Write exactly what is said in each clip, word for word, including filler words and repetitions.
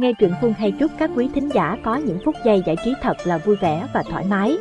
Nghe truyện Phương hay chúc các quý thính giả có những phút giây giải trí thật là vui vẻ và thoải mái.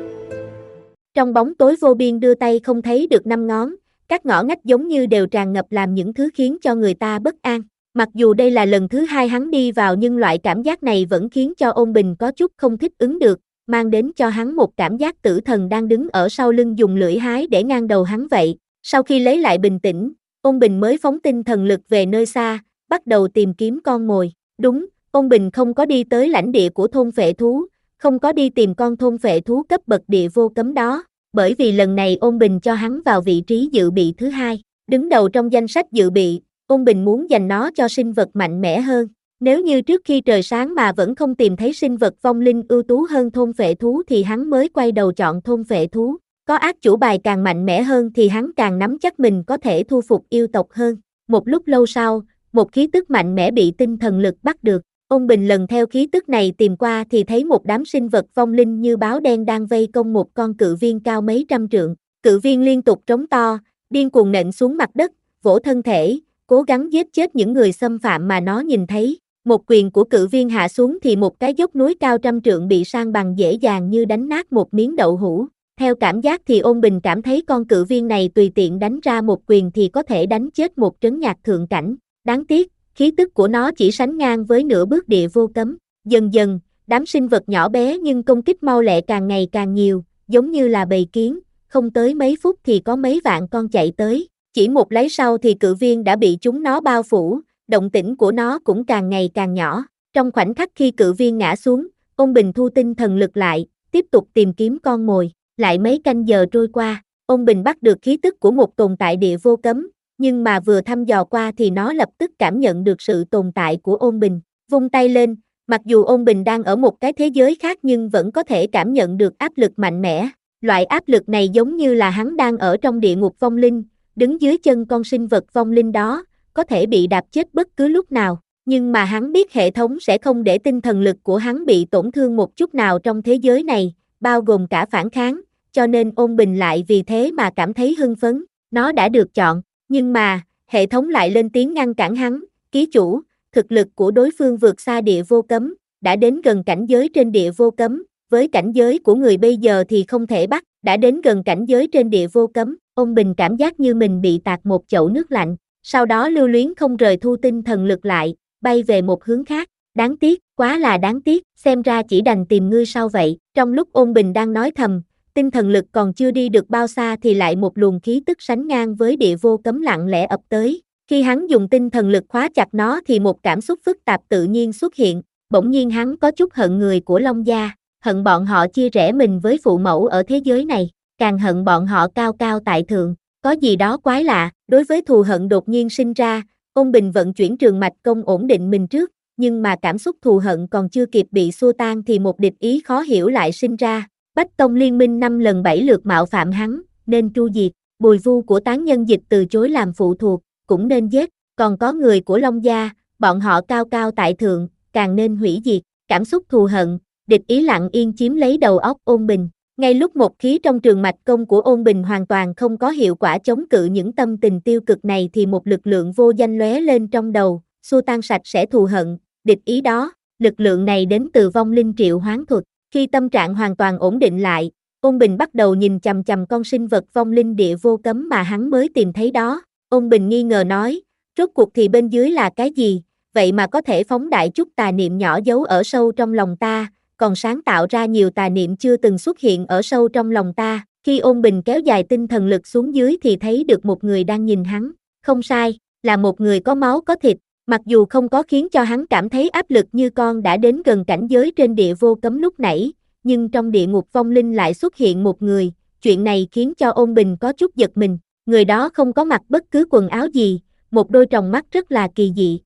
Trong bóng tối vô biên đưa tay không thấy được năm ngón, các ngõ ngách giống như đều tràn ngập làm những thứ khiến cho người ta bất an. Mặc dù đây là lần thứ hai hắn đi vào nhưng loại cảm giác này vẫn khiến cho Ôn Bình có chút không thích ứng được, mang đến cho hắn một cảm giác tử thần đang đứng ở sau lưng dùng lưỡi hái để ngang đầu hắn vậy. Sau khi lấy lại bình tĩnh, Ôn Bình mới phóng tinh thần lực về nơi xa, bắt đầu tìm kiếm con mồi. Đúng, Ôn Bình không có đi tới lãnh địa của thôn phệ thú, không có đi tìm con thôn phệ thú cấp bậc địa vô cấm đó, bởi vì lần này Ôn Bình cho hắn vào vị trí dự bị thứ hai, đứng đầu trong danh sách dự bị. Ôn Bình muốn dành nó cho sinh vật mạnh mẽ hơn. Nếu như trước khi trời sáng mà vẫn không tìm thấy sinh vật vong linh ưu tú hơn thôn phệ thú thì hắn mới quay đầu chọn thôn phệ thú. Có ác chủ bài càng mạnh mẽ hơn thì hắn càng nắm chắc mình có thể thu phục yêu tộc hơn. Một lúc lâu sau, một khí tức mạnh mẽ bị tinh thần lực bắt được. Ôn Bình lần theo khí tức này tìm qua thì thấy một đám sinh vật vong linh như báo đen đang vây công một con cự viên cao mấy trăm trượng. Cự viên liên tục trống to, điên cuồng nện xuống mặt đất, vỗ thân thể, cố gắng giết chết những người xâm phạm mà nó nhìn thấy. Một quyền của cự viên hạ xuống thì một cái dốc núi cao trăm trượng bị san bằng dễ dàng như đánh nát một miếng đậu hũ. Theo cảm giác thì Ôn Bình cảm thấy con cự viên này tùy tiện đánh ra một quyền thì có thể đánh chết một trấn nhạc thượng cảnh. Đáng tiếc, khí tức của nó chỉ sánh ngang với nửa bước địa vô cấm. Dần dần, đám sinh vật nhỏ bé nhưng công kích mau lẹ càng ngày càng nhiều, giống như là bầy kiến, không tới mấy phút thì có mấy vạn con chạy tới. Chỉ một lát sau thì cự viên đã bị chúng nó bao phủ, động tĩnh của nó cũng càng ngày càng nhỏ. Trong khoảnh khắc khi cự viên ngã xuống, Ôn Bình thu tinh thần lực lại, tiếp tục tìm kiếm con mồi. Lại mấy canh giờ trôi qua, Ôn Bình bắt được khí tức của một tồn tại địa vô cấm, nhưng mà vừa thăm dò qua thì nó lập tức cảm nhận được sự tồn tại của Ôn Bình. Vung tay lên, mặc dù Ôn Bình đang ở một cái thế giới khác nhưng vẫn có thể cảm nhận được áp lực mạnh mẽ. Loại áp lực này giống như là hắn đang ở trong địa ngục vong linh, đứng dưới chân con sinh vật vong linh đó, có thể bị đạp chết bất cứ lúc nào. Nhưng mà hắn biết hệ thống sẽ không để tinh thần lực của hắn bị tổn thương một chút nào trong thế giới này, bao gồm cả phản kháng, cho nên Ôn Bình lại vì thế mà cảm thấy hưng phấn. Nó đã được chọn, nhưng mà, hệ thống lại lên tiếng ngăn cản hắn. Ký chủ, thực lực của đối phương vượt xa địa vô cấm, đã đến gần cảnh giới trên địa vô cấm, với cảnh giới của người bây giờ thì không thể bắt, đã đến gần cảnh giới trên địa vô cấm. Ôn Bình cảm giác như mình bị tạt một chậu nước lạnh, sau đó lưu luyến không rời thu tinh thần lực lại, bay về một hướng khác. Đáng tiếc, quá là đáng tiếc, xem ra chỉ đành tìm ngươi sau vậy. Trong lúc Ôn Bình đang nói thầm, tinh thần lực còn chưa đi được bao xa thì lại một luồng khí tức sánh ngang với địa vô cấm lặng lẽ ập tới. Khi hắn dùng tinh thần lực khóa chặt nó thì một cảm xúc phức tạp tự nhiên xuất hiện, bỗng nhiên hắn có chút hận người của Long gia, hận bọn họ chia rẽ mình với phụ mẫu ở thế giới này, càng hận bọn họ cao cao tại thượng. Có gì đó quái lạ, đối với thù hận đột nhiên sinh ra, Ôn Bình vận chuyển trường mạch công ổn định mình trước, nhưng mà cảm xúc thù hận còn chưa kịp bị xua tan thì một địch ý khó hiểu lại sinh ra. Bách Tông liên minh năm lần bảy lượt mạo phạm hắn, nên tru diệt. Bùi vu của tán nhân dịch từ chối làm phụ thuộc, cũng nên giết. Còn có người của Long gia, bọn họ cao cao tại thượng, càng nên hủy diệt. Cảm xúc thù hận, địch ý lặng yên chiếm lấy đầu óc Ôn Bình. Ngay lúc một khí trong trường mạch công của Ôn Bình hoàn toàn không có hiệu quả chống cự những tâm tình tiêu cực này thì một lực lượng vô danh lóe lên trong đầu, xua tan sạch sẽ thù hận, địch ý đó. Lực lượng này đến từ vong linh triệu hoán thuật. Khi tâm trạng hoàn toàn ổn định lại, Ôn Bình bắt đầu nhìn chằm chằm con sinh vật vong linh địa vô cấm mà hắn mới tìm thấy đó. Ôn Bình nghi ngờ nói, rốt cuộc thì bên dưới là cái gì, vậy mà có thể phóng đại chút tà niệm nhỏ giấu ở sâu trong lòng ta, còn sáng tạo ra nhiều tà niệm chưa từng xuất hiện ở sâu trong lòng ta. Khi Ôn Bình kéo dài tinh thần lực xuống dưới thì thấy được một người đang nhìn hắn, không sai, là một người có máu có thịt. Mặc dù không có khiến cho hắn cảm thấy áp lực như con đã đến gần cảnh giới trên địa vô cấm lúc nãy, nhưng trong địa ngục vong linh lại xuất hiện một người, chuyện này khiến cho Ôn Bình có chút giật mình. Người đó không có mặc bất cứ quần áo gì, một đôi tròng mắt rất là kỳ dị.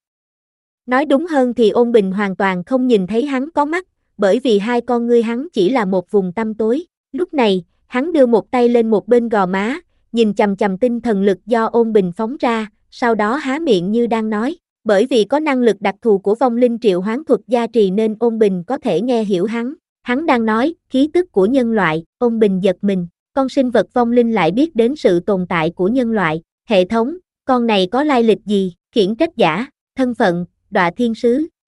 Nói đúng hơn thì Ôn Bình hoàn toàn không nhìn thấy hắn có mắt, bởi vì hai con ngươi hắn chỉ là một vùng tăm tối. Lúc này, hắn đưa một tay lên một bên gò má, nhìn chằm chằm tinh thần lực do Ôn Bình phóng ra, sau đó há miệng như đang nói. Bởi vì có năng lực đặc thù của vong linh triệu hoán thuật gia trì nên Ôn Bình có thể nghe hiểu hắn. Hắn đang nói, khí tức của nhân loại. Ôn Bình giật mình, con sinh vật vong linh lại biết đến sự tồn tại của nhân loại. Hệ thống, con này có lai lịch gì? Khiển trách giả, thân phận, Đọa Thiên Sứ.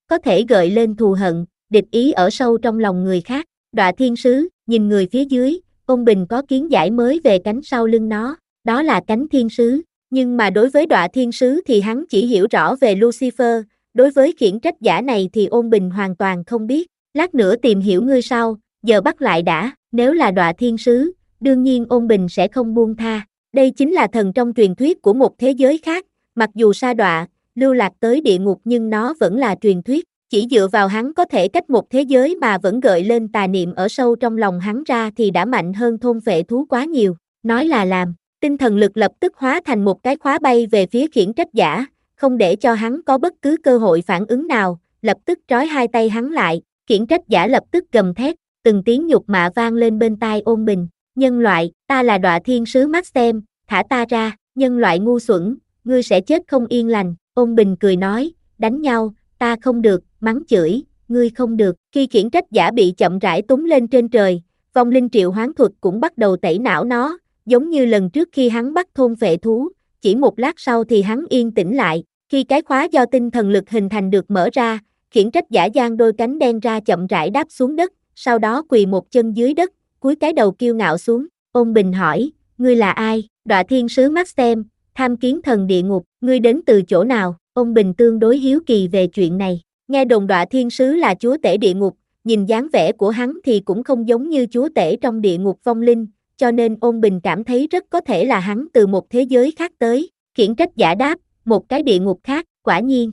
có thể gợi lên thù hận, địch ý ở sâu trong lòng người khác. Đọa thiên sứ, nhìn người phía dưới, Ôn Bình có kiến giải mới về cánh sau lưng nó, đó là cánh thiên sứ. Nhưng mà đối với đọa thiên sứ thì hắn chỉ hiểu rõ về Lucifer, đối với khiển trách giả này thì Ôn Bình hoàn toàn không biết. Lát nữa tìm hiểu ngươi sau, giờ bắt lại đã, nếu là đọa thiên sứ, đương nhiên Ôn Bình sẽ không buông tha. Đây chính là thần trong truyền thuyết của một thế giới khác, mặc dù sa đọa, lưu lạc tới địa ngục nhưng nó vẫn là truyền thuyết, chỉ dựa vào hắn có thể cách một thế giới mà vẫn gợi lên tà niệm ở sâu trong lòng hắn ra thì đã mạnh hơn thôn phệ thú quá nhiều, nói là làm. Tinh thần lực lập tức hóa thành một cái khóa bay về phía khiển trách giả, không để cho hắn có bất cứ cơ hội phản ứng nào, lập tức trói hai tay hắn lại, khiển trách giả lập tức gầm thét, từng tiếng nhục mạ vang lên bên tai Ôn Bình, nhân loại, ta là đọa thiên sứ Maxem, thả ta ra, nhân loại ngu xuẩn, ngươi sẽ chết không yên lành. Ôn Bình cười nói, đánh nhau, ta không được, mắng chửi, ngươi không được. Khi khiển trách giả bị chậm rãi túng lên trên trời, vong linh triệu hoán thuật cũng bắt đầu tẩy não nó, giống như lần trước khi hắn bắt thôn phệ thú, chỉ một lát sau thì hắn yên tĩnh lại. Khi cái khóa do tinh thần lực hình thành được mở ra, khiển trách giả giang đôi cánh đen ra chậm rãi đáp xuống đất, sau đó quỳ một chân dưới đất, cúi cái đầu kiêu ngạo xuống. Ôn Bình hỏi, ngươi là ai? Đọa thiên sứ Maxem, tham kiến thần địa ngục, ngươi đến từ chỗ nào? Ôn Bình tương đối hiếu kỳ về chuyện này. Nghe đồn đọa thiên sứ là chúa tể địa ngục, nhìn dáng vẻ của hắn thì cũng không giống như chúa tể trong địa ngục vong linh, cho nên Ôn Bình cảm thấy rất có thể là hắn từ một thế giới khác tới. Khiển trách giả đáp, một cái địa ngục khác, quả nhiên.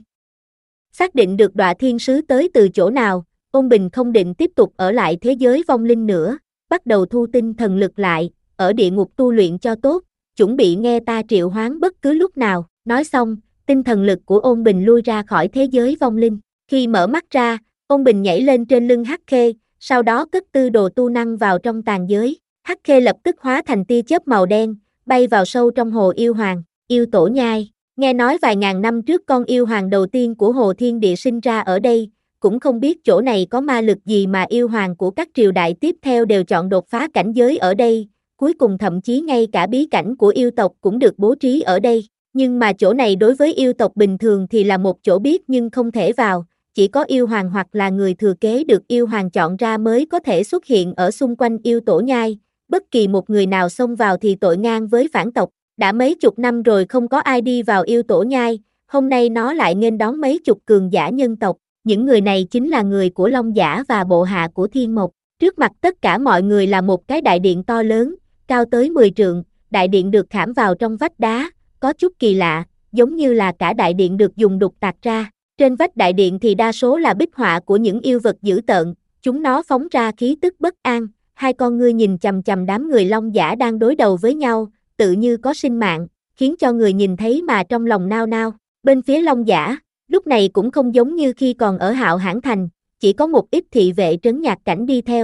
Xác định được đọa thiên sứ tới từ chỗ nào, Ôn Bình không định tiếp tục ở lại thế giới vong linh nữa, bắt đầu thu tinh thần lực lại, ở địa ngục tu luyện cho tốt, chuẩn bị nghe ta triệu hoán bất cứ lúc nào. Nói xong, tinh thần lực của Ôn Bình lui ra khỏi thế giới vong linh. Khi mở mắt ra, Ôn Bình nhảy lên trên lưng Hắc Khê, sau đó cất tư đồ tu năng vào trong tàn giới. Hắc Khê lập tức hóa thành tia chớp màu đen, bay vào sâu trong hồ yêu hoàng, yêu tổ nhai. Nghe nói vài ngàn năm trước con yêu hoàng đầu tiên của hồ thiên địa sinh ra ở đây, cũng không biết chỗ này có ma lực gì mà yêu hoàng của các triều đại tiếp theo đều chọn đột phá cảnh giới ở đây, cuối cùng thậm chí ngay cả bí cảnh của yêu tộc cũng được bố trí ở đây. Nhưng mà chỗ này đối với yêu tộc bình thường thì là một chỗ biết nhưng không thể vào, chỉ có yêu hoàng hoặc là người thừa kế được yêu hoàng chọn ra mới có thể xuất hiện ở xung quanh yêu tổ nhai, bất kỳ một người nào xông vào thì tội ngang với phản tộc. Đã mấy chục năm rồi không có ai đi vào yêu tổ nhai, hôm nay nó lại nghênh đón mấy chục cường giả nhân tộc, những người này chính là người của Long Giả và bộ hạ của Thiên Mộc. Trước mặt tất cả mọi người là một cái đại điện to lớn, cao tới mười trượng, đại điện được khảm vào trong vách đá, có chút kỳ lạ, giống như là cả đại điện được dùng đục tạc ra. Trên vách đại điện thì đa số là bích họa của những yêu vật dữ tợn, chúng nó phóng ra khí tức bất an, hai con ngươi nhìn chằm chằm đám người Long Giả đang đối đầu với nhau, tự như có sinh mạng, khiến cho người nhìn thấy mà trong lòng nao nao. Bên phía Long Giả, lúc này cũng không giống như khi còn ở Hạo Hãn Thành, chỉ có một ít thị vệ trấn nhạc cảnh đi theo.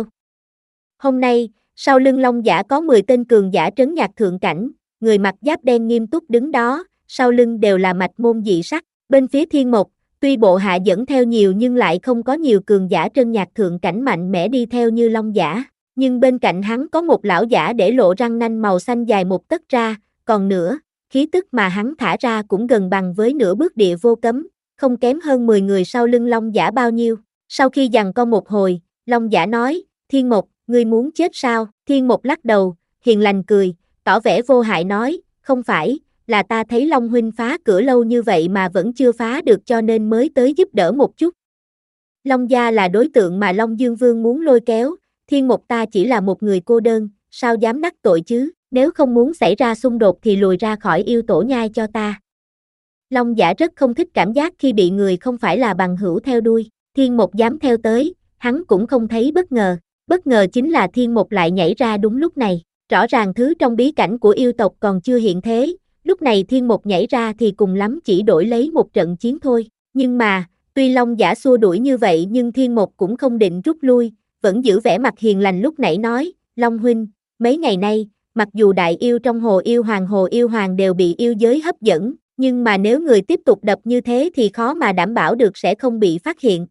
Hôm nay, sau lưng Long Giả có mười tên cường giả trấn nhạc thượng cảnh, người mặc giáp đen nghiêm túc đứng đó, sau lưng đều là mạch môn dị sắc. Bên phía Thiên Mộc, tuy bộ hạ dẫn theo nhiều nhưng lại không có nhiều cường giả trấn nhạc thượng cảnh mạnh mẽ đi theo như Long Giả. Nhưng bên cạnh hắn có một lão giả để lộ răng nanh màu xanh dài một tấc ra, còn nữa, khí tức mà hắn thả ra cũng gần bằng với nửa bước địa vô cấm, không kém hơn mười người sau lưng Long Giả bao nhiêu. Sau khi giằng co một hồi, Long Giả nói, Thiên Mộc, ngươi muốn chết sao? Thiên Mộc lắc đầu, hiền lành cười, tỏ vẻ vô hại nói, không phải, là ta thấy Long huynh phá cửa lâu như vậy mà vẫn chưa phá được cho nên mới tới giúp đỡ một chút. Long gia là đối tượng mà Long Dương Vương muốn lôi kéo, Thiên Mộc ta chỉ là một người cô đơn, sao dám đắc tội chứ, nếu không muốn xảy ra xung đột thì lùi ra khỏi yêu tổ nhai cho ta. Long Giả rất không thích cảm giác khi bị người không phải là bằng hữu theo đuôi, Thiên Mộc dám theo tới, hắn cũng không thấy bất ngờ, bất ngờ chính là Thiên Mộc lại nhảy ra đúng lúc này, rõ ràng thứ trong bí cảnh của yêu tộc còn chưa hiện thế, lúc này Thiên Mộc nhảy ra thì cùng lắm chỉ đổi lấy một trận chiến thôi, nhưng mà, tuy Long Giả xua đuổi như vậy nhưng Thiên Mộc cũng không định rút lui, vẫn giữ vẻ mặt hiền lành lúc nãy nói, Long huynh, mấy ngày nay, mặc dù đại yêu trong hồ yêu hoàng hồ yêu hoàng đều bị yêu giới hấp dẫn, nhưng mà nếu người tiếp tục đập như thế thì khó mà đảm bảo được sẽ không bị phát hiện.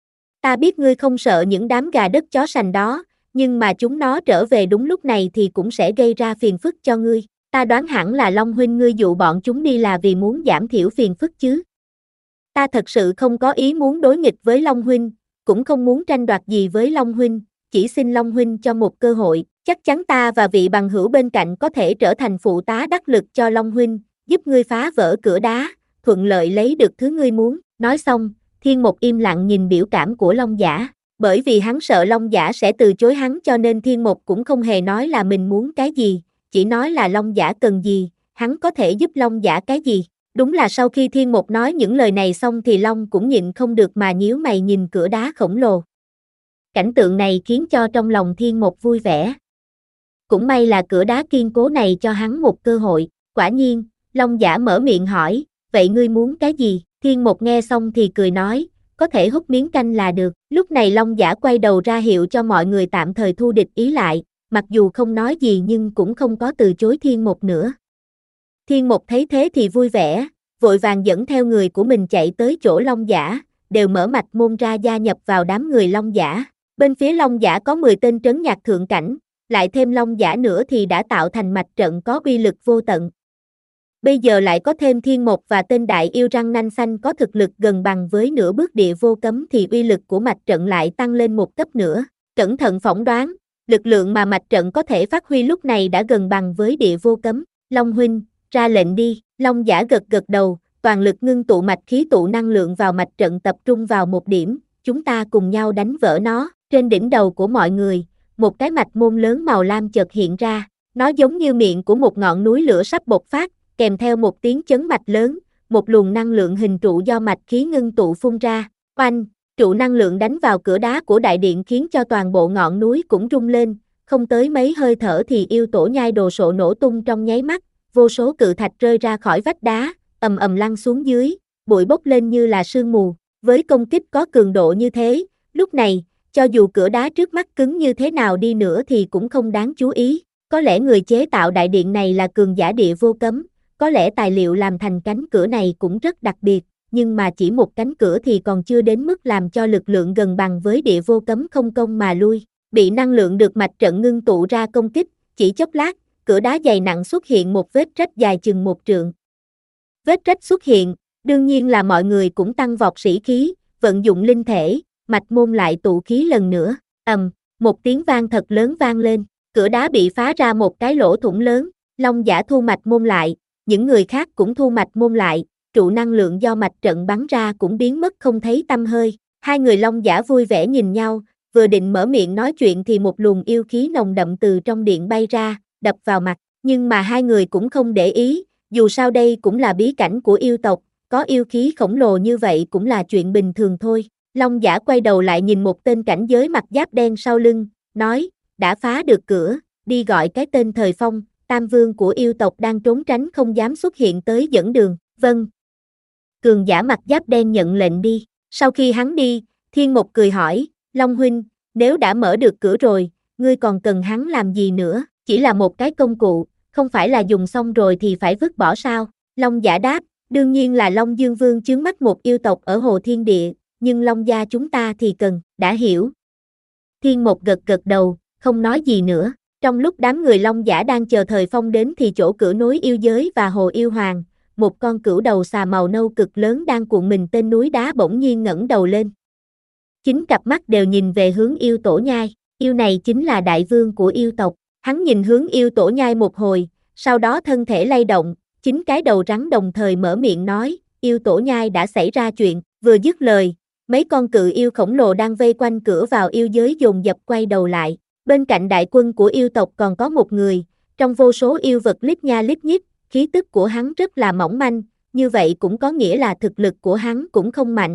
Ta biết ngươi không sợ những đám gà đất chó sành đó, nhưng mà chúng nó trở về đúng lúc này thì cũng sẽ gây ra phiền phức cho ngươi. Ta đoán hẳn là Long huynh ngươi dụ bọn chúng đi là vì muốn giảm thiểu phiền phức chứ. Ta thật sự không có ý muốn đối nghịch với Long Huynh, cũng không muốn tranh đoạt gì với Long Huynh, chỉ xin Long Huynh cho một cơ hội, chắc chắn ta và vị bằng hữu bên cạnh có thể trở thành phụ tá đắc lực cho Long Huynh, giúp ngươi phá vỡ cửa đá, thuận lợi lấy được thứ ngươi muốn. Nói xong, Thiên Mục im lặng nhìn biểu cảm của Long Giả, bởi vì hắn sợ Long Giả sẽ từ chối hắn cho nên Thiên Mục cũng không hề nói là mình muốn cái gì, chỉ nói là Long Giả cần gì, hắn có thể giúp Long Giả cái gì. Đúng là sau khi Thiên Mục nói những lời này xong thì Long cũng nhịn không được mà nhíu mày nhìn cửa đá khổng lồ. Cảnh tượng này khiến cho trong lòng Thiên Mục vui vẻ. Cũng may là cửa đá kiên cố này cho hắn một cơ hội. Quả nhiên, Long Giả mở miệng hỏi, vậy ngươi muốn cái gì? Thiên Mục nghe xong thì cười nói, có thể hút miếng canh là được. Lúc này Long Giả quay đầu ra hiệu cho mọi người tạm thời thu địch ý lại, mặc dù không nói gì nhưng cũng không có từ chối Thiên Mục nữa. Thiên Mục thấy thế thì vui vẻ, vội vàng dẫn theo người của mình chạy tới chỗ Long Giả, đều mở mạch môn ra gia nhập vào đám người Long Giả. Bên phía Long Giả có mười tên trấn nhạc thượng cảnh, lại thêm Long Giả nữa thì đã tạo thành mạch trận có uy lực vô tận. Bây giờ lại có thêm Thiên Mục và tên đại yêu răng nanh xanh có thực lực gần bằng với nửa bước địa vô cấm thì uy lực của mạch trận lại tăng lên một cấp nữa. Cẩn thận phỏng đoán, lực lượng mà mạch trận có thể phát huy lúc này đã gần bằng với địa vô cấm. Long Huynh, ra lệnh đi. Long Giả gật gật đầu, toàn lực ngưng tụ mạch khí tụ năng lượng vào mạch trận tập trung vào một điểm, chúng ta cùng nhau đánh vỡ nó. Trên đỉnh đầu của mọi người, một cái mạch môn lớn màu lam chợt hiện ra, nó giống như miệng của một ngọn núi lửa sắp bộc phát, kèm theo một tiếng chấn mạch lớn, một luồng năng lượng hình trụ do mạch khí ngưng tụ phun ra. Oanh, trụ năng lượng đánh vào cửa đá của đại điện khiến cho toàn bộ ngọn núi cũng rung lên, không tới mấy hơi thở thì yêu tổ nhai đồ sộ nổ tung trong nháy mắt, vô số cự thạch rơi ra khỏi vách đá, ầm ầm lăn xuống dưới, bụi bốc lên như là sương mù. Với công kích có cường độ như thế, lúc này, cho dù cửa đá trước mắt cứng như thế nào đi nữa thì cũng không đáng chú ý. Có lẽ người chế tạo đại điện này là cường giả địa vô cấm, có lẽ tài liệu làm thành cánh cửa này cũng rất đặc biệt, nhưng mà chỉ một cánh cửa thì còn chưa đến mức làm cho lực lượng gần bằng với địa vô cấm không công mà lui. Bị năng lượng được mạch trận ngưng tụ ra công kích, chỉ chốc lát, cửa đá dày nặng xuất hiện một vết rách dài chừng một trượng. Vết rách xuất hiện, đương nhiên là mọi người cũng tăng vọt sĩ khí, vận dụng linh thể, mạch môn lại tụ khí lần nữa. Ầm, một tiếng vang thật lớn vang lên, cửa đá bị phá ra một cái lỗ thủng lớn. Long Giả thu mạch môn lại, những người khác cũng thu mạch môn lại, trụ năng lượng do mạch trận bắn ra cũng biến mất không thấy tăm hơi. Hai người Long Giả vui vẻ nhìn nhau, vừa định mở miệng nói chuyện thì một luồng yêu khí nồng đậm từ trong điện bay ra, đập vào mặt, nhưng mà hai người cũng không để ý, dù sao đây cũng là bí cảnh của yêu tộc, có yêu khí khổng lồ như vậy cũng là chuyện bình thường thôi. Long Giả quay đầu lại nhìn một tên cảnh giới mặc giáp đen sau lưng, nói, đã phá được cửa, đi gọi cái tên Thời Phong, tam vương của yêu tộc đang trốn tránh không dám xuất hiện tới dẫn đường. Vâng. Cường giả mặc giáp đen nhận lệnh đi. Sau khi hắn đi, Thiên Mục cười hỏi, Long Huynh, nếu đã mở được cửa rồi, ngươi còn cần hắn làm gì nữa? Chỉ là một cái công cụ, không phải là dùng xong rồi thì phải vứt bỏ sao? Long Giả đáp, đương nhiên là Long Dương Vương chướng mắt một yêu tộc ở Hồ Thiên Địa, nhưng Long gia chúng ta thì cần, đã hiểu. Thiên Mục gật gật đầu, không nói gì nữa. Trong lúc đám người Long Giả đang chờ Thời Phong đến thì chỗ cửa nối yêu giới và Hồ Yêu Hoàng, một con cửu đầu xà màu nâu cực lớn đang cuộn mình tên núi đá bỗng nhiên ngẩng đầu lên. Chính cặp mắt đều nhìn về hướng yêu tổ nhai, yêu này chính là đại vương của yêu tộc. Hắn nhìn hướng yêu tổ nhai một hồi, sau đó thân thể lay động, chính cái đầu rắn đồng thời mở miệng nói, yêu tổ nhai đã xảy ra chuyện. Vừa dứt lời, mấy con cự yêu khổng lồ đang vây quanh cửa vào yêu giới dồn dập quay đầu lại. Bên cạnh đại quân của yêu tộc còn có một người, trong vô số yêu vật lít nha lít nhít, khí tức của hắn rất là mỏng manh, như vậy cũng có nghĩa là thực lực của hắn cũng không mạnh.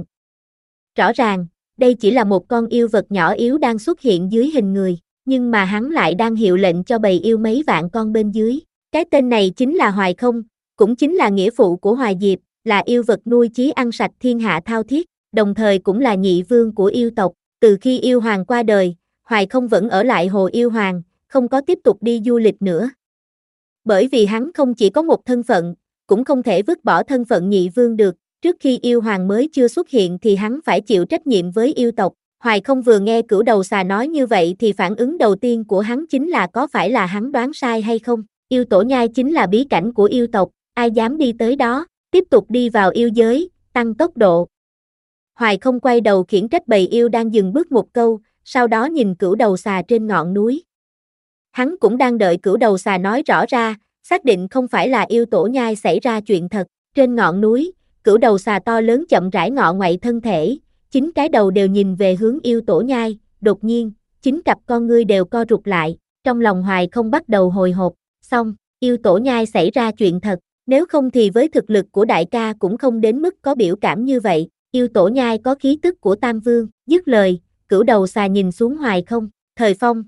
Rõ ràng, đây chỉ là một con yêu vật nhỏ yếu đang xuất hiện dưới hình người, nhưng mà hắn lại đang hiệu lệnh cho bầy yêu mấy vạn con bên dưới. Cái tên này chính là Hoài Không, cũng chính là nghĩa phụ của Hoài Diệp, là yêu vật nuôi chí ăn sạch thiên hạ thao thiết, đồng thời cũng là nhị vương của yêu tộc. Từ khi yêu hoàng qua đời, Hoài Không vẫn ở lại Hồ Yêu Hoàng, không có tiếp tục đi du lịch nữa. Bởi vì hắn không chỉ có một thân phận, cũng không thể vứt bỏ thân phận nhị vương được, trước khi yêu hoàng mới chưa xuất hiện thì hắn phải chịu trách nhiệm với yêu tộc. Hoài Không vừa nghe cửu đầu xà nói như vậy thì phản ứng đầu tiên của hắn chính là có phải là hắn đoán sai hay không. Yêu tổ nhai chính là bí cảnh của yêu tộc, ai dám đi tới đó, tiếp tục đi vào yêu giới, tăng tốc độ. Hoài không quay đầu khiển trách bầy yêu đang dừng bước một câu, sau đó nhìn cửu đầu xà trên ngọn núi. Hắn cũng đang đợi cửu đầu xà nói rõ ra, xác định không phải là yêu tổ nhai xảy ra chuyện thật. Trên ngọn núi, cửu đầu xà to lớn chậm rãi ngọ ngoậy thân thể, chính cái đầu đều nhìn về hướng yêu tổ nhai, đột nhiên, chính cặp con ngươi đều co rụt lại, trong lòng Hoài không bắt đầu hồi hộp, xong, yêu tổ nhai xảy ra chuyện thật, nếu không thì với thực lực của đại ca cũng không đến mức có biểu cảm như vậy, yêu tổ nhai có khí tức của Tam Vương, dứt lời, cửu đầu xà nhìn xuống Hoài không, Thời Phong.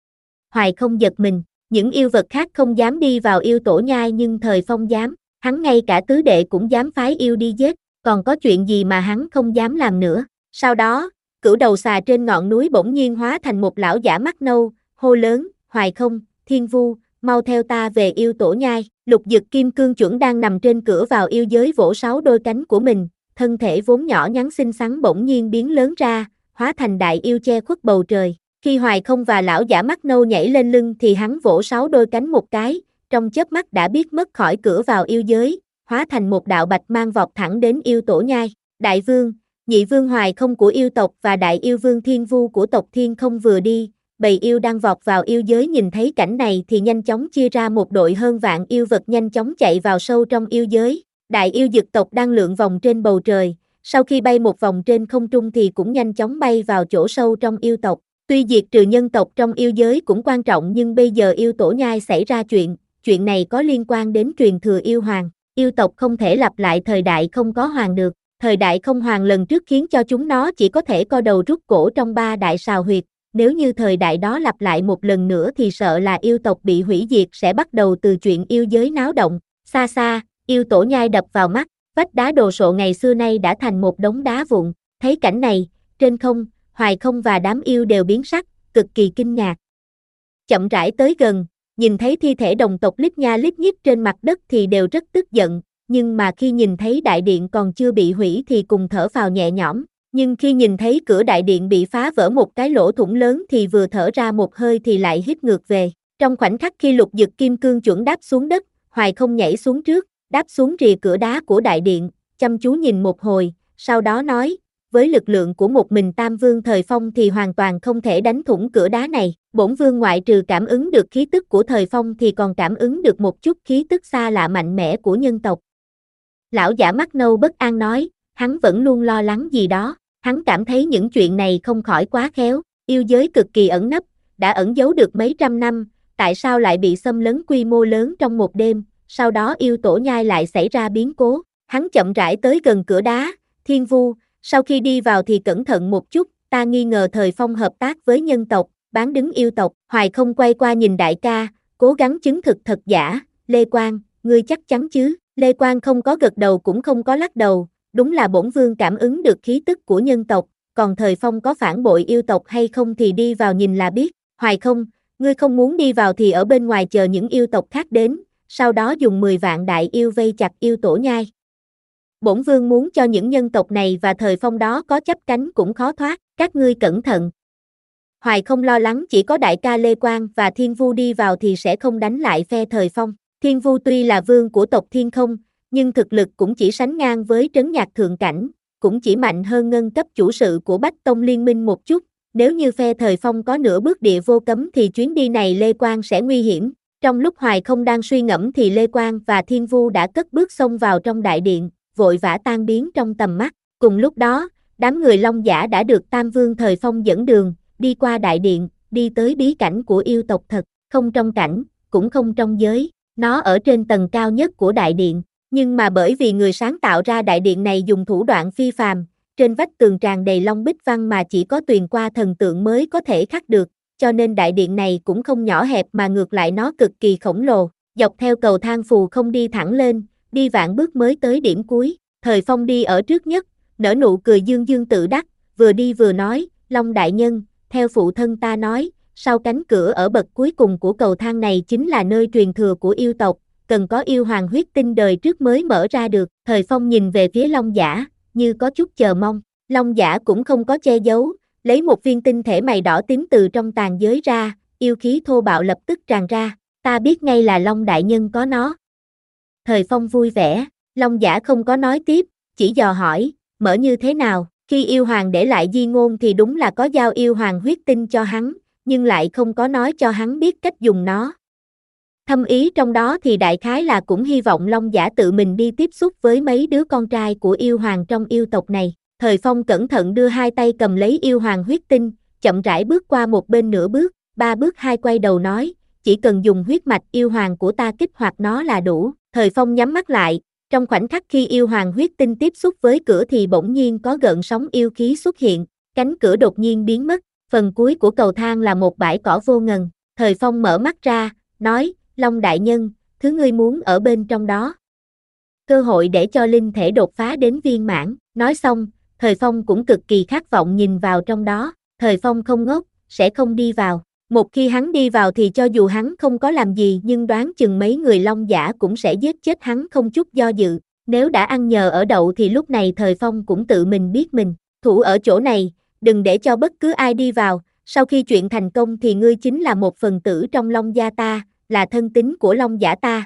Hoài không giật mình, những yêu vật khác không dám đi vào yêu tổ nhai nhưng Thời Phong dám, hắn ngay cả tứ đệ cũng dám phái yêu đi giết, còn có chuyện gì mà hắn không dám làm nữa. Sau đó, cửu đầu xà trên ngọn núi bỗng nhiên hóa thành một lão giả mắt nâu, hô lớn, Hoài không, Thiên Vu, mau theo ta về yêu tổ nhai. Lục Dực Kim Cương Chuẩn đang nằm trên cửa vào yêu giới vỗ sáu đôi cánh của mình, thân thể vốn nhỏ nhắn xinh xắn bỗng nhiên biến lớn ra, hóa thành đại yêu che khuất bầu trời. Khi Hoài không và lão giả mắt nâu nhảy lên lưng thì hắn vỗ sáu đôi cánh một cái, trong chớp mắt đã biết mất khỏi cửa vào yêu giới, hóa thành một đạo bạch mang vọt thẳng đến yêu tổ nhai. Đại vương, nhị vương Hoài không của yêu tộc và đại yêu vương Thiên Vu của tộc Thiên không vừa đi, bầy yêu đang vọt vào yêu giới nhìn thấy cảnh này thì nhanh chóng chia ra một đội hơn vạn yêu vật nhanh chóng chạy vào sâu trong yêu giới. Đại yêu dực tộc đang lượn vòng trên bầu trời, sau khi bay một vòng trên không trung thì cũng nhanh chóng bay vào chỗ sâu trong yêu tộc. Tuy diệt trừ nhân tộc trong yêu giới cũng quan trọng nhưng bây giờ yêu tổ nhai xảy ra chuyện, chuyện này có liên quan đến truyền thừa yêu hoàng, yêu tộc không thể lặp lại thời đại không có hoàng được, thời đại không hoàng lần trước khiến cho chúng nó chỉ có thể co đầu rút cổ trong ba đại sào huyệt, nếu như thời đại đó lặp lại một lần nữa thì sợ là yêu tộc bị hủy diệt sẽ bắt đầu từ chuyện yêu giới náo động. Xa xa, yêu tổ nhai đập vào mắt, vách đá đồ sộ ngày xưa nay đã thành một đống đá vụn, thấy cảnh này, trên không, Hoài không và đám yêu đều biến sắc, cực kỳ kinh ngạc. Chậm rãi tới gần, nhìn thấy thi thể đồng tộc lít nha lít nhít trên mặt đất thì đều rất tức giận, nhưng mà khi nhìn thấy đại điện còn chưa bị hủy thì cùng thở phào nhẹ nhõm, nhưng khi nhìn thấy cửa đại điện bị phá vỡ một cái lỗ thủng lớn thì vừa thở ra một hơi thì lại hít ngược về. Trong khoảnh khắc khi Lục Dực Kim Cương Chuẩn đáp xuống đất, Hoài không nhảy xuống trước, đáp xuống rìa cửa đá của đại điện, chăm chú nhìn một hồi, sau đó nói, với lực lượng của một mình Tam Vương Thời Phong thì hoàn toàn không thể đánh thủng cửa đá này. Bổn vương ngoại trừ cảm ứng được khí tức của Thời Phong thì còn cảm ứng được một chút khí tức xa lạ mạnh mẽ của nhân tộc. Lão giả mắt nâu bất an nói, hắn vẫn luôn lo lắng gì đó, hắn cảm thấy những chuyện này không khỏi quá khéo, yêu giới cực kỳ ẩn nấp, đã ẩn giấu được mấy trăm năm, tại sao lại bị xâm lấn quy mô lớn trong một đêm, sau đó yêu tổ nhai lại xảy ra biến cố. Hắn chậm rãi tới gần cửa đá, Thiên Vu, sau khi đi vào thì cẩn thận một chút, ta nghi ngờ Thời Phong hợp tác với nhân tộc, bán đứng yêu tộc. Hoài không quay qua nhìn đại ca, cố gắng chứng thực thật giả, Lê Quang, ngươi chắc chắn chứ? Lê Quang không có gật đầu cũng không có lắc đầu, đúng là bổn vương cảm ứng được khí tức của nhân tộc, còn Thời Phong có phản bội yêu tộc hay không thì đi vào nhìn là biết. Hoài không, ngươi không muốn đi vào thì ở bên ngoài chờ những yêu tộc khác đến, sau đó dùng mười vạn đại yêu vây chặt yêu tổ nhai. Bổn vương muốn cho những nhân tộc này và Thời Phong đó có chấp cánh cũng khó thoát, các ngươi cẩn thận. Hoài không lo lắng chỉ có đại ca Lê Quang và Thiên Vu đi vào thì sẽ không đánh lại phe Thời Phong. Thiên Vu tuy là vương của tộc Thiên Không, nhưng thực lực cũng chỉ sánh ngang với Trấn Nhạc Thượng Cảnh, cũng chỉ mạnh hơn ngân cấp chủ sự của Bách Tông Liên Minh một chút. Nếu như phe Thời Phong có nửa bước địa vô cấm thì chuyến đi này Lê Quang sẽ nguy hiểm. Trong lúc Hoài không đang suy ngẫm thì Lê Quang và Thiên Vu đã cất bước xông vào trong đại điện, vội vã tan biến trong tầm mắt. Cùng lúc đó, đám người Long Giả đã được Tam Vương Thời Phong dẫn đường, đi qua đại điện, đi tới bí cảnh của yêu tộc thật, không trong cảnh, cũng không trong giới, nó ở trên tầng cao nhất của đại điện, nhưng mà bởi vì người sáng tạo ra đại điện này dùng thủ đoạn phi phàm, trên vách tường tràn đầy long bích văn mà chỉ có Tuyền Qua thần tượng mới có thể khắc được, cho nên đại điện này cũng không nhỏ hẹp mà ngược lại nó cực kỳ khổng lồ, dọc theo cầu thang phù không đi thẳng lên, đi vạn bước mới tới điểm cuối. Thời Phong đi ở trước nhất, nở nụ cười dương dương tự đắc, vừa đi vừa nói, Long đại nhân, theo phụ thân ta nói, sau cánh cửa ở bậc cuối cùng của cầu thang này chính là nơi truyền thừa của yêu tộc, cần có yêu hoàng huyết tinh đời trước mới mở ra được. Thời Phong nhìn về phía Long Giả, như có chút chờ mong, Long Giả cũng không có che giấu, lấy một viên tinh thể mày đỏ tím từ trong tàn giới ra, yêu khí thô bạo lập tức tràn ra, ta biết ngay là Long đại nhân có nó. Thời Phong vui vẻ, Long Giả không có nói tiếp, chỉ dò hỏi, mở như thế nào, khi yêu hoàng để lại di ngôn thì đúng là có giao yêu hoàng huyết tinh cho hắn, nhưng lại không có nói cho hắn biết cách dùng nó. Thâm ý trong đó thì đại khái là cũng hy vọng Long Giả tự mình đi tiếp xúc với mấy đứa con trai của yêu hoàng trong yêu tộc này. Thời Phong cẩn thận đưa hai tay cầm lấy yêu hoàng huyết tinh, chậm rãi bước qua một bên nửa bước, ba bước hai quay đầu nói, chỉ cần dùng huyết mạch yêu hoàng của ta kích hoạt nó là đủ. Thời Phong nhắm mắt lại, trong khoảnh khắc khi yêu hoàng huyết tinh tiếp xúc với cửa thì bỗng nhiên có gợn sóng yêu khí xuất hiện, cánh cửa đột nhiên biến mất, phần cuối của cầu thang là một bãi cỏ vô ngần. Thời Phong mở mắt ra, nói, Long đại nhân, thứ ngươi muốn ở bên trong đó. Cơ hội để cho linh thể đột phá đến viên mãn. Nói xong, Thời Phong cũng cực kỳ khát vọng nhìn vào trong đó. Thời Phong không ngốc, sẽ không đi vào. Một khi hắn đi vào thì cho dù hắn không có làm gì nhưng đoán chừng mấy người Long Giả cũng sẽ giết chết hắn không chút do dự. Nếu đã ăn nhờ ở đậu thì lúc này Thời Phong cũng tự mình biết mình. Thủ ở chỗ này, đừng để cho bất cứ ai đi vào. Sau khi chuyện thành công thì ngươi chính là một phần tử trong Long gia ta, là thân tín của Long Giả ta.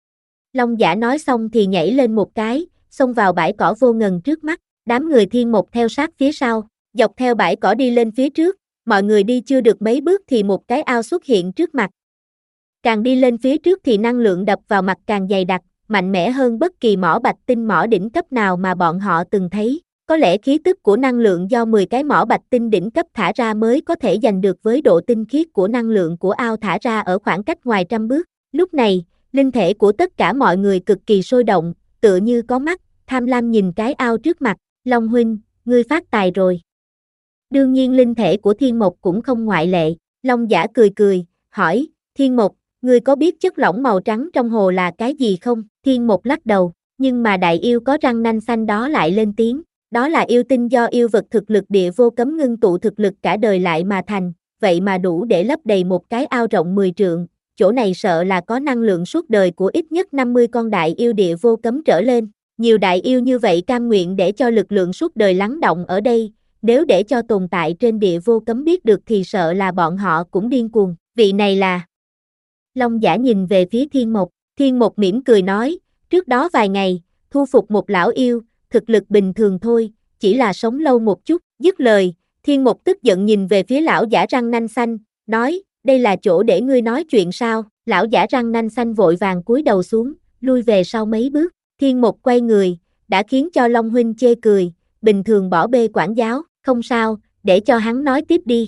Long Giả nói xong thì nhảy lên một cái, xông vào bãi cỏ vô ngần trước mắt, đám người Thiên Mộc theo sát phía sau, dọc theo bãi cỏ đi lên phía trước, mọi người đi chưa được mấy bước thì một cái ao xuất hiện trước mặt. Càng đi lên phía trước thì năng lượng đập vào mặt càng dày đặc, mạnh mẽ hơn bất kỳ mỏ bạch tinh mỏ đỉnh cấp nào mà bọn họ từng thấy. Có lẽ khí tức của năng lượng do mười cái mỏ bạch tinh đỉnh cấp thả ra mới có thể giành được với độ tinh khiết của năng lượng của ao thả ra ở khoảng cách ngoài trăm bước. Lúc này, linh thể của tất cả mọi người cực kỳ sôi động, tựa như có mắt, tham lam nhìn cái ao trước mặt. Long huynh, ngươi phát tài rồi. Đương nhiên linh thể của Thiên Mộc cũng không ngoại lệ. Long Giả cười cười, hỏi, Thiên Mộc, ngươi có biết chất lỏng màu trắng trong hồ là cái gì không? Thiên Mộc lắc đầu, nhưng mà đại yêu có răng nanh xanh đó lại lên tiếng. Đó là yêu tinh do yêu vật thực lực địa vô cấm ngưng tụ thực lực cả đời lại mà thành, vậy mà đủ để lấp đầy một cái ao rộng mười trượng, chỗ này sợ là có năng lượng suốt đời của ít nhất năm mươi con đại yêu địa vô cấm trở lên. Nhiều đại yêu như vậy cam nguyện để cho lực lượng suốt đời lắng động ở đây, nếu để cho tồn tại trên địa vô cấm biết được thì sợ là bọn họ cũng điên cuồng. Vị này là... Long Giả nhìn về phía Thiên Mộc, Thiên Mộc mỉm cười nói, trước đó vài ngày, thu phục một lão yêu, thực lực bình thường thôi, chỉ là sống lâu một chút. Dứt lời, Thiên Mộc tức giận nhìn về phía lão giả răng nanh xanh, nói, đây là chỗ để ngươi nói chuyện sao? Lão giả răng nanh xanh vội vàng cúi đầu xuống, lui về sau mấy bước. Thiên Mộc quay người, đã khiến cho Long huynh chê cười, bình thường bỏ bê quản giáo, không sao, để cho hắn nói tiếp đi.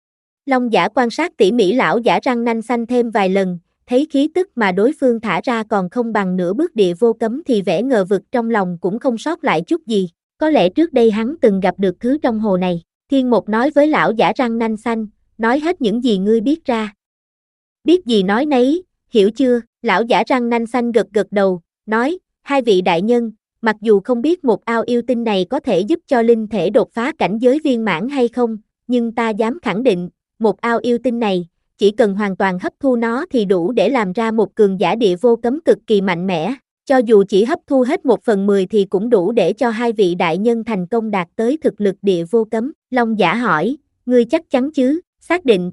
Long Giả quan sát tỉ mỉ lão giả răng nanh xanh thêm vài lần, thấy khí tức mà đối phương thả ra còn không bằng nửa bước địa vô cấm thì vẻ ngờ vực trong lòng cũng không sót lại chút gì. Có lẽ trước đây hắn từng gặp được thứ trong hồ này. Thiên Mộc nói với lão giả răng nanh xanh, nói hết những gì ngươi biết ra. Biết gì nói nấy, hiểu chưa? Lão giả răng nanh xanh gật gật đầu, nói, hai vị đại nhân, mặc dù không biết một ao yêu tinh này có thể giúp cho linh thể đột phá cảnh giới viên mãn hay không, nhưng ta dám khẳng định, một ao yêu tinh này, chỉ cần hoàn toàn hấp thu nó thì đủ để làm ra một cường giả địa vô cấm cực kỳ mạnh mẽ. Cho dù chỉ hấp thu hết một phần mười thì cũng đủ để cho hai vị đại nhân thành công đạt tới thực lực địa vô cấm. Long Giả hỏi, ngươi chắc chắn chứ? Xác định.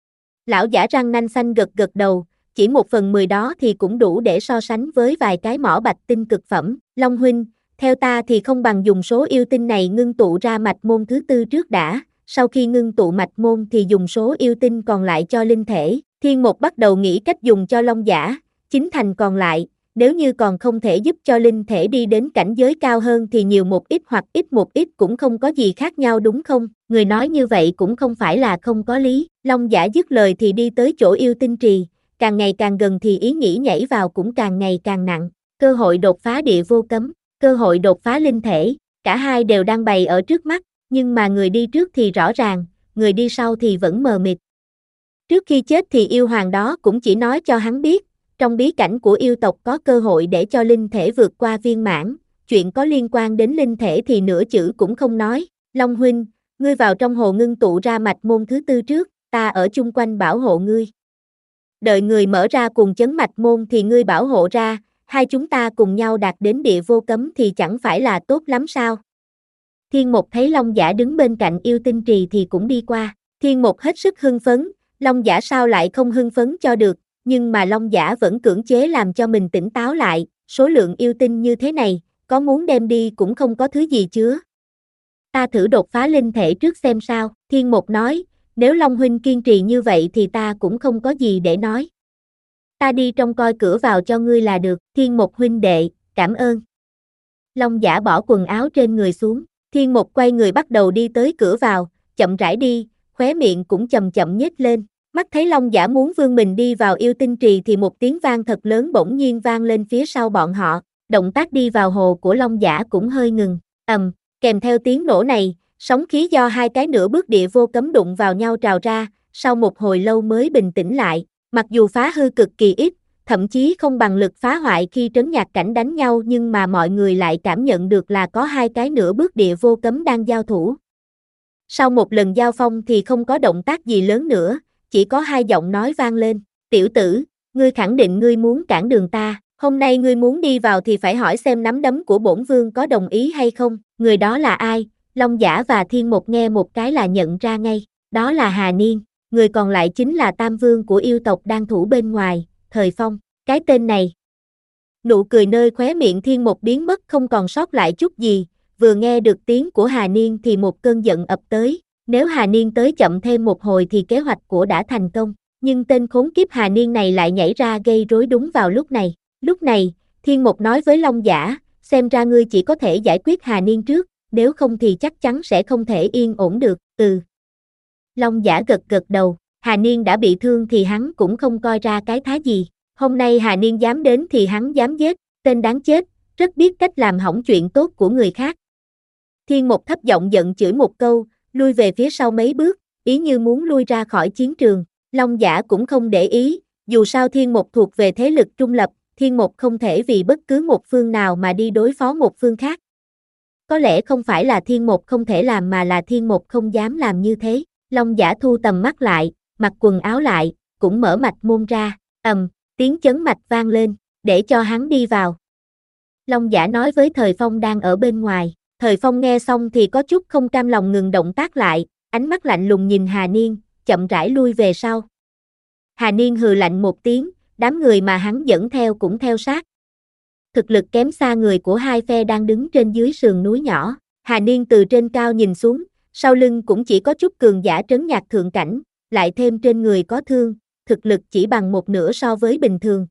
Lão giả răng nanh xanh gật gật đầu, chỉ một phần mười đó thì cũng đủ để so sánh với vài cái mỏ bạch tinh cực phẩm. Long huynh, theo ta thì không bằng dùng số yêu tinh này ngưng tụ ra mạch môn thứ tư trước đã, sau khi ngưng tụ mạch môn thì dùng số yêu tinh còn lại cho linh thể. Thiên Mộc bắt đầu nghĩ cách dùng cho Long Giả, chính thành còn lại. Nếu như còn không thể giúp cho linh thể đi đến cảnh giới cao hơn thì nhiều một ít hoặc ít một ít cũng không có gì khác nhau đúng không? Người nói như vậy cũng không phải là không có lý. Long Giả dứt lời thì đi tới chỗ yêu tinh trì, càng ngày càng gần thì ý nghĩ nhảy vào cũng càng ngày càng nặng. Cơ hội đột phá địa vô cấm, cơ hội đột phá linh thể, cả hai đều đang bày ở trước mắt, nhưng mà người đi trước thì rõ ràng, người đi sau thì vẫn mờ mịt. Trước khi chết thì yêu hoàng đó cũng chỉ nói cho hắn biết, trong bí cảnh của yêu tộc có cơ hội để cho linh thể vượt qua viên mãn, chuyện có liên quan đến linh thể thì nửa chữ cũng không nói. Long huynh, ngươi vào trong hồ ngưng tụ ra mạch môn thứ tư trước, ta ở chung quanh bảo hộ ngươi. Đợi người mở ra cùng chấn mạch môn thì ngươi bảo hộ ra, hai chúng ta cùng nhau đạt đến địa vô cấm thì chẳng phải là tốt lắm sao? Thiên Mộc thấy Long Giả đứng bên cạnh yêu tinh trì thì cũng đi qua. Thiên Mộc hết sức hưng phấn, Long Giả sao lại không hưng phấn cho được, nhưng mà Long Giả vẫn cưỡng chế làm cho mình tỉnh táo lại, số lượng yêu tinh như thế này, có muốn đem đi cũng không có thứ gì chứa. Ta thử đột phá linh thể trước xem sao, Thiên Một nói, nếu Long huynh kiên trì như vậy thì ta cũng không có gì để nói. Ta đi trông coi cửa vào cho ngươi là được, Thiên Một huynh đệ, cảm ơn. Long Giả bỏ quần áo trên người xuống, Thiên Một quay người bắt đầu đi tới cửa vào, chậm rãi đi, khóe miệng cũng chậm chậm nhếch lên. Mắt thấy Long Giả muốn vươn mình đi vào yêu tinh trì thì một tiếng vang thật lớn bỗng nhiên vang lên phía sau bọn họ, động tác đi vào hồ của Long Giả cũng hơi ngừng, ầm, kèm theo tiếng nổ này, sóng khí do hai cái nửa bước địa vô cấm đụng vào nhau trào ra, sau một hồi lâu mới bình tĩnh lại, mặc dù phá hư cực kỳ ít, thậm chí không bằng lực phá hoại khi trấn nhạc cảnh đánh nhau nhưng mà mọi người lại cảm nhận được là có hai cái nửa bước địa vô cấm đang giao thủ. Sau một lần giao phong thì không có động tác gì lớn nữa, chỉ có hai giọng nói vang lên, tiểu tử, ngươi khẳng định ngươi muốn cản đường ta, hôm nay ngươi muốn đi vào thì phải hỏi xem nắm đấm của bổn vương có đồng ý hay không, người đó là ai? Long Giả và Thiên Một nghe một cái là nhận ra ngay, đó là Hà Niên, người còn lại chính là Tam Vương của yêu tộc đang thủ bên ngoài, Thời Phong, cái tên này. Nụ cười nơi khóe miệng Thiên Một biến mất không còn sót lại chút gì, vừa nghe được tiếng của Hà Niên thì một cơn giận ập tới, nếu Hà Niên tới chậm thêm một hồi thì kế hoạch của đã thành công, nhưng tên khốn kiếp Hà Niên này lại nhảy ra gây rối đúng vào lúc này. Lúc này, Thiên Một nói với Long Giả, xem ra ngươi chỉ có thể giải quyết Hà Niên trước, nếu không thì chắc chắn sẽ không thể yên ổn được, ừ. Long Giả gật gật đầu, Hà Niên đã bị thương thì hắn cũng không coi ra cái thá gì, hôm nay Hà Niên dám đến thì hắn dám giết, tên đáng chết, rất biết cách làm hỏng chuyện tốt của người khác. Thiên Một thấp giọng giận chửi một câu, lui về phía sau mấy bước, ý như muốn lui ra khỏi chiến trường, Long Giả cũng không để ý, dù sao Thiên Một thuộc về thế lực trung lập, Thiên Một không thể vì bất cứ một phương nào mà đi đối phó một phương khác. Có lẽ không phải là Thiên Một không thể làm mà là Thiên Một không dám làm như thế, Long Giả thu tầm mắt lại, mặc quần áo lại, cũng mở mạch môn ra, ầm, tiếng chấn mạch vang lên, để cho hắn đi vào. Long Giả nói với Thời Phong đang ở bên ngoài, Thời Phong nghe xong thì có chút không cam lòng ngừng động tác lại, ánh mắt lạnh lùng nhìn Hà Niên, chậm rãi lui về sau. Hà Niên hừ lạnh một tiếng, đám người mà hắn dẫn theo cũng theo sát. Thực lực kém xa người của hai phe đang đứng trên dưới sườn núi nhỏ, Hà Niên từ trên cao nhìn xuống, sau lưng cũng chỉ có chút cường giả trấn nhạc thượng cảnh, lại thêm trên người có thương, thực lực chỉ bằng một nửa so với bình thường.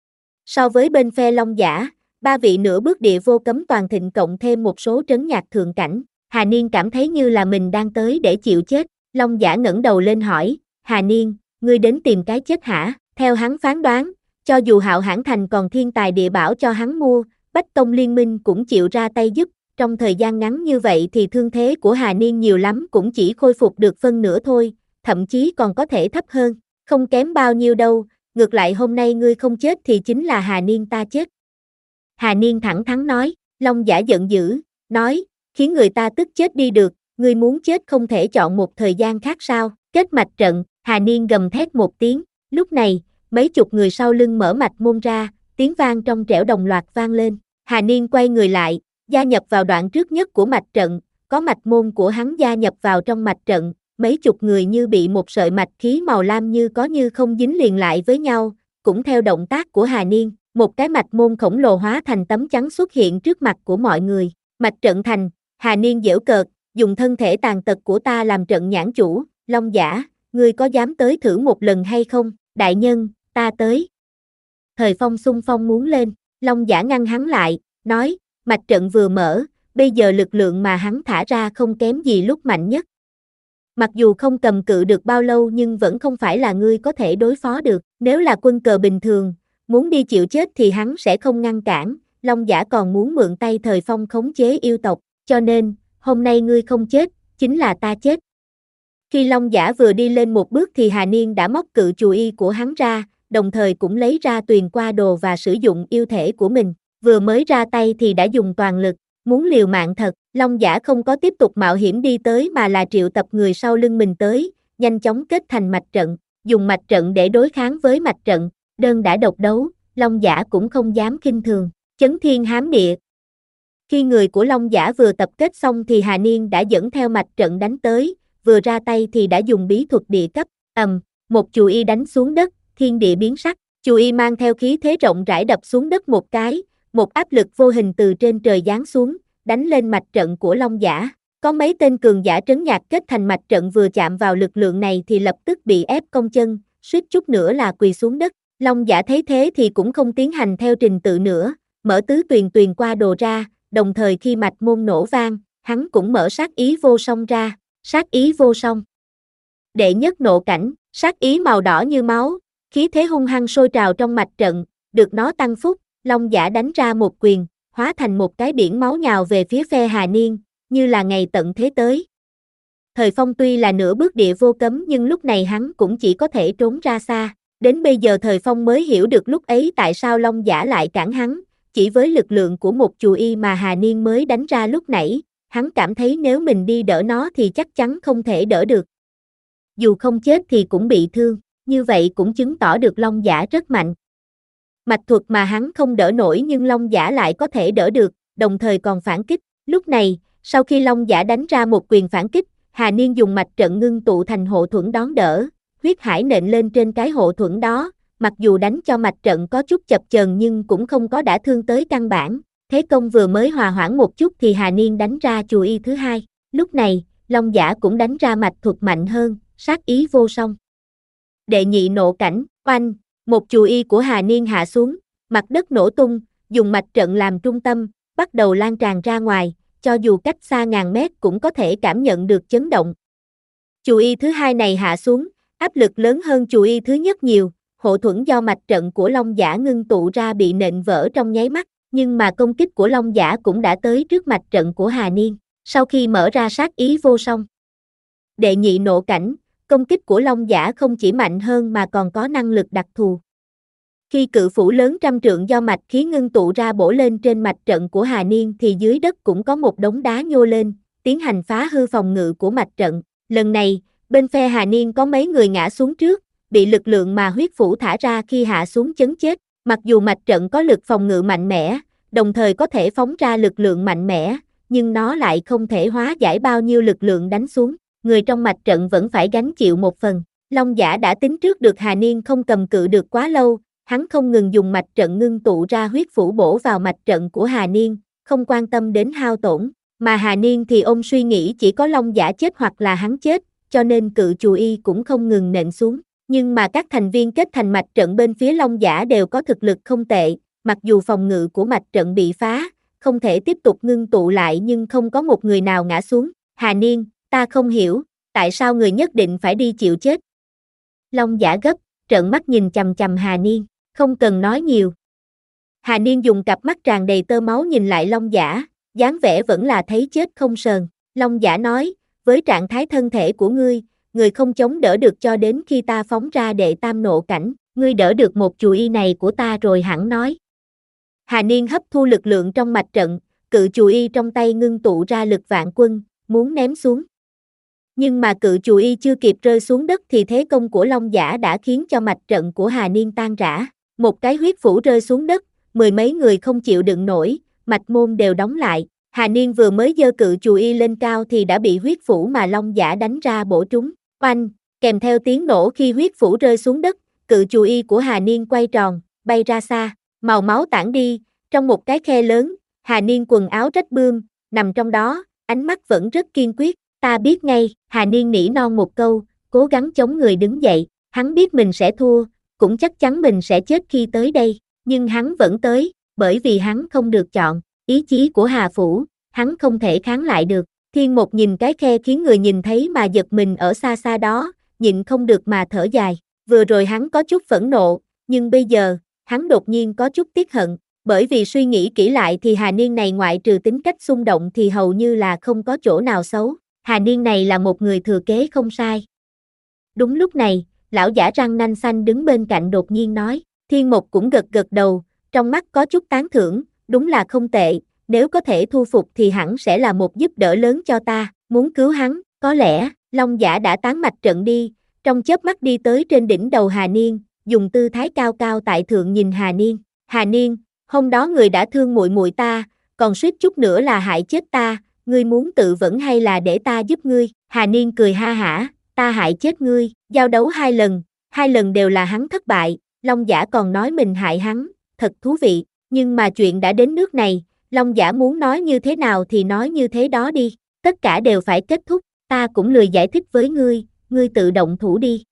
So với bên phe Long Giả, ba vị nửa bước địa vô cấm toàn thịnh cộng thêm một số trấn nhạc thượng cảnh, Hà Niên cảm thấy như là mình đang tới để chịu chết, Long Giả ngẩng đầu lên hỏi, Hà Niên, ngươi đến tìm cái chết hả? Theo hắn phán đoán, cho dù Hạo Hãn Thành còn thiên tài địa bảo cho hắn mua, Bách Tông Liên Minh cũng chịu ra tay giúp, trong thời gian ngắn như vậy thì thương thế của Hà Niên nhiều lắm cũng chỉ khôi phục được phân nửa thôi, thậm chí còn có thể thấp hơn, không kém bao nhiêu đâu, ngược lại hôm nay ngươi không chết thì chính là Hà Niên ta chết. Hà Niên thẳng thắn nói, Long Giả giận dữ, nói, khiến người ta tức chết đi được, ngươi muốn chết không thể chọn một thời gian khác sao, kết mạch trận, Hà Niên gầm thét một tiếng, lúc này, mấy chục người sau lưng mở mạch môn ra, tiếng vang trong trẻo đồng loạt vang lên, Hà Niên quay người lại, gia nhập vào đoạn trước nhất của mạch trận, có mạch môn của hắn gia nhập vào trong mạch trận, mấy chục người như bị một sợi mạch khí màu lam như có như không dính liền lại với nhau, cũng theo động tác của Hà Niên, một cái mạch môn khổng lồ hóa thành tấm chắn xuất hiện trước mặt của mọi người, mạch trận thành, Hà Niên giễu cợt, dùng thân thể tàn tật của ta làm trận nhãn chủ, Long Giả, ngươi có dám tới thử một lần hay không, đại nhân, ta tới. Thời Phong xung phong muốn lên, Long Giả ngăn hắn lại, nói, mạch trận vừa mở, bây giờ lực lượng mà hắn thả ra không kém gì lúc mạnh nhất. Mặc dù không cầm cự được bao lâu nhưng vẫn không phải là ngươi có thể đối phó được, nếu là quân cờ bình thường, muốn đi chịu chết thì hắn sẽ không ngăn cản, Long Giả còn muốn mượn tay Thời Phong khống chế yêu tộc, cho nên, hôm nay ngươi không chết, chính là ta chết. Khi Long Giả vừa đi lên một bước thì Hà Niên đã móc cự chù y của hắn ra, đồng thời cũng lấy ra tuyền qua đồ và sử dụng yêu thể của mình, vừa mới ra tay thì đã dùng toàn lực, muốn liều mạng thật, Long Giả không có tiếp tục mạo hiểm đi tới mà là triệu tập người sau lưng mình tới, nhanh chóng kết thành mạch trận, dùng mạch trận để đối kháng với mạch trận, đơn đã độc đấu, Long Giả cũng không dám khinh thường, chấn thiên hám địa. Khi người của Long Giả vừa tập kết xong thì Hà Niên đã dẫn theo mạch trận đánh tới, vừa ra tay thì đã dùng bí thuật địa cấp, ầm, một chù y đánh xuống đất, thiên địa biến sắc, chù y mang theo khí thế rộng rãi đập xuống đất một cái, một áp lực vô hình từ trên trời giáng xuống, đánh lên mạch trận của Long Giả. Có mấy tên cường giả trấn nhạc kết thành mạch trận vừa chạm vào lực lượng này thì lập tức bị ép cong chân, suýt chút nữa là quỳ xuống đất. Long Giả thấy thế thì cũng không tiến hành theo trình tự nữa, mở tứ tuyền tuyền qua đồ ra, đồng thời khi mạch môn nổ vang, hắn cũng mở sát ý vô song ra, sát ý vô song. Đệ nhất nộ cảnh, sát ý màu đỏ như máu, khí thế hung hăng sôi trào trong mạch trận, được nó tăng phúc, Long Giả đánh ra một quyền, hóa thành một cái biển máu nhào về phía phe Hà Niên, như là ngày tận thế tới. Thời Phong tuy là nửa bước địa vô cấm nhưng lúc này hắn cũng chỉ có thể trốn ra xa. Đến bây giờ Thời Phong mới hiểu được lúc ấy tại sao Long Giả lại cản hắn, chỉ với lực lượng của một chù y mà Hà Niên mới đánh ra lúc nãy, hắn cảm thấy nếu mình đi đỡ nó thì chắc chắn không thể đỡ được. Dù không chết thì cũng bị thương, như vậy cũng chứng tỏ được Long Giả rất mạnh. Mạch thuật mà hắn không đỡ nổi nhưng Long Giả lại có thể đỡ được, đồng thời còn phản kích. Lúc này, sau khi Long Giả đánh ra một quyền phản kích, Hà Niên dùng mạch trận ngưng tụ thành hộ thuẫn đón đỡ, huyết hải nện lên trên cái hộ thuẫn đó, mặc dù đánh cho mạch trận có chút chập chờn nhưng cũng không có đả thương tới căn bản. Thế công vừa mới hòa hoãn một chút thì Hà Niên đánh ra chù y thứ hai. Lúc này, Long Giả cũng đánh ra mạch thuật mạnh hơn, sát ý vô song. Đệ nhị nộ cảnh, oanh, một chù y của Hà Niên hạ xuống, mặt đất nổ tung, dùng mạch trận làm trung tâm, bắt đầu lan tràn ra ngoài, cho dù cách xa ngàn mét cũng có thể cảm nhận được chấn động. Chù y thứ hai này hạ xuống, áp lực lớn hơn chù y thứ nhất nhiều, hộ thuẫn do mạch trận của Long Giả ngưng tụ ra bị nện vỡ trong nháy mắt, nhưng mà công kích của Long Giả cũng đã tới trước mạch trận của Hà Niên, sau khi mở ra sát ý vô song. Đệ nhị nộ cảnh, công kích của Long Giả không chỉ mạnh hơn mà còn có năng lực đặc thù. Khi cự phủ lớn trăm trượng do mạch khí ngưng tụ ra bổ lên trên mạch trận của Hà Niên thì dưới đất cũng có một đống đá nhô lên, tiến hành phá hư phòng ngự của mạch trận. Lần này, bên phe Hà Niên có mấy người ngã xuống trước, bị lực lượng mà huyết phủ thả ra khi hạ xuống chấn chết. Mặc dù mạch trận có lực phòng ngự mạnh mẽ, đồng thời có thể phóng ra lực lượng mạnh mẽ, nhưng nó lại không thể hóa giải bao nhiêu lực lượng đánh xuống. Người trong mạch trận vẫn phải gánh chịu một phần. Long Giả đã tính trước được Hà Niên không cầm cự được quá lâu, hắn không ngừng dùng mạch trận ngưng tụ ra huyết phủ bổ vào mạch trận của Hà Niên, không quan tâm đến hao tổn, mà Hà Niên thì ông suy nghĩ chỉ có Long Giả chết hoặc là hắn chết, cho nên cự chù y cũng không ngừng nện xuống. Nhưng mà các thành viên kết thành mạch trận bên phía Long Giả đều có thực lực không tệ, mặc dù phòng ngự của mạch trận bị phá, không thể tiếp tục ngưng tụ lại nhưng không có một người nào ngã xuống. Hà Niên, ta không hiểu, tại sao người nhất định phải đi chịu chết? Long Giả gấp, trợn mắt nhìn chằm chằm Hà Niên, không cần nói nhiều. Hà Niên dùng cặp mắt tràn đầy tơ máu nhìn lại Long Giả, dáng vẻ vẫn là thấy chết không sờn. Long Giả nói, với trạng thái thân thể của ngươi, người không chống đỡ được cho đến khi ta phóng ra đệ tam nộ cảnh, ngươi đỡ được một chù y này của ta rồi hẳn nói. Hà Niên hấp thu lực lượng trong mạch trận, cự chù y trong tay ngưng tụ ra lực vạn quân, muốn ném xuống. Nhưng mà cự chù y chưa kịp rơi xuống đất thì thế công của Long Giả đã khiến cho mạch trận của Hà Niên tan rã. Một cái huyết phủ rơi xuống đất, mười mấy người không chịu đựng nổi, mạch môn đều đóng lại. Hà Niên vừa mới giơ cự chù y lên cao thì đã bị huyết phủ mà Long Giả đánh ra bổ trúng. Oanh, kèm theo tiếng nổ khi huyết phủ rơi xuống đất, cự chù y của Hà Niên quay tròn, bay ra xa, màu máu tản đi, trong một cái khe lớn, Hà Niên quần áo rách bươm, nằm trong đó, ánh mắt vẫn rất kiên quyết. Ta biết ngay, Hà Niên nỉ non một câu, cố gắng chống người đứng dậy, hắn biết mình sẽ thua, cũng chắc chắn mình sẽ chết khi tới đây, nhưng hắn vẫn tới, bởi vì hắn không được chọn, ý chí của Hà Phủ, hắn không thể kháng lại được. Thiên Một nhìn cái khe khiến người nhìn thấy mà giật mình ở xa xa đó, nhịn không được mà thở dài, vừa rồi hắn có chút phẫn nộ, nhưng bây giờ, hắn đột nhiên có chút tiếc hận, bởi vì suy nghĩ kỹ lại thì Hà Niên này ngoại trừ tính cách xung động thì hầu như là không có chỗ nào xấu. Hà Niên này là một người thừa kế không sai. Đúng lúc này, lão giả răng nanh xanh đứng bên cạnh đột nhiên nói, Thiên Một cũng gật gật đầu, trong mắt có chút tán thưởng, đúng là không tệ, nếu có thể thu phục thì hẳn sẽ là một giúp đỡ lớn cho ta, muốn cứu hắn, có lẽ, Long Giả đã tán mạch trận đi, trong chớp mắt đi tới trên đỉnh đầu Hà Niên, dùng tư thái cao cao tại thượng nhìn Hà Niên, Hà Niên, hôm đó người đã thương muội muội ta, còn suýt chút nữa là hại chết ta, ngươi muốn tự vẫn hay là để ta giúp ngươi? Hà Niên cười ha hả, ta hại chết ngươi, giao đấu hai lần, hai lần đều là hắn thất bại, Long Giả còn nói mình hại hắn, thật thú vị. Nhưng mà chuyện đã đến nước này, Long Giả muốn nói như thế nào thì nói như thế đó đi, tất cả đều phải kết thúc, ta cũng lười giải thích với ngươi, ngươi tự động thủ đi.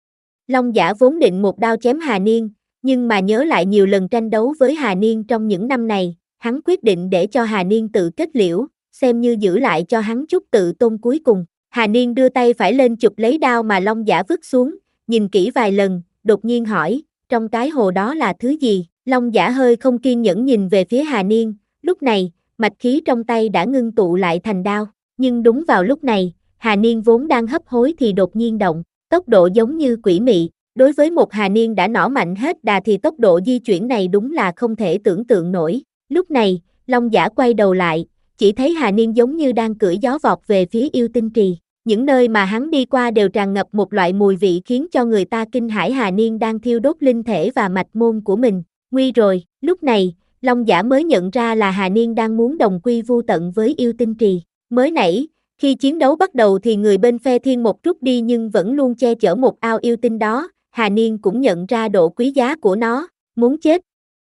Long Giả vốn định một đao chém Hà Niên, nhưng mà nhớ lại nhiều lần tranh đấu với Hà Niên trong những năm này, hắn quyết định để cho Hà Niên tự kết liễu, xem như giữ lại cho hắn chút tự tôn cuối cùng. Hà Niên đưa tay phải lên chụp lấy đao mà Long Giả vứt xuống, nhìn kỹ vài lần, đột nhiên hỏi, trong cái hồ đó là thứ gì? Long Giả hơi không kiên nhẫn nhìn về phía Hà Niên, lúc này, mạch khí trong tay đã ngưng tụ lại thành đao, nhưng đúng vào lúc này, Hà Niên vốn đang hấp hối thì đột nhiên động, tốc độ giống như quỷ mị, đối với một Hà Niên đã nỏ mạnh hết đà thì tốc độ di chuyển này đúng là không thể tưởng tượng nổi. Lúc này, Long Giả quay đầu lại, chỉ thấy Hà Niên giống như đang cưỡi gió vọt về phía yêu tinh trì. Những nơi mà hắn đi qua đều tràn ngập một loại mùi vị khiến cho người ta kinh hãi. Hà Niên đang thiêu đốt linh thể và mạch môn của mình. Nguy rồi, lúc này, Long Giả mới nhận ra là Hà Niên đang muốn đồng quy vu tận với yêu tinh trì. Mới nãy, khi chiến đấu bắt đầu thì người bên phe thiên một rút đi nhưng vẫn luôn che chở một ao yêu tinh đó, Hà Niên cũng nhận ra độ quý giá của nó, muốn chết.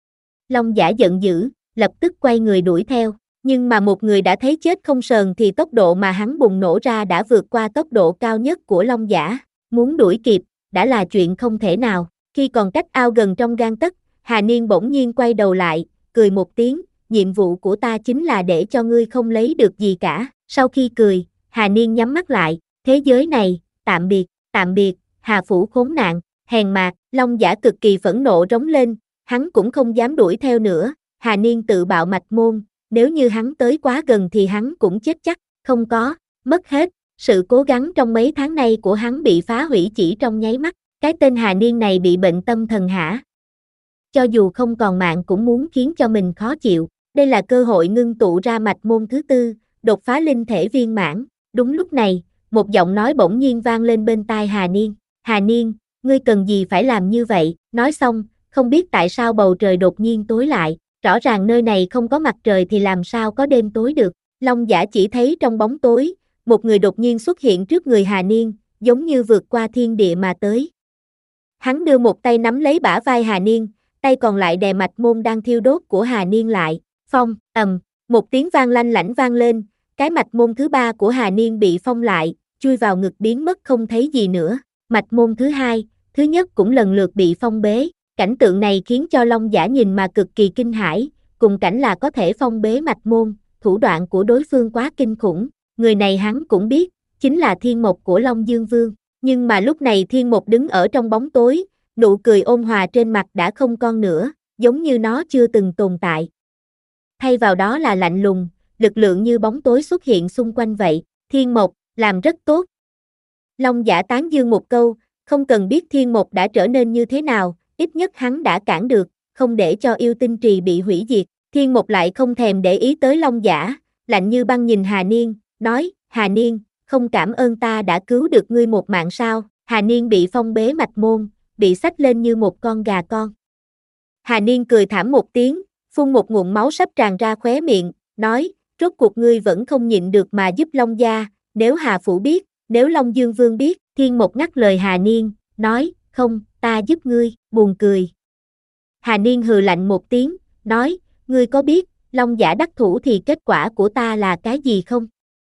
Long Giả giận dữ, lập tức quay người đuổi theo, nhưng mà một người đã thấy chết không sờn thì tốc độ mà hắn bùng nổ ra đã vượt qua tốc độ cao nhất của Long Giả, muốn đuổi kịp, đã là chuyện không thể nào. Khi còn cách ao gần trong gang tấc, Hà Niên bỗng nhiên quay đầu lại, cười một tiếng, nhiệm vụ của ta chính là để cho ngươi không lấy được gì cả. Sau khi cười, Hà Niên nhắm mắt lại, thế giới này, tạm biệt, tạm biệt, Hà Phủ khốn nạn, hèn mạt. Long Giả cực kỳ phẫn nộ rống lên, hắn cũng không dám đuổi theo nữa, Hà Niên tự bạo mạch môn, nếu như hắn tới quá gần thì hắn cũng chết chắc, không có, mất hết, sự cố gắng trong mấy tháng nay của hắn bị phá hủy chỉ trong nháy mắt, cái tên Hà Niên này bị bệnh tâm thần hả? Cho dù không còn mạng cũng muốn khiến cho mình khó chịu, đây là cơ hội ngưng tụ ra mạch môn thứ tư, đột phá linh thể viên mãn. Đúng lúc này, một giọng nói bỗng nhiên vang lên bên tai Hà Niên, Hà Niên, ngươi cần gì phải làm như vậy? Nói xong, không biết tại sao bầu trời đột nhiên tối lại, rõ ràng nơi này không có mặt trời thì làm sao có đêm tối được. Long Giả chỉ thấy trong bóng tối, một người đột nhiên xuất hiện trước người Hà Niên, giống như vượt qua thiên địa mà tới. Hắn đưa một tay nắm lấy bả vai Hà Niên, tay còn lại đè mạch môn đang thiêu đốt của Hà Niên lại, phong, ầm, một tiếng vang lanh lảnh vang lên, cái mạch môn thứ ba của Hà Niên bị phong lại, chui vào ngực biến mất không thấy gì nữa. Mạch môn thứ hai, thứ nhất cũng lần lượt bị phong bế, cảnh tượng này khiến cho Long Giả nhìn mà cực kỳ kinh hãi, cùng cảnh là có thể phong bế mạch môn, thủ đoạn của đối phương quá kinh khủng, người này hắn cũng biết, chính là Thiên Mộc của Long Dương Vương, nhưng mà lúc này Thiên Mộc đứng ở trong bóng tối, nụ cười ôn hòa trên mặt đã không còn nữa, giống như nó chưa từng tồn tại. Thay vào đó là lạnh lùng, lực lượng như bóng tối xuất hiện xung quanh vậy, Thiên Mộc, làm rất tốt. Long Giả tán dương một câu, không cần biết Thiên Mộc đã trở nên như thế nào, ít nhất hắn đã cản được, không để cho yêu tinh trì bị hủy diệt. Thiên Mộc lại không thèm để ý tới Long Giả, lạnh như băng nhìn Hà Niên, nói, Hà Niên, không cảm ơn ta đã cứu được ngươi một mạng sao? Hà Niên bị phong bế mạch môn, bị xách lên như một con gà con. Hà Niên cười thảm một tiếng, phun một ngụm máu sắp tràn ra khóe miệng, nói, rốt cuộc ngươi vẫn không nhịn được mà giúp Long gia, nếu Hà Phủ biết, nếu Long Dương Vương biết. Thiên Mộc ngắt lời Hà Niên, nói, không, ta giúp ngươi, buồn cười. Hà Niên hừ lạnh một tiếng, nói, ngươi có biết, Long Giả đắc thủ thì kết quả của ta là cái gì không?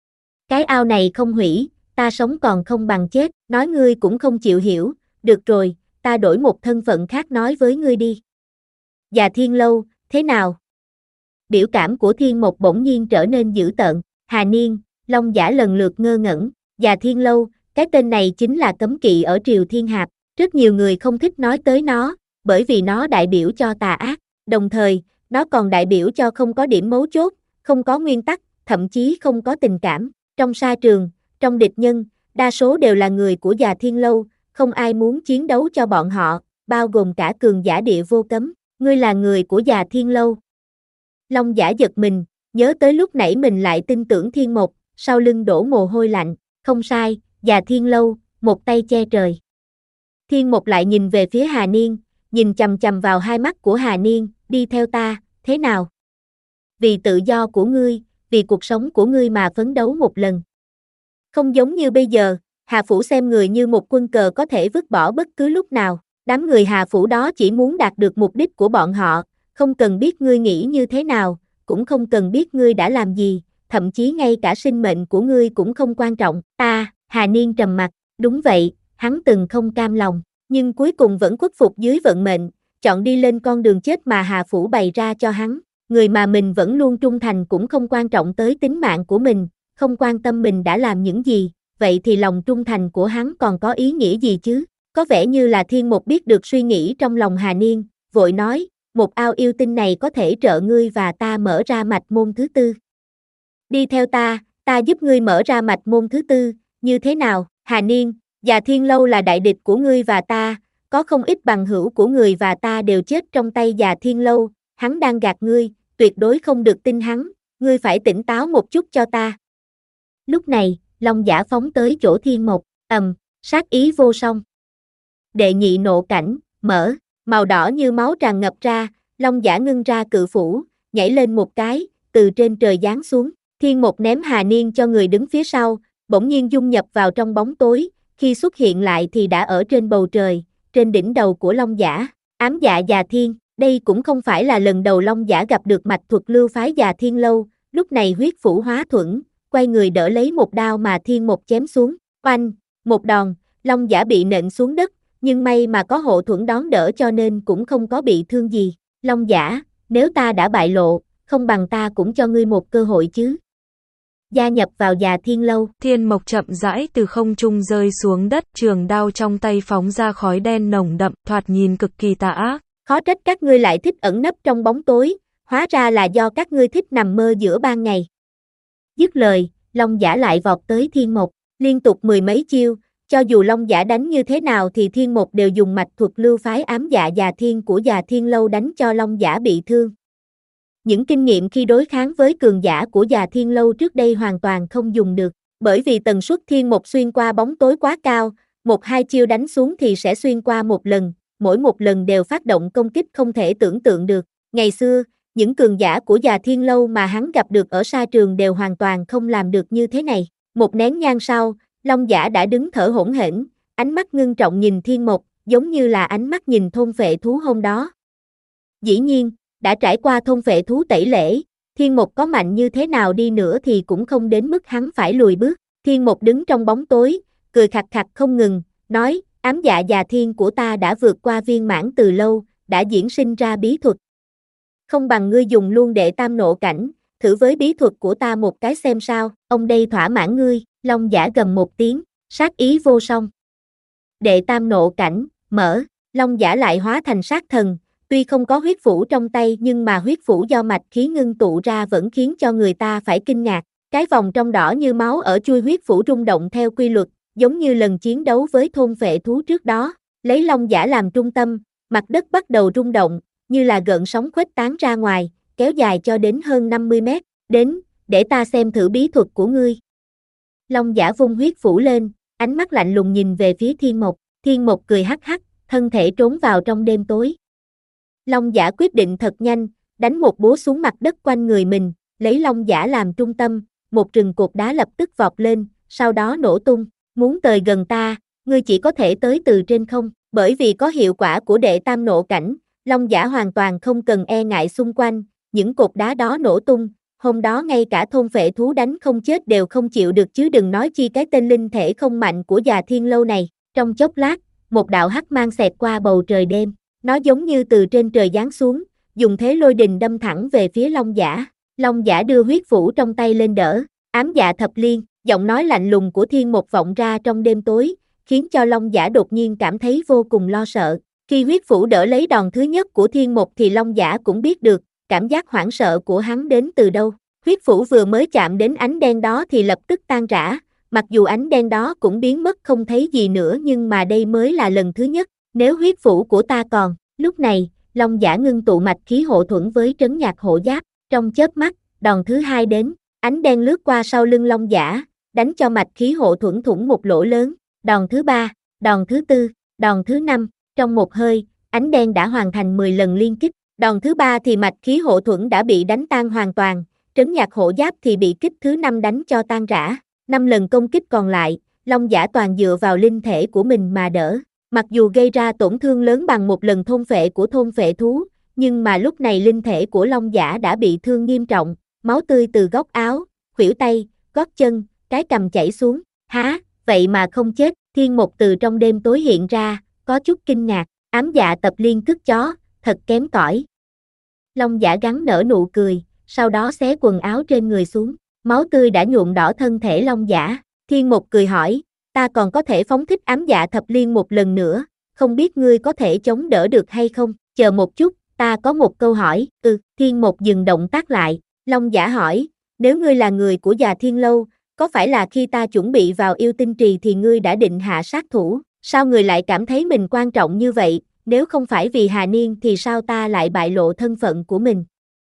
Cái ao này không hủy, ta sống còn không bằng chết, nói ngươi cũng không chịu hiểu, được rồi, ta đổi một thân phận khác nói với ngươi đi. Già Thiên Lâu, thế nào? Biểu cảm của Thiên Mộc bỗng nhiên trở nên dữ tợn, Hà Niên, Long Giả lần lượt ngơ ngẩn, Già Thiên Lâu, cái tên này chính là cấm kỵ ở Triều Thiên Hạp, rất nhiều người không thích nói tới nó, bởi vì nó đại biểu cho tà ác, đồng thời, nó còn đại biểu cho không có điểm mấu chốt, không có nguyên tắc, thậm chí không có tình cảm. Trong sa trường, trong địch nhân, đa số đều là người của Già Thiên Lâu, không ai muốn chiến đấu cho bọn họ, bao gồm cả cường giả địa vô cấm. Ngươi là người của Già Thiên Lâu. Long Giả giật mình, nhớ tới lúc nãy mình lại tin tưởng Thiên Mộc, sau lưng đổ mồ hôi lạnh, không sai, Già Thiên Lâu, một tay che trời. Thiên Mộc lại nhìn về phía Hà Niên, nhìn chằm chằm vào hai mắt của Hà Niên, đi theo ta, thế nào? Vì tự do của ngươi, vì cuộc sống của ngươi mà phấn đấu một lần. Không giống như bây giờ, Hà Phủ xem người như một quân cờ có thể vứt bỏ bất cứ lúc nào, đám người Hà Phủ đó chỉ muốn đạt được mục đích của bọn họ, không cần biết ngươi nghĩ như thế nào, cũng không cần biết ngươi đã làm gì, thậm chí ngay cả sinh mệnh của ngươi cũng không quan trọng. Ta, Hà Niên trầm mặt, đúng vậy, hắn từng không cam lòng, nhưng cuối cùng vẫn khuất phục dưới vận mệnh, chọn đi lên con đường chết mà Hà Phủ bày ra cho hắn. Người mà mình vẫn luôn trung thành cũng không quan trọng tới tính mạng của mình, không quan tâm mình đã làm những gì, vậy thì lòng trung thành của hắn còn có ý nghĩa gì chứ? Có vẻ như là Thiên Một biết được suy nghĩ trong lòng Hà Niên, vội nói, một ao yêu tinh này có thể trợ ngươi và ta mở ra mạch môn thứ tư. Đi theo ta, ta giúp ngươi mở ra mạch môn thứ tư, như thế nào? Hà Niên, Già Thiên Lâu là đại địch của ngươi và ta, có không ít bằng hữu của người và ta đều chết trong tay Già Thiên Lâu, hắn đang gạt ngươi, tuyệt đối không được tin hắn, ngươi phải tỉnh táo một chút cho ta. Lúc này, Long Giả phóng tới chỗ Thiên Một, ầm, sát ý vô song. Đệ nhị nộ cảnh, mở, màu đỏ như máu tràn ngập ra, Long Giả ngưng ra cự phủ, nhảy lên một cái, từ trên trời giáng xuống. Thiên Một ném Hà Niên cho người đứng phía sau, bỗng nhiên dung nhập vào trong bóng tối, khi xuất hiện lại thì đã ở trên bầu trời, trên đỉnh đầu của Long Giả. Ám Dạ Già Thiên, đây cũng không phải là lần đầu Long Giả gặp được mạch thuật lưu phái Già Thiên Lâu, lúc này huyết phủ hóa thuẫn, quay người đỡ lấy một đao mà Thiên Một chém xuống. Oanh, một đòn, Long Giả bị nện xuống đất, nhưng may mà có hộ thuẫn đón đỡ cho nên cũng không có bị thương gì. Long Giả, nếu ta đã bại lộ, không bằng ta cũng cho ngươi một cơ hội chứ. Gia nhập vào Già Thiên Lâu. Thiên Mộc chậm rãi từ không trung rơi xuống đất, trường đao trong tay phóng ra khói đen nồng đậm, thoạt nhìn cực kỳ tà ác. Khó trách các ngươi lại thích ẩn nấp trong bóng tối, hóa ra là do các ngươi thích nằm mơ giữa ban ngày. Dứt lời, Long Giả lại vọt tới Thiên Mộc, liên tục mười mấy chiêu, cho dù Long Giả đánh như thế nào thì Thiên Mộc đều dùng mạch thuật lưu phái ám dạ Già Thiên của Già Thiên Lâu đánh cho Long Giả bị thương. Những kinh nghiệm khi đối kháng với cường giả của Già Thiên Lâu trước đây hoàn toàn không dùng được, bởi vì tần suất Thiên Mộc xuyên qua bóng tối quá cao, một hai chiêu đánh xuống thì sẽ xuyên qua một lần, mỗi một lần đều phát động công kích không thể tưởng tượng được. Ngày xưa, những cường giả của Già Thiên Lâu mà hắn gặp được ở sa trường đều hoàn toàn không làm được như thế này. Một nén nhang sau, Long Giả đã đứng thở hổn hển, ánh mắt ngưng trọng nhìn Thiên Mộc, giống như là ánh mắt nhìn thôn phệ thú hôm đó. Dĩ nhiên, đã trải qua thôn phệ thú tẩy lễ, Thiên Mộc có mạnh như thế nào đi nữa thì cũng không đến mức hắn phải lùi bước. Thiên Mộc đứng trong bóng tối, cười khặt khặt không ngừng, nói, ám dạ Già Thiên của ta đã vượt qua viên mãn từ lâu, đã diễn sinh ra bí thuật. Không bằng ngươi dùng luôn đệ tam nộ cảnh, thử với bí thuật của ta một cái xem sao, ông đây thỏa mãn ngươi. Long Giả gầm một tiếng, sát ý vô song. Đệ tam nộ cảnh, mở, Long Giả lại hóa thành sát thần, tuy không có huyết phủ trong tay nhưng mà huyết phủ do mạch khí ngưng tụ ra vẫn khiến cho người ta phải kinh ngạc. Cái vòng trong đỏ như máu ở chui huyết phủ rung động theo quy luật, giống như lần chiến đấu với thôn phệ thú trước đó. Lấy Long Giả làm trung tâm, mặt đất bắt đầu rung động, như là gợn sóng khuếch tán ra ngoài, kéo dài cho đến hơn năm mươi mét. Đến, để ta xem thử bí thuật của ngươi. Long Giả vung huyết phủ lên, ánh mắt lạnh lùng nhìn về phía Thiên Mộc. Thiên Mộc cười hắc hắc, thân thể trốn vào trong đêm tối. Long Giả quyết định thật nhanh, đánh một búa xuống mặt đất quanh người mình, lấy Long Giả làm trung tâm, một rừng cột đá lập tức vọt lên, sau đó nổ tung. Muốn tới gần ta, ngươi chỉ có thể tới từ trên không, bởi vì có hiệu quả của đệ tam nộ cảnh, Long Giả hoàn toàn không cần e ngại xung quanh, những cột đá đó nổ tung. Hôm đó ngay cả thôn phệ thú đánh không chết đều không chịu được chứ đừng nói chi cái tên linh thể không mạnh của Già Thiên Lâu này. Trong chốc lát, một đạo hắc mang xẹt qua bầu trời đêm, nó giống như từ trên trời giáng xuống, dùng thế lôi đình đâm thẳng về phía Long Giả. Long Giả đưa huyết phủ trong tay lên đỡ, ám dạ thập liên, giọng nói lạnh lùng của Thiên Mộc vọng ra trong đêm tối, khiến cho Long Giả đột nhiên cảm thấy vô cùng lo sợ. Khi huyết phủ đỡ lấy đòn thứ nhất của Thiên Mộc thì Long Giả cũng biết được, cảm giác hoảng sợ của hắn đến từ đâu. Huyết phủ vừa mới chạm đến ánh đen đó thì lập tức tan rã, mặc dù ánh đen đó cũng biến mất không thấy gì nữa nhưng mà đây mới là lần thứ nhất, nếu huyết phủ của ta còn. Lúc này, Long Giả ngưng tụ mạch khí hộ thuẫn với trấn nhạc hộ giáp, trong chớp mắt, đòn thứ hai đến, ánh đen lướt qua sau lưng Long Giả, đánh cho mạch khí hộ thuẫn thủng một lỗ lớn, đòn thứ ba, đòn thứ tư, đòn thứ năm, trong một hơi, ánh đen đã hoàn thành mười lần liên kích. Đòn thứ ba thì mạch khí hộ thuẫn đã bị đánh tan hoàn toàn, trấn nhạc hộ giáp thì bị kích thứ năm đánh cho tan rã. Năm lần công kích còn lại, Long Giả toàn dựa vào linh thể của mình mà đỡ. Mặc dù gây ra tổn thương lớn bằng một lần thôn phệ của thôn phệ thú, nhưng mà lúc này linh thể của Long Giả đã bị thương nghiêm trọng, máu tươi từ góc áo, khuỷu tay, gót chân, cái cằm chảy xuống. Há, vậy mà không chết. Thiên Mục từ trong đêm tối hiện ra, có chút kinh ngạc. Ám Dạ Tập Liên cất chó, thật kém cỏi. Long Giả gắn nở nụ cười, sau đó xé quần áo trên người xuống, máu tươi đã nhuộm đỏ thân thể Long Giả. Thiên Mục cười hỏi, ta còn có thể phóng thích Ám Dạ Thập Liên một lần nữa, không biết ngươi có thể chống đỡ được hay không? Chờ một chút, ta có một câu hỏi. Ừ, Thiên Mục dừng động tác lại. Long Giả hỏi, nếu ngươi là người của Già Thiên Lâu, có phải là khi ta chuẩn bị vào yêu tinh trì thì ngươi đã định hạ sát thủ? Sao ngươi lại cảm thấy mình quan trọng như vậy? Nếu không phải vì Hà Niên thì sao ta lại bại lộ thân phận của mình?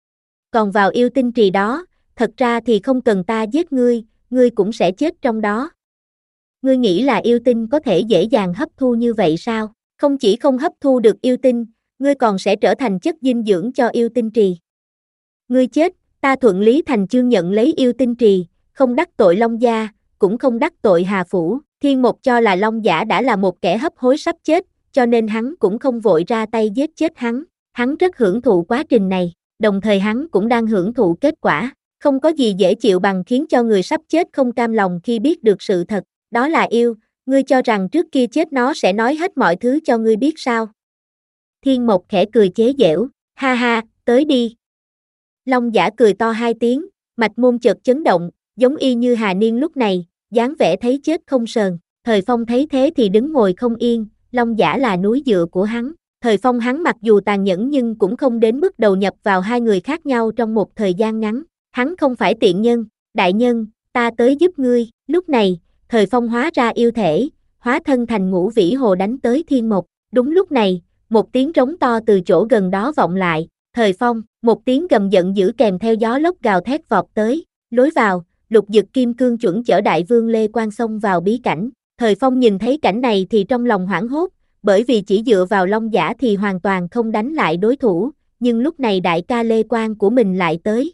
Còn vào yêu tinh trì đó, thật ra thì không cần ta giết ngươi, ngươi cũng sẽ chết trong đó. Ngươi nghĩ là yêu tinh có thể dễ dàng hấp thu như vậy sao? Không chỉ không hấp thu được yêu tinh, ngươi còn sẽ trở thành chất dinh dưỡng cho yêu tinh trì. Ngươi chết, ta thuận lý thành chương nhận lấy yêu tinh trì, không đắc tội Long gia, cũng không đắc tội Hà Phủ. Thiên Mục cho là Long Giả đã là một kẻ hấp hối sắp chết, cho nên hắn cũng không vội ra tay giết chết hắn. Hắn rất hưởng thụ quá trình này, đồng thời hắn cũng đang hưởng thụ kết quả. Không có gì dễ chịu bằng khiến cho người sắp chết không cam lòng khi biết được sự thật, đó là yêu. Ngươi cho rằng trước kia chết nó sẽ nói hết mọi thứ cho ngươi biết sao? Thiên Mục khẽ cười chế giễu, ha ha, tới đi. Long Giả cười to hai tiếng, mạch môn chợt chấn động, giống y như Hà Niên lúc này, dáng vẻ thấy chết không sờn. Thời Phong thấy thế thì đứng ngồi không yên, Long Giả là núi dựa của hắn. Thời Phong hắn mặc dù tàn nhẫn nhưng cũng không đến mức đầu nhập vào hai người khác nhau trong một thời gian ngắn. Hắn không phải tiện nhân, đại nhân, ta tới giúp ngươi. Lúc này, Thời Phong hóa ra yêu thể, hóa thân thành Ngũ Vĩ Hồ đánh tới Thiên Mục. Đúng lúc này, một tiếng trống to từ chỗ gần đó vọng lại. Thời Phong, một tiếng gầm giận dữ kèm theo gió lốc gào thét vọt tới. Lối vào, Lục Dực Kim Cương chuẩn chở Đại Vương Lê Quang xông vào bí cảnh. Thời Phong nhìn thấy cảnh này thì trong lòng hoảng hốt, bởi vì chỉ dựa vào Long Giả thì hoàn toàn không đánh lại đối thủ, nhưng lúc này đại ca Lê Quang của mình lại tới.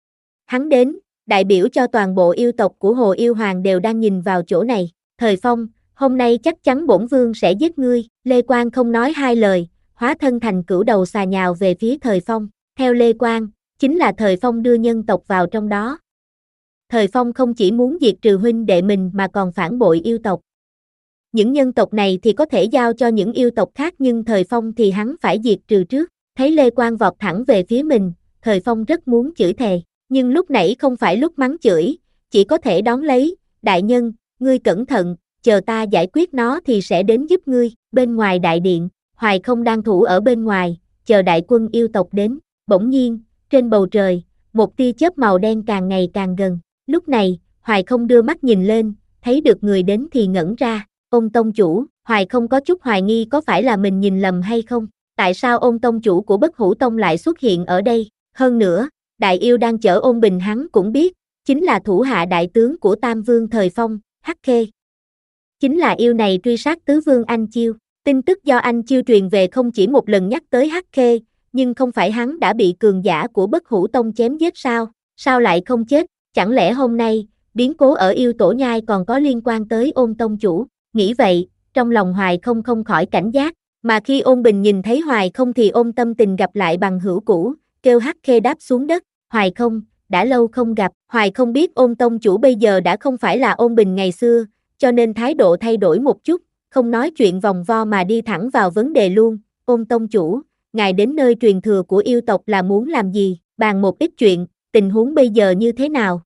Hắn đến, đại biểu cho toàn bộ yêu tộc của Hồ Yêu Hoàng đều đang nhìn vào chỗ này. Thời Phong, hôm nay chắc chắn bổn vương sẽ giết ngươi. Lê Quang không nói hai lời, hóa thân thành cửu đầu xà nhào về phía Thời Phong. Theo Lê Quang, chính là Thời Phong đưa nhân tộc vào trong đó. Thời Phong không chỉ muốn diệt trừ huynh đệ mình mà còn phản bội yêu tộc. Những nhân tộc này thì có thể giao cho những yêu tộc khác nhưng Thời Phong thì hắn phải diệt trừ trước. Thấy Lê Quang vọt thẳng về phía mình, Thời Phong rất muốn chửi thề. Nhưng lúc nãy không phải lúc mắng chửi, chỉ có thể đón lấy. Đại nhân, ngươi cẩn thận, chờ ta giải quyết nó thì sẽ đến giúp ngươi. Bên ngoài đại điện, Hoài Không đang thủ ở bên ngoài, chờ đại quân yêu tộc đến. Bỗng nhiên, trên bầu trời, một tia chớp màu đen càng ngày càng gần. Lúc này, Hoài Không đưa mắt nhìn lên, thấy được người đến thì ngẩn ra. Ôn tông chủ, Hoài Không có chút hoài nghi có phải là mình nhìn lầm hay không? Tại sao ôn tông chủ của Bất Hủ Tông lại xuất hiện ở đây? Hơn nữa, đại yêu đang chở ôn bình hắn cũng biết, chính là thủ hạ đại tướng của Tam Vương Thời Phong, Hắc Khê. Chính là yêu này truy sát tứ vương Anh Chiêu. Tin tức do Anh Chiêu truyền về không chỉ một lần nhắc tới Hắc Khê, nhưng không phải hắn đã bị cường giả của Bất Hủ Tông chém giết sao? Sao lại không chết? Chẳng lẽ hôm nay, biến cố ở yêu tổ nhai còn có liên quan tới ôn tông chủ? Nghĩ vậy, trong lòng Hoài Không không khỏi cảnh giác, mà khi ôn bình nhìn thấy Hoài Không thì ôm tâm tình gặp lại bằng hữu cũ, kêu Hắc Khê đáp xuống đất. Hoài Không, đã lâu không gặp. Hoài Không biết ôn tông chủ bây giờ đã không phải là ôn bình ngày xưa, cho nên thái độ thay đổi một chút, không nói chuyện vòng vo mà đi thẳng vào vấn đề luôn. Ôn tông chủ, ngài đến nơi truyền thừa của yêu tộc là muốn làm gì? Bàn một ít chuyện, tình huống bây giờ như thế nào?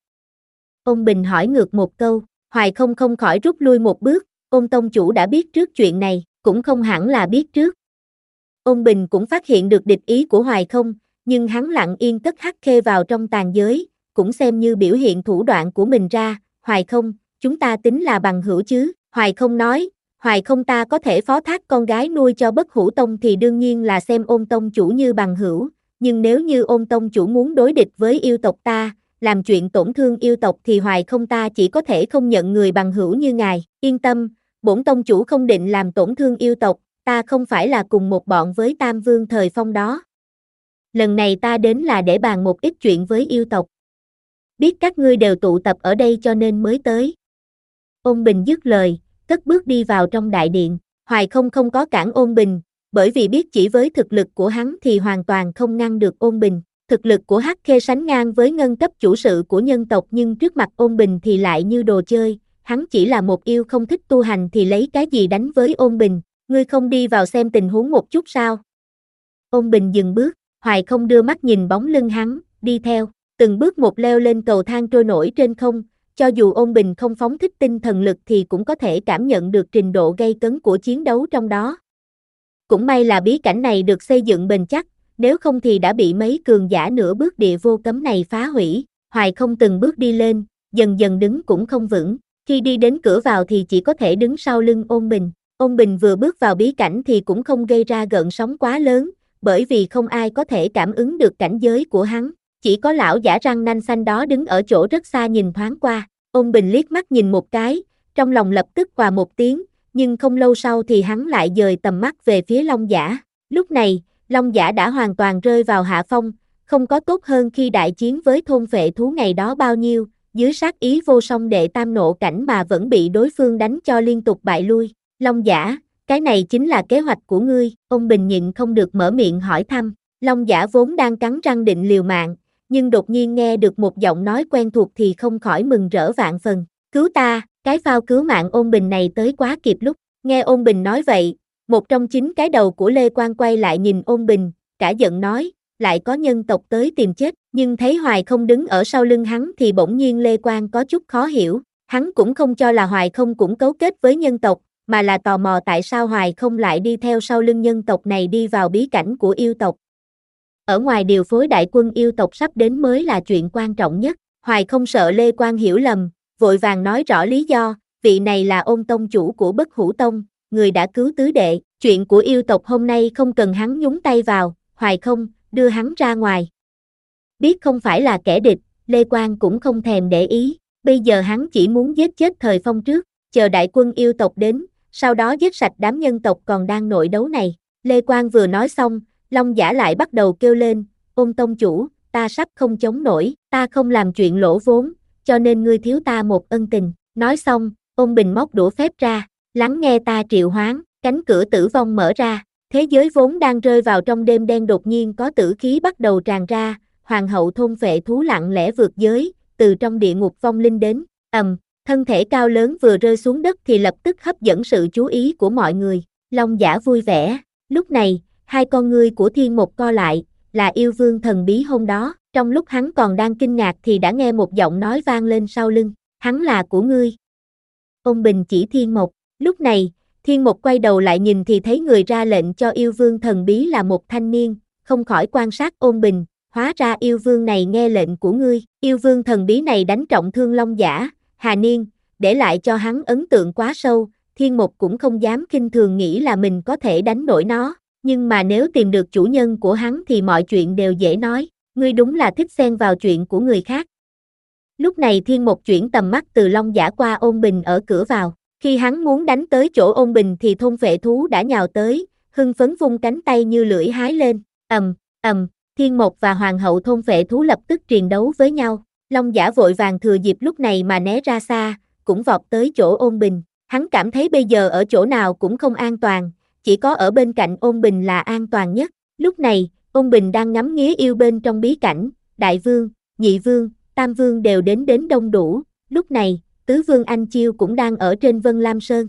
Ôn bình hỏi ngược một câu, Hoài Không không khỏi rút lui một bước. Ôn tông chủ đã biết trước chuyện này, cũng không hẳn là biết trước. Ôn bình cũng phát hiện được địch ý của Hoài Không, nhưng hắn lặng yên cất Hắc Khê vào trong tàn giới, cũng xem như biểu hiện thủ đoạn của mình ra. Hoài Không, chúng ta tính là bằng hữu chứ? Hoài Không nói, Hoài Không ta có thể phó thác con gái nuôi cho Bất Hủ Tông thì đương nhiên là xem ôn tông chủ như bằng hữu, nhưng nếu như ôn tông chủ muốn đối địch với yêu tộc ta, làm chuyện tổn thương yêu tộc thì Hoài Không ta chỉ có thể không nhận người bằng hữu như ngài. Yên tâm, bổn tông chủ không định làm tổn thương yêu tộc, ta không phải là cùng một bọn với Tam Vương Thời Phong đó. Lần này ta đến là để bàn một ít chuyện với yêu tộc. Biết các ngươi đều tụ tập ở đây cho nên mới tới. Ôn Bình dứt lời, cất bước đi vào trong đại điện. Hoài Không không có cản Ôn Bình, bởi vì biết chỉ với thực lực của hắn thì hoàn toàn không ngăn được Ôn Bình. Thực lực của Hắc Khê sánh ngang với ngân cấp chủ sự của nhân tộc nhưng trước mặt Ôn Bình thì lại như đồ chơi, hắn chỉ là một yêu không thích tu hành thì lấy cái gì đánh với Ôn Bình, ngươi không đi vào xem tình huống một chút sao? Ôn Bình dừng bước, Hoài Không đưa mắt nhìn bóng lưng hắn, đi theo, từng bước một leo lên cầu thang trôi nổi trên không, cho dù Ôn Bình không phóng thích tinh thần lực thì cũng có thể cảm nhận được trình độ gay cấn của chiến đấu trong đó. Cũng may là bí cảnh này được xây dựng bền chắc, nếu không thì đã bị mấy cường giả nửa bước địa vô cấm này phá hủy. Hoài Không từng bước đi lên, dần dần đứng cũng không vững, khi đi đến cửa vào thì chỉ có thể đứng sau lưng Ôn Bình. Ôn Bình vừa bước vào bí cảnh thì cũng không gây ra gợn sóng quá lớn, bởi vì không ai có thể cảm ứng được cảnh giới của hắn, chỉ có lão giả răng nanh xanh đó đứng ở chỗ rất xa nhìn thoáng qua. Ôn Bình liếc mắt nhìn một cái, trong lòng lập tức hòa một tiếng, nhưng không lâu sau thì hắn lại dời tầm mắt về phía Long Giả. Lúc này, Long Giả đã hoàn toàn rơi vào hạ phong, không có tốt hơn khi đại chiến với thôn phệ thú ngày đó bao nhiêu, dưới sát ý vô song đệ tam nộ cảnh mà vẫn bị đối phương đánh cho liên tục bại lui. Long Giả, cái này chính là kế hoạch của ngươi, Ôn Bình nhịn không được mở miệng hỏi thăm. Long Giả vốn đang cắn răng định liều mạng, nhưng đột nhiên nghe được một giọng nói quen thuộc thì không khỏi mừng rỡ vạn phần. Cứu ta, cái phao cứu mạng Ôn Bình này tới quá kịp lúc. Nghe Ôn Bình nói vậy, một trong chín cái đầu của Lê Quang quay lại nhìn Ôn Bình, cả giận nói, lại có nhân tộc tới tìm chết, nhưng thấy Hoài Không đứng ở sau lưng hắn thì bỗng nhiên Lê Quang có chút khó hiểu, hắn cũng không cho là Hoài Không cũng cấu kết với nhân tộc, mà là tò mò tại sao Hoài Không lại đi theo sau lưng nhân tộc này đi vào bí cảnh của yêu tộc. Ở ngoài điều phối đại quân yêu tộc sắp đến mới là chuyện quan trọng nhất. Hoài Không sợ Lê Quang hiểu lầm, vội vàng nói rõ lý do, vị này là Ôn tông chủ của Bất Hủ Tông, người đã cứu tứ đệ, chuyện của yêu tộc hôm nay không cần hắn nhúng tay vào. Hoài Không, đưa hắn ra ngoài. Biết không phải là kẻ địch, Lê Quang cũng không thèm để ý, bây giờ hắn chỉ muốn giết chết Thời Phong trước, chờ đại quân yêu tộc đến, sau đó giết sạch đám nhân tộc còn đang nội đấu này. Lê Quang vừa nói xong, Long Giả lại bắt đầu kêu lên, Ôn tông chủ, ta sắp không chống nổi, ta không làm chuyện lỗ vốn, cho nên ngươi thiếu ta một ân tình. Nói xong, Ôn Bình móc đũa phép ra, lắng nghe ta triệu hoán, cánh cửa tử vong mở ra, thế giới vốn đang rơi vào trong đêm đen đột nhiên có tử khí bắt đầu tràn ra, hoàng hậu thôn phệ thú lặng lẽ vượt giới, từ trong địa ngục vong linh đến, ầm, thân thể cao lớn vừa rơi xuống đất thì lập tức hấp dẫn sự chú ý của mọi người. Long Giả vui vẻ, lúc này, hai con ngươi của Thiên Một co lại, là yêu vương thần bí hôm đó, trong lúc hắn còn đang kinh ngạc thì đã nghe một giọng nói vang lên sau lưng, hắn là của ngươi. Ôn Bình chỉ Thiên Một, lúc này, Thiên Một quay đầu lại nhìn thì thấy người ra lệnh cho yêu vương thần bí là một thanh niên, không khỏi quan sát Ôn Bình, hóa ra yêu vương này nghe lệnh của ngươi. Yêu vương thần bí này đánh trọng thương Long Giả, Hà Niên, để lại cho hắn ấn tượng quá sâu, Thiên Một cũng không dám khinh thường nghĩ là mình có thể đánh nổi nó, nhưng mà nếu tìm được chủ nhân của hắn thì mọi chuyện đều dễ nói, ngươi đúng là thích xen vào chuyện của người khác. Lúc này Thiên Một chuyển tầm mắt từ Long Giả qua Ôn Bình ở cửa vào. Khi hắn muốn đánh tới chỗ Ôn Bình thì thôn phệ thú đã nhào tới, hưng phấn vung cánh tay như lưỡi hái lên, ầm, ầm, Thiên Một và hoàng hậu thôn phệ thú lập tức triền đấu với nhau. Long Giả vội vàng thừa dịp lúc này mà né ra xa, cũng vọt tới chỗ Ôn Bình. Hắn cảm thấy bây giờ ở chỗ nào cũng không an toàn, chỉ có ở bên cạnh Ôn Bình là an toàn nhất. Lúc này, Ôn Bình đang ngắm nghía yêu bên trong bí cảnh, đại vương, nhị vương, tam vương đều đến đến đông đủ. Lúc này, tứ vương Anh Chiêu cũng đang ở trên Vân Lam Sơn.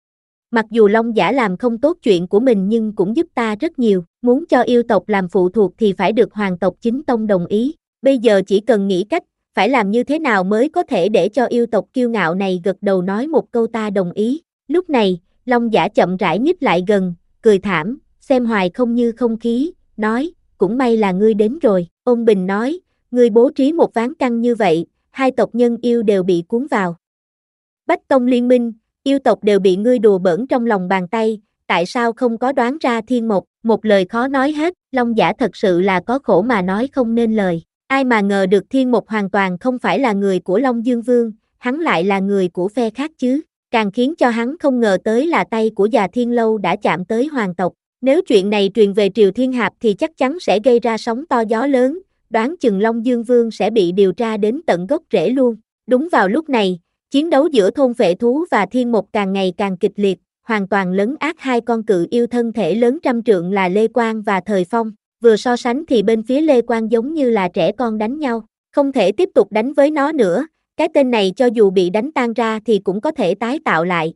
Mặc dù Long Giả làm không tốt chuyện của mình nhưng cũng giúp ta rất nhiều, muốn cho yêu tộc làm phụ thuộc thì phải được hoàng tộc chính tông đồng ý. Bây giờ chỉ cần nghĩ cách, phải làm như thế nào mới có thể để cho yêu tộc kiêu ngạo này gật đầu nói một câu ta đồng ý. Lúc này, Long Giả chậm rãi nhích lại gần, cười thảm, xem Hoài Không như không khí, nói, cũng may là ngươi đến rồi. Ôn Bình nói, ngươi bố trí một ván căng như vậy, hai tộc nhân yêu đều bị cuốn vào. Bách Tông liên minh, yêu tộc đều bị ngươi đùa bỡn trong lòng bàn tay, tại sao không có đoán ra Thiên Một, một lời khó nói hết. Long Giả thật sự là có khổ mà nói không nên lời. Ai mà ngờ được Thiên Một hoàn toàn không phải là người của Long Dương Vương, hắn lại là người của phe khác chứ. Càng khiến cho hắn không ngờ tới là tay của già Thiên Lâu đã chạm tới hoàng tộc. Nếu chuyện này truyền về Triều Thiên Hạp thì chắc chắn sẽ gây ra sóng to gió lớn, đoán chừng Long Dương Vương sẽ bị điều tra đến tận gốc rễ luôn. Đúng vào lúc này, chiến đấu giữa thôn phệ thú và Thiên Một càng ngày càng kịch liệt, hoàn toàn lấn át hai con cự yêu thân thể lớn trăm trượng là Lê Quang và Thời Phong, vừa so sánh thì bên phía Lê Quang giống như là trẻ con đánh nhau, không thể tiếp tục đánh với nó nữa, cái tên này cho dù bị đánh tan ra thì cũng có thể tái tạo lại.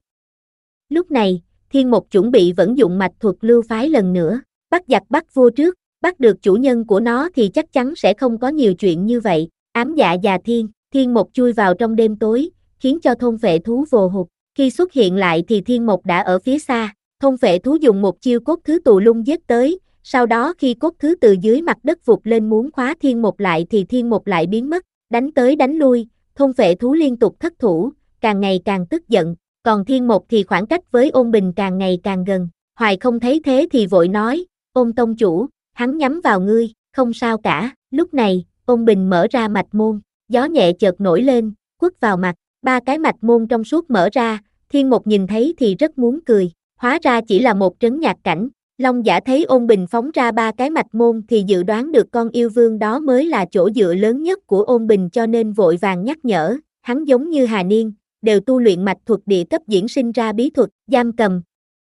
Lúc này, Thiên Mộc chuẩn bị vận dụng mạch thuật lưu phái lần nữa, bắt giặc bắt vua trước, bắt được chủ nhân của nó thì chắc chắn sẽ không có nhiều chuyện như vậy. Ám dạ già thiên, Thiên Mộc chui vào trong đêm tối, khiến cho thôn phệ thú vồ hụt. Khi xuất hiện lại thì Thiên Mộc đã ở phía xa, thôn phệ thú dùng một chiêu cốt thứ tù lung giết tới, sau đó khi cốt thứ từ dưới mặt đất vụt lên muốn khóa Thiên Mộc lại thì Thiên Mộc lại biến mất, đánh tới đánh lui, thôn phệ thú liên tục thất thủ, càng ngày càng tức giận, còn Thiên Mộc thì khoảng cách với Ôn Bình càng ngày càng gần. Hoài không thấy thế thì vội nói, Ôn tông chủ, hắn nhắm vào ngươi, không sao cả. Lúc này, Ôn Bình mở ra mạch môn, gió nhẹ chợt nổi lên, quất vào mặt, ba cái mạch môn trong suốt mở ra, Thiên Mộc nhìn thấy thì rất muốn cười, hóa ra chỉ là một trấn nhạc cảnh. Long Giả thấy Ôn Bình phóng ra ba cái mạch môn thì dự đoán được con yêu vương đó mới là chỗ dựa lớn nhất của Ôn Bình cho nên vội vàng nhắc nhở, hắn giống như Hà Niên, đều tu luyện mạch thuật địa cấp diễn sinh ra bí thuật, giam cầm.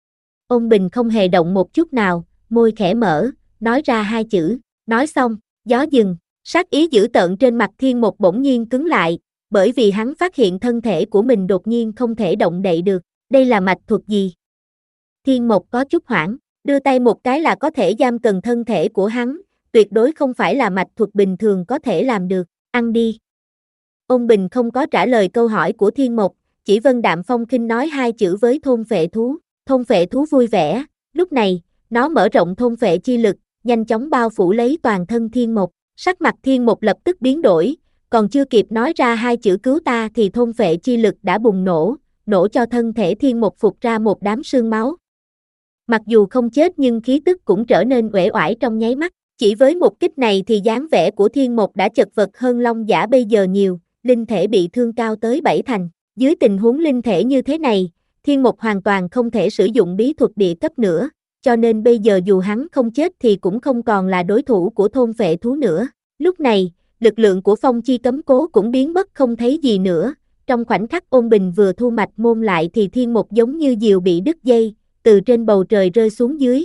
Ôn Bình không hề động một chút nào, môi khẽ mở, nói ra hai chữ, nói xong, gió dừng, sát ý dữ tợn trên mặt Thiên Mộc bỗng nhiên cứng lại, bởi vì hắn phát hiện thân thể của mình đột nhiên không thể động đậy được, đây là mạch thuật gì? Thiên Mộc có chút hoảng, đưa tay một cái là có thể giam cầm thân thể của hắn, tuyệt đối không phải là mạch thuật bình thường có thể làm được, ăn đi. Ôn Bình không có trả lời câu hỏi của Thiên Mộc, chỉ vân đạm phong khinh nói hai chữ với thôn phệ thú, thôn phệ thú vui vẻ, lúc này, nó mở rộng thôn phệ chi lực, nhanh chóng bao phủ lấy toàn thân Thiên Mộc, sắc mặt Thiên Mộc lập tức biến đổi, còn chưa kịp nói ra hai chữ cứu ta thì thôn phệ chi lực đã bùng nổ, nổ cho thân thể Thiên Mộc phụt ra một đám sương máu. Mặc dù không chết nhưng khí tức cũng trở nên uể oải trong nháy mắt, chỉ với một kích này thì dáng vẻ của Thiên Mộc đã chật vật hơn Long Giả bây giờ nhiều, linh thể bị thương cao tới bảy thành, dưới tình huống linh thể như thế này, Thiên Mộc hoàn toàn không thể sử dụng bí thuật địa cấp nữa, cho nên bây giờ dù hắn không chết thì cũng không còn là đối thủ của thôn phệ thú nữa. Lúc này, lực lượng của phong chi cấm cố cũng biến mất không thấy gì nữa, trong khoảnh khắc Ôn Bình vừa thu mạch môn lại thì Thiên Mộc giống như diều bị đứt dây, từ trên bầu trời rơi xuống dưới.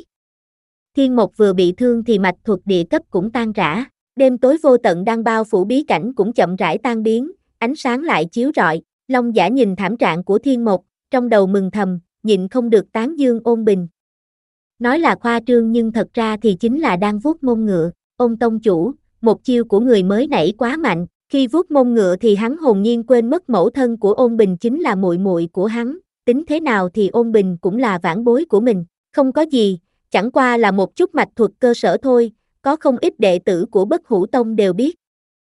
Thiên Mộc vừa bị thương thì mạch thuật địa cấp cũng tan rã, đêm tối vô tận đang bao phủ bí cảnh cũng chậm rãi tan biến, ánh sáng lại chiếu rọi, Long Giả nhìn thảm trạng của Thiên Mộc, trong đầu mừng thầm, nhịn không được tán dương Ôn Bình. Nói là khoa trương nhưng thật ra thì chính là đang vuốt mông ngựa, Ôn tông chủ, một chiêu của người mới nãy quá mạnh, khi vuốt mông ngựa thì hắn hồn nhiên quên mất mẫu thân của Ôn Bình chính là muội muội của hắn, tính thế nào thì Ôn Bình cũng là vãn bối của mình, không có gì, chẳng qua là một chút mạch thuật cơ sở thôi, có không ít đệ tử của Bất Hủ Tông đều biết.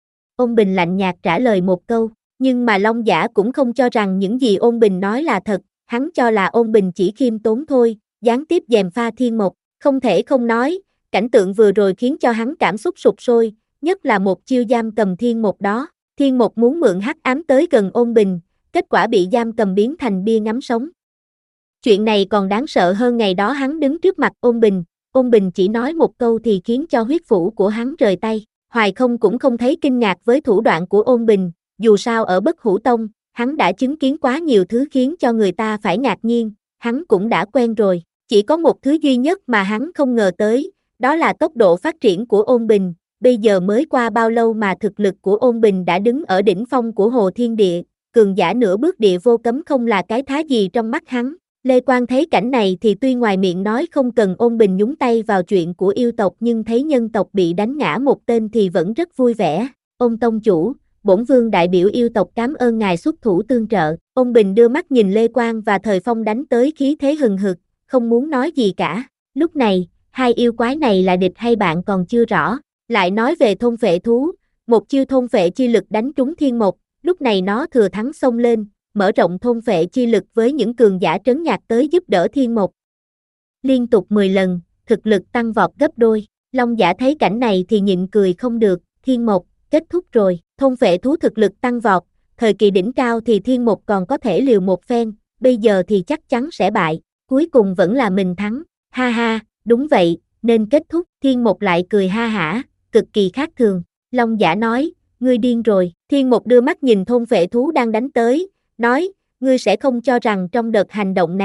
Ôn Bình lạnh nhạt trả lời một câu, nhưng mà Long Giả cũng không cho rằng những gì Ôn Bình nói là thật, hắn cho là Ôn Bình chỉ khiêm tốn thôi, gián tiếp gièm pha Thiên Mộc, không thể không nói, cảnh tượng vừa rồi khiến cho hắn cảm xúc sụp sôi, nhất là một chiêu giam cầm Thiên Mộc đó, Thiên Mộc muốn mượn hắc ám tới gần Ôn Bình, kết quả bị giam cầm biến thành bia ngắm sống. Chuyện này còn đáng sợ hơn ngày đó hắn đứng trước mặt Ôn Bình, Ôn Bình chỉ nói một câu thì khiến cho huyết phủ của hắn rời tay, Hoài không cũng không thấy kinh ngạc với thủ đoạn của Ôn Bình, dù sao ở Bất Hủ Tông, hắn đã chứng kiến quá nhiều thứ khiến cho người ta phải ngạc nhiên, hắn cũng đã quen rồi, chỉ có một thứ duy nhất mà hắn không ngờ tới, đó là tốc độ phát triển của Ôn Bình, bây giờ mới qua bao lâu mà thực lực của Ôn Bình đã đứng ở đỉnh phong của Hồ Thiên Địa, cường giả nửa bước địa vô cấm không là cái thá gì trong mắt hắn. Lê Quang thấy cảnh này thì tuy ngoài miệng nói không cần Ôn Bình nhúng tay vào chuyện của yêu tộc nhưng thấy nhân tộc bị đánh ngã một tên thì vẫn rất vui vẻ. Ôn tông chủ, bổn vương đại biểu yêu tộc cảm ơn ngài xuất thủ tương trợ. Ôn Bình đưa mắt nhìn Lê Quang và Thời Phong đánh tới khí thế hừng hực, không muốn nói gì cả. Lúc này, hai yêu quái này là địch hay bạn còn chưa rõ. Lại nói về thôn phệ thú, một chiêu thôn phệ chi lực đánh trúng Thiên Mộc, lúc này nó thừa thắng xông lên, mở rộng thôn phệ chi lực với những cường giả trấn nhạc tới giúp đỡ Thiên Mộc. Liên tục mười lần, thực lực tăng vọt gấp đôi, Long Giả thấy cảnh này thì nhịn cười không được, Thiên Mộc, kết thúc rồi, thôn phệ thú thực lực tăng vọt, thời kỳ đỉnh cao thì Thiên Mộc còn có thể liều một phen, bây giờ thì chắc chắn sẽ bại, cuối cùng vẫn là mình thắng, ha ha, đúng vậy, nên kết thúc, Thiên Mộc lại cười ha hả, cực kỳ khác thường, Long Giả nói, ngươi điên rồi, Thiên Mộc đưa mắt nhìn thôn phệ thú đang đánh tới, nói, ngươi sẽ không cho rằng trong đợt hành động này,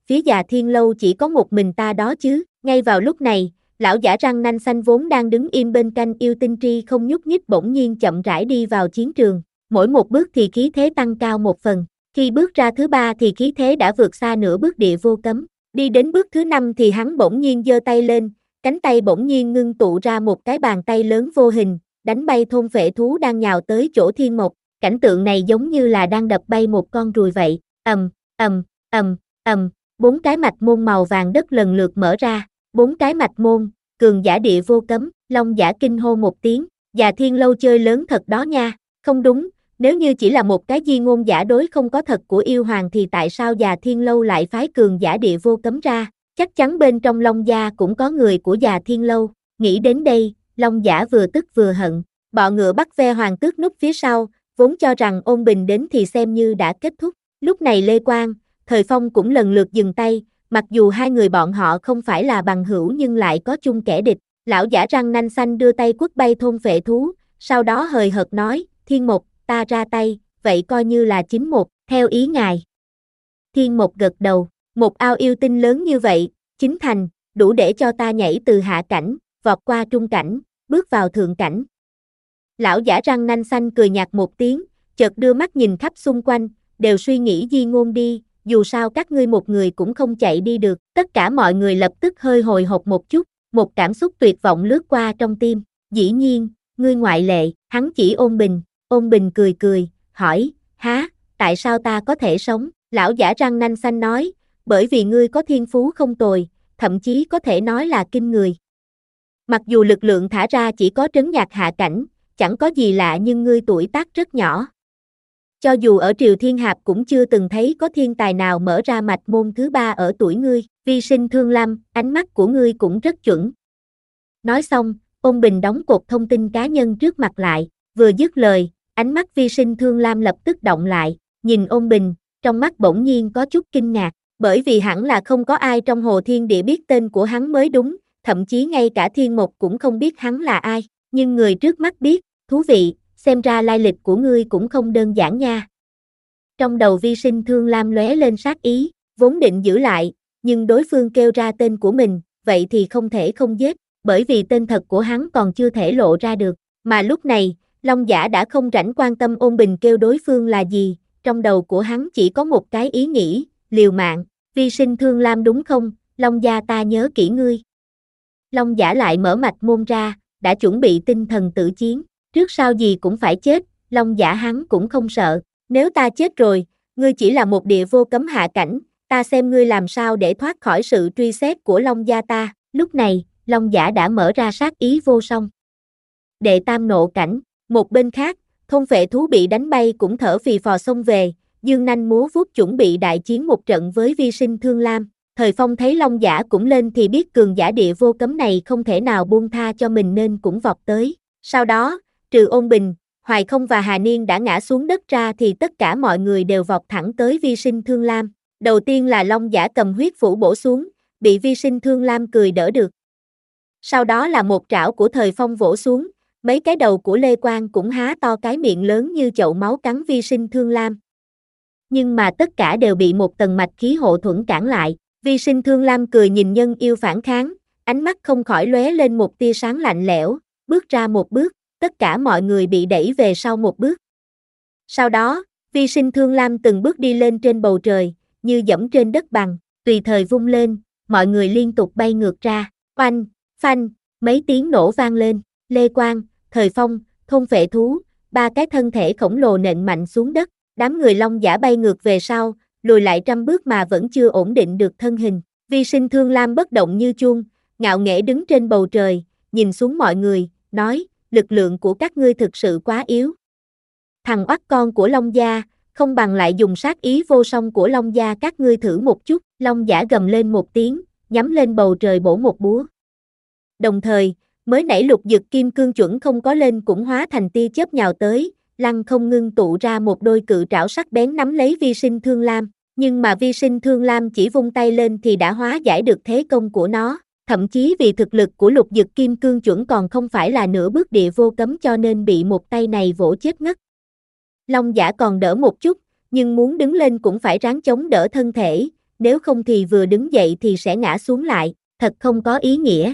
phía Già Thiên Lâu chỉ có một mình ta đó chứ. Ngay vào lúc này, lão giả răng nanh xanh vốn đang đứng im bên cạnh yêu tinh tri không nhúc nhích bỗng nhiên chậm rãi đi vào chiến trường. Mỗi một bước thì khí thế tăng cao một phần. Khi bước ra thứ ba thì khí thế đã vượt xa nửa bước địa vô cấm. Đi đến bước thứ năm thì hắn bỗng nhiên giơ tay lên, cánh tay bỗng nhiên ngưng tụ ra một cái bàn tay lớn vô hình, đánh bay thôn phệ thú đang nhào tới chỗ Thiên Mộc. Cảnh tượng này giống như là đang đập bay một con ruồi vậy. Ầm, ầm, ầm, ầm, bốn cái mạch môn màu vàng đất lần lượt mở ra. Bốn cái mạch môn, cường giả địa vô cấm, Long giả kinh hô một tiếng, Già Thiên Lâu chơi lớn thật đó nha. Không đúng, nếu như chỉ là một cái di ngôn giả đối không có thật của yêu hoàng thì tại sao Già Thiên Lâu lại phái cường giả địa vô cấm ra? Chắc chắn bên trong Long gia cũng có người của Già Thiên Lâu. Nghĩ đến đây, Long giả vừa tức vừa hận. Bọ ngựa bắt ve hoàng tước núp phía sau, vốn cho rằng ôn bình đến thì xem như đã kết thúc. Lúc này Lê Quang, Thời Phong cũng lần lượt dừng tay, mặc dù hai người bọn họ không phải là bằng hữu nhưng lại có chung kẻ địch. Lão giả răng nanh xanh đưa tay quất bay thôn phệ thú, sau đó hời hợt nói, Thiên Mộc, ta ra tay, vậy coi như là chín một, theo ý ngài. Thiên Mộc gật đầu, một ao yêu tinh lớn như vậy, chính thành, đủ để cho ta nhảy từ hạ cảnh, vọt qua trung cảnh, bước vào thượng cảnh. Lão giả răng nanh xanh cười nhạt một tiếng, chợt đưa mắt nhìn khắp xung quanh, đều suy nghĩ di ngôn đi, dù sao các ngươi một người cũng không chạy đi được. Tất cả mọi người lập tức hơi hồi hộp một chút, một cảm xúc tuyệt vọng lướt qua trong tim. Dĩ nhiên, ngươi ngoại lệ, hắn chỉ Ôn Bình. Ôn Bình cười cười, hỏi, há, tại sao ta có thể sống? Lão giả răng nanh xanh nói, bởi vì ngươi có thiên phú không tồi, thậm chí có thể nói là kinh người. Mặc dù lực lượng thả ra chỉ có trấn nhạc hạ cảnh, chẳng có gì lạ nhưng ngươi tuổi tác rất nhỏ. Cho dù ở Triều Thiên Hạp cũng chưa từng thấy có thiên tài nào mở ra mạch môn thứ ba ở tuổi ngươi. Vi sinh Thương Lam, ánh mắt của ngươi cũng rất chuẩn. Nói xong, Ôn Bình đóng cột thông tin cá nhân trước mặt lại, vừa dứt lời, ánh mắt Vi sinh Thương Lam lập tức động lại, nhìn Ôn Bình, trong mắt bỗng nhiên có chút kinh ngạc, bởi vì hẳn là không có ai trong Hồ Thiên Địa biết tên của hắn mới đúng, thậm chí ngay cả Thiên Mộc cũng không biết hắn là ai, nhưng người trước mắt biết, thú vị, xem ra lai lịch của ngươi cũng không đơn giản nha. Trong đầu Vi sinh Thương Lam lóe lên sát ý, vốn định giữ lại, nhưng đối phương kêu ra tên của mình, vậy thì không thể không giết, bởi vì tên thật của hắn còn chưa thể lộ ra được, mà lúc này, Long giả đã không rảnh quan tâm Ôn Bình kêu đối phương là gì, trong đầu của hắn chỉ có một cái ý nghĩ, liều mạng, Vi sinh Thương Lam đúng không, Long gia ta nhớ kỹ ngươi. Long giả lại mở mạch môn ra, đã chuẩn bị tinh thần tử chiến, trước sau gì cũng phải chết, Long giả hắn cũng không sợ, nếu ta chết rồi, ngươi chỉ là một địa vô cấm hạ cảnh, ta xem ngươi làm sao để thoát khỏi sự truy xét của Long gia ta. Lúc này, Long giả đã mở ra sát ý vô song. Đệ tam nộ cảnh, một bên khác, thôn phệ thú bị đánh bay cũng thở phì phò xông về, dương nanh múa vuốt chuẩn bị đại chiến một trận với Vi sinh Thương Lam. Thời Phong thấy Long giả cũng lên thì biết cường giả địa vô cấm này không thể nào buông tha cho mình nên cũng vọt tới. Sau đó, trừ Ôn Bình, Hoài Không và Hà Niên đã ngã xuống đất ra thì tất cả mọi người đều vọt thẳng tới Vi sinh Thương Lam. Đầu tiên là Long giả cầm huyết phủ bổ xuống, bị Vi sinh Thương Lam cười đỡ được. Sau đó là một trảo của Thời Phong vỗ xuống, mấy cái đầu của Lê Quang cũng há to cái miệng lớn như chậu máu cắn Vi sinh Thương Lam. Nhưng mà tất cả đều bị một tầng mạch khí hộ thuẫn cản lại. Vi sinh Thương Lam cười nhìn nhân yêu phản kháng, ánh mắt không khỏi lóe lên một tia sáng lạnh lẽo, bước ra một bước, tất cả mọi người bị đẩy về sau một bước. Sau đó, Vi sinh Thương Lam từng bước đi lên trên bầu trời, như dẫm trên đất bằng, tùy thời vung lên, mọi người liên tục bay ngược ra, oanh, phanh, mấy tiếng nổ vang lên, Lê Quang, Thời Phong, thôn phệ thú, ba cái thân thể khổng lồ nện mạnh xuống đất, đám người Long giả bay ngược về sau, lùi lại trăm bước mà vẫn chưa ổn định được thân hình. Vi sinh Thương Lam bất động như chuông, ngạo nghễ đứng trên bầu trời, nhìn xuống mọi người, nói, lực lượng của các ngươi thực sự quá yếu. Thằng oắt con của Long gia, không bằng lại dùng sát ý vô song của Long gia các ngươi thử một chút. Long giả gầm lên một tiếng, nhắm lên bầu trời bổ một búa. Đồng thời, mới nãy lục dực kim cương chuẩn không có lên cũng hóa thành tia chớp nhào tới, lăng không ngưng tụ ra một đôi cự trảo sắc bén nắm lấy Vi sinh Thương Lam, nhưng mà Vi sinh Thương Lam chỉ vung tay lên thì đã hóa giải được thế công của nó, thậm chí vì thực lực của lục dực kim cương chuẩn còn không phải là nửa bước địa vô cấm cho nên bị một tay này vỗ chết ngất. Long giả còn đỡ một chút, nhưng muốn đứng lên cũng phải ráng chống đỡ thân thể, nếu không thì vừa đứng dậy thì sẽ ngã xuống lại, thật không có ý nghĩa.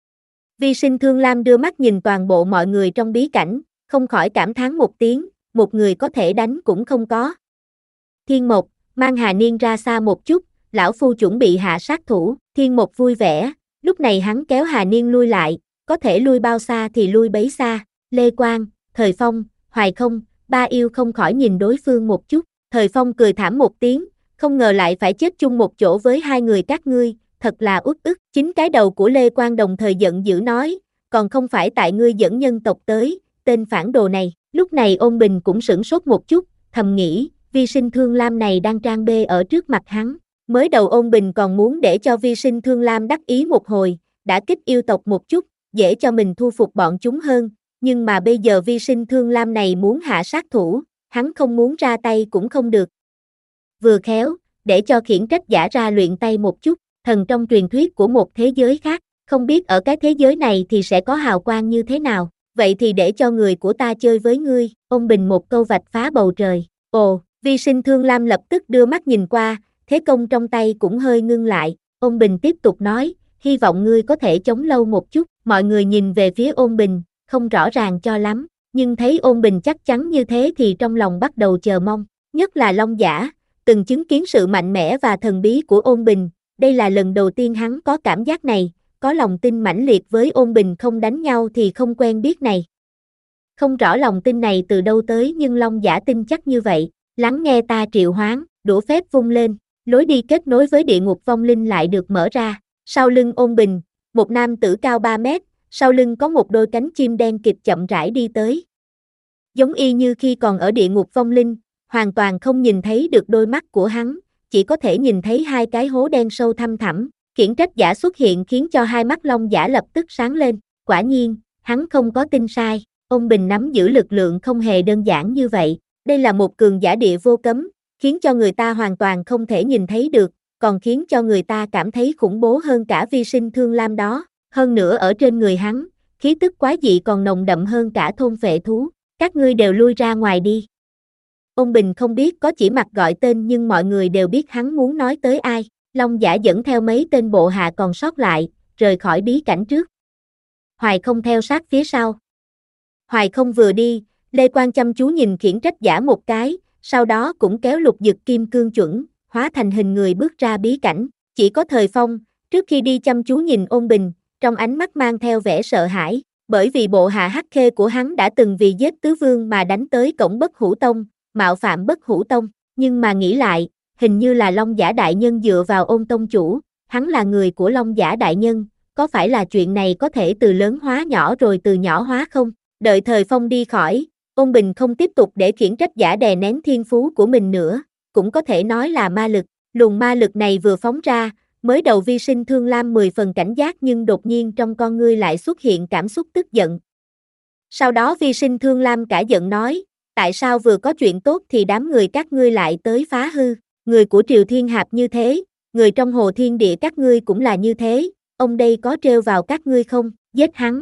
Vi Sinh Thương Lam đưa mắt nhìn toàn bộ mọi người trong bí cảnh, không khỏi cảm thán một tiếng, một người có thể đánh cũng không có. Thiên Mộc, mang Hà Niên ra xa một chút, lão phu chuẩn bị hạ sát thủ. Thiên Mộc vui vẻ, lúc này hắn kéo Hà Niên lui lại, có thể lui bao xa thì lui bấy xa. Lê Quang, Thời Phong, Hoài Không, ba yêu không khỏi nhìn đối phương một chút. Thời Phong cười thảm một tiếng, không ngờ lại phải chết chung một chỗ với hai người các ngươi, thật là uất ức. Chính cái đầu của Lê Quang đồng thời giận dữ nói, còn không phải tại ngươi dẫn nhân tộc tới, tên phản đồ này. Lúc này Ôn Bình cũng sửng sốt một chút, thầm nghĩ, Vi Sinh Thương Lam này đang trang bê ở trước mặt hắn. Mới đầu Ôn Bình còn muốn để cho Vi Sinh Thương Lam đắc ý một hồi, đã kích yêu tộc một chút, dễ cho mình thu phục bọn chúng hơn, nhưng mà bây giờ Vi Sinh Thương Lam này muốn hạ sát thủ, hắn không muốn ra tay cũng không được. Vừa khéo, để cho khiển trách giả ra luyện tay một chút, thần trong truyền thuyết của một thế giới khác, không biết ở cái thế giới này thì sẽ có hào quang như thế nào, vậy thì để cho người của ta chơi với ngươi. Ôn Bình một câu vạch phá bầu trời. Ồ, Vi Sinh Thương Lam lập tức đưa mắt nhìn qua, thế công trong tay cũng hơi ngưng lại. Ôn Bình tiếp tục nói, hy vọng ngươi có thể chống lâu một chút. Mọi người nhìn về phía Ôn Bình, không rõ ràng cho lắm, nhưng thấy Ôn Bình chắc chắn như thế thì trong lòng bắt đầu chờ mong, nhất là Long Giả, từng chứng kiến sự mạnh mẽ và thần bí của Ôn Bình, đây là lần đầu tiên hắn có cảm giác này, có lòng tin mãnh liệt với Ôn Bình không đánh nhau thì không quen biết này. Không rõ lòng tin này từ đâu tới nhưng Long Giả tin chắc như vậy, lắng nghe ta triệu hoán, đũa phép vung lên, lối đi kết nối với địa ngục vong linh lại được mở ra, sau lưng Ôn Bình, một nam tử cao ba mét, sau lưng có một đôi cánh chim đen kịt chậm rãi đi tới. Giống y như khi còn ở địa ngục vong linh, hoàn toàn không nhìn thấy được đôi mắt của hắn, chỉ có thể nhìn thấy hai cái hố đen sâu thăm thẳm. Khiển trách giả xuất hiện khiến cho hai mắt Long Giả lập tức sáng lên, quả nhiên, hắn không có tin sai, Ôn Bình nắm giữ lực lượng không hề đơn giản như vậy, đây là một cường giả địa vô cấm, khiến cho người ta hoàn toàn không thể nhìn thấy được, còn khiến cho người ta cảm thấy khủng bố hơn cả Vi Sinh Thương Lam đó, hơn nữa ở trên người hắn, khí tức quái dị còn nồng đậm hơn cả thôn phệ thú, các ngươi đều lui ra ngoài đi. Ôn Bình không biết có chỉ mặt gọi tên nhưng mọi người đều biết hắn muốn nói tới ai. Long Giả dẫn theo mấy tên bộ hạ còn sót lại, rời khỏi bí cảnh trước. Hoài Không theo sát phía sau. Hoài Không vừa đi, Lê Quang chăm chú nhìn khiển trách giả một cái, sau đó cũng kéo Lục Dực Kim Cương chuẩn, hóa thành hình người bước ra bí cảnh. Chỉ có Thời Phong, trước khi đi chăm chú nhìn Ôn Bình, trong ánh mắt mang theo vẻ sợ hãi, bởi vì bộ hạ hắc khê của hắn đã từng vì giết tứ vương mà đánh tới cổng Bất Hủ Tông, mạo phạm Bất Hủ Tông, nhưng mà nghĩ lại, hình như là Long Giả đại nhân dựa vào Ôn tông chủ, hắn là người của Long Giả đại nhân, có phải là chuyện này có thể từ lớn hóa nhỏ rồi từ nhỏ hóa không? Đợi Thời Phong đi khỏi, Ôn Bình không tiếp tục để khiển trách giả đè nén thiên phú của mình nữa, cũng có thể nói là ma lực, luồng ma lực này vừa phóng ra, mới đầu Vi Sinh Thương Lam mười phần cảnh giác nhưng đột nhiên trong con ngươi lại xuất hiện cảm xúc tức giận. Sau đó Vi Sinh Thương Lam cả giận nói, tại sao vừa có chuyện tốt thì đám người các ngươi lại tới phá hư? Người của Triều Thiên Hạp như thế, người trong Hồ Thiên Địa các ngươi cũng là như thế, ông đây có trêu vào các ngươi không, giết hắn.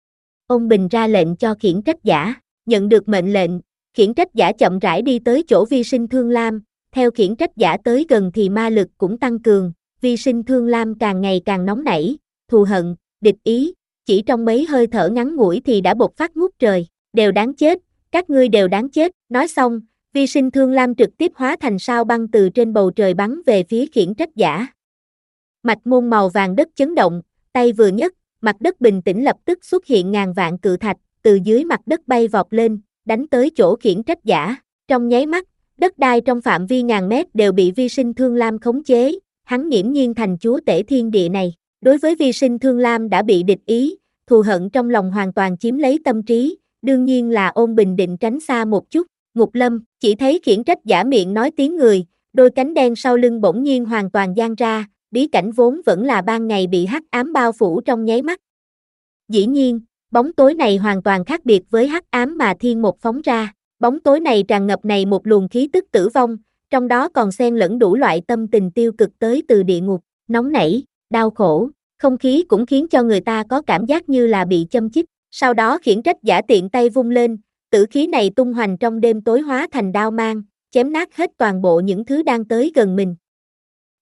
Ôn Bình ra lệnh cho khiển trách giả, nhận được mệnh lệnh, khiển trách giả chậm rãi đi tới chỗ Vi Sinh Thương Lam, theo khiển trách giả tới gần thì ma lực cũng tăng cường, Vi Sinh Thương Lam càng ngày càng nóng nảy, thù hận, địch ý, chỉ trong mấy hơi thở ngắn ngủi thì đã bộc phát ngút trời, đều đáng chết, các ngươi đều đáng chết, nói xong, Vi Sinh Thương Lam trực tiếp hóa thành sao băng từ trên bầu trời bắn về phía khiển trách giả. Mạch môn màu vàng đất chấn động, tay vừa nhấc, mặt đất bình tĩnh lập tức xuất hiện ngàn vạn cự thạch, từ dưới mặt đất bay vọt lên, đánh tới chỗ khiển trách giả. Trong nháy mắt, đất đai trong phạm vi ngàn mét đều bị Vi Sinh Thương Lam khống chế, hắn nghiễm nhiên thành chúa tể thiên địa này. Đối với Vi Sinh Thương Lam đã bị địch ý, thù hận trong lòng hoàn toàn chiếm lấy tâm trí, đương nhiên là Ôn Bình định tránh xa một chút. Ngục Lâm, chỉ thấy khiển trách giả miệng nói tiếng người, đôi cánh đen sau lưng bỗng nhiên hoàn toàn giang ra, bí cảnh vốn vẫn là ban ngày bị hắc ám bao phủ trong nháy mắt. Dĩ nhiên, bóng tối này hoàn toàn khác biệt với hắc ám mà thiên một phóng ra, bóng tối này tràn ngập này một luồng khí tức tử vong, trong đó còn xen lẫn đủ loại tâm tình tiêu cực tới từ địa ngục, nóng nảy, đau khổ, không khí cũng khiến cho người ta có cảm giác như là bị châm chích, sau đó khiển trách giả tiện tay vung lên, tử khí này tung hoành trong đêm tối hóa thành đao mang, chém nát hết toàn bộ những thứ đang tới gần mình.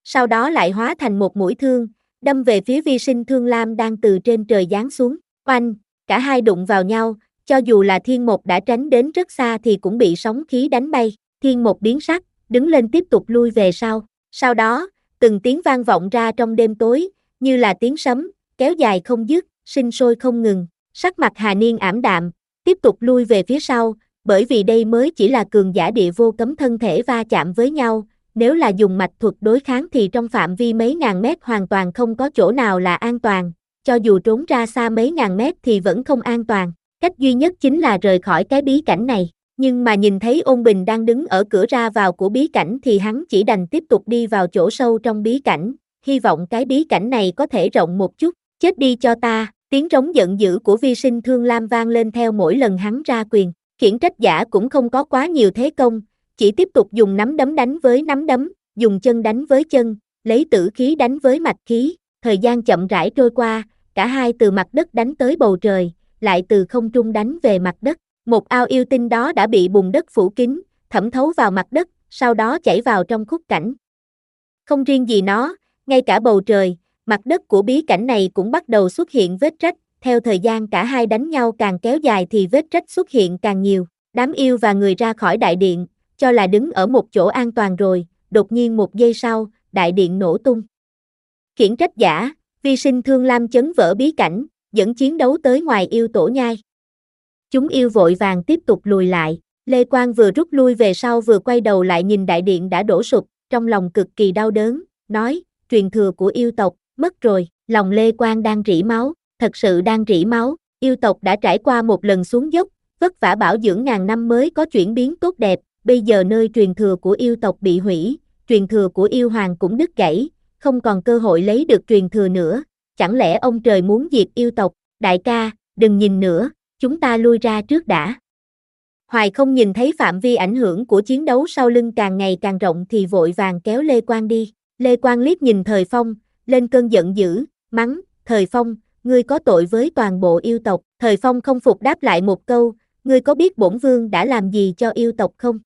sau đó lại hóa thành một mũi thương, đâm về phía Vi Sinh Thương Lam đang từ trên trời giáng xuống. Oanh, cả hai đụng vào nhau, cho dù là Thiên Mộc đã tránh đến rất xa thì cũng bị sóng khí đánh bay. Thiên Mộc biến sắc, đứng lên tiếp tục lui về sau. Sau đó, từng tiếng vang vọng ra trong đêm tối, như là tiếng sấm, kéo dài không dứt, sinh sôi không ngừng. Sắc mặt Hà Niên ảm đạm, tiếp tục lui về phía sau, bởi vì đây mới chỉ là cường giả địa vô cấm thân thể va chạm với nhau. Nếu là dùng mạch thuật đối kháng thì trong phạm vi mấy ngàn mét hoàn toàn không có chỗ nào là an toàn, cho dù trốn ra xa mấy ngàn mét thì vẫn không an toàn. Cách duy nhất chính là rời khỏi cái bí cảnh này. Nhưng mà nhìn thấy Ôn Bình đang đứng ở cửa ra vào của bí cảnh thì hắn chỉ đành tiếp tục đi vào chỗ sâu trong bí cảnh, hy vọng cái bí cảnh này có thể rộng một chút. Chết đi cho ta, tiếng trống giận dữ của Vi Sinh Thương Lam vang lên theo mỗi lần hắn ra quyền. Khiển trách giả cũng không có quá nhiều thế công, chỉ tiếp tục dùng nắm đấm đánh với nắm đấm, dùng chân đánh với chân, lấy tử khí đánh với mạch khí. Thời gian chậm rãi trôi qua, cả hai từ mặt đất đánh tới bầu trời, lại từ không trung đánh về mặt đất. Một ao yêu tinh đó đã bị bùn đất phủ kín, thẩm thấu vào mặt đất, sau đó chảy vào trong khúc cảnh. Không riêng gì nó, ngay cả bầu trời, mặt đất của bí cảnh này cũng bắt đầu xuất hiện vết rách. Theo thời gian cả hai đánh nhau càng kéo dài thì vết rách xuất hiện càng nhiều. Đám yêu và người ra khỏi đại điện, cho là đứng ở một chỗ an toàn rồi, đột nhiên một giây sau, đại điện nổ tung. Khiển trách giả, Vi Sinh Thương Lam chấn vỡ bí cảnh, dẫn chiến đấu tới ngoài yêu tổ nhai. Chúng yêu vội vàng tiếp tục lùi lại, Lê Quang vừa rút lui về sau vừa quay đầu lại nhìn đại điện đã đổ sụp, trong lòng cực kỳ đau đớn, nói, truyền thừa của yêu tộc, mất rồi. Lòng Lê Quang đang rỉ máu, thật sự đang rỉ máu. Yêu tộc đã trải qua một lần xuống dốc, vất vả bảo dưỡng ngàn năm mới có chuyển biến tốt đẹp, bây giờ nơi truyền thừa của yêu tộc bị hủy, truyền thừa của yêu hoàng cũng đứt gãy, không còn cơ hội lấy được truyền thừa nữa. Chẳng lẽ ông trời muốn diệt yêu tộc? Đại ca, đừng nhìn nữa, chúng ta lui ra trước đã. Hoài không nhìn thấy phạm vi ảnh hưởng của chiến đấu sau lưng càng ngày càng rộng thì vội vàng kéo Lê Quang đi. Lê Quang liếc nhìn Thời Phong, lên cơn giận dữ, mắng, Thời Phong, ngươi có tội với toàn bộ yêu tộc. Thời Phong không phục đáp lại một câu, ngươi có biết bổn vương đã làm gì cho yêu tộc không?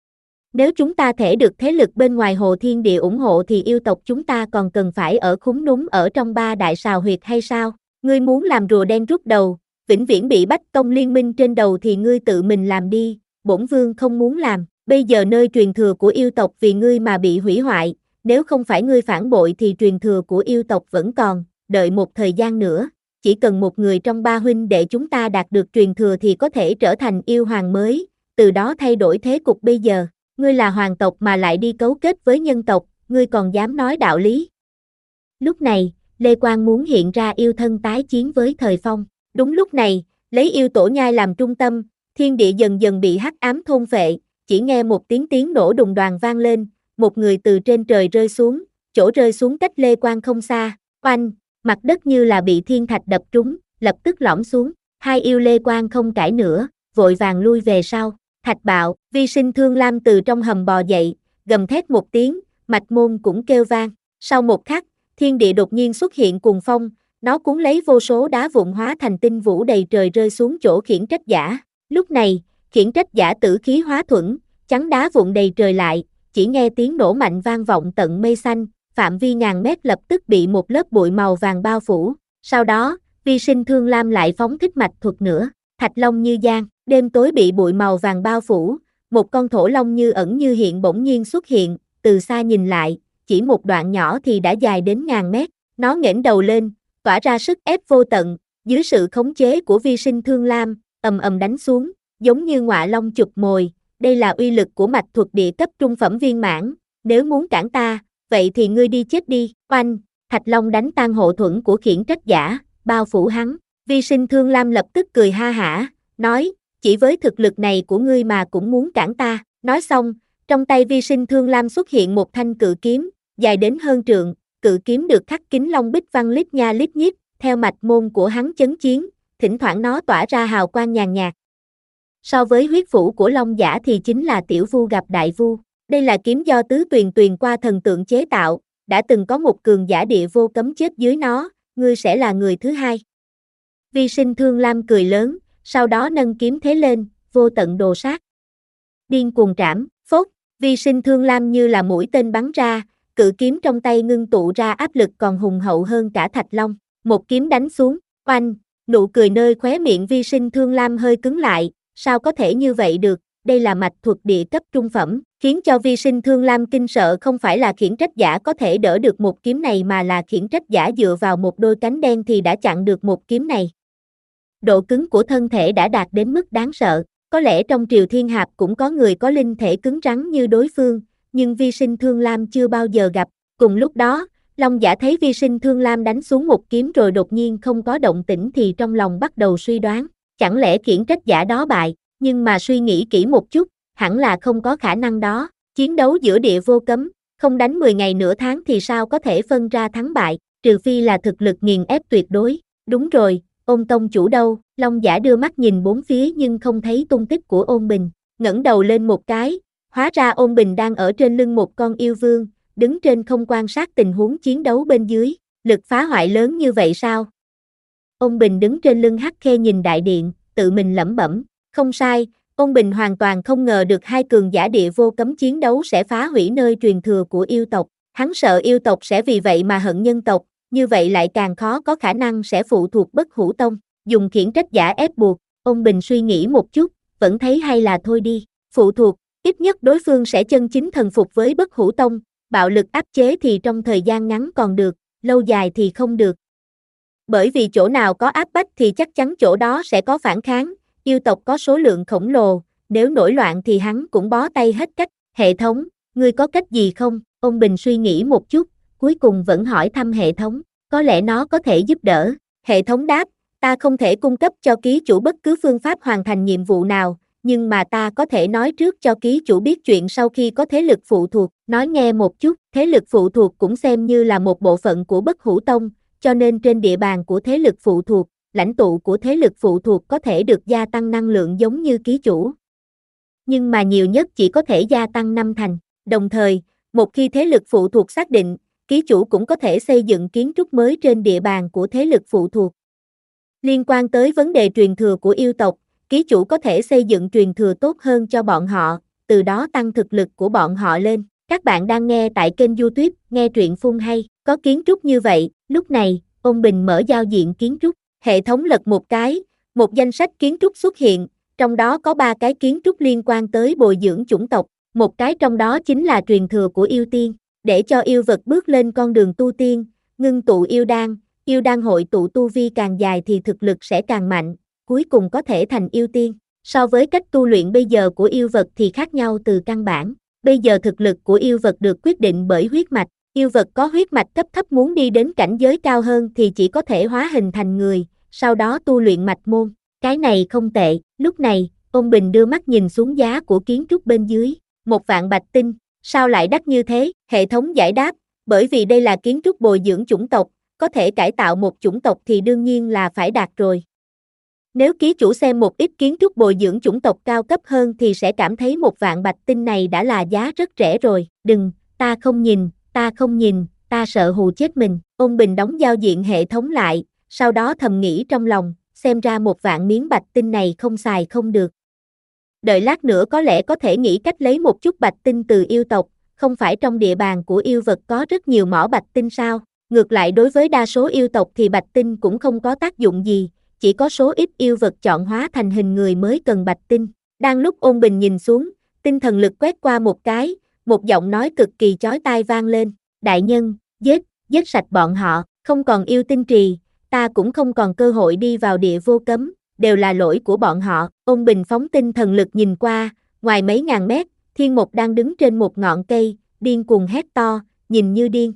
Nếu chúng ta thể được thế lực bên ngoài Hồ Thiên Địa ủng hộ thì yêu tộc chúng ta còn cần phải ở khúm núm ở trong ba đại sào huyệt hay sao? Ngươi muốn làm rùa đen rút đầu, vĩnh viễn bị bách công liên minh trên đầu thì ngươi tự mình làm đi, bổn vương không muốn làm. Bây giờ nơi truyền thừa của yêu tộc vì ngươi mà bị hủy hoại, nếu không phải ngươi phản bội thì truyền thừa của yêu tộc vẫn còn, đợi một thời gian nữa, chỉ cần một người trong ba huynh đệ chúng ta đạt được truyền thừa thì có thể trở thành yêu hoàng mới, từ đó thay đổi thế cục bây giờ. Ngươi là hoàng tộc mà lại đi cấu kết với nhân tộc, ngươi còn dám nói đạo lý. Lúc này, Lê Quang muốn hiện ra yêu thân tái chiến với Thời Phong. Đúng lúc này, lấy yêu tổ nhai làm trung tâm, thiên địa dần dần bị hắc ám thôn phệ, chỉ nghe một tiếng tiếng nổ đùng đoàng vang lên, một người từ trên trời rơi xuống, chỗ rơi xuống cách Lê Quang không xa, oanh, mặt đất như là bị thiên thạch đập trúng, lập tức lõm xuống. Hai yêu Lê Quang không cãi nữa, vội vàng lui về sau. Thạch bạo, Vi Sinh Thương Lam từ trong hầm bò dậy, gầm thét một tiếng, mạch môn cũng kêu vang. Sau một khắc, thiên địa đột nhiên xuất hiện cuồng phong, nó cuốn lấy vô số đá vụn hóa thành tinh vũ đầy trời rơi xuống chỗ khiển trách giả. Lúc này, khiển trách giả tử khí hóa thuẫn, chắn đá vụn đầy trời lại, chỉ nghe tiếng nổ mạnh vang vọng tận mây xanh, phạm vi ngàn mét lập tức bị một lớp bụi màu vàng bao phủ. Sau đó, Vi Sinh Thương Lam lại phóng thích mạch thuật nữa, Thạch Long như giang. Đêm tối bị bụi màu vàng bao phủ, một con thổ long như ẩn như hiện bỗng nhiên xuất hiện, từ xa nhìn lại, chỉ một đoạn nhỏ thì đã dài đến ngàn mét, nó nghển đầu lên, tỏa ra sức ép vô tận, dưới sự khống chế của Vi Sinh Thương Lam, ầm ầm đánh xuống, giống như ngọa long chụp mồi, đây là uy lực của mạch thuật địa cấp trung phẩm viên mãn, nếu muốn cản ta, vậy thì ngươi đi chết đi. Oanh, Thạch Long đánh tan hộ thuẫn của khiển trách giả, bao phủ hắn. Vi Sinh Thương Lam lập tức cười ha hả, nói, chỉ với thực lực này của ngươi mà cũng muốn cản ta. Nói xong, trong tay Vi Sinh Thương Lam xuất hiện một thanh cự kiếm, dài đến hơn trượng, cự kiếm được khắc kính long bích văn lít nha lít nhít, theo mạch môn của hắn chấn chiến, thỉnh thoảng nó tỏa ra hào quang nhàn nhạt. So với huyết phủ của long giả thì chính là tiểu vu gặp đại vu. Đây là kiếm do tứ tuyền tuyền qua thần tượng chế tạo, đã từng có một cường giả địa vô cấm chết dưới nó, ngươi sẽ là người thứ hai. Vi Sinh Thương Lam cười lớn, sau đó nâng kiếm thế lên, vô tận đồ sát. Điên cuồng trảm, phốt, Vi Sinh Thương Lam như là mũi tên bắn ra, cự kiếm trong tay ngưng tụ ra áp lực còn hùng hậu hơn cả Thạch Long. Một kiếm đánh xuống, oanh, nụ cười nơi khóe miệng Vi Sinh Thương Lam hơi cứng lại, sao có thể như vậy được, đây là mạch thuật địa cấp trung phẩm, khiến cho Vi Sinh Thương Lam kinh sợ không phải là khiển trách giả có thể đỡ được một kiếm này mà là khiển trách giả dựa vào một đôi cánh đen thì đã chặn được một kiếm này. Độ cứng của thân thể đã đạt đến mức đáng sợ, có lẽ trong Triều Thiên Hạp cũng có người có linh thể cứng rắn như đối phương, nhưng Vi Sinh Thương Lam chưa bao giờ gặp. Cùng lúc đó, Long Giả thấy Vi Sinh Thương Lam đánh xuống một kiếm rồi đột nhiên không có động tĩnh thì trong lòng bắt đầu suy đoán, chẳng lẽ khiển trách giả đó bại, nhưng mà suy nghĩ kỹ một chút, hẳn là không có khả năng đó, chiến đấu giữa địa vô cấm, không đánh mười ngày nửa tháng thì sao có thể phân ra thắng bại, trừ phi là thực lực nghiền ép tuyệt đối. Đúng rồi, Ôn tông chủ đâu? Long Giả đưa mắt nhìn bốn phía nhưng không thấy tung tích của Ôn Bình, ngẩng đầu lên một cái, hóa ra Ôn Bình đang ở trên lưng một con yêu vương, đứng trên không quan sát tình huống chiến đấu bên dưới, lực phá hoại lớn như vậy sao? Ôn Bình đứng trên lưng Hắc Khê nhìn đại điện, tự mình lẩm bẩm, không sai, Ôn Bình hoàn toàn không ngờ được hai cường giả địa vô cấm chiến đấu sẽ phá hủy nơi truyền thừa của yêu tộc, hắn sợ yêu tộc sẽ vì vậy mà hận nhân tộc, như vậy lại càng khó có khả năng sẽ phụ thuộc Bất Hủ Tông, dùng khiển trách giả ép buộc, Ôn Bình suy nghĩ một chút, vẫn thấy hay là thôi đi, phụ thuộc, ít nhất đối phương sẽ chân chính thần phục với Bất Hủ Tông, bạo lực áp chế thì trong thời gian ngắn còn được, lâu dài thì không được. Bởi vì chỗ nào có áp bách thì chắc chắn chỗ đó sẽ có phản kháng, yêu tộc có số lượng khổng lồ, nếu nổi loạn thì hắn cũng bó tay hết cách. Hệ thống, ngươi có cách gì không? Ôn Bình suy nghĩ một chút, cuối cùng vẫn hỏi thăm hệ thống, có lẽ nó có thể giúp đỡ. Hệ thống đáp, ta không thể cung cấp cho ký chủ bất cứ phương pháp hoàn thành nhiệm vụ nào, nhưng mà ta có thể nói trước cho ký chủ biết chuyện sau khi có thế lực phụ thuộc. Nói nghe một chút, thế lực phụ thuộc cũng xem như là một bộ phận của Bất Hủ Tông, cho nên trên địa bàn của thế lực phụ thuộc, lãnh tụ của thế lực phụ thuộc có thể được gia tăng năng lượng giống như ký chủ. Nhưng mà nhiều nhất chỉ có thể gia tăng năm thành. Đồng thời, một khi thế lực phụ thuộc xác định, ký chủ cũng có thể xây dựng kiến trúc mới trên địa bàn của thế lực phụ thuộc. Liên quan tới vấn đề truyền thừa của yêu tộc, ký chủ có thể xây dựng truyền thừa tốt hơn cho bọn họ, từ đó tăng thực lực của bọn họ lên. Các bạn đang nghe tại kênh YouTube, nghe truyện phun hay, có kiến trúc như vậy. Lúc này, Ôn Bình mở giao diện kiến trúc, hệ thống lật một cái, một danh sách kiến trúc xuất hiện, trong đó có ba cái kiến trúc liên quan tới bồi dưỡng chủng tộc, một cái trong đó chính là truyền thừa của yêu tiên, để cho yêu vật bước lên con đường tu tiên, ngưng tụ yêu đan, yêu đan hội tụ tu vi càng dài thì thực lực sẽ càng mạnh, cuối cùng có thể thành yêu tiên. So với cách tu luyện bây giờ của yêu vật thì khác nhau từ căn bản, bây giờ thực lực của yêu vật được quyết định bởi huyết mạch, yêu vật có huyết mạch cấp thấp muốn đi đến cảnh giới cao hơn thì chỉ có thể hóa hình thành người, sau đó tu luyện mạch môn, cái này không tệ. Lúc này, Ôn Bình đưa mắt nhìn xuống giá của kiến trúc bên dưới, một vạn bạch tinh, sao lại đắt như thế? Hệ thống giải đáp, bởi vì đây là kiến trúc bồi dưỡng chủng tộc, có thể cải tạo một chủng tộc thì đương nhiên là phải đạt rồi. Nếu ký chủ xem một ít kiến trúc bồi dưỡng chủng tộc cao cấp hơn thì sẽ cảm thấy một vạn bạch tinh này đã là giá rất rẻ rồi. Đừng, ta không nhìn, ta không nhìn, ta sợ hù chết mình. Ôn Bình đóng giao diện hệ thống lại, sau đó thầm nghĩ trong lòng, xem ra một vạn miếng bạch tinh này không xài không được. Đợi lát nữa có lẽ có thể nghĩ cách lấy một chút bạch tinh từ yêu tộc, không phải trong địa bàn của yêu vật có rất nhiều mỏ bạch tinh sao? Ngược lại đối với đa số yêu tộc thì bạch tinh cũng không có tác dụng gì, chỉ có số ít yêu vật chọn hóa thành hình người mới cần bạch tinh. Đang lúc Ôn Bình nhìn xuống, tinh thần lực quét qua một cái, một giọng nói cực kỳ chói tai vang lên, đại nhân, giết, giết sạch bọn họ, không còn yêu tinh trì, ta cũng không còn cơ hội đi vào địa vô cấm, đều là lỗi của bọn họ. Ôn Bình phóng tinh thần lực nhìn qua, ngoài mấy ngàn mét, Thiên Mộc đang đứng trên một ngọn cây, điên cuồng hét to, nhìn như điên.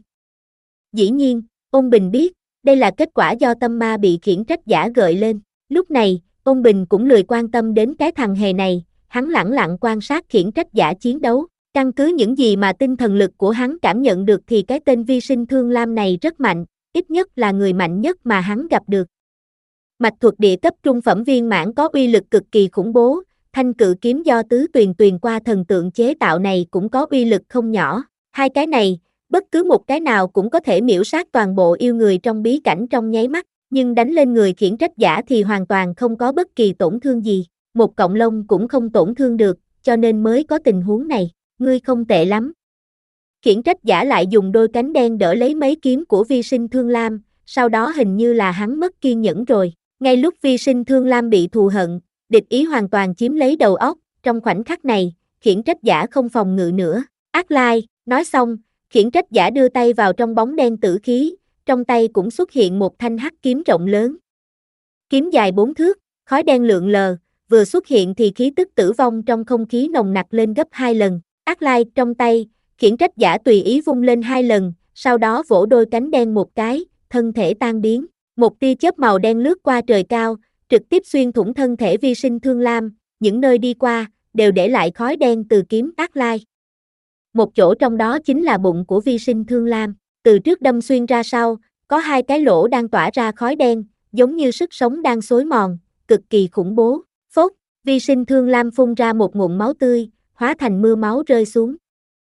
Dĩ nhiên, Ôn Bình biết, đây là kết quả do tâm ma bị khiển trách giả gợi lên. Lúc này, Ôn Bình cũng lười quan tâm đến cái thằng hề này, hắn lẳng lặng quan sát khiển trách giả chiến đấu. Căn cứ những gì mà tinh thần lực của hắn cảm nhận được thì cái tên Vi Sinh Thương Lam này rất mạnh, ít nhất là người mạnh nhất mà hắn gặp được. Mạch thuật địa cấp trung phẩm viên mãn có uy lực cực kỳ khủng bố, thanh cự kiếm do tứ tuyền tuyền qua thần tượng chế tạo này cũng có uy lực không nhỏ. Hai cái này, bất cứ một cái nào cũng có thể miểu sát toàn bộ yêu người trong bí cảnh trong nháy mắt, nhưng đánh lên người khiển trách giả thì hoàn toàn không có bất kỳ tổn thương gì, một cọng lông cũng không tổn thương được, cho nên mới có tình huống này. Ngươi không tệ lắm. Khiển trách giả lại dùng đôi cánh đen đỡ lấy mấy kiếm của Vi Sinh Thương Lam, sau đó hình như là hắn mất kiên nhẫn rồi. Ngay lúc Vi Sinh Thương Lam bị thù hận, địch ý hoàn toàn chiếm lấy đầu óc, trong khoảnh khắc này, khiển trách giả không phòng ngự nữa. Ác lai, nói xong, khiển trách giả đưa tay vào trong bóng đen tử khí, trong tay cũng xuất hiện một thanh hắc kiếm rộng lớn. Kiếm dài bốn thước, khói đen lượn lờ, vừa xuất hiện thì khí tức tử vong trong không khí nồng nặc lên gấp hai lần. Ác lai trong tay, khiển trách giả tùy ý vung lên hai lần, sau đó vỗ đôi cánh đen một cái, thân thể tan biến. Một tia chớp màu đen lướt qua trời cao, trực tiếp xuyên thủng thân thể Vi Sinh Thương Lam, những nơi đi qua, đều để lại khói đen từ kiếm Ác lai. Một chỗ trong đó chính là bụng của Vi Sinh Thương Lam, từ trước đâm xuyên ra sau, có hai cái lỗ đang tỏa ra khói đen, giống như sức sống đang xối mòn, cực kỳ khủng bố. Phốt, Vi Sinh Thương Lam phun ra một ngụm máu tươi, hóa thành mưa máu rơi xuống.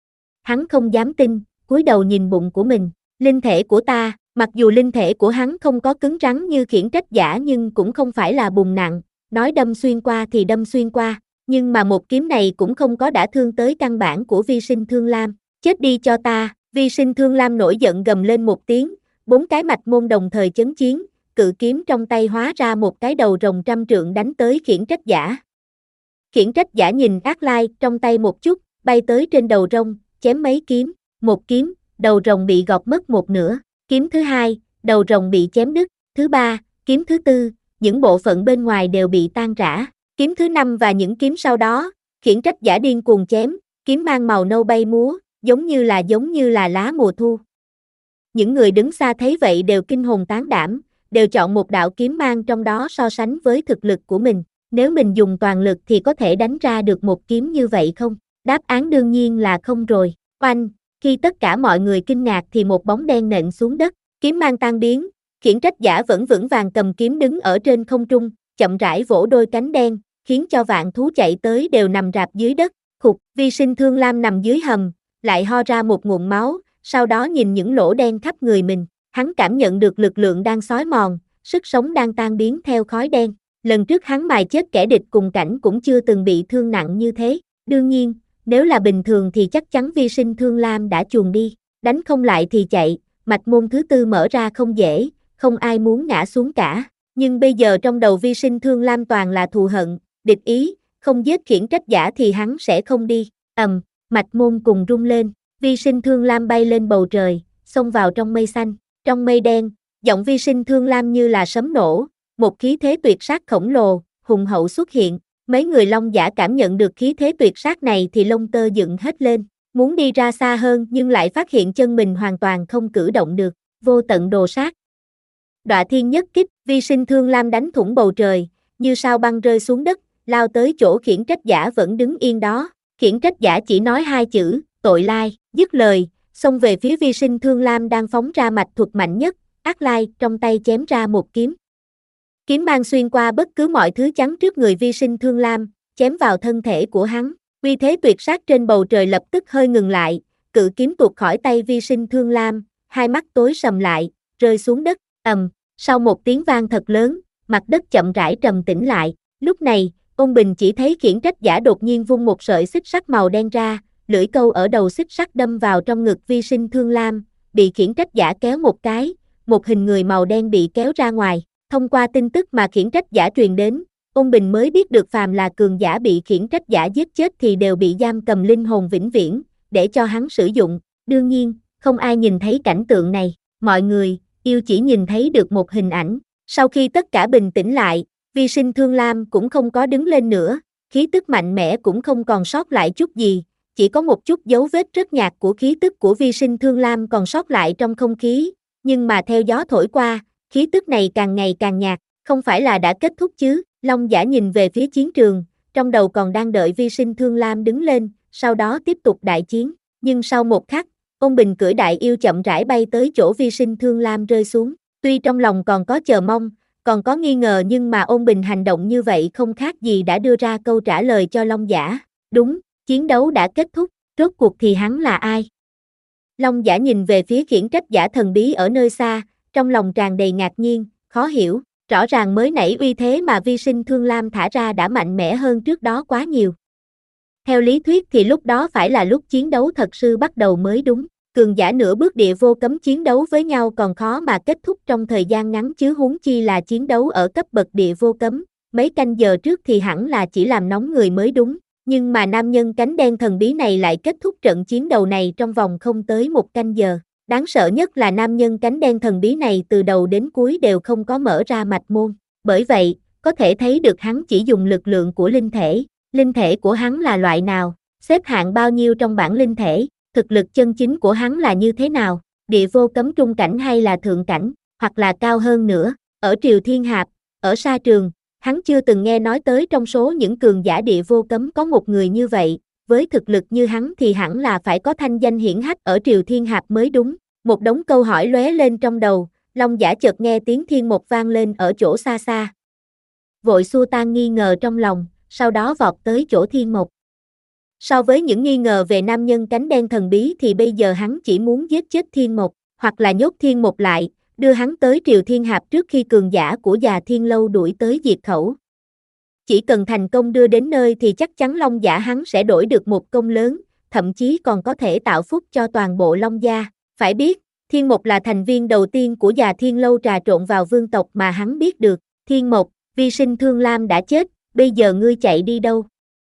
Hắn không dám tin, cúi đầu nhìn bụng của mình, linh thể của ta, mặc dù linh thể của hắn không có cứng rắn như khiển trách giả nhưng cũng không phải là bùn nặng, nói đâm xuyên qua thì đâm xuyên qua, nhưng mà một kiếm này cũng không có đã thương tới căn bản của Vi Sinh Thương Lam. Chết đi cho ta, Vi Sinh Thương Lam nổi giận gầm lên một tiếng, bốn cái mạch môn đồng thời chấn chiến, cự kiếm trong tay hóa ra một cái đầu rồng trăm trượng đánh tới khiển trách giả. Khiển trách giả nhìn Ác lai trong tay một chút, bay tới trên đầu rồng, chém mấy kiếm, một kiếm, đầu rồng bị gọt mất một nửa, kiếm thứ hai, đầu rồng bị chém đứt, thứ ba, kiếm thứ tư, những bộ phận bên ngoài đều bị tan rã, kiếm thứ năm và những kiếm sau đó, khiển trách giả điên cuồng chém, kiếm mang màu nâu bay múa, giống như là giống như là lá mùa thu. Những người đứng xa thấy vậy đều kinh hồn tán đảm, đều chọn một đạo kiếm mang trong đó so sánh với thực lực của mình, nếu mình dùng toàn lực thì có thể đánh ra được một kiếm như vậy không? Đáp án đương nhiên là không rồi. Oanh, khi tất cả mọi người kinh ngạc thì một bóng đen nện xuống đất, kiếm mang tan biến, khiển trách giả vẫn vững vàng cầm kiếm đứng ở trên không trung, chậm rãi vỗ đôi cánh đen, khiến cho vạn thú chạy tới đều nằm rạp dưới đất. Khục, Vi Sinh Thương Lam nằm dưới hầm, lại ho ra một ngụm máu, sau đó nhìn những lỗ đen khắp người mình, hắn cảm nhận được lực lượng đang xói mòn, sức sống đang tan biến theo khói đen. Lần trước hắn mài chết kẻ địch cùng cảnh cũng chưa từng bị thương nặng như thế. Đương nhiên, nếu là bình thường thì chắc chắn Vi Sinh Thương Lam đã chuồn đi, đánh không lại thì chạy, mạch môn thứ tư mở ra không dễ, không ai muốn ngã xuống cả. Nhưng bây giờ trong đầu Vi Sinh Thương Lam toàn là thù hận, địch ý, không giết khiển trách giả thì hắn sẽ không đi. Ầm, mạch môn cùng rung lên, Vi Sinh Thương Lam bay lên bầu trời, xông vào trong mây xanh, trong mây đen, giọng Vi Sinh Thương Lam như là sấm nổ, một khí thế tuyệt sát khổng lồ, hùng hậu xuất hiện. Mấy người Long Giả cảm nhận được khí thế tuyệt sát này thì lông tơ dựng hết lên, muốn đi ra xa hơn nhưng lại phát hiện chân mình hoàn toàn không cử động được, vô tận đồ sát. Đọa thiên nhất kích, Vi Sinh Thương Lam đánh thủng bầu trời, như sao băng rơi xuống đất, lao tới chỗ khiển trách giả vẫn đứng yên đó. Khiển trách giả chỉ nói hai chữ, tội lai, dứt lời, xông về phía Vi Sinh Thương Lam đang phóng ra mạch thuật mạnh nhất, Ác lai, trong tay chém ra một kiếm. Kiếm mang xuyên qua bất cứ mọi thứ chắn trước người Vi Sinh Thương Lam, chém vào thân thể của hắn. Uy thế tuyệt sát trên bầu trời lập tức hơi ngừng lại, cự kiếm tuột khỏi tay Vi Sinh Thương Lam, hai mắt tối sầm lại, rơi xuống đất. Ầm, sau một tiếng vang thật lớn, mặt đất chậm rãi trầm tĩnh lại. Lúc này, Ôn Bình chỉ thấy khiển trách giả đột nhiên vung một sợi xích sắt màu đen ra, lưỡi câu ở đầu xích sắt đâm vào trong ngực Vi Sinh Thương Lam, bị khiển trách giả kéo một cái, một hình người màu đen bị kéo ra ngoài. Thông qua tin tức mà khiển trách giả truyền đến, Ôn Bình mới biết được phàm là cường giả bị khiển trách giả giết chết thì đều bị giam cầm linh hồn vĩnh viễn, để cho hắn sử dụng. Đương nhiên, không ai nhìn thấy cảnh tượng này, mọi người, yêu chỉ nhìn thấy được một hình ảnh. Sau khi tất cả bình tĩnh lại, Vi Sinh Thương Lam cũng không có đứng lên nữa, khí tức mạnh mẽ cũng không còn sót lại chút gì, chỉ có một chút dấu vết rất nhạt của khí tức của Vi Sinh Thương Lam còn sót lại trong không khí, nhưng mà theo gió thổi qua, khí tức này càng ngày càng nhạt, không phải là đã kết thúc chứ? Long Giả nhìn về phía chiến trường, trong đầu còn đang đợi Vi Sinh Thương Lam đứng lên, sau đó tiếp tục đại chiến, nhưng sau một khắc, Ôn Bình cưỡi đại yêu chậm rãi bay tới chỗ Vi Sinh Thương Lam rơi xuống, tuy trong lòng còn có chờ mong, còn có nghi ngờ nhưng mà Ôn Bình hành động như vậy không khác gì đã đưa ra câu trả lời cho Long Giả. Đúng, chiến đấu đã kết thúc, rốt cuộc thì hắn là ai? Long Giả nhìn về phía khiển trách giả thần bí ở nơi xa, trong lòng tràn đầy ngạc nhiên, khó hiểu, rõ ràng mới nãy uy thế mà Vi Sinh Thương Lam thả ra đã mạnh mẽ hơn trước đó quá nhiều. Theo lý thuyết thì lúc đó phải là lúc chiến đấu thật sự bắt đầu mới đúng. Cường giả nửa bước địa vô cấm chiến đấu với nhau còn khó mà kết thúc trong thời gian ngắn chứ huống chi là chiến đấu ở cấp bậc địa vô cấm. Mấy canh giờ trước thì hẳn là chỉ làm nóng người mới đúng. Nhưng mà nam nhân cánh đen thần bí này lại kết thúc trận chiến đầu này trong vòng không tới một canh giờ. Đáng sợ nhất là nam nhân cánh đen thần bí này từ đầu đến cuối đều không có mở ra mạch môn. Bởi vậy, có thể thấy được hắn chỉ dùng lực lượng của linh thể. Linh thể của hắn là loại nào? Xếp hạng bao nhiêu trong bảng linh thể? Thực lực chân chính của hắn là như thế nào? Địa vô cấm trung cảnh hay là thượng cảnh, hoặc là cao hơn nữa? Ở Triều Thiên Hạp, ở Sa Trường, hắn chưa từng nghe nói tới trong số những cường giả địa vô cấm có một người như vậy. Với thực lực như hắn thì hẳn là phải có thanh danh hiển hách ở Triều Thiên Hạp mới đúng. Một đống câu hỏi lóe lên trong đầu, Long Giả chợt nghe tiếng thiên mục vang lên ở chỗ xa xa. Vội xua tan nghi ngờ trong lòng, sau đó vọt tới chỗ thiên mục. So với những nghi ngờ về nam nhân cánh đen thần bí thì bây giờ hắn chỉ muốn giết chết thiên mục, hoặc là nhốt thiên mục lại, đưa hắn tới Triều Thiên Hạp trước khi cường giả của già Thiên Lâu đuổi tới diệt khẩu. Chỉ cần thành công đưa đến nơi thì chắc chắn Long Giả hắn sẽ đổi được một công lớn, thậm chí còn có thể tạo phúc cho toàn bộ Long gia. Phải biết, Thiên Mục là thành viên đầu tiên của già Thiên Lâu trà trộn vào vương tộc mà hắn biết được. Thiên Mục, Vi Sinh Thương Lam đã chết, bây giờ ngươi chạy đi đâu?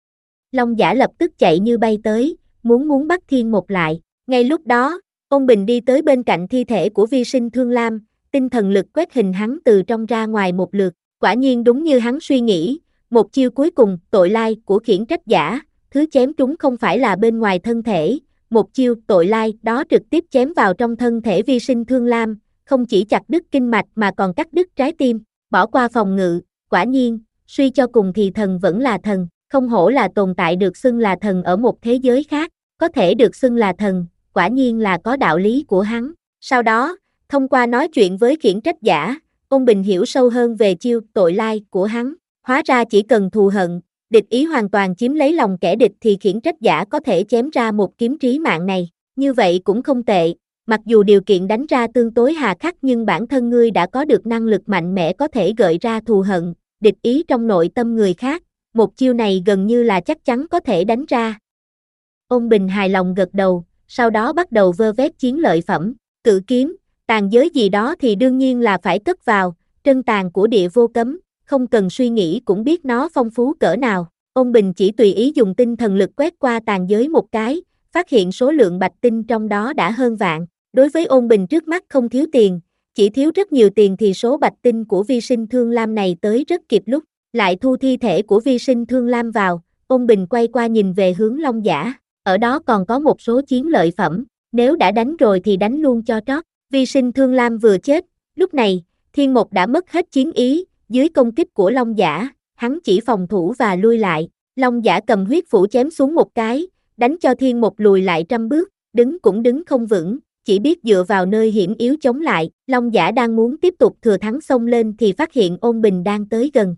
Long Giả lập tức chạy như bay tới, muốn muốn bắt Thiên Mục lại. Ngay lúc đó, Ôn Bình đi tới bên cạnh thi thể của Vi Sinh Thương Lam, tinh thần lực quét hình hắn từ trong ra ngoài một lượt. Quả nhiên đúng như hắn suy nghĩ, một chiêu cuối cùng, tội lai của khiển trách giả, thứ chém trúng không phải là bên ngoài thân thể, một chiêu tội lai đó trực tiếp chém vào trong thân thể Vi Sinh Thương Lam, không chỉ chặt đứt kinh mạch mà còn cắt đứt trái tim, bỏ qua phòng ngự, quả nhiên, suy cho cùng thì thần vẫn là thần, không hổ là tồn tại được xưng là thần ở một thế giới khác, có thể được xưng là thần, quả nhiên là có đạo lý của hắn. Sau đó, thông qua nói chuyện với khiển trách giả, Ôn Bình hiểu sâu hơn về chiêu tội lai của hắn, hóa ra chỉ cần thù hận, địch ý hoàn toàn chiếm lấy lòng kẻ địch thì khiển trách giả có thể chém ra một kiếm trí mạng này, như vậy cũng không tệ, mặc dù điều kiện đánh ra tương tối hà khắc nhưng bản thân ngươi đã có được năng lực mạnh mẽ có thể gợi ra thù hận, địch ý trong nội tâm người khác, một chiêu này gần như là chắc chắn có thể đánh ra. Ôn Bình hài lòng gật đầu, sau đó bắt đầu vơ vét chiến lợi phẩm, cự kiếm, tàn giới gì đó thì đương nhiên là phải cất vào, trân tàn của địa vô cấm, không cần suy nghĩ cũng biết nó phong phú cỡ nào. Ôn Bình chỉ tùy ý dùng tinh thần lực quét qua tàn giới một cái, phát hiện số lượng bạch tinh trong đó đã hơn vạn. Đối với Ôn Bình trước mắt không thiếu tiền, chỉ thiếu rất nhiều tiền thì số bạch tinh của Vi Sinh Thương Lam này tới rất kịp lúc. Lại thu thi thể của Vi Sinh Thương Lam vào, Ôn Bình quay qua nhìn về hướng Long Giả, ở đó còn có một số chiến lợi phẩm, nếu đã đánh rồi thì đánh luôn cho trót. Vi Sinh Thương Lam vừa chết, lúc này, Thiên Mục đã mất hết chiến ý, dưới công kích của Long Giả, hắn chỉ phòng thủ và lui lại, Long Giả cầm huyết phủ chém xuống một cái, đánh cho Thiên Mục lùi lại trăm bước, đứng cũng đứng không vững, chỉ biết dựa vào nơi hiểm yếu chống lại. Long Giả đang muốn tiếp tục thừa thắng xông lên thì phát hiện Ôn Bình đang tới gần.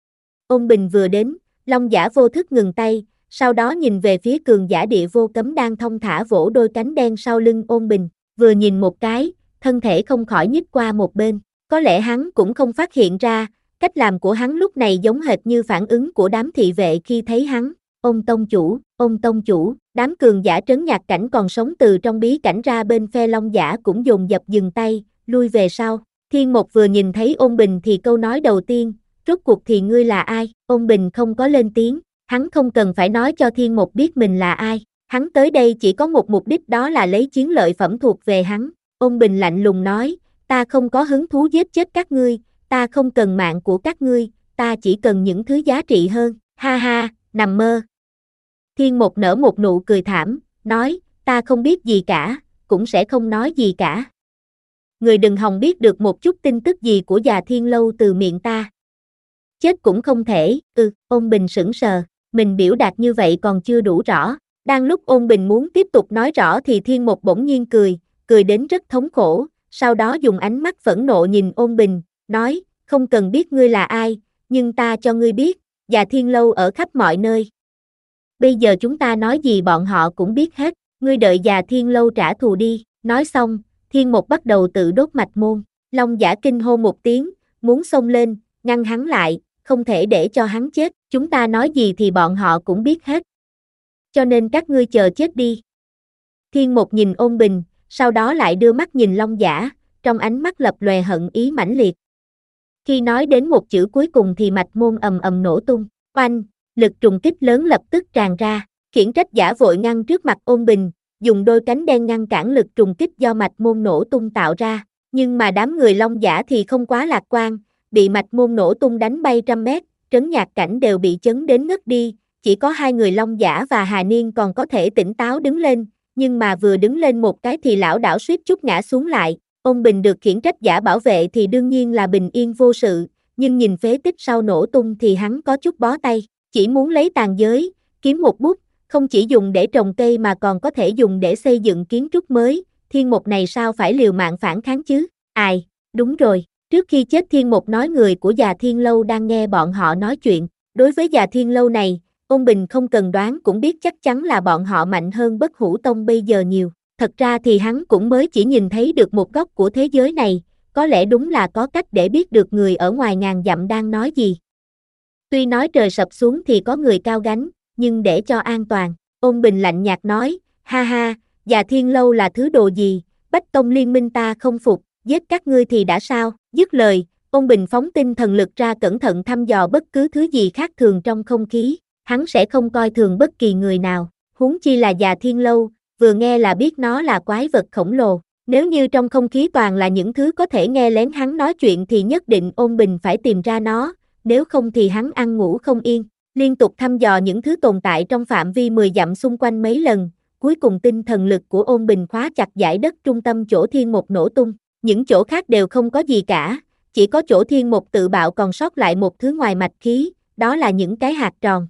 Ôn Bình vừa đến, Long Giả vô thức ngừng tay, sau đó nhìn về phía cường giả địa vô cấm đang thong thả vỗ đôi cánh đen sau lưng Ôn Bình, vừa nhìn một cái, thân thể không khỏi nhích qua một bên, có lẽ hắn cũng không phát hiện ra, cách làm của hắn lúc này giống hệt như phản ứng của đám thị vệ khi thấy hắn. Ôn tông chủ, ôn tông chủ, đám cường giả trấn nhạc cảnh còn sống từ trong bí cảnh ra bên phe Long Giả cũng dồn dập dừng tay, lui về sau. Thiên Mục vừa nhìn thấy Ôn Bình thì câu nói đầu tiên, rốt cuộc thì ngươi là ai? Ôn Bình không có lên tiếng, hắn không cần phải nói cho Thiên Mục biết mình là ai, hắn tới đây chỉ có một mục đích đó là lấy chiến lợi phẩm thuộc về hắn. Ôn Bình lạnh lùng nói, ta không có hứng thú giết chết các ngươi, ta không cần mạng của các ngươi, ta chỉ cần những thứ giá trị hơn, ha ha, nằm mơ. Thiên Mục nở một nụ cười thảm, nói, ta không biết gì cả, cũng sẽ không nói gì cả. Người đừng hòng biết được một chút tin tức gì của già Thiên Lâu từ miệng ta. Chết cũng không thể, ừ, Ôn Bình sững sờ, mình biểu đạt như vậy còn chưa đủ rõ. Đang lúc Ôn Bình muốn tiếp tục nói rõ thì Thiên Mục bỗng nhiên cười, cười đến rất thống khổ, sau đó dùng ánh mắt phẫn nộ nhìn Ôn Bình, nói, không cần biết ngươi là ai, nhưng ta cho ngươi biết, già Thiên Lâu ở khắp mọi nơi. Bây giờ chúng ta nói gì bọn họ cũng biết hết, ngươi đợi già Thiên Lâu trả thù đi. Nói xong, Thiên Mục bắt đầu tự đốt mạch môn. Long Giả kinh hô một tiếng, muốn xông lên, ngăn hắn lại, không thể để cho hắn chết, chúng ta nói gì thì bọn họ cũng biết hết. cho nên các ngươi chờ chết đi. Thiên Một nhìn Ôn Bình, sau đó lại đưa mắt nhìn Long Giả, trong ánh mắt lập lòe hận ý mãnh liệt. Khi nói đến một chữ cuối cùng thì mạch môn ầm ầm nổ tung, oanh, lực trùng kích lớn lập tức tràn ra, khiển trách giả vội ngăn trước mặt Ôn Bình, dùng đôi cánh đen ngăn cản lực trùng kích do mạch môn nổ tung tạo ra, nhưng mà đám người Long Giả thì không quá lạc quan, bị mạch môn nổ tung đánh bay trăm mét, Trấn Nhạc Cảnh đều bị chấn đến ngất đi, chỉ có hai người Long Giả và Hà Niên còn có thể tỉnh táo đứng lên, nhưng mà vừa đứng lên một cái thì lão đảo suýt chút ngã xuống lại. Ôn Bình được khiển trách giả bảo vệ thì đương nhiên là bình yên vô sự, nhưng nhìn phế tích sau nổ tung thì hắn có chút bó tay, chỉ muốn lấy tàn giới, kiếm một bút, không chỉ dùng để trồng cây mà còn có thể dùng để xây dựng kiến trúc mới, Thiên Một này sao phải liều mạng phản kháng chứ? Ai, đúng rồi, trước khi chết Thiên Một nói người của Già Thiên Lâu đang nghe bọn họ nói chuyện, đối với Già Thiên Lâu này, Ôn Bình không cần đoán cũng biết chắc chắn là bọn họ mạnh hơn Bất Hủ Tông bây giờ nhiều. Thật ra thì hắn cũng mới chỉ nhìn thấy được một góc của thế giới này, có lẽ đúng là có cách để biết được người ở ngoài ngàn dặm đang nói gì. Tuy nói trời sập xuống thì có người cao gánh, nhưng để cho an toàn, Ôn Bình lạnh nhạt nói, ha ha, Già Thiên Lâu là thứ đồ gì, Bách Tông liên minh ta không phục, giết các ngươi thì đã sao, dứt lời, Ôn Bình phóng tinh thần lực ra cẩn thận thăm dò bất cứ thứ gì khác thường trong không khí, hắn sẽ không coi thường bất kỳ người nào, huống chi là Già Thiên Lâu. Vừa nghe là biết nó là quái vật khổng lồ, nếu như trong không khí toàn là những thứ có thể nghe lén hắn nói chuyện thì nhất định Ôn Bình phải tìm ra nó, nếu không thì hắn ăn ngủ không yên, liên tục thăm dò những thứ tồn tại trong phạm vi mười dặm xung quanh mấy lần, cuối cùng tinh thần lực của Ôn Bình khóa chặt dải đất trung tâm chỗ Thiên Một nổ tung, những chỗ khác đều không có gì cả, chỉ có chỗ Thiên Một tự bạo còn sót lại một thứ ngoài mạch khí, đó là những cái hạt tròn.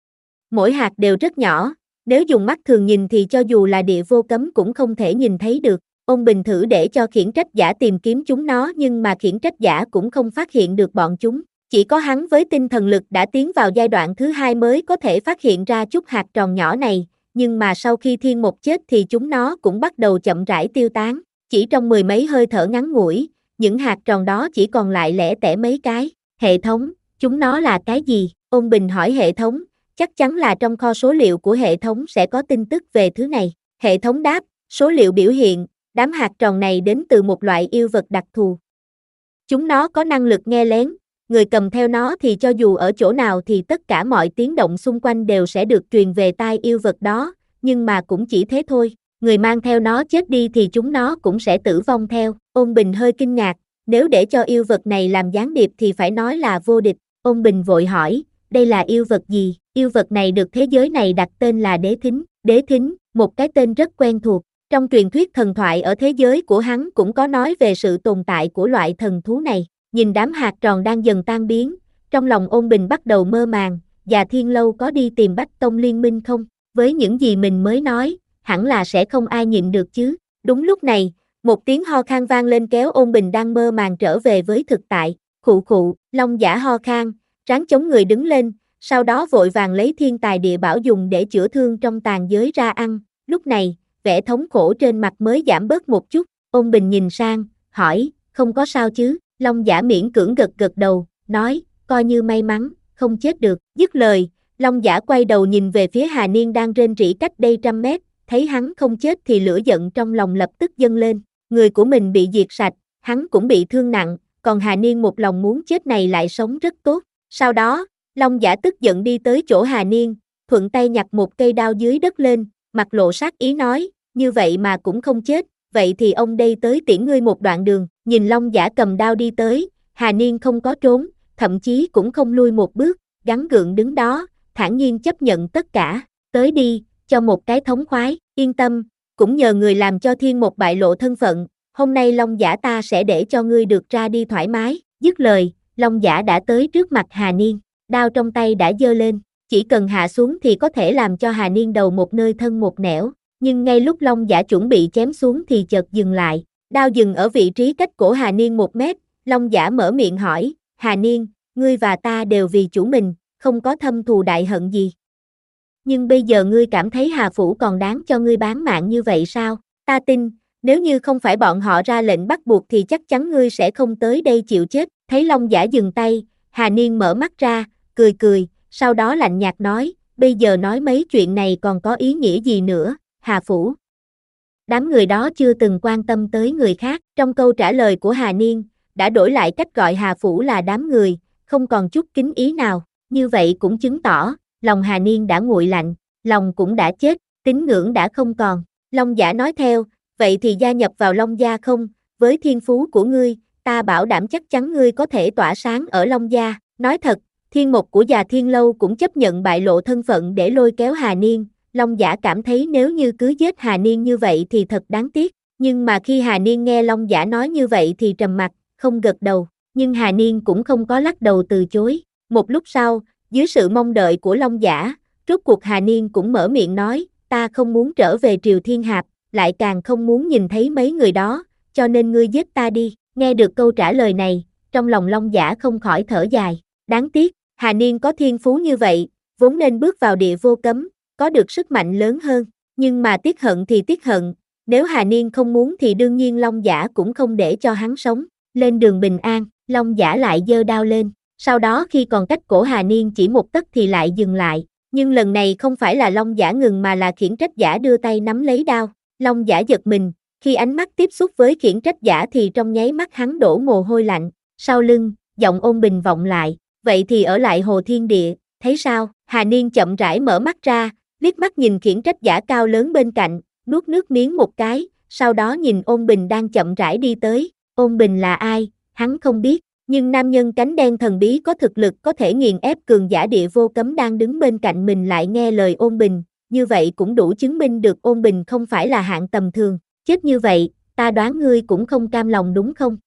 Mỗi hạt đều rất nhỏ. Nếu dùng mắt thường nhìn thì cho dù là địa vô cấm cũng không thể nhìn thấy được. Ôn Bình thử để cho khiển trách giả tìm kiếm chúng nó nhưng mà khiển trách giả cũng không phát hiện được bọn chúng. Chỉ có hắn với tinh thần lực đã tiến vào giai đoạn thứ hai mới có thể phát hiện ra chút hạt tròn nhỏ này, nhưng mà sau khi Thiên Một chết thì chúng nó cũng bắt đầu chậm rãi tiêu tán. Chỉ trong mười mấy hơi thở ngắn ngủi, những hạt tròn đó chỉ còn lại lẻ tẻ mấy cái. Hệ thống, chúng nó là cái gì? Ôn Bình hỏi hệ thống. Chắc chắn là trong kho số liệu của hệ thống sẽ có tin tức về thứ này. Hệ thống đáp, số liệu biểu hiện, đám hạt tròn này đến từ một loại yêu vật đặc thù. Chúng nó có năng lực nghe lén, người cầm theo nó thì cho dù ở chỗ nào thì tất cả mọi tiếng động xung quanh đều sẽ được truyền về tai yêu vật đó, nhưng mà cũng chỉ thế thôi, người mang theo nó chết đi thì chúng nó cũng sẽ tử vong theo. Ôn Bình hơi kinh ngạc, nếu để cho yêu vật này làm gián điệp thì phải nói là vô địch. Ôn Bình vội hỏi, đây là yêu vật gì? Yêu vật này được thế giới này đặt tên là Đế Thính. Đế Thính, một cái tên rất quen thuộc. Trong truyền thuyết thần thoại ở thế giới của hắn cũng có nói về sự tồn tại của loại thần thú này. Nhìn đám hạt tròn đang dần tan biến, trong lòng Ôn Bình bắt đầu mơ màng, Già Thiên Lâu có đi tìm Bách Tông liên minh không? Với những gì mình mới nói, hẳn là sẽ không ai nhịn được chứ. Đúng lúc này, một tiếng ho khan vang lên kéo Ôn Bình đang mơ màng trở về với thực tại. Khụ khụ, Long Giả ho khan, ráng chống người đứng lên, sau đó vội vàng lấy thiên tài địa bảo dùng để chữa thương trong tàn giới ra ăn. Lúc này, vẻ thống khổ trên mặt mới giảm bớt một chút. Ôn Bình nhìn sang, hỏi, không có sao chứ? Long Giả miễn cưỡng gật gật đầu, nói, coi như may mắn, không chết được. Dứt lời, Long Giả quay đầu nhìn về phía Hà Niên đang rên rỉ cách đây trăm mét, thấy hắn không chết thì lửa giận trong lòng lập tức dâng lên. Người của mình bị diệt sạch, hắn cũng bị thương nặng, còn Hà Niên một lòng muốn chết này lại sống rất tốt. Sau đó, Long Giả tức giận đi tới chỗ Hà Niên, thuận tay nhặt một cây đao dưới đất lên, mặt lộ sát ý nói, như vậy mà cũng không chết, vậy thì ông đây tới tiễn ngươi một đoạn đường. Nhìn Long Giả cầm đao đi tới, Hà Niên không có trốn, thậm chí cũng không lui một bước, gắng gượng đứng đó, thản nhiên chấp nhận tất cả, tới đi, cho một cái thống khoái, yên tâm, cũng nhờ người làm cho Thiên Một bại lộ thân phận, hôm nay Long Giả ta sẽ để cho ngươi được ra đi thoải mái. Dứt lời, Long Giả đã tới trước mặt Hà Niên, đao trong tay đã giơ lên, chỉ cần hạ xuống thì có thể làm cho Hà Niên đầu một nơi thân một nẻo, nhưng ngay lúc Long Giả chuẩn bị chém xuống thì chợt dừng lại, đao dừng ở vị trí cách cổ Hà Niên một mét, Long Giả mở miệng hỏi, Hà Niên, ngươi và ta đều vì chủ mình, không có thâm thù đại hận gì. Nhưng bây giờ ngươi cảm thấy Hà Phủ còn đáng cho ngươi bán mạng như vậy sao? Ta tin, nếu như không phải bọn họ ra lệnh bắt buộc thì chắc chắn ngươi sẽ không tới đây chịu chết. Thấy Long Giả dừng tay, Hà Niên mở mắt ra, cười cười, sau đó lạnh nhạt nói, bây giờ nói mấy chuyện này còn có ý nghĩa gì nữa, Hà Phủ. Đám người đó chưa từng quan tâm tới người khác, trong câu trả lời của Hà Niên, đã đổi lại cách gọi Hà Phủ là đám người, không còn chút kính ý nào, như vậy cũng chứng tỏ, lòng Hà Niên đã nguội lạnh, lòng cũng đã chết, tín ngưỡng đã không còn. Long Giả nói theo, vậy thì gia nhập vào Long Gia không, với thiên phú của ngươi, ta bảo đảm chắc chắn ngươi có thể tỏa sáng ở Long Gia. Nói thật, thiên mục của già Thiên Lâu cũng chấp nhận bại lộ thân phận để lôi kéo Hà Niên. Long Giả cảm thấy nếu như cứ giết Hà Niên như vậy thì thật đáng tiếc, nhưng mà khi Hà Niên nghe Long Giả nói như vậy thì trầm mặt, không gật đầu, nhưng Hà Niên cũng không có lắc đầu từ chối. Một lúc sau, dưới sự mong đợi của Long Giả, rốt cuộc Hà Niên cũng mở miệng nói, ta không muốn trở về Triều Thiên Hạp, lại càng không muốn nhìn thấy mấy người đó, cho nên ngươi giết ta đi. Nghe được câu trả lời này, trong lòng Long Giả không khỏi thở dài, đáng tiếc, Hà Niên có thiên phú như vậy, vốn nên bước vào địa vô cấm, có được sức mạnh lớn hơn, nhưng mà tiếc hận thì tiếc hận, nếu Hà Niên không muốn thì đương nhiên Long Giả cũng không để cho hắn sống. Lên đường bình an, Long Giả lại giơ đao lên, sau đó khi còn cách cổ Hà Niên chỉ một tấc thì lại dừng lại, nhưng lần này không phải là Long Giả ngừng mà là khiển trách giả đưa tay nắm lấy đao. Long Giả giật mình, khi ánh mắt tiếp xúc với khiển trách giả thì trong nháy mắt hắn đổ mồ hôi lạnh, sau lưng, giọng ôn bình vọng lại, vậy thì ở lại Hồ Thiên Địa, thấy sao? Hà Niên chậm rãi mở mắt ra, liếc mắt nhìn khiển trách giả cao lớn bên cạnh, nuốt nước miếng một cái, sau đó nhìn ôn bình đang chậm rãi đi tới. Ôn bình là ai, hắn không biết, nhưng nam nhân cánh đen thần bí có thực lực có thể nghiền ép cường giả địa vô cấm đang đứng bên cạnh mình lại nghe lời ôn bình, như vậy cũng đủ chứng minh được ôn bình không phải là hạng tầm thường. Chết như vậy, ta đoán ngươi cũng không cam lòng đúng không?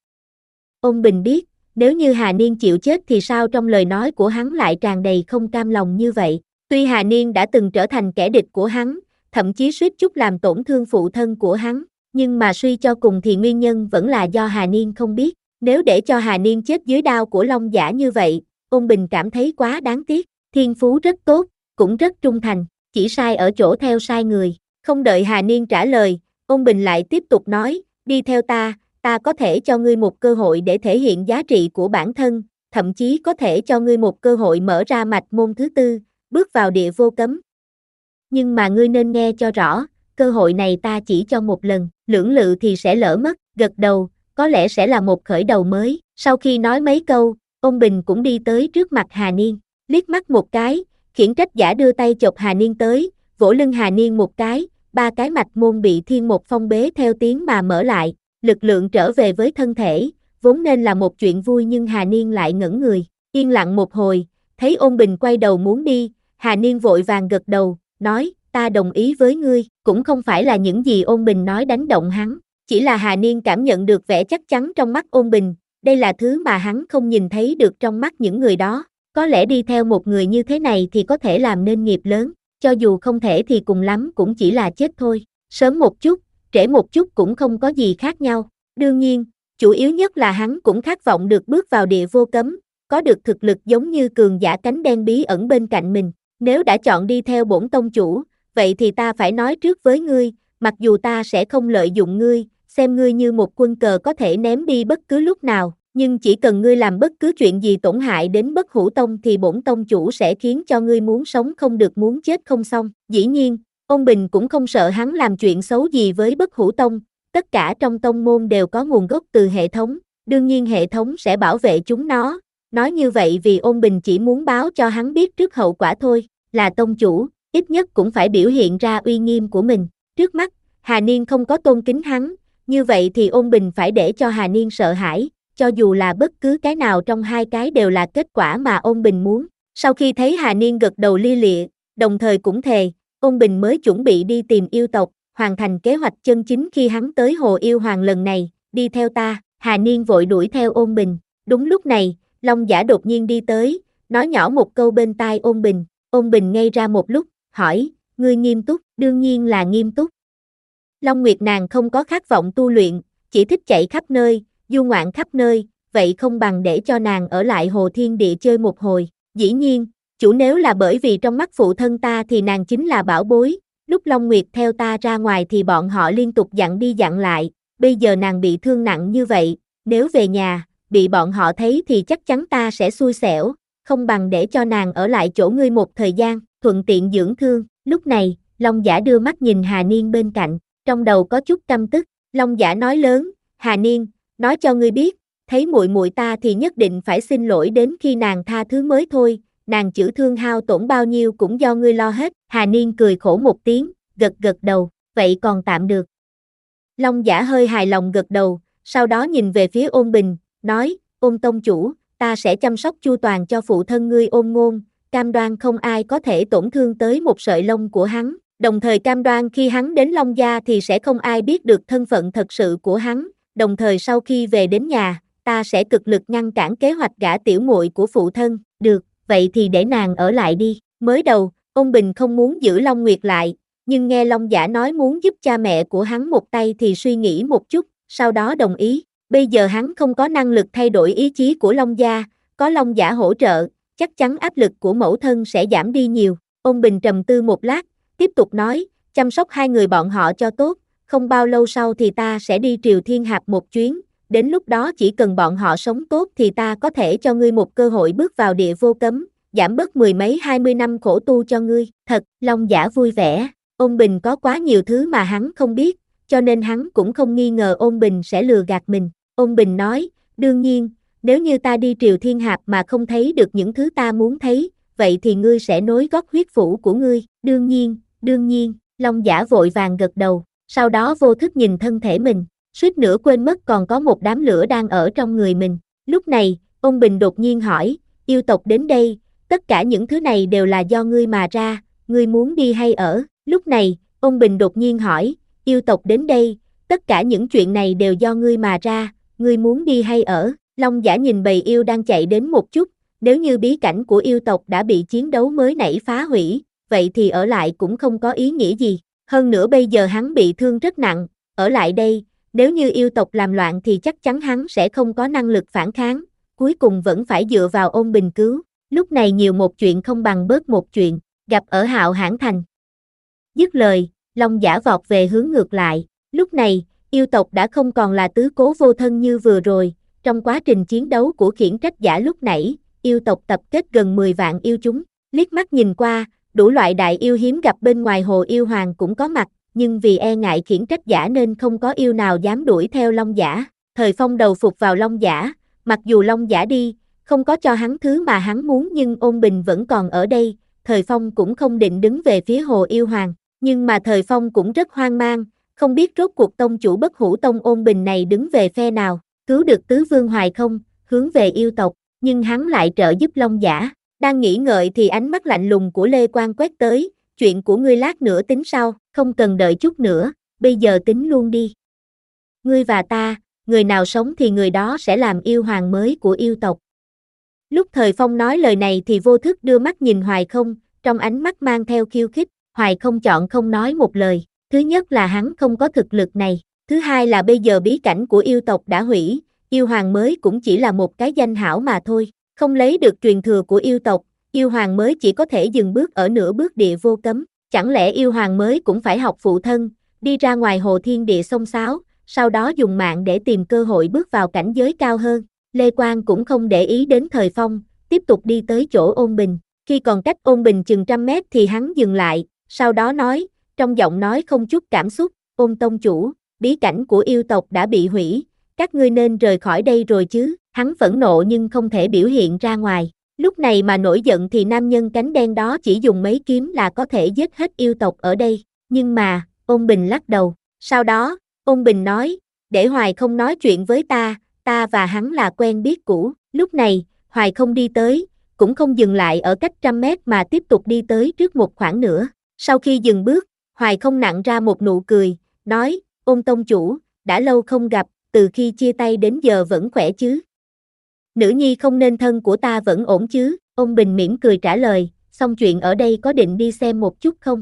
Ôn bình biết, nếu như Hà Niên chịu chết thì sao trong lời nói của hắn lại tràn đầy không cam lòng như vậy. Tuy Hà Niên đã từng trở thành kẻ địch của hắn, thậm chí suýt chút làm tổn thương phụ thân của hắn, nhưng mà suy cho cùng thì nguyên nhân vẫn là do Hà Niên không biết. Nếu để cho Hà Niên chết dưới đao của Long Giả như vậy, ôn bình cảm thấy quá đáng tiếc. Thiên phú rất tốt, cũng rất trung thành, chỉ sai ở chỗ theo sai người. Không đợi Hà Niên trả lời, ôn bình lại tiếp tục nói, đi theo ta, ta có thể cho ngươi một cơ hội để thể hiện giá trị của bản thân, thậm chí có thể cho ngươi một cơ hội mở ra mạch môn thứ tư, bước vào địa vô cấm. Nhưng mà ngươi nên nghe cho rõ, cơ hội này ta chỉ cho một lần, lưỡng lự thì sẽ lỡ mất. Gật đầu, có lẽ sẽ là một khởi đầu mới. Sau khi nói mấy câu, ôn bình cũng đi tới trước mặt Hà Niên, liếc mắt một cái, khiển trách giả đưa tay chộp Hà Niên tới, vỗ lưng Hà Niên một cái, ba cái mạch môn bị thiên một phong bế theo tiếng mà mở lại, lực lượng trở về với thân thể, vốn nên là một chuyện vui nhưng Hà Niên lại ngẩn người, yên lặng một hồi, thấy ôn bình quay đầu muốn đi, Hà Niên vội vàng gật đầu, nói, ta đồng ý với ngươi, cũng không phải là những gì ôn bình nói đánh động hắn, chỉ là Hà Niên cảm nhận được vẻ chắc chắn trong mắt ôn bình, đây là thứ mà hắn không nhìn thấy được trong mắt những người đó, có lẽ đi theo một người như thế này thì có thể làm nên nghiệp lớn, cho dù không thể thì cùng lắm cũng chỉ là chết thôi, sớm một chút, trễ một chút cũng không có gì khác nhau, đương nhiên, chủ yếu nhất là hắn cũng khát vọng được bước vào địa vô cấm, có được thực lực giống như cường giả cánh đen bí ẩn bên cạnh mình, nếu đã chọn đi theo bổn tông chủ, vậy thì ta phải nói trước với ngươi, mặc dù ta sẽ không lợi dụng ngươi, xem ngươi như một quân cờ có thể ném đi bất cứ lúc nào, nhưng chỉ cần ngươi làm bất cứ chuyện gì tổn hại đến Bất Hủ Tông thì bổn tông chủ sẽ khiến cho ngươi muốn sống không được muốn chết không xong. Dĩ nhiên, ôn bình cũng không sợ hắn làm chuyện xấu gì với Bất Hủ Tông, tất cả trong tông môn đều có nguồn gốc từ hệ thống, đương nhiên hệ thống sẽ bảo vệ chúng nó. Nói như vậy vì ôn bình chỉ muốn báo cho hắn biết trước hậu quả thôi, là tông chủ, ít nhất cũng phải biểu hiện ra uy nghiêm của mình. Trước mắt, Hà Niên không có tôn kính hắn, như vậy thì ôn bình phải để cho Hà Niên sợ hãi, cho dù là bất cứ cái nào trong hai cái đều là kết quả mà ôn bình muốn. Sau khi thấy Hà Niên gật đầu lia lịa, đồng thời cũng thề, ôn bình mới chuẩn bị đi tìm yêu tộc, hoàn thành kế hoạch chân chính khi hắn tới Hồ Yêu Hoàng lần này, đi theo ta. Hà Niên vội đuổi theo ôn bình. Đúng lúc này, Long Giả đột nhiên đi tới, nói nhỏ một câu bên tai ôn bình. Ôn bình ngây ra một lúc, hỏi, ngươi nghiêm túc? Đương nhiên là nghiêm túc. Long Nguyệt nàng không có khát vọng tu luyện, chỉ thích chạy khắp nơi, du ngoạn khắp nơi, vậy không bằng để cho nàng ở lại Hồ Thiên Địa chơi một hồi. Dĩ nhiên, chủ nếu là bởi vì trong mắt phụ thân ta thì nàng chính là bảo bối, lúc Long Nguyệt theo ta ra ngoài thì bọn họ liên tục dặn đi dặn lại, bây giờ nàng bị thương nặng như vậy, nếu về nhà, bị bọn họ thấy thì chắc chắn ta sẽ xui xẻo, không bằng để cho nàng ở lại chỗ ngươi một thời gian, thuận tiện dưỡng thương. Lúc này, Long Giả đưa mắt nhìn Hà Niên bên cạnh, trong đầu có chút căm tức. Long Giả nói lớn, Hà Niên, nói cho ngươi biết, thấy muội muội ta thì nhất định phải xin lỗi đến khi nàng tha thứ mới thôi, nàng chữa thương hao tổn bao nhiêu cũng do ngươi lo hết. Hà Niên cười khổ một tiếng, gật gật đầu, vậy còn tạm được. Long Giả hơi hài lòng gật đầu, sau đó nhìn về phía Ôn Bình, nói, Ôn tông chủ, ta sẽ chăm sóc chu toàn cho phụ thân ngươi Ôn Ngôn, cam đoan không ai có thể tổn thương tới một sợi lông của hắn, đồng thời cam đoan khi hắn đến Long gia thì sẽ không ai biết được thân phận thật sự của hắn, đồng thời sau khi về đến nhà, ta sẽ cực lực ngăn cản kế hoạch gả tiểu muội của phụ thân. Được, vậy thì để nàng ở lại đi. Mới đầu, Ôn Bình không muốn giữ Long Nguyệt lại, nhưng nghe Long Giả nói muốn giúp cha mẹ của hắn một tay thì suy nghĩ một chút, sau đó đồng ý. Bây giờ hắn không có năng lực thay đổi ý chí của Long gia, có Long Giả hỗ trợ, chắc chắn áp lực của mẫu thân sẽ giảm đi nhiều. Ôn Bình trầm tư một lát, tiếp tục nói, chăm sóc hai người bọn họ cho tốt, không bao lâu sau thì ta sẽ đi Triều Thiên Hạp một chuyến, đến lúc đó chỉ cần bọn họ sống tốt thì ta có thể cho ngươi một cơ hội bước vào địa vô cấm, giảm bớt mười mấy hai mươi năm khổ tu cho ngươi. Thật, Long Giả vui vẻ, Ôn Bình có quá nhiều thứ mà hắn không biết, cho nên hắn cũng không nghi ngờ Ôn Bình sẽ lừa gạt mình. Ôn Bình nói, đương nhiên, nếu như ta đi Triều Thiên Hạp mà không thấy được những thứ ta muốn thấy, vậy thì ngươi sẽ nối gót huyết phủ của ngươi. Đương nhiên, đương nhiên, Long Giả vội vàng gật đầu, sau đó vô thức nhìn thân thể mình, suýt nữa quên mất còn có một đám lửa đang ở trong người mình. Lúc này, Ôn Bình đột nhiên hỏi, yêu tộc đến đây, tất cả những thứ này đều là do ngươi mà ra, ngươi muốn đi hay ở? Lúc này, Ôn Bình đột nhiên hỏi, yêu tộc đến đây, tất cả những chuyện này đều do ngươi mà ra, ngươi muốn đi hay ở? Long Giả nhìn bầy yêu đang chạy đến một chút, nếu như bí cảnh của yêu tộc đã bị chiến đấu mới nãy phá hủy, vậy thì ở lại cũng không có ý nghĩa gì. Hơn nữa bây giờ hắn bị thương rất nặng, ở lại đây, nếu như yêu tộc làm loạn thì chắc chắn hắn sẽ không có năng lực phản kháng, cuối cùng vẫn phải dựa vào Ôn Bình cứu. Lúc này nhiều một chuyện không bằng bớt một chuyện, gặp ở Hạo Hãn Thành. Dứt lời, Long Giả vọt về hướng ngược lại. Lúc này, yêu tộc đã không còn là tứ cố vô thân như vừa rồi. Trong quá trình chiến đấu của khiển trách giả lúc nãy, yêu tộc tập kết gần mười vạn yêu chúng. Liếc mắt nhìn qua, đủ loại đại yêu hiếm gặp bên ngoài hồ yêu hoàng cũng có mặt, nhưng vì e ngại khiển trách giả nên không có yêu nào dám đuổi theo Long Giả. Thời Phong đầu phục vào Long Giả, mặc dù Long Giả đi, không có cho hắn thứ mà hắn muốn nhưng Ôn Bình vẫn còn ở đây, Thời Phong cũng không định đứng về phía hồ yêu hoàng, nhưng mà Thời Phong cũng rất hoang mang, không biết rốt cuộc tông chủ Bất Hủ Tông Ôn Bình này đứng về phe nào, cứu được Tứ Vương Hoài không, hướng về yêu tộc, nhưng hắn lại trợ giúp Long Giả. Đang nghĩ ngợi thì ánh mắt lạnh lùng của Lê Quang quét tới, chuyện của ngươi lát nữa tính sau, không cần đợi chút nữa, bây giờ tính luôn đi. Ngươi và ta, người nào sống thì người đó sẽ làm yêu hoàng mới của yêu tộc. Lúc Thời Phong nói lời này thì vô thức đưa mắt nhìn Hoài Không, trong ánh mắt mang theo khiêu khích. Hoài Không chọn không nói một lời, thứ nhất là hắn không có thực lực này, thứ hai là bây giờ bí cảnh của yêu tộc đã hủy, yêu hoàng mới cũng chỉ là một cái danh hảo mà thôi, không lấy được truyền thừa của yêu tộc, yêu hoàng mới chỉ có thể dừng bước ở nửa bước địa vô cấm, chẳng lẽ yêu hoàng mới cũng phải học phụ thân, đi ra ngoài hồ thiên địa xông xáo, sau đó dùng mạng để tìm cơ hội bước vào cảnh giới cao hơn. Lê Quang cũng không để ý đến Thời Phong, tiếp tục đi tới chỗ Ôn Bình, khi còn cách Ôn Bình chừng trăm mét thì hắn dừng lại, sau đó nói, trong giọng nói không chút cảm xúc, Ôn tông chủ, bí cảnh của yêu tộc đã bị hủy, các ngươi nên rời khỏi đây rồi chứ. Hắn phẫn nộ nhưng không thể biểu hiện ra ngoài, lúc này mà nổi giận thì nam nhân cánh đen đó chỉ dùng mấy kiếm là có thể giết hết yêu tộc ở đây, nhưng mà, Ôn Bình lắc đầu, sau đó, Ôn Bình nói, để Hoài Không nói chuyện với ta, ta và hắn là quen biết cũ. Lúc này, Hoài Không đi tới, cũng không dừng lại ở cách trăm mét mà tiếp tục đi tới trước một khoảng nữa. Sau khi dừng bước, Hoài Không nặn ra một nụ cười, nói, Ôn tông chủ, đã lâu không gặp, từ khi chia tay đến giờ vẫn khỏe chứ? Nữ nhi không nên thân của ta vẫn ổn chứ? Ôn Bình mỉm cười trả lời, xong chuyện ở đây có định đi xem một chút không?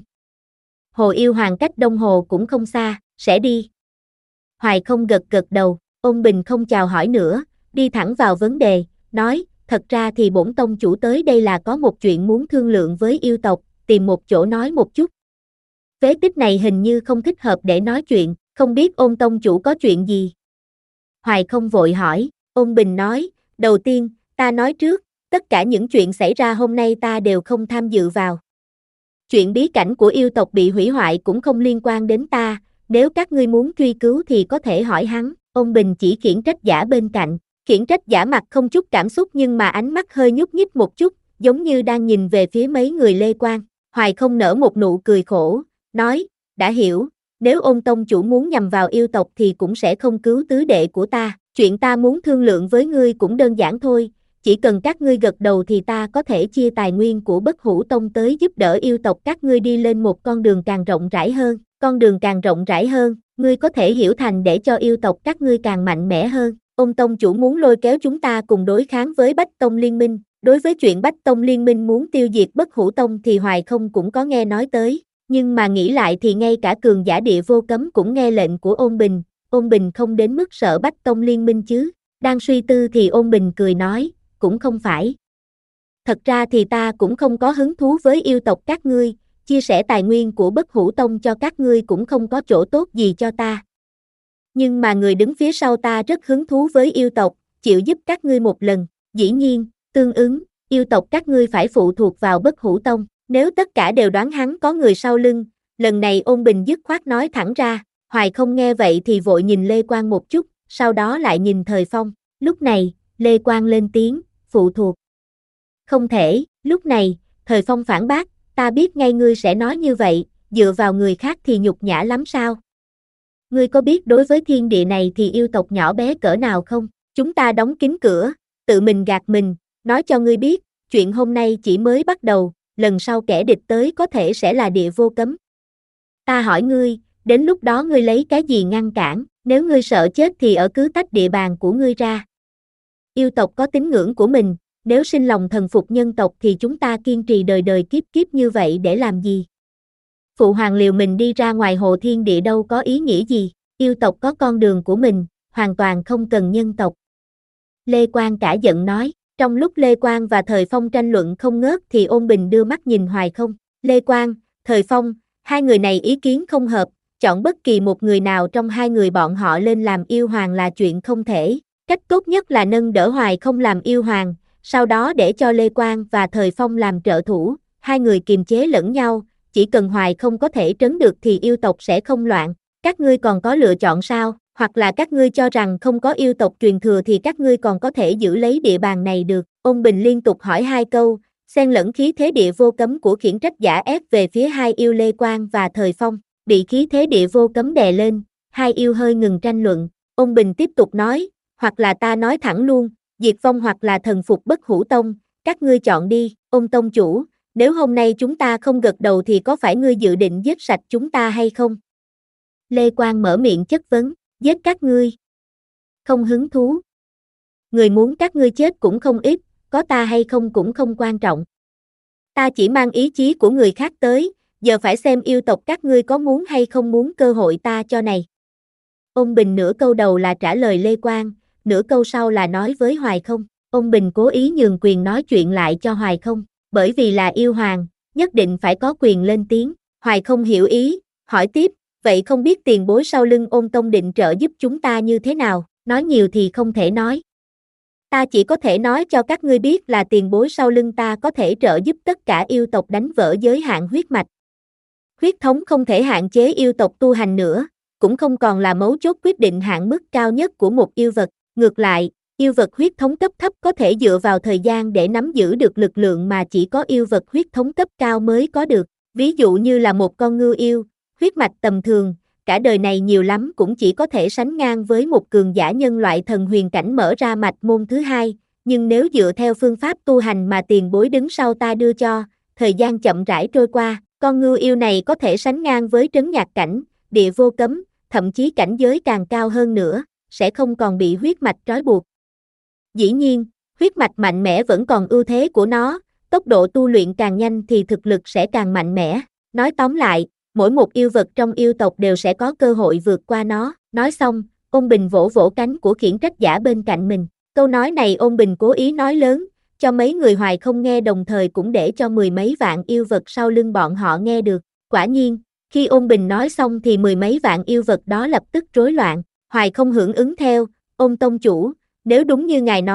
Hồ yêu hoàng cách Đông Hồ cũng không xa, sẽ đi. Hoài Không gật gật đầu, Ôn Bình không chào hỏi nữa, đi thẳng vào vấn đề, nói, thật ra thì bổn tông chủ tới đây là có một chuyện muốn thương lượng với yêu tộc, tìm một chỗ nói một chút. Phế tích này hình như không thích hợp để nói chuyện, không biết Ôn tông chủ có chuyện gì? Hoài Không vội hỏi, Ôn Bình nói, đầu tiên, ta nói trước, tất cả những chuyện xảy ra hôm nay ta đều không tham dự vào. Chuyện bí cảnh của yêu tộc bị hủy hoại cũng không liên quan đến ta, nếu các ngươi muốn truy cứu thì có thể hỏi hắn. Ôn Bình chỉ khiển trách giả bên cạnh, khiển trách giả mặt không chút cảm xúc nhưng mà ánh mắt hơi nhúc nhích một chút, giống như đang nhìn về phía mấy người Lê Quang. Hoài không nở một nụ cười khổ, nói, đã hiểu, nếu Ôn tông chủ muốn nhằm vào yêu tộc thì cũng sẽ không cứu tứ đệ của ta, chuyện ta muốn thương lượng với ngươi cũng đơn giản thôi, chỉ cần các ngươi gật đầu thì ta có thể chia tài nguyên của Bất Hủ Tông tới giúp đỡ yêu tộc các ngươi đi lên một con đường càng rộng rãi hơn, con đường càng rộng rãi hơn, ngươi có thể hiểu thành để cho yêu tộc các ngươi càng mạnh mẽ hơn. Ôn tông chủ muốn lôi kéo chúng ta cùng đối kháng với Bách Tông Liên minh, đối với chuyện Bách Tông Liên minh muốn tiêu diệt Bất Hủ Tông thì Hoài không cũng có nghe nói tới, nhưng mà nghĩ lại thì ngay cả cường giả địa vô cấm cũng nghe lệnh của Ôn Bình, Ôn Bình không đến mức sợ Bách Tông Liên minh chứ. Đang suy tư thì Ôn Bình cười nói, cũng không phải. Thật ra thì ta cũng không có hứng thú với yêu tộc các ngươi, chia sẻ tài nguyên của Bất Hủ Tông cho các ngươi cũng không có chỗ tốt gì cho ta. Nhưng mà người đứng phía sau ta rất hứng thú với yêu tộc, chịu giúp các ngươi một lần, dĩ nhiên, tương ứng, yêu tộc các ngươi phải phụ thuộc vào Bất Hủ Tông, nếu tất cả đều đoán hắn có người sau lưng, lần này Ôn Bình dứt khoát nói thẳng ra. Hoài không nghe vậy thì vội nhìn Lê Quang một chút, sau đó lại nhìn Thời Phong, lúc này, Lê Quang lên tiếng, phụ thuộc. Không thể, lúc này, Thời Phong phản bác, ta biết ngay ngươi sẽ nói như vậy, dựa vào người khác thì nhục nhã lắm sao? Ngươi có biết đối với thiên địa này thì yêu tộc nhỏ bé cỡ nào không? Chúng ta đóng kín cửa, tự mình gạt mình, nói cho ngươi biết, chuyện hôm nay chỉ mới bắt đầu, lần sau kẻ địch tới có thể sẽ là địa vô cấm. Ta hỏi ngươi, đến lúc đó ngươi lấy cái gì ngăn cản, nếu ngươi sợ chết thì ở cứ tách địa bàn của ngươi ra. Yêu tộc có tín ngưỡng của mình, nếu sinh lòng thần phục nhân tộc thì chúng ta kiên trì đời đời kiếp kiếp như vậy để làm gì? Phụ hoàng liều mình đi ra ngoài hồ thiên địa đâu có ý nghĩa gì, yêu tộc có con đường của mình, hoàn toàn không cần nhân tộc. Lê Quang cả giận nói, trong lúc Lê Quang và Thời Phong tranh luận không ngớt thì Ôn Bình đưa mắt nhìn Hoài không, Lê Quang, Thời Phong, hai người này ý kiến không hợp, chọn bất kỳ một người nào trong hai người bọn họ lên làm yêu hoàng là chuyện không thể, cách tốt nhất là nâng đỡ Hoài không làm yêu hoàng, sau đó để cho Lê Quang và Thời Phong làm trợ thủ, hai người kiềm chế lẫn nhau, chỉ cần Hoài không có thể trấn được thì yêu tộc sẽ không loạn, các ngươi còn có lựa chọn sao, hoặc là các ngươi cho rằng không có yêu tộc truyền thừa thì các ngươi còn có thể giữ lấy địa bàn này được. Ôn Bình liên tục hỏi hai câu, xen lẫn khí thế địa vô cấm của khiển trách giả ép về phía hai yêu Lê Quang và Thời Phong, bị khí thế địa vô cấm đè lên, hai yêu hơi ngừng tranh luận, Ôn Bình tiếp tục nói, hoặc là ta nói thẳng luôn, diệt vong hoặc là thần phục Bất Hủ Tông, các ngươi chọn đi. Ôn tông chủ, nếu hôm nay chúng ta không gật đầu thì có phải ngươi dự định giết sạch chúng ta hay không? Lê Quang mở miệng chất vấn, giết các ngươi. Không hứng thú. Người muốn các ngươi chết cũng không ít, có ta hay không cũng không quan trọng. Ta chỉ mang ý chí của người khác tới, giờ phải xem yêu tộc các ngươi có muốn hay không muốn cơ hội ta cho này. Ôn Bình nửa câu đầu là trả lời Lê Quang, nửa câu sau là nói với Hoài không. Ôn Bình cố ý nhường quyền nói chuyện lại cho Hoài không, bởi vì là yêu hoàng, nhất định phải có quyền lên tiếng. Hoài không hiểu ý, hỏi tiếp, vậy không biết tiền bối sau lưng Ôn tông định trợ giúp chúng ta như thế nào, nói nhiều thì không thể nói. Ta chỉ có thể nói cho các ngươi biết là tiền bối sau lưng ta có thể trợ giúp tất cả yêu tộc đánh vỡ giới hạn huyết mạch. Huyết thống không thể hạn chế yêu tộc tu hành nữa, cũng không còn là mấu chốt quyết định hạn mức cao nhất của một yêu vật. Ngược lại, yêu vật huyết thống cấp thấp có thể dựa vào thời gian để nắm giữ được lực lượng mà chỉ có yêu vật huyết thống cấp cao mới có được. Ví dụ như là một con ngưu yêu, huyết mạch tầm thường, cả đời này nhiều lắm cũng chỉ có thể sánh ngang với một cường giả nhân loại thần huyền cảnh mở ra mạch môn thứ hai, nhưng nếu dựa theo phương pháp tu hành mà tiền bối đứng sau ta đưa cho, thời gian chậm rãi trôi qua, con ngưu yêu này có thể sánh ngang với trấn nhạc cảnh, địa vô cấm, thậm chí cảnh giới càng cao hơn nữa, sẽ không còn bị huyết mạch trói buộc. Dĩ nhiên, huyết mạch mạnh mẽ vẫn còn ưu thế của nó, tốc độ tu luyện càng nhanh thì thực lực sẽ càng mạnh mẽ. Nói tóm lại, mỗi một yêu vật trong yêu tộc đều sẽ có cơ hội vượt qua nó. Nói xong, Ôn Bình vỗ vỗ cánh của khiển trách giả bên cạnh mình. Câu nói này Ôn Bình cố ý nói lớn, cho mấy người Hoài không nghe đồng thời cũng để cho mười mấy vạn yêu vật sau lưng bọn họ nghe được. Quả nhiên, khi Ôn Bình nói xong thì mười mấy vạn yêu vật đó lập tức rối loạn. Hoài không hưởng ứng theo, Ôn tông chủ, nếu đúng như ngài nói,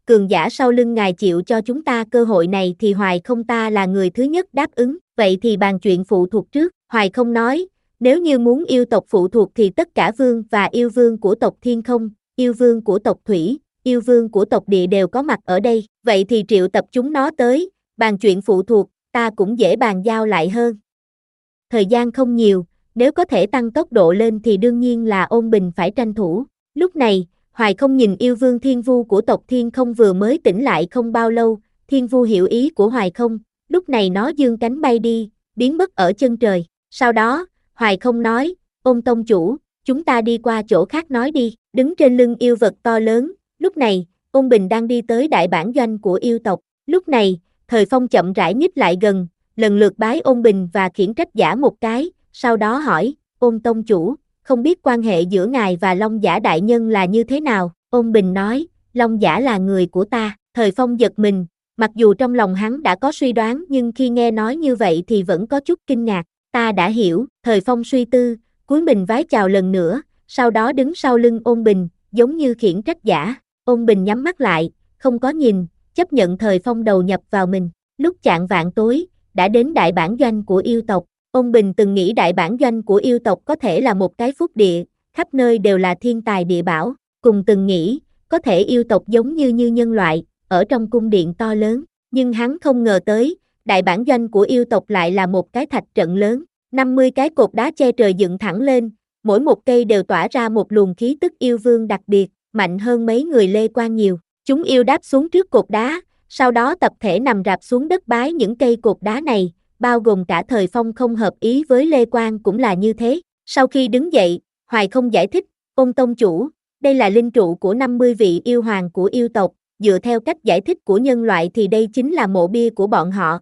cường giả sau lưng ngài chịu cho chúng ta cơ hội này thì Hoài Không ta là người thứ nhất đáp ứng, vậy thì bàn chuyện phụ thuộc trước, Hoài Không nói, nếu như muốn yêu tộc phụ thuộc thì tất cả vương và yêu vương của tộc Thiên Không, yêu vương của tộc Thủy, yêu vương của tộc Địa đều có mặt ở đây, vậy thì triệu tập chúng nó tới, bàn chuyện phụ thuộc, ta cũng dễ bàn giao lại hơn. Thời gian không nhiều, nếu có thể tăng tốc độ lên thì đương nhiên là Ôn Bình phải tranh thủ. Lúc này, Hoài Không nhìn yêu vương Thiên Vu của tộc Thiên Không vừa mới tỉnh lại không bao lâu, Thiên Vu hiểu ý của Hoài Không, lúc này nó giương cánh bay đi, biến mất ở chân trời. Sau đó, Hoài Không nói, Ôn tông chủ, chúng ta đi qua chỗ khác nói đi, đứng trên lưng yêu vật to lớn. Lúc này, Ôn Bình đang đi tới đại bản doanh của yêu tộc. Lúc này, Thời Phong chậm rãi nhích lại gần, lần lượt bái Ôn Bình và khiển trách giả một cái, sau đó hỏi, Ôn tông chủ, không biết quan hệ giữa ngài và Long Giả đại nhân là như thế nào? Ôn Bình nói, Long Giả là người của ta. Thời Phong giật mình, mặc dù trong lòng hắn đã có suy đoán nhưng khi nghe nói như vậy thì vẫn có chút kinh ngạc. Ta đã hiểu. Thời Phong suy tư, cúi mình vái chào lần nữa, sau đó đứng sau lưng Ôn Bình, giống như khiển trách giả. Ôn Bình nhắm mắt lại, không có nhìn, chấp nhận Thời Phong đầu nhập vào mình. Lúc chạng vạng tối, đã đến đại bản doanh của yêu tộc. Ôn Bình từng nghĩ đại bản doanh của yêu tộc có thể là một cái phúc địa, khắp nơi đều là thiên tài địa bảo, cùng từng nghĩ, có thể yêu tộc giống như như nhân loại, ở trong cung điện to lớn, nhưng hắn không ngờ tới, đại bản doanh của yêu tộc lại là một cái thạch trận lớn, năm mươi cái cột đá che trời dựng thẳng lên, mỗi một cây đều tỏa ra một luồng khí tức yêu vương đặc biệt, mạnh hơn mấy người Lê Quan nhiều. Chúng yêu đáp xuống trước cột đá, sau đó tập thể nằm rạp xuống đất bái những cây cột đá này, bao gồm cả Thời Phong không hợp ý với Lê Quan cũng là như thế. Sau khi đứng dậy, Hoài Không giải thích, Ôn tông chủ, đây là linh trụ của năm mươi vị yêu hoàng của yêu tộc, dựa theo cách giải thích của nhân loại thì đây chính là mộ bia của bọn họ.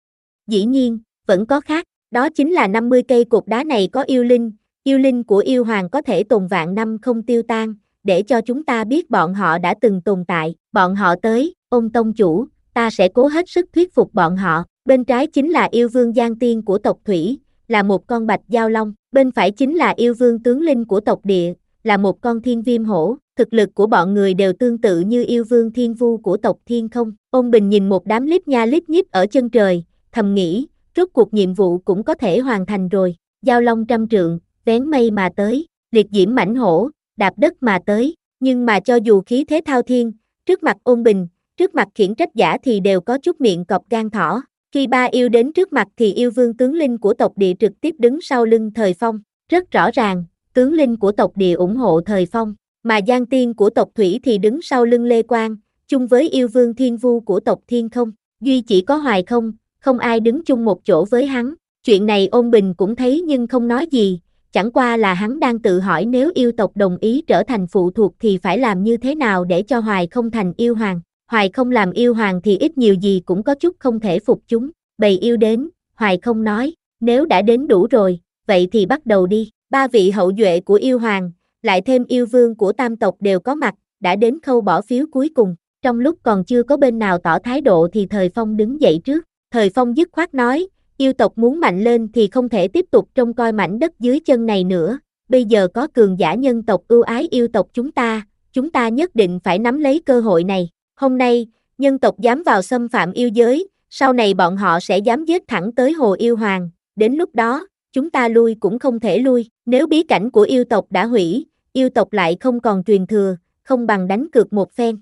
Dĩ nhiên, vẫn có khác, đó chính là năm mươi cây cột đá này có yêu linh, yêu linh của yêu hoàng có thể tồn vạn năm không tiêu tan, để cho chúng ta biết bọn họ đã từng tồn tại, bọn họ tới, Ôn tông chủ, ta sẽ cố hết sức thuyết phục bọn họ. Bên trái chính là yêu vương Giang Tiên của tộc Thủy, là một con bạch giao long, bên phải chính là yêu vương tướng linh của tộc Địa, là một con thiên viêm hổ, thực lực của bọn người đều tương tự như yêu vương Thiên Vu của tộc Thiên Không. Ôn Bình nhìn một đám lít nha lít nhít ở chân trời, thầm nghĩ, rốt cuộc nhiệm vụ cũng có thể hoàn thành rồi. Giao long trăm trượng, vén mây mà tới, liệt diễm mãnh hổ, đạp đất mà tới, nhưng mà cho dù khí thế thao thiên, trước mặt Ôn Bình, trước mặt khiển trách giả thì đều có chút miệng cọp gan thỏ. Khi ba yêu đến trước mặt thì yêu vương tướng linh của tộc Địa trực tiếp đứng sau lưng Thời Phong, rất rõ ràng, tướng linh của tộc Địa ủng hộ Thời Phong, mà Giang Tiên của tộc Thủy thì đứng sau lưng Lê Quan, chung với yêu vương Thiên Vu của tộc Thiên Không, duy chỉ có Hoài Không, không ai đứng chung một chỗ với hắn. Chuyện này Ôn Bình cũng thấy nhưng không nói gì, chẳng qua là hắn đang tự hỏi nếu yêu tộc đồng ý trở thành phụ thuộc thì phải làm như thế nào để cho Hoài Không thành yêu hoàng. Hoài Không làm yêu hoàng thì ít nhiều gì cũng có chút không thể phục chúng. Bầy yêu đến, Hoài Không nói, nếu đã đến đủ rồi, vậy thì bắt đầu đi. Ba vị hậu duệ của yêu hoàng, lại thêm yêu vương của tam tộc đều có mặt, đã đến khâu bỏ phiếu cuối cùng. Trong lúc còn chưa có bên nào tỏ thái độ thì Thời Phong đứng dậy trước. Thời Phong dứt khoát nói, yêu tộc muốn mạnh lên thì không thể tiếp tục trông coi mảnh đất dưới chân này nữa. Bây giờ có cường giả nhân tộc ưu ái yêu tộc chúng ta, chúng ta nhất định phải nắm lấy cơ hội này. Hôm nay, nhân tộc dám vào xâm phạm yêu giới, sau này bọn họ sẽ dám giết thẳng tới Hồ Yêu Hoàng, đến lúc đó, chúng ta lui cũng không thể lui, nếu bí cảnh của yêu tộc đã hủy, yêu tộc lại không còn truyền thừa, không bằng đánh cược một phen.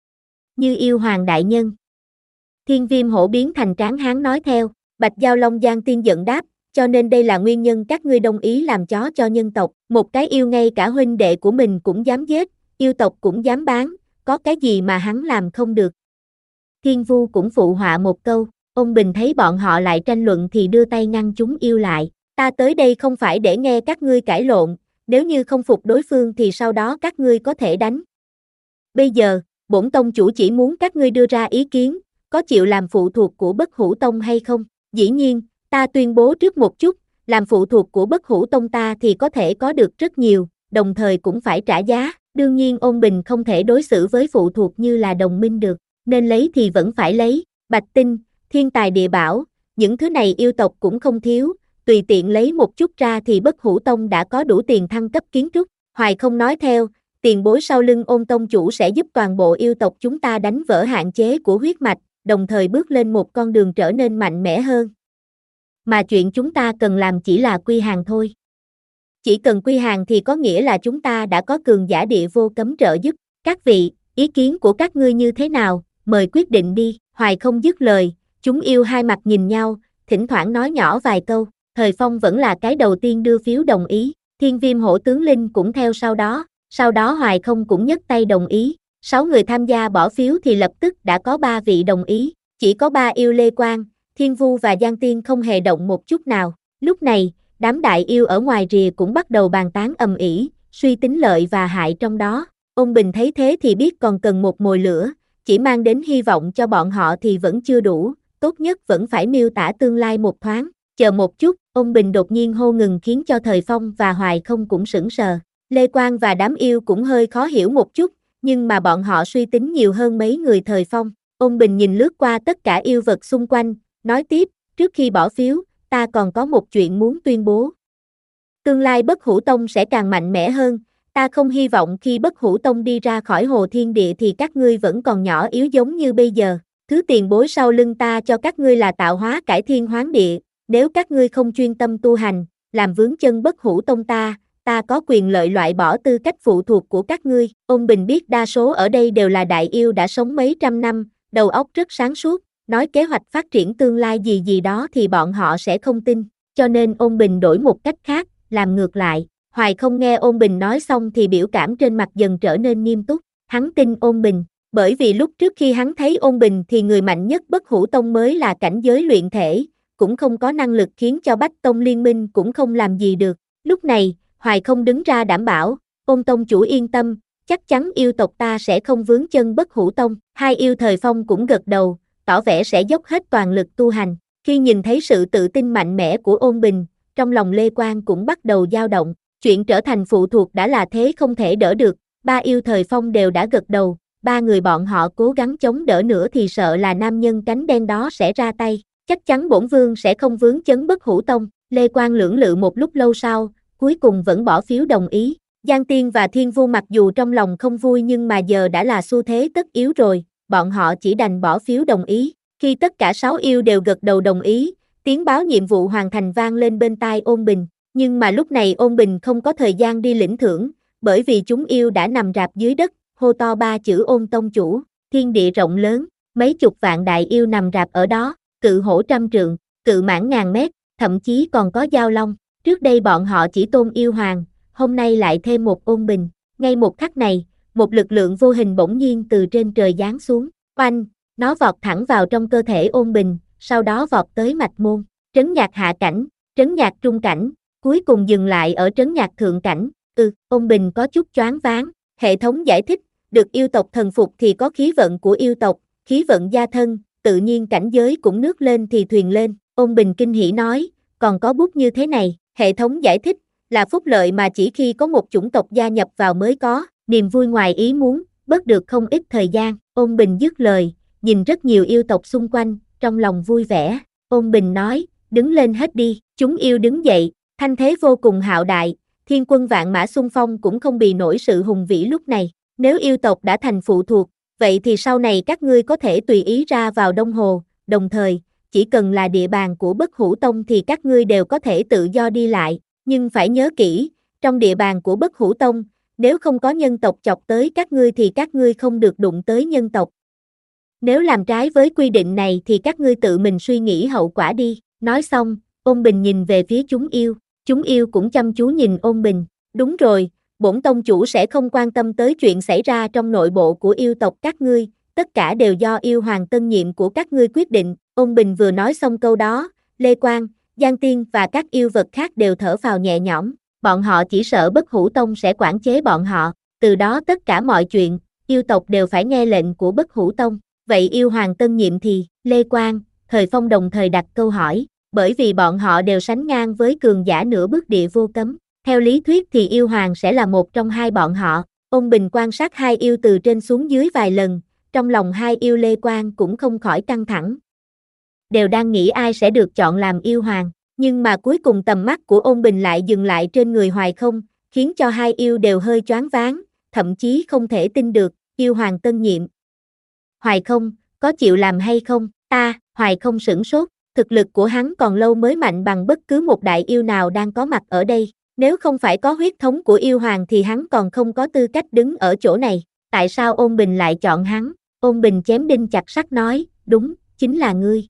Như yêu hoàng đại nhân. Thiên viêm hổ biến thành tráng hán nói theo, Bạch Giao Long Giang Tiên giận đáp, cho nên đây là nguyên nhân các ngươi đồng ý làm chó cho nhân tộc, một cái yêu ngay cả huynh đệ của mình cũng dám giết, yêu tộc cũng dám bán, có cái gì mà hắn làm không được. Thiên Vu cũng phụ họa một câu, Ôn Bình thấy bọn họ lại tranh luận thì đưa tay ngăn chúng yêu lại, ta tới đây không phải để nghe các ngươi cãi lộn, nếu như không phục đối phương thì sau đó các ngươi có thể đánh. Bây giờ, bổn tông chủ chỉ muốn các ngươi đưa ra ý kiến, có chịu làm phụ thuộc của Bất Hủ Tông hay không? Dĩ nhiên, ta tuyên bố trước một chút, làm phụ thuộc của Bất Hủ Tông ta thì có thể có được rất nhiều, đồng thời cũng phải trả giá. Đương nhiên Ôn Bình không thể đối xử với phụ thuộc như là đồng minh được, nên lấy thì vẫn phải lấy, bạch tinh, thiên tài địa bảo, những thứ này yêu tộc cũng không thiếu, tùy tiện lấy một chút ra thì Bất Hủ Tông đã có đủ tiền thăng cấp kiến trúc. Hoài Không nói theo, tiền bối sau lưng Ôn tông chủ sẽ giúp toàn bộ yêu tộc chúng ta đánh vỡ hạn chế của huyết mạch, đồng thời bước lên một con đường trở nên mạnh mẽ hơn. Mà chuyện chúng ta cần làm chỉ là quy hàng thôi. Chỉ cần quy hàng thì có nghĩa là chúng ta đã có cường giả địa vô cấm trợ giúp. Các vị, ý kiến của các ngươi như thế nào, mời quyết định đi. Hoài không dứt lời, chúng yêu hai mặt nhìn nhau, thỉnh thoảng nói nhỏ vài câu. Thời Phong vẫn là cái đầu tiên đưa phiếu đồng ý, Thiên Viêm Hổ tướng Linh cũng theo sau đó, sau đó Hoài không cũng nhấc tay đồng ý. Sáu người tham gia bỏ phiếu thì lập tức đã có ba vị đồng ý, chỉ có ba yêu Lê Quang, Thiên Vu và Giang Tiên không hề động một chút nào. Lúc này, đám đại yêu ở ngoài rìa cũng bắt đầu bàn tán ầm ĩ, suy tính lợi và hại trong đó. Ôn Bình thấy thế thì biết còn cần một mồi lửa, chỉ mang đến hy vọng cho bọn họ thì vẫn chưa đủ, tốt nhất vẫn phải miêu tả tương lai một thoáng. Chờ một chút, Ôn Bình đột nhiên hô ngừng khiến cho Thời Phong và Hoài không cũng sững sờ. Lê Quang và đám yêu cũng hơi khó hiểu một chút, nhưng mà bọn họ suy tính nhiều hơn mấy người Thời Phong. Ôn Bình nhìn lướt qua tất cả yêu vật xung quanh, nói tiếp, trước khi bỏ phiếu, ta còn có một chuyện muốn tuyên bố. Tương lai Bất Hủ Tông sẽ càng mạnh mẽ hơn, ta không hy vọng khi Bất Hủ Tông đi ra khỏi Hồ Thiên Địa thì các ngươi vẫn còn nhỏ yếu giống như bây giờ. Thứ tiền bối sau lưng ta cho các ngươi là tạo hóa cải thiên hoán địa, nếu các ngươi không chuyên tâm tu hành, làm vướng chân Bất Hủ Tông ta, ta có quyền lợi loại bỏ tư cách phụ thuộc của các ngươi. Ôn Bình biết đa số ở đây đều là đại yêu đã sống mấy trăm năm, đầu óc rất sáng suốt, nói kế hoạch phát triển tương lai gì gì đó thì bọn họ sẽ không tin, cho nên Ôn Bình đổi một cách khác, làm ngược lại. Hoài không nghe Ôn Bình nói xong thì biểu cảm trên mặt dần trở nên nghiêm túc, hắn tin Ôn Bình, bởi vì lúc trước khi hắn thấy Ôn Bình thì người mạnh nhất Bất Hủ Tông mới là cảnh giới luyện thể, cũng không có năng lực khiến cho Bách Tông liên minh cũng không làm gì được. Lúc này, Hoài không đứng ra đảm bảo, Ôn tông chủ yên tâm, chắc chắn yêu tộc ta sẽ không vướng chân Bất Hủ Tông. Hai yêu Thời Phong cũng gật đầu, tỏ vẻ sẽ dốc hết toàn lực tu hành. Khi nhìn thấy sự tự tin mạnh mẽ của Ôn Bình, trong lòng Lê Quang cũng bắt đầu dao động, chuyện trở thành phụ thuộc đã là thế không thể đỡ được, ba yêu Thời Phong đều đã gật đầu, ba người bọn họ cố gắng chống đỡ nữa thì sợ là nam nhân cánh đen đó sẽ ra tay, chắc chắn bổn vương sẽ không vướng chấn Bất Hủ Tông. Lê Quang lưỡng lự một lúc lâu sau, cuối cùng vẫn bỏ phiếu đồng ý. Giang Tiên và Thiên Vu mặc dù trong lòng không vui nhưng mà giờ đã là xu thế tất yếu rồi, bọn họ chỉ đành bỏ phiếu đồng ý. Khi tất cả sáu yêu đều gật đầu đồng ý, tiếng báo nhiệm vụ hoàn thành vang lên bên tai Ôn Bình, nhưng mà lúc này Ôn Bình không có thời gian đi lĩnh thưởng, bởi vì chúng yêu đã nằm rạp dưới đất, hô to ba chữ Ôn tông chủ. Thiên địa rộng lớn, mấy chục vạn đại yêu nằm rạp ở đó, cự hổ trăm trượng, cự mãng ngàn mét, thậm chí còn có giao long. Trước đây bọn họ chỉ tôn yêu hoàng, hôm nay lại thêm một Ôn Bình. Ngay một khắc này, một lực lượng vô hình bỗng nhiên từ trên trời giáng xuống, oanh, nó vọt thẳng vào trong cơ thể Ôn Bình, sau đó vọt tới mạch môn, trấn nhạc hạ cảnh, trấn nhạc trung cảnh, cuối cùng dừng lại ở trấn nhạc thượng cảnh. Ừ, Ôn Bình có chút choáng váng, hệ thống giải thích, được yêu tộc thần phục thì có khí vận của yêu tộc, khí vận gia thân, tự nhiên cảnh giới cũng nước lên thì thuyền lên. Ôn Bình kinh hỉ nói, còn có bút như thế này. Hệ thống giải thích, là phúc lợi mà chỉ khi có một chủng tộc gia nhập vào mới có, niềm vui ngoài ý muốn, bớt được không ít thời gian. Ôn Bình dứt lời, nhìn rất nhiều yêu tộc xung quanh, trong lòng vui vẻ. Ôn Bình nói, đứng lên hết đi. Chúng yêu đứng dậy, thanh thế vô cùng hạo đại, thiên quân vạn mã xung phong cũng không bì nổi sự hùng vĩ lúc này. Nếu yêu tộc đã thành phụ thuộc, vậy thì sau này các ngươi có thể tùy ý ra vào Đông Hồ, đồng thời, chỉ cần là địa bàn của Bất Hủ Tông thì các ngươi đều có thể tự do đi lại, nhưng phải nhớ kỹ, trong địa bàn của Bất Hủ Tông, nếu không có nhân tộc chọc tới các ngươi thì các ngươi không được đụng tới nhân tộc. Nếu làm trái với quy định này thì các ngươi tự mình suy nghĩ hậu quả đi. Nói xong, Ôn Bình nhìn về phía chúng yêu, chúng yêu cũng chăm chú nhìn Ôn Bình. Đúng rồi, bổn tông chủ sẽ không quan tâm tới chuyện xảy ra trong nội bộ của yêu tộc các ngươi, tất cả đều do yêu hoàng tân nhiệm của các ngươi quyết định. Ôn Bình vừa nói xong câu đó, Lê Quang, Giang Tiên và các yêu vật khác đều thở phào nhẹ nhõm, bọn họ chỉ sợ Bất Hủ Tông sẽ quản chế bọn họ, từ đó tất cả mọi chuyện, yêu tộc đều phải nghe lệnh của Bất Hủ Tông. Vậy yêu hoàng tân nhiệm thì, Lê Quang, Thời Phong đồng thời đặt câu hỏi, bởi vì bọn họ đều sánh ngang với cường giả nửa bước địa vô cấm. Theo lý thuyết thì yêu hoàng sẽ là một trong hai bọn họ. Ôn Bình quan sát hai yêu từ trên xuống dưới vài lần, trong lòng hai yêu Lê Quang cũng không khỏi căng thẳng. Đều đang nghĩ ai sẽ được chọn làm yêu hoàng, nhưng mà cuối cùng tầm mắt của Ôn Bình lại dừng lại trên người Hoài Không, khiến cho hai yêu đều hơi choáng váng. thậm chí không thể tin được, yêu hoàng tân nhiệm. Hoài không, có chịu làm hay không, ta, Hoài không sửng sốt, thực lực của hắn còn lâu mới mạnh bằng bất cứ một đại yêu nào đang có mặt ở đây, nếu không phải có huyết thống của yêu hoàng thì hắn còn không có tư cách đứng ở chỗ này, tại sao Ôn Bình lại chọn hắn, Ôn Bình chém đinh chặt sắt nói, đúng, chính là ngươi.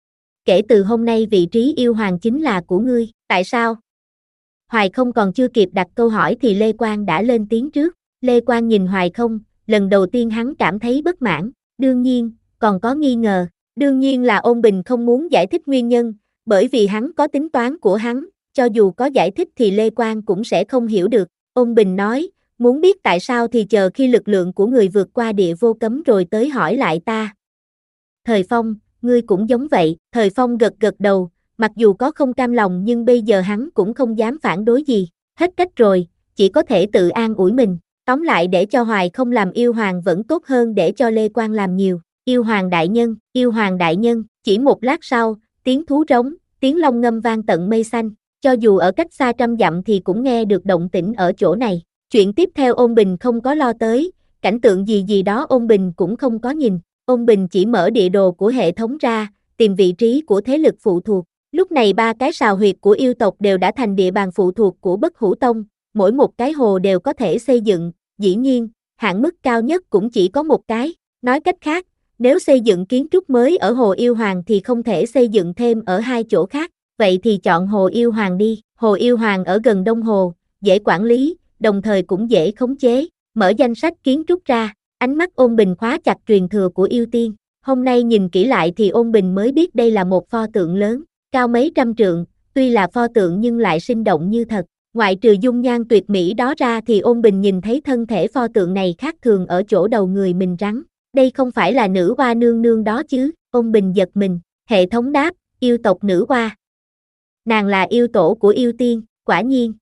Kể từ hôm nay vị trí yêu hoàng chính là của ngươi, tại sao? Hoài không còn chưa kịp đặt câu hỏi thì Lê Quang đã lên tiếng trước, Lê Quang nhìn Hoài không, lần đầu tiên hắn cảm thấy bất mãn, đương nhiên, còn có nghi ngờ, đương nhiên là Ôn Bình không muốn giải thích nguyên nhân, bởi vì hắn có tính toán của hắn, cho dù có giải thích thì Lê Quang cũng sẽ không hiểu được, Ôn Bình nói, muốn biết tại sao thì chờ khi lực lượng của người vượt qua địa vô cấm rồi tới hỏi lại ta. Thời Phong, ngươi cũng giống vậy, Thời Phong gật gật đầu, mặc dù có không cam lòng nhưng bây giờ hắn cũng không dám phản đối gì, hết cách rồi, chỉ có thể tự an ủi mình, tóm lại để cho Hoài không làm yêu hoàng vẫn tốt hơn để cho Lê Quang làm nhiều, yêu hoàng đại nhân, yêu hoàng đại nhân, chỉ một lát sau, tiếng thú rống, tiếng long ngâm vang tận mây xanh, cho dù ở cách xa trăm dặm thì cũng nghe được động tĩnh ở chỗ này, chuyện tiếp theo Ôn Bình không có lo tới, cảnh tượng gì gì đó Ôn Bình cũng không có nhìn, Ôn Bình chỉ mở địa đồ của hệ thống ra, tìm vị trí của thế lực phụ thuộc. Lúc này ba cái sào huyệt của yêu tộc đều đã thành địa bàn phụ thuộc của Bất Hủ Tông, mỗi một cái hồ đều có thể xây dựng, dĩ nhiên, hạn mức cao nhất cũng chỉ có một cái. Nói cách khác, nếu xây dựng kiến trúc mới ở Hồ Yêu Hoàng thì không thể xây dựng thêm ở hai chỗ khác, vậy thì chọn Hồ Yêu Hoàng đi. Hồ Yêu Hoàng ở gần Đông Hồ, dễ quản lý, đồng thời cũng dễ khống chế. Mở danh sách kiến trúc ra, ánh mắt Ôn Bình khóa chặt truyền thừa của yêu tiên. Hôm nay nhìn kỹ lại thì Ôn Bình mới biết đây là một pho tượng lớn, cao mấy trăm trượng, tuy là pho tượng nhưng lại sinh động như thật. Ngoại trừ dung nhan tuyệt mỹ đó ra thì Ôn Bình nhìn thấy thân thể pho tượng này khác thường ở chỗ đầu người mình rắn. Đây không phải là nữ hoa nương nương đó chứ, Ôn Bình giật mình, hệ thống đáp, yêu tộc nữ hoa. Nàng là yêu tổ của yêu tiên, quả nhiên.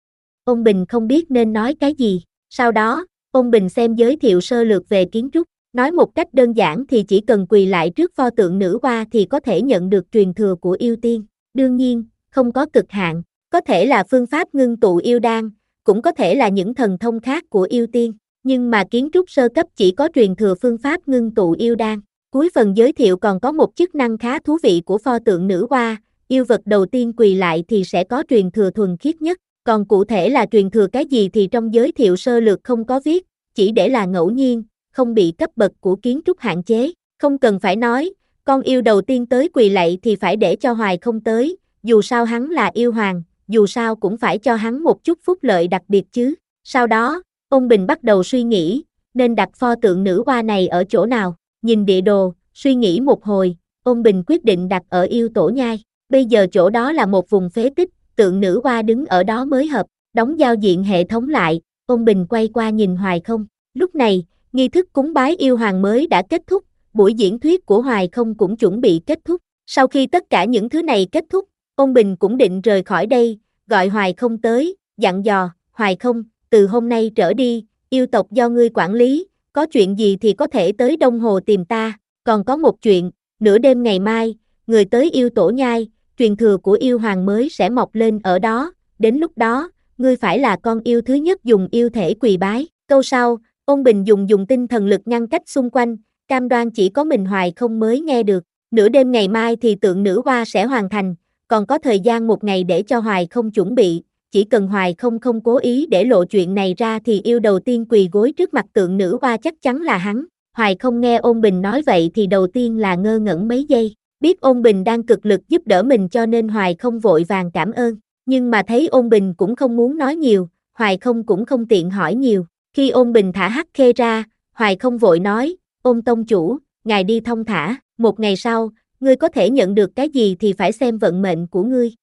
Ôn Bình không biết nên nói cái gì, sau đó, Ôn Bình xem giới thiệu sơ lược về kiến trúc, nói một cách đơn giản thì chỉ cần quỳ lại trước pho tượng nữ hoa thì có thể nhận được truyền thừa của yêu tiên, đương nhiên, không có cực hạn, có thể là phương pháp ngưng tụ yêu đan, cũng có thể là những thần thông khác của yêu tiên, nhưng mà kiến trúc sơ cấp chỉ có truyền thừa phương pháp ngưng tụ yêu đan. Cuối phần giới thiệu còn có một chức năng khá thú vị của pho tượng nữ hoa, yêu vật đầu tiên quỳ lại thì sẽ có truyền thừa thuần khiết nhất, còn cụ thể là truyền thừa cái gì thì trong giới thiệu sơ lược không có viết, chỉ để là ngẫu nhiên, không bị cấp bậc của kiến trúc hạn chế, không cần phải nói, con yêu đầu tiên tới quỳ lạy thì phải để cho Hoài không tới, dù sao hắn là yêu hoàng, dù sao cũng phải cho hắn một chút phúc lợi đặc biệt chứ. Sau đó, Ôn Bình bắt đầu suy nghĩ, nên đặt pho tượng nữ hoa này ở chỗ nào, nhìn địa đồ, suy nghĩ một hồi, Ôn Bình quyết định đặt ở yêu tổ nhai, bây giờ chỗ đó là một vùng phế tích, tượng nữ hoa đứng ở đó mới hợp, đóng giao diện hệ thống lại, Ôn Bình quay qua nhìn Hoài không, lúc này, nghi thức cúng bái yêu hoàng mới đã kết thúc, buổi diễn thuyết của Hoài không cũng chuẩn bị kết thúc, sau khi tất cả những thứ này kết thúc, Ôn Bình cũng định rời khỏi đây, gọi Hoài không tới, dặn dò, Hoài không, từ hôm nay trở đi, yêu tộc do ngươi quản lý, có chuyện gì thì có thể tới Đông Hồ tìm ta, còn có một chuyện, nửa đêm ngày mai, người tới yêu tổ nhai, truyền thừa của yêu hoàng mới sẽ mọc lên ở đó, đến lúc đó, ngươi phải là con yêu thứ nhất dùng yêu thể quỳ bái. Câu sau, Ôn Bình dùng dùng tinh thần lực ngăn cách xung quanh, cam đoan chỉ có mình Hoài không mới nghe được, nửa đêm ngày mai thì tượng nữ hoa sẽ hoàn thành, còn có thời gian một ngày để cho Hoài không chuẩn bị, chỉ cần Hoài không không cố ý để lộ chuyện này ra thì yêu đầu tiên quỳ gối trước mặt tượng nữ hoa chắc chắn là hắn. Hoài không nghe Ôn Bình nói vậy thì đầu tiên là ngơ ngẩn mấy giây, biết Ôn Bình đang cực lực giúp đỡ mình cho nên Hoài không vội vàng cảm ơn, nhưng mà thấy Ôn Bình cũng không muốn nói nhiều, Hoài không cũng không tiện hỏi nhiều. Khi Ôn Bình thả Hắc Khê ra, Hoài không vội nói, Ôn tông chủ, ngài đi thông thả, một ngày sau, ngươi có thể nhận được cái gì thì phải xem vận mệnh của ngươi.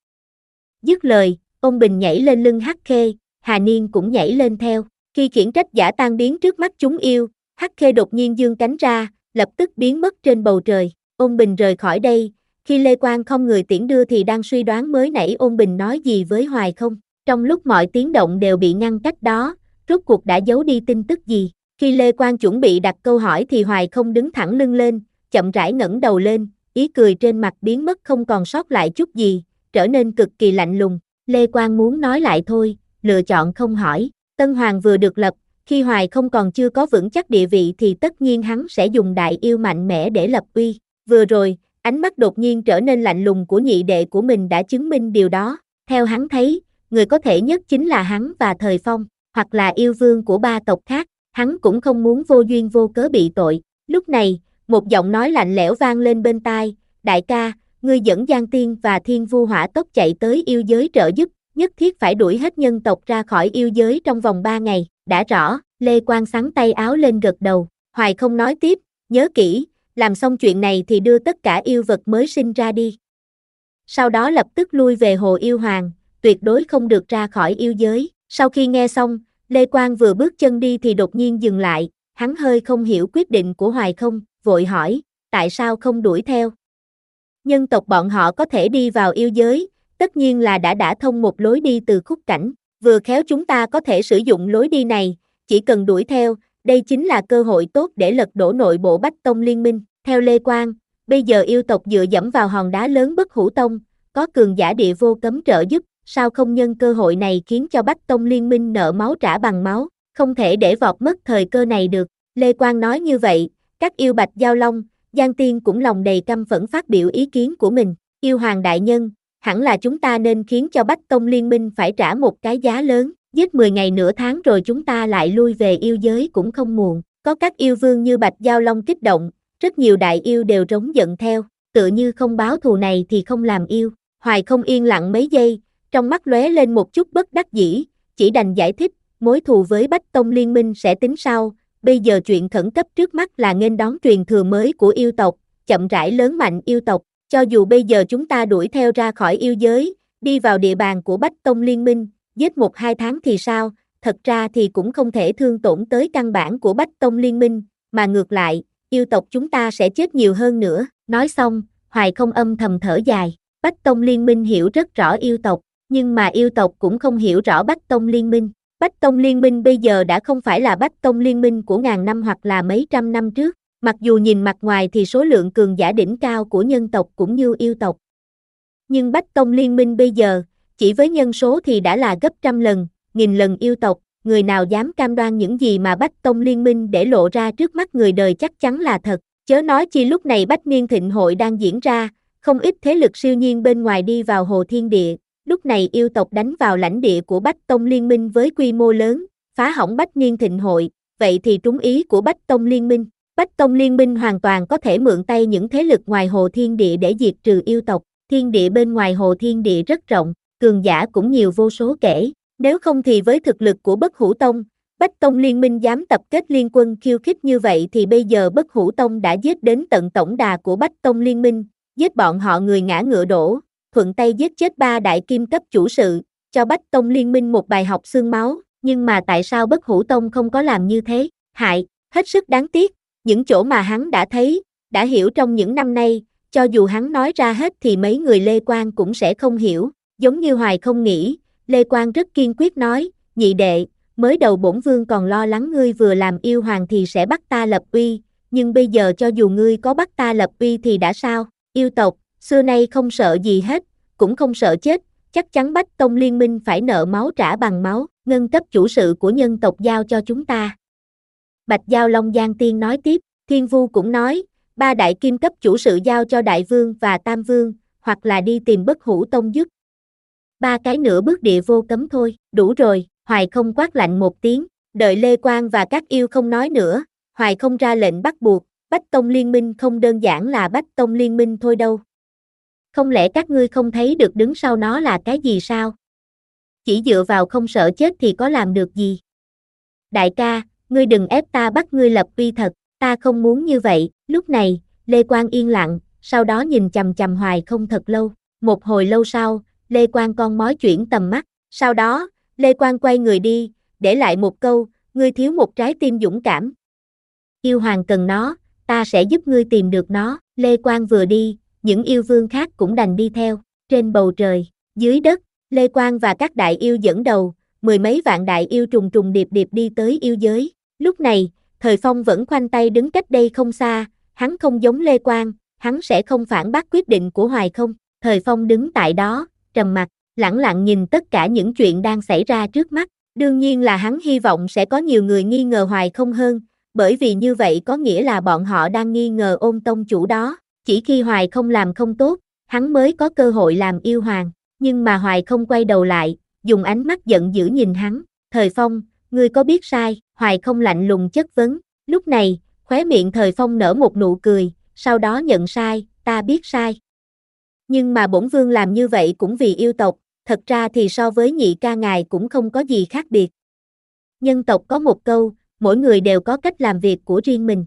Dứt lời, Ôn Bình nhảy lên lưng Hắc Khê, Hà Niên cũng nhảy lên theo, khi khiển trách giả tan biến trước mắt chúng yêu, Hắc Khê đột nhiên giương cánh ra, lập tức biến mất trên bầu trời, Ôn Bình rời khỏi đây, khi Lê Quang không người tiễn đưa thì đang suy đoán mới nãy Ôn Bình nói gì với Hoài không, trong lúc mọi tiếng động đều bị ngăn cách đó, rốt cuộc đã giấu đi tin tức gì, khi Lê Quang chuẩn bị đặt câu hỏi thì Hoài không đứng thẳng lưng lên, chậm rãi ngẩng đầu lên, ý cười trên mặt biến mất không còn sót lại chút gì, trở nên cực kỳ lạnh lùng, Lê Quang muốn nói lại thôi, lựa chọn không hỏi, Tân Hoàng vừa được lập, Khi Hoài không còn chưa có vững chắc địa vị thì tất nhiên hắn sẽ dùng đại yêu mạnh mẽ để lập uy. Vừa rồi, ánh mắt đột nhiên trở nên lạnh lùng của nhị đệ của mình đã chứng minh điều đó. Theo hắn thấy, người có thể nhất chính là hắn và Thời Phong, hoặc là yêu vương của ba tộc khác. Hắn cũng không muốn vô duyên vô cớ bị tội. Lúc này, một giọng nói lạnh lẽo vang lên bên tai, đại ca, ngươi dẫn Giang Tiên và Thiên Vu hỏa tốc chạy tới yêu giới trợ giúp, nhất thiết phải đuổi hết nhân tộc ra khỏi yêu giới trong vòng ba ngày, đã rõ, Lê Quang xắn tay áo lên gật đầu, Hoài không nói tiếp, nhớ kỹ, làm xong chuyện này thì đưa tất cả yêu vật mới sinh ra đi. Sau đó lập tức lui về Hồ Yêu Hoàng, tuyệt đối không được ra khỏi yêu giới, sau khi nghe xong, Lê Quang vừa bước chân đi thì đột nhiên dừng lại, hắn hơi không hiểu quyết định của Hoài không, vội hỏi, tại sao không đuổi theo? Nhân tộc bọn họ có thể đi vào yêu giới, tất nhiên là đã đã thông một lối đi từ khúc cảnh, vừa khéo chúng ta có thể sử dụng lối đi này, chỉ cần đuổi theo, đây chính là cơ hội tốt để lật đổ nội bộ Bách Tông Liên minh. Theo Lê Quang, bây giờ yêu tộc dựa dẫm vào hòn đá lớn Bất Hủ Tông, có cường giả địa vô cấm trợ giúp, sao không nhân cơ hội này khiến cho Bách Tông Liên minh nợ máu trả bằng máu, không thể để vọt mất thời cơ này được. Lê Quang nói như vậy, các yêu Bạch Giao Long, Giang Tiên cũng lòng đầy căm phẫn phát biểu ý kiến của mình, yêu hoàng đại nhân, hẳn là chúng ta nên khiến cho Bách Tông Liên minh phải trả một cái giá lớn, giết mười ngày nửa tháng rồi chúng ta lại lui về yêu giới cũng không muộn. Có các yêu vương như Bạch Giao Long kích động, rất nhiều đại yêu đều rống giận theo, tựa như không báo thù này thì không làm yêu. Hoài không yên lặng mấy giây, trong mắt lóe lên một chút bất đắc dĩ, chỉ đành giải thích, mối thù với Bách Tông Liên minh sẽ tính sau, bây giờ chuyện khẩn cấp trước mắt là nghênh đón truyền thừa mới của yêu tộc, chậm rãi lớn mạnh yêu tộc, cho dù bây giờ chúng ta đuổi theo ra khỏi yêu giới, đi vào địa bàn của Bách Tông Liên minh, giết một hai tháng thì sao, thật ra thì cũng không thể thương tổn tới căn bản của Bách Tông Liên minh, mà ngược lại, yêu tộc chúng ta sẽ chết nhiều hơn nữa. Nói xong, Hoài không âm thầm thở dài, Bách Tông Liên minh hiểu rất rõ yêu tộc, nhưng mà yêu tộc cũng không hiểu rõ Bách Tông Liên minh. Bách Tông Liên minh bây giờ đã không phải là Bách Tông Liên minh của ngàn năm hoặc là mấy trăm năm trước, mặc dù nhìn mặt ngoài thì số lượng cường giả đỉnh cao của nhân tộc cũng như yêu tộc. Nhưng Bách Tông Liên minh bây giờ, chỉ với nhân số thì đã là gấp trăm lần, nghìn lần yêu tộc, người nào dám cam đoan những gì mà Bách Tông Liên minh để lộ ra trước mắt người đời chắc chắn là thật, chớ nói chi lúc này Bách Niên Thịnh Hội đang diễn ra, không ít thế lực siêu nhiên bên ngoài đi vào Hồ Thiên Địa, lúc này yêu tộc đánh vào lãnh địa của Bách Tông Liên minh với quy mô lớn, phá hỏng Bách Niên Thịnh Hội, vậy thì trúng ý của Bách Tông Liên minh. Bách Tông Liên minh hoàn toàn có thể mượn tay những thế lực ngoài Hồ Thiên Địa để diệt trừ yêu tộc, thiên địa bên ngoài Hồ Thiên Địa rất rộng, cường giả cũng nhiều vô số kể, nếu không thì với thực lực của Bất Hủ Tông, Bách Tông Liên minh dám tập kết liên quân khiêu khích như vậy thì bây giờ Bất Hủ Tông đã giết đến tận tổng đà của Bách Tông Liên minh, giết bọn họ người ngã ngựa đổ, thuận tay giết chết ba đại kim cấp chủ sự, cho Bách Tông Liên minh một bài học xương máu, nhưng mà tại sao Bất Hủ Tông không có làm như thế? Hại, hết sức đáng tiếc, những chỗ mà hắn đã thấy, đã hiểu trong những năm nay, cho dù hắn nói ra hết thì mấy người Lê Quang cũng sẽ không hiểu, giống như Hoài không nghĩ, Lê Quang rất kiên quyết nói, nhị đệ, mới đầu bổn vương còn lo lắng ngươi vừa làm yêu hoàng thì sẽ bắt ta lập uy, nhưng bây giờ cho dù ngươi có bắt ta lập uy thì đã sao, yêu tộc, xưa nay không sợ gì hết, cũng không sợ chết, chắc chắn Bách Tông Liên minh phải nợ máu trả bằng máu, ngân cấp chủ sự của nhân tộc giao cho chúng ta. Bạch Giao Long Giang Tiên nói tiếp, Thiên Vu cũng nói, ba đại kim cấp chủ sự giao cho đại vương và tam vương, hoặc là đi tìm Bất Hủ Tông giúp. Ba cái nữa bước địa vô cấm thôi, đủ rồi, Hoài không quát lạnh một tiếng, đợi Lê Quang và các yêu không nói nữa, Hoài không ra lệnh bắt buộc, Bách Tông Liên minh không đơn giản là Bách Tông Liên minh thôi đâu. Không lẽ các ngươi không thấy được đứng sau nó là cái gì sao? Chỉ dựa vào không sợ chết thì có làm được gì? Đại ca, ngươi đừng ép ta bắt ngươi lập uy thật, ta không muốn như vậy. Lúc này, Lê Quang yên lặng, sau đó nhìn chằm chằm Hoài không thật lâu. Một hồi lâu sau, Lê Quang con mói chuyển tầm mắt, sau đó, Lê Quang quay người đi, để lại một câu, ngươi thiếu một trái tim dũng cảm. Yêu hoàng cần nó, ta sẽ giúp ngươi tìm được nó. Lê Quang vừa đi, những yêu vương khác cũng đành đi theo. Trên bầu trời, dưới đất, Lê Quang và các đại yêu dẫn đầu, mười mấy vạn đại yêu trùng trùng điệp điệp đi tới yêu giới. Lúc này, Thời Phong vẫn khoanh tay đứng cách đây không xa, hắn không giống Lê Quang, hắn sẽ không phản bác quyết định của Hoài không. Thời Phong đứng tại đó, trầm mặc, lẳng lặng nhìn tất cả những chuyện đang xảy ra trước mắt. Đương nhiên là hắn hy vọng sẽ có nhiều người nghi ngờ Hoài Không hơn, bởi vì như vậy có nghĩa là bọn họ đang nghi ngờ Ôn tông chủ đó, chỉ khi Hoài Không làm không tốt, hắn mới có cơ hội làm yêu hoàng, nhưng mà Hoài Không quay đầu lại, dùng ánh mắt giận dữ nhìn hắn, Thời Phong, ngươi có biết sai, Hoài Không lạnh lùng chất vấn, lúc này, khóe miệng Thời Phong nở một nụ cười, sau đó nhận sai, ta biết sai. Nhưng mà bổn vương làm như vậy cũng vì yêu tộc, thật ra thì so với nhị ca ngài cũng không có gì khác biệt. Nhân tộc có một câu, mỗi người đều có cách làm việc của riêng mình.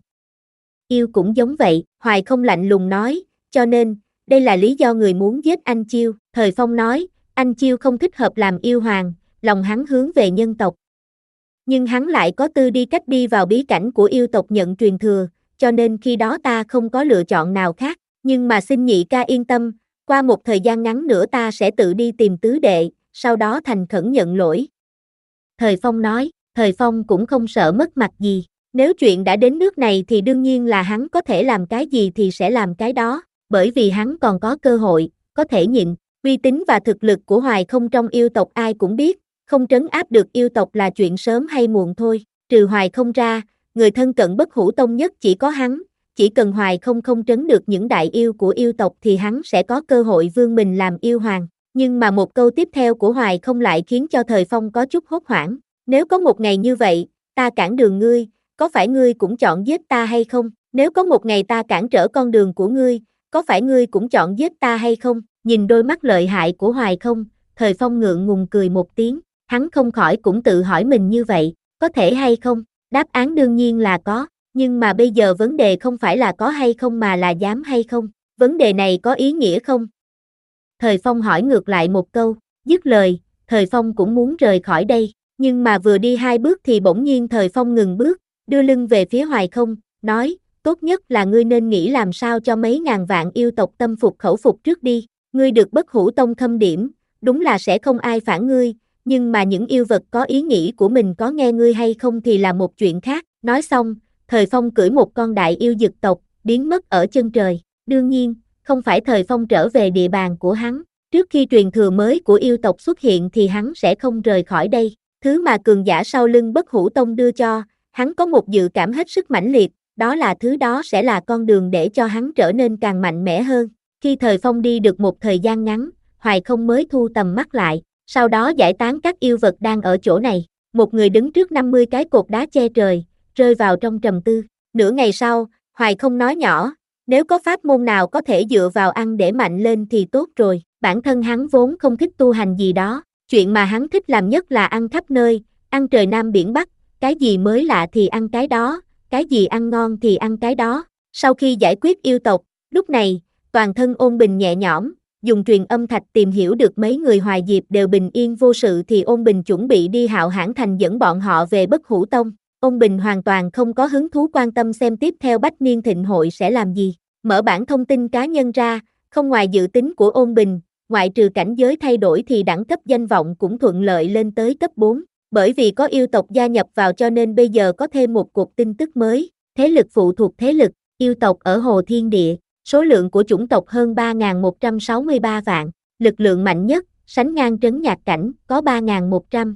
Yêu cũng giống vậy, Hoài Không lạnh lùng nói, cho nên, đây là lý do người muốn giết anh Chiêu. Thời Phong nói, anh Chiêu không thích hợp làm yêu hoàng, lòng hắn hướng về nhân tộc. Nhưng hắn lại có tư đi cách đi vào bí cảnh của yêu tộc nhận truyền thừa, cho nên khi đó ta không có lựa chọn nào khác, nhưng mà xin nhị ca yên tâm, qua một thời gian ngắn nữa ta sẽ tự đi tìm tứ đệ, sau đó thành khẩn nhận lỗi. Thời Phong nói, Thời Phong cũng không sợ mất mặt gì, nếu chuyện đã đến nước này thì đương nhiên là hắn có thể làm cái gì thì sẽ làm cái đó, bởi vì hắn còn có cơ hội, có thể nhịn, uy tín và thực lực của Hoài Không trong yêu tộc ai cũng biết, không trấn áp được yêu tộc là chuyện sớm hay muộn thôi, trừ Hoài Không ra, người thân cận Bất Hủ Tông nhất chỉ có hắn, chỉ cần Hoài Không không trấn được những đại yêu của yêu tộc thì hắn sẽ có cơ hội vươn mình làm yêu hoàng, nhưng mà một câu tiếp theo của Hoài Không lại khiến cho Thời Phong có chút hốt hoảng, nếu có một ngày như vậy, ta cản đường ngươi, có phải ngươi cũng chọn giết ta hay không, nếu có một ngày ta cản trở con đường của ngươi, có phải ngươi cũng chọn giết ta hay không, nhìn đôi mắt lợi hại của Hoài Không, Thời Phong ngượng ngùng cười một tiếng, hắn không khỏi cũng tự hỏi mình như vậy, có thể hay không, đáp án đương nhiên là có, nhưng mà bây giờ vấn đề không phải là có hay không mà là dám hay không, vấn đề này có ý nghĩa không? Thời Phong hỏi ngược lại một câu, dứt lời, Thời Phong cũng muốn rời khỏi đây, nhưng mà vừa đi hai bước thì bỗng nhiên Thời Phong ngừng bước, đưa lưng về phía Hoài Không, nói, tốt nhất là ngươi nên nghĩ làm sao cho mấy ngàn vạn yêu tộc tâm phục khẩu phục trước đi, ngươi được Bất Hủ Tông khâm điểm, đúng là sẽ không ai phản ngươi, nhưng mà những yêu vật có ý nghĩ của mình có nghe ngươi hay không thì là một chuyện khác, nói xong, Thời Phong cưỡi một con đại yêu dực tộc, biến mất ở chân trời, đương nhiên, không phải Thời Phong trở về địa bàn của hắn, trước khi truyền thừa mới của yêu tộc xuất hiện thì hắn sẽ không rời khỏi đây, thứ mà cường giả sau lưng Bất Hủ Tông đưa cho, hắn có một dự cảm hết sức mãnh liệt, đó là thứ đó sẽ là con đường để cho hắn trở nên càng mạnh mẽ hơn, khi Thời Phong đi được một thời gian ngắn, Hoài Không mới thu tầm mắt lại, sau đó giải tán các yêu vật đang ở chỗ này, một người đứng trước năm mươi cái cột đá che trời, rơi vào trong trầm tư, nửa ngày sau, Hoài Không nói nhỏ, nếu có pháp môn nào có thể dựa vào ăn để mạnh lên thì tốt rồi, bản thân hắn vốn không thích tu hành gì đó, chuyện mà hắn thích làm nhất là ăn khắp nơi, ăn trời Nam biển Bắc, cái gì mới lạ thì ăn cái đó, cái gì ăn ngon thì ăn cái đó, sau khi giải quyết yêu tộc, lúc này, toàn thân Ôn Bình nhẹ nhõm, dùng truyền âm thạch tìm hiểu được mấy người Hoài Diệp đều bình yên vô sự thì Ôn Bình chuẩn bị đi Hạo Hãn Thành dẫn bọn họ về Bất Hủ Tông. Ôn Bình hoàn toàn không có hứng thú quan tâm xem tiếp theo Bách Niên Thịnh Hội sẽ làm gì. Mở bản thông tin cá nhân ra, không ngoài dự tính của Ôn Bình, ngoại trừ cảnh giới thay đổi thì đẳng cấp danh vọng cũng thuận lợi lên tới cấp bốn. Bởi vì có yêu tộc gia nhập vào cho nên bây giờ có thêm một cột tin tức mới, thế lực phụ thuộc thế lực, yêu tộc ở Hồ Thiên Địa, số lượng của chủng tộc hơn ba nghìn một trăm sáu mươi ba vạn, lực lượng mạnh nhất, sánh ngang Trấn Nhạc Cảnh, có ba nghìn một trăm.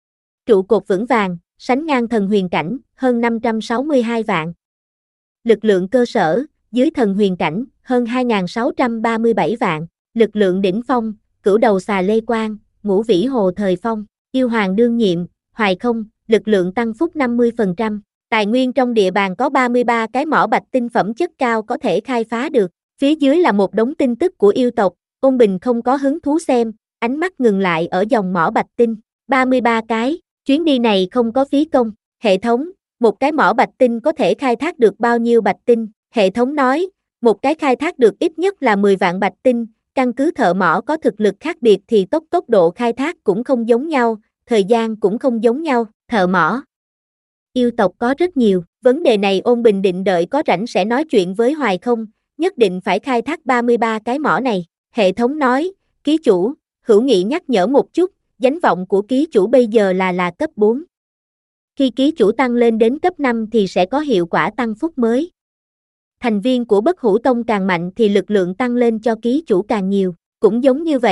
Trụ cột vững vàng, sánh ngang Thần Huyền Cảnh, hơn năm trăm sáu mươi hai vạn. Lực lượng cơ sở, dưới Thần Huyền Cảnh, hơn hai nghìn sáu trăm ba mươi bảy vạn. Lực lượng đỉnh phong, Cửu Đầu Xà Lê Quang, Ngũ Vĩ Hồ Thời Phong, Yêu Hoàng đương nhiệm, Hoài Không, lực lượng tăng phúc năm mươi phần trăm. Tài nguyên trong địa bàn có ba mươi ba cái mỏ bạch tinh phẩm chất cao có thể khai phá được. Phía dưới là một đống tin tức của yêu tộc, Ôn Bình không có hứng thú xem, ánh mắt ngừng lại ở dòng mỏ bạch tinh. ba mươi ba cái, chuyến đi này không có phí công. Hệ thống, một cái mỏ bạch tinh có thể khai thác được bao nhiêu bạch tinh? Hệ thống nói, một cái khai thác được ít nhất là mười vạn bạch tinh, căn cứ thợ mỏ có thực lực khác biệt thì tốc tốc độ khai thác cũng không giống nhau, thời gian cũng không giống nhau, thợ mỏ. Yêu tộc có rất nhiều, vấn đề này Ôn Bình định đợi có rảnh sẽ nói chuyện với Hoài Không, nhất định phải khai thác ba mươi ba cái mỏ này. Hệ thống nói, ký chủ, Hữu Nghị nhắc nhở một chút, danh vọng của ký chủ bây giờ là là cấp bốn. Khi ký chủ tăng lên đến cấp năm thì sẽ có hiệu quả tăng phúc mới. Thành viên của Bất Hủ Tông càng mạnh thì lực lượng tăng lên cho ký chủ càng nhiều, cũng giống như vậy,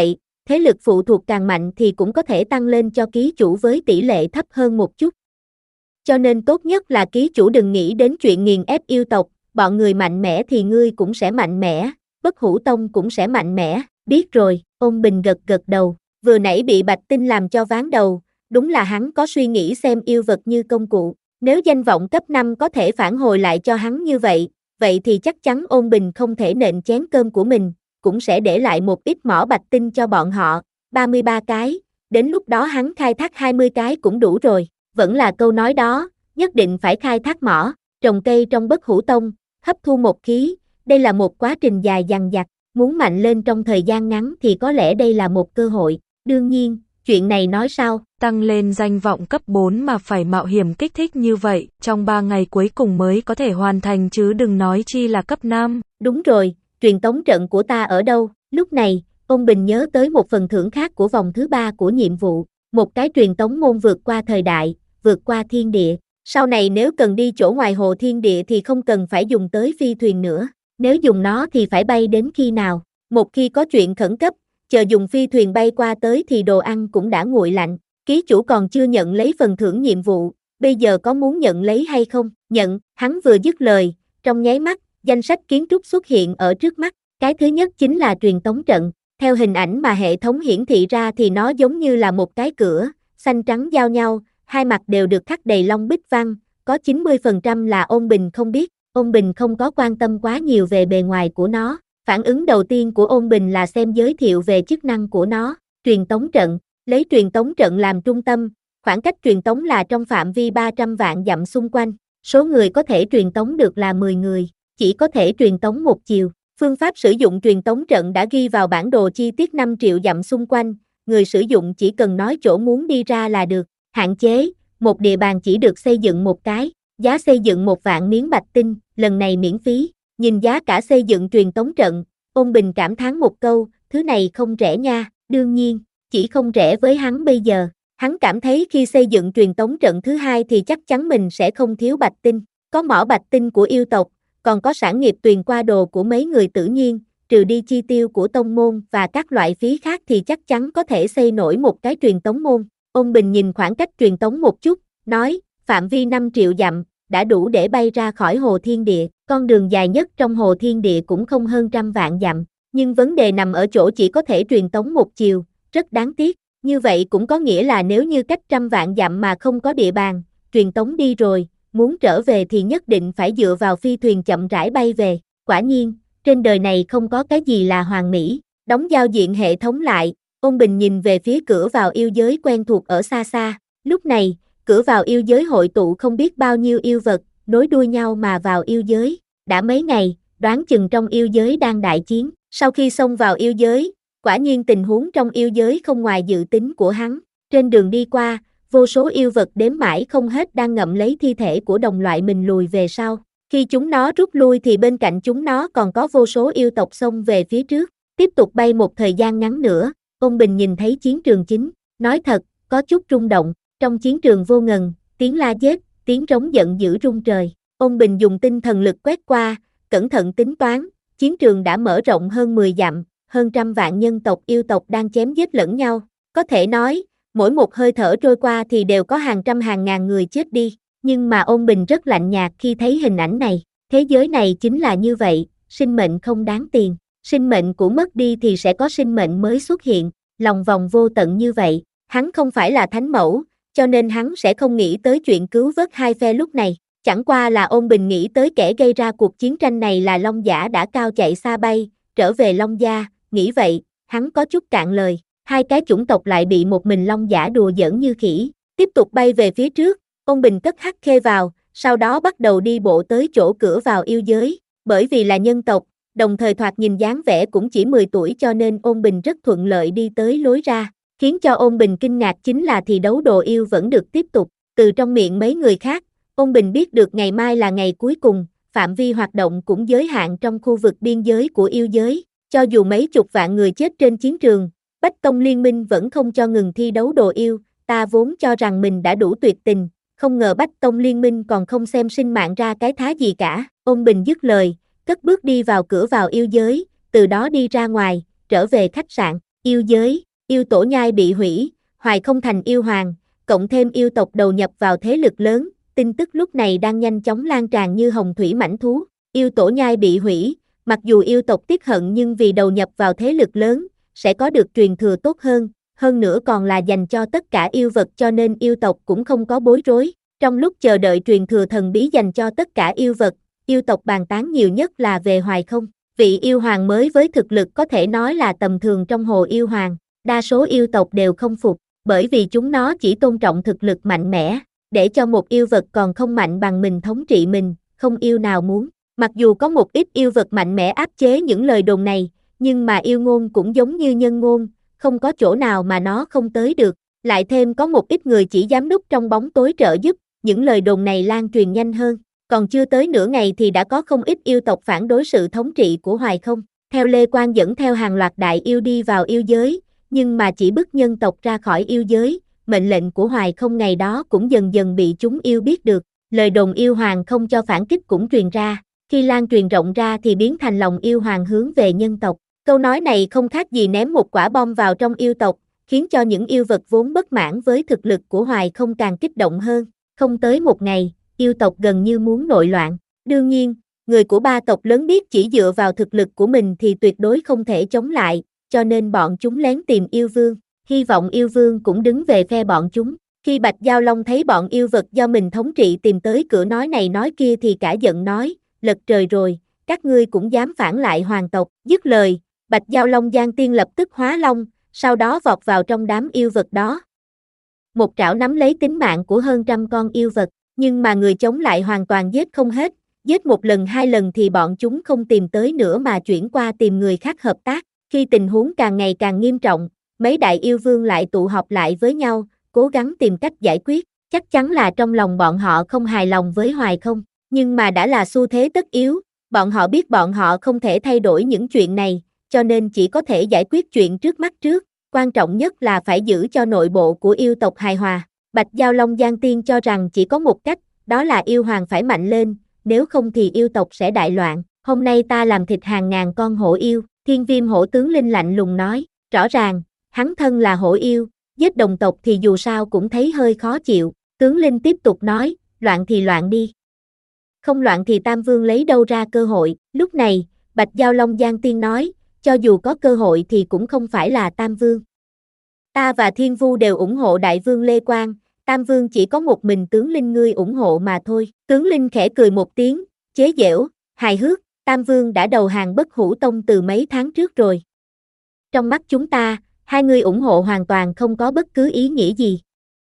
thế lực phụ thuộc càng mạnh thì cũng có thể tăng lên cho ký chủ với tỷ lệ thấp hơn một chút. Cho nên tốt nhất là ký chủ đừng nghĩ đến chuyện nghiền ép yêu tộc, bọn người mạnh mẽ thì ngươi cũng sẽ mạnh mẽ, Bất Hủ Tông cũng sẽ mạnh mẽ, biết rồi, Ôn Bình gật gật đầu, vừa nãy bị Bạch Tinh làm cho ván đầu, đúng là hắn có suy nghĩ xem yêu vật như công cụ, nếu danh vọng cấp năm có thể phản hồi lại cho hắn như vậy, vậy thì chắc chắn Ôn Bình không thể nện chén cơm của mình, cũng sẽ để lại một ít mỏ Bạch Tinh cho bọn họ, ba mươi ba cái, đến lúc đó hắn khai thác hai mươi cái cũng đủ rồi, vẫn là câu nói đó, nhất định phải khai thác mỏ, trồng cây trong Bất Hủ Tông, hấp thu một khí, đây là một quá trình dài dằng dặc, muốn mạnh lên trong thời gian ngắn thì có lẽ đây là một cơ hội, đương nhiên, chuyện này nói sao? Tăng lên danh vọng cấp bốn mà phải mạo hiểm kích thích như vậy, trong ba ngày cuối cùng mới có thể hoàn thành chứ đừng nói chi là cấp năm. Đúng rồi, truyền tống trận của ta ở đâu? Lúc này, Ôn Bình nhớ tới một phần thưởng khác của vòng thứ ba của nhiệm vụ, một cái truyền tống môn vượt qua thời đại, vượt qua thiên địa. Sau này nếu cần đi chỗ ngoài hồ thiên địa thì không cần phải dùng tới phi thuyền nữa, nếu dùng nó thì phải bay đến khi nào? Một khi có chuyện khẩn cấp, chờ dùng phi thuyền bay qua tới thì đồ ăn cũng đã nguội lạnh, ký chủ còn chưa nhận lấy phần thưởng nhiệm vụ, bây giờ có muốn nhận lấy hay không? Nhận, hắn vừa dứt lời, trong nháy mắt, danh sách kiến trúc xuất hiện ở trước mắt, cái thứ nhất chính là truyền tống trận, theo hình ảnh mà hệ thống hiển thị ra thì nó giống như là một cái cửa, xanh trắng giao nhau, hai mặt đều được khắc đầy long bích văn, có chín mươi phần trăm là Ôn Bình không biết, Ôn Bình không có quan tâm quá nhiều về bề ngoài của nó, phản ứng đầu tiên của Ôn Bình là xem giới thiệu về chức năng của nó, truyền tống trận, lấy truyền tống trận làm trung tâm, khoảng cách truyền tống là trong phạm vi ba trăm vạn dặm xung quanh, số người có thể truyền tống được là mười người, chỉ có thể truyền tống một chiều. Phương pháp sử dụng truyền tống trận đã ghi vào bản đồ chi tiết năm triệu dặm xung quanh, người sử dụng chỉ cần nói chỗ muốn đi ra là được, hạn chế, một địa bàn chỉ được xây dựng một cái, giá xây dựng một vạn miếng bạch tinh, lần này miễn phí, nhìn giá cả xây dựng truyền tống trận, Ôn Bình cảm thán một câu, thứ này không rẻ nha, đương nhiên, chỉ không rẻ với hắn bây giờ, hắn cảm thấy khi xây dựng truyền tống trận thứ hai thì chắc chắn mình sẽ không thiếu bạch tinh, có mỏ bạch tinh của yêu tộc, còn có sản nghiệp tuyền qua đồ của mấy người tự nhiên, trừ đi chi tiêu của tông môn và các loại phí khác thì chắc chắn có thể xây nổi một cái truyền tống môn. Ôn Bình nhìn khoảng cách truyền tống một chút, nói, phạm vi năm triệu dặm, đã đủ để bay ra khỏi hồ thiên địa, con đường dài nhất trong hồ thiên địa cũng không hơn trăm vạn dặm, nhưng vấn đề nằm ở chỗ chỉ có thể truyền tống một chiều, rất đáng tiếc, như vậy cũng có nghĩa là nếu như cách trăm vạn dặm mà không có địa bàn, truyền tống đi rồi, muốn trở về thì nhất định phải dựa vào phi thuyền chậm rãi bay về, quả nhiên, trên đời này không có cái gì là hoàn mỹ, đóng giao diện hệ thống lại, Ôn Bình nhìn về phía cửa vào yêu giới quen thuộc ở xa xa, lúc này, cửa vào yêu giới hội tụ không biết bao nhiêu yêu vật, nối đuôi nhau mà vào yêu giới, đã mấy ngày, đoán chừng trong yêu giới đang đại chiến, sau khi xông vào yêu giới, quả nhiên tình huống trong yêu giới không ngoài dự tính của hắn, trên đường đi qua, vô số yêu vật đếm mãi không hết đang ngậm lấy thi thể của đồng loại mình lùi về sau, khi chúng nó rút lui thì bên cạnh chúng nó còn có vô số yêu tộc xông về phía trước, tiếp tục bay một thời gian ngắn nữa, Ôn Bình nhìn thấy chiến trường chính, nói thật, có chút rung động, trong chiến trường vô ngần, tiếng la giết, tiếng trống giận dữ rung trời, Ôn Bình dùng tinh thần lực quét qua, cẩn thận tính toán, chiến trường đã mở rộng hơn mười dặm, hơn trăm vạn nhân tộc yêu tộc đang chém giết lẫn nhau, có thể nói, mỗi một hơi thở trôi qua thì đều có hàng trăm hàng ngàn người chết đi, nhưng mà Ôn Bình rất lạnh nhạt khi thấy hình ảnh này, thế giới này chính là như vậy, sinh mệnh không đáng tiền, sinh mệnh cũ mất đi thì sẽ có sinh mệnh mới xuất hiện, lòng vòng vô tận như vậy, hắn không phải là thánh mẫu, cho nên hắn sẽ không nghĩ tới chuyện cứu vớt hai phe lúc này, chẳng qua là Ôn Bình nghĩ tới kẻ gây ra cuộc chiến tranh này là Long Giả đã cao chạy xa bay, trở về Long Gia, nghĩ vậy, hắn có chút cạn lời. Hai cái chủng tộc lại bị một mình Long Giả đùa giỡn như khỉ, tiếp tục bay về phía trước, Ôn Bình cất hắc khê vào, sau đó bắt đầu đi bộ tới chỗ cửa vào yêu giới, bởi vì là nhân tộc, đồng thời thoạt nhìn dáng vẻ cũng chỉ mười tuổi cho nên Ôn Bình rất thuận lợi đi tới lối ra, khiến cho Ôn Bình kinh ngạc chính là thi đấu đồ yêu vẫn được tiếp tục, từ trong miệng mấy người khác, Ôn Bình biết được ngày mai là ngày cuối cùng, phạm vi hoạt động cũng giới hạn trong khu vực biên giới của yêu giới, cho dù mấy chục vạn người chết trên chiến trường, Bách Tông Liên minh vẫn không cho ngừng thi đấu đồ yêu, ta vốn cho rằng mình đã đủ tuyệt tình, không ngờ Bách Tông Liên minh còn không xem sinh mạng ra cái thá gì cả, Ôn Bình dứt lời, cất bước đi vào cửa vào yêu giới, từ đó đi ra ngoài, trở về khách sạn, yêu giới, yêu tổ nhai bị hủy, Hoài không thành yêu hoàng, cộng thêm yêu tộc đầu nhập vào thế lực lớn, tin tức lúc này đang nhanh chóng lan tràn như hồng thủy mãnh thú. Yêu tổ nhai bị hủy, mặc dù yêu tộc tiếc hận nhưng vì đầu nhập vào thế lực lớn, sẽ có được truyền thừa tốt hơn, hơn nữa còn là dành cho tất cả yêu vật cho nên yêu tộc cũng không có bối rối. Trong lúc chờ đợi truyền thừa thần bí dành cho tất cả yêu vật, yêu tộc bàn tán nhiều nhất là về Hoài không, vị yêu hoàng mới với thực lực có thể nói là tầm thường trong hồ yêu hoàng. Đa số yêu tộc đều không phục, bởi vì chúng nó chỉ tôn trọng thực lực mạnh mẽ, để cho một yêu vật còn không mạnh bằng mình thống trị mình, không yêu nào muốn. Mặc dù có một ít yêu vật mạnh mẽ áp chế những lời đồn này, nhưng mà yêu ngôn cũng giống như nhân ngôn, không có chỗ nào mà nó không tới được. Lại thêm có một ít người chỉ dám núp trong bóng tối trợ giúp, những lời đồn này lan truyền nhanh hơn. Còn chưa tới nửa ngày thì đã có không ít yêu tộc phản đối sự thống trị của Hoài không. Theo Lê Quang dẫn theo hàng loạt đại yêu đi vào yêu giới, nhưng mà chỉ bức nhân tộc ra khỏi yêu giới, mệnh lệnh của Hoài không ngày đó cũng dần dần bị chúng yêu biết được. Lời đồn yêu hoàng không cho phản kích cũng truyền ra, khi lan truyền rộng ra thì biến thành lòng yêu hoàng hướng về nhân tộc. Câu nói này không khác gì ném một quả bom vào trong yêu tộc, khiến cho những yêu vật vốn bất mãn với thực lực của Hoài không càng kích động hơn. Không tới một ngày, yêu tộc gần như muốn nội loạn. Đương nhiên, người của ba tộc lớn biết chỉ dựa vào thực lực của mình thì tuyệt đối không thể chống lại, cho nên bọn chúng lén tìm yêu vương, hy vọng yêu vương cũng đứng về phe bọn chúng. Khi Bạch Giao Long thấy bọn yêu vật do mình thống trị tìm tới cửa nói này nói kia thì cả giận nói, lật trời rồi, các ngươi cũng dám phản lại hoàng tộc. Dứt lời, Bạch Giao Long Giang Tiên lập tức hóa long, sau đó vọt vào trong đám yêu vật đó. Một trảo nắm lấy tính mạng của hơn trăm con yêu vật, nhưng mà người chống lại hoàn toàn giết không hết, giết một lần hai lần thì bọn chúng không tìm tới nữa mà chuyển qua tìm người khác hợp tác. Khi tình huống càng ngày càng nghiêm trọng, mấy đại yêu vương lại tụ họp lại với nhau, cố gắng tìm cách giải quyết. Chắc chắn là trong lòng bọn họ không hài lòng với Hoài không, nhưng mà đã là xu thế tất yếu, bọn họ biết bọn họ không thể thay đổi những chuyện này, cho nên chỉ có thể giải quyết chuyện trước mắt trước, quan trọng nhất là phải giữ cho nội bộ của yêu tộc hài hòa. Bạch Giao Long Giang Tiên cho rằng chỉ có một cách, đó là yêu hoàng phải mạnh lên, nếu không thì yêu tộc sẽ đại loạn. Hôm nay ta làm thịt hàng ngàn con hổ yêu, Thiên Viêm hổ tướng Linh lạnh lùng nói, rõ ràng, hắn thân là hổ yêu, giết đồng tộc thì dù sao cũng thấy hơi khó chịu. Tướng Linh tiếp tục nói, loạn thì loạn đi. Không loạn thì Tam Vương lấy đâu ra cơ hội. Lúc này, Bạch Giao Long Giang Tiên nói, cho dù có cơ hội thì cũng không phải là Tam Vương. Ta và Thiên Vu đều ủng hộ Đại Vương Lê Quang, Tam Vương chỉ có một mình tướng Linh ngươi ủng hộ mà thôi. Tướng Linh khẽ cười một tiếng, chế giễu, hài hước, Tam Vương đã đầu hàng Bất Hủ Tông từ mấy tháng trước rồi. Trong mắt chúng ta, hai người ủng hộ hoàn toàn không có bất cứ ý nghĩa gì.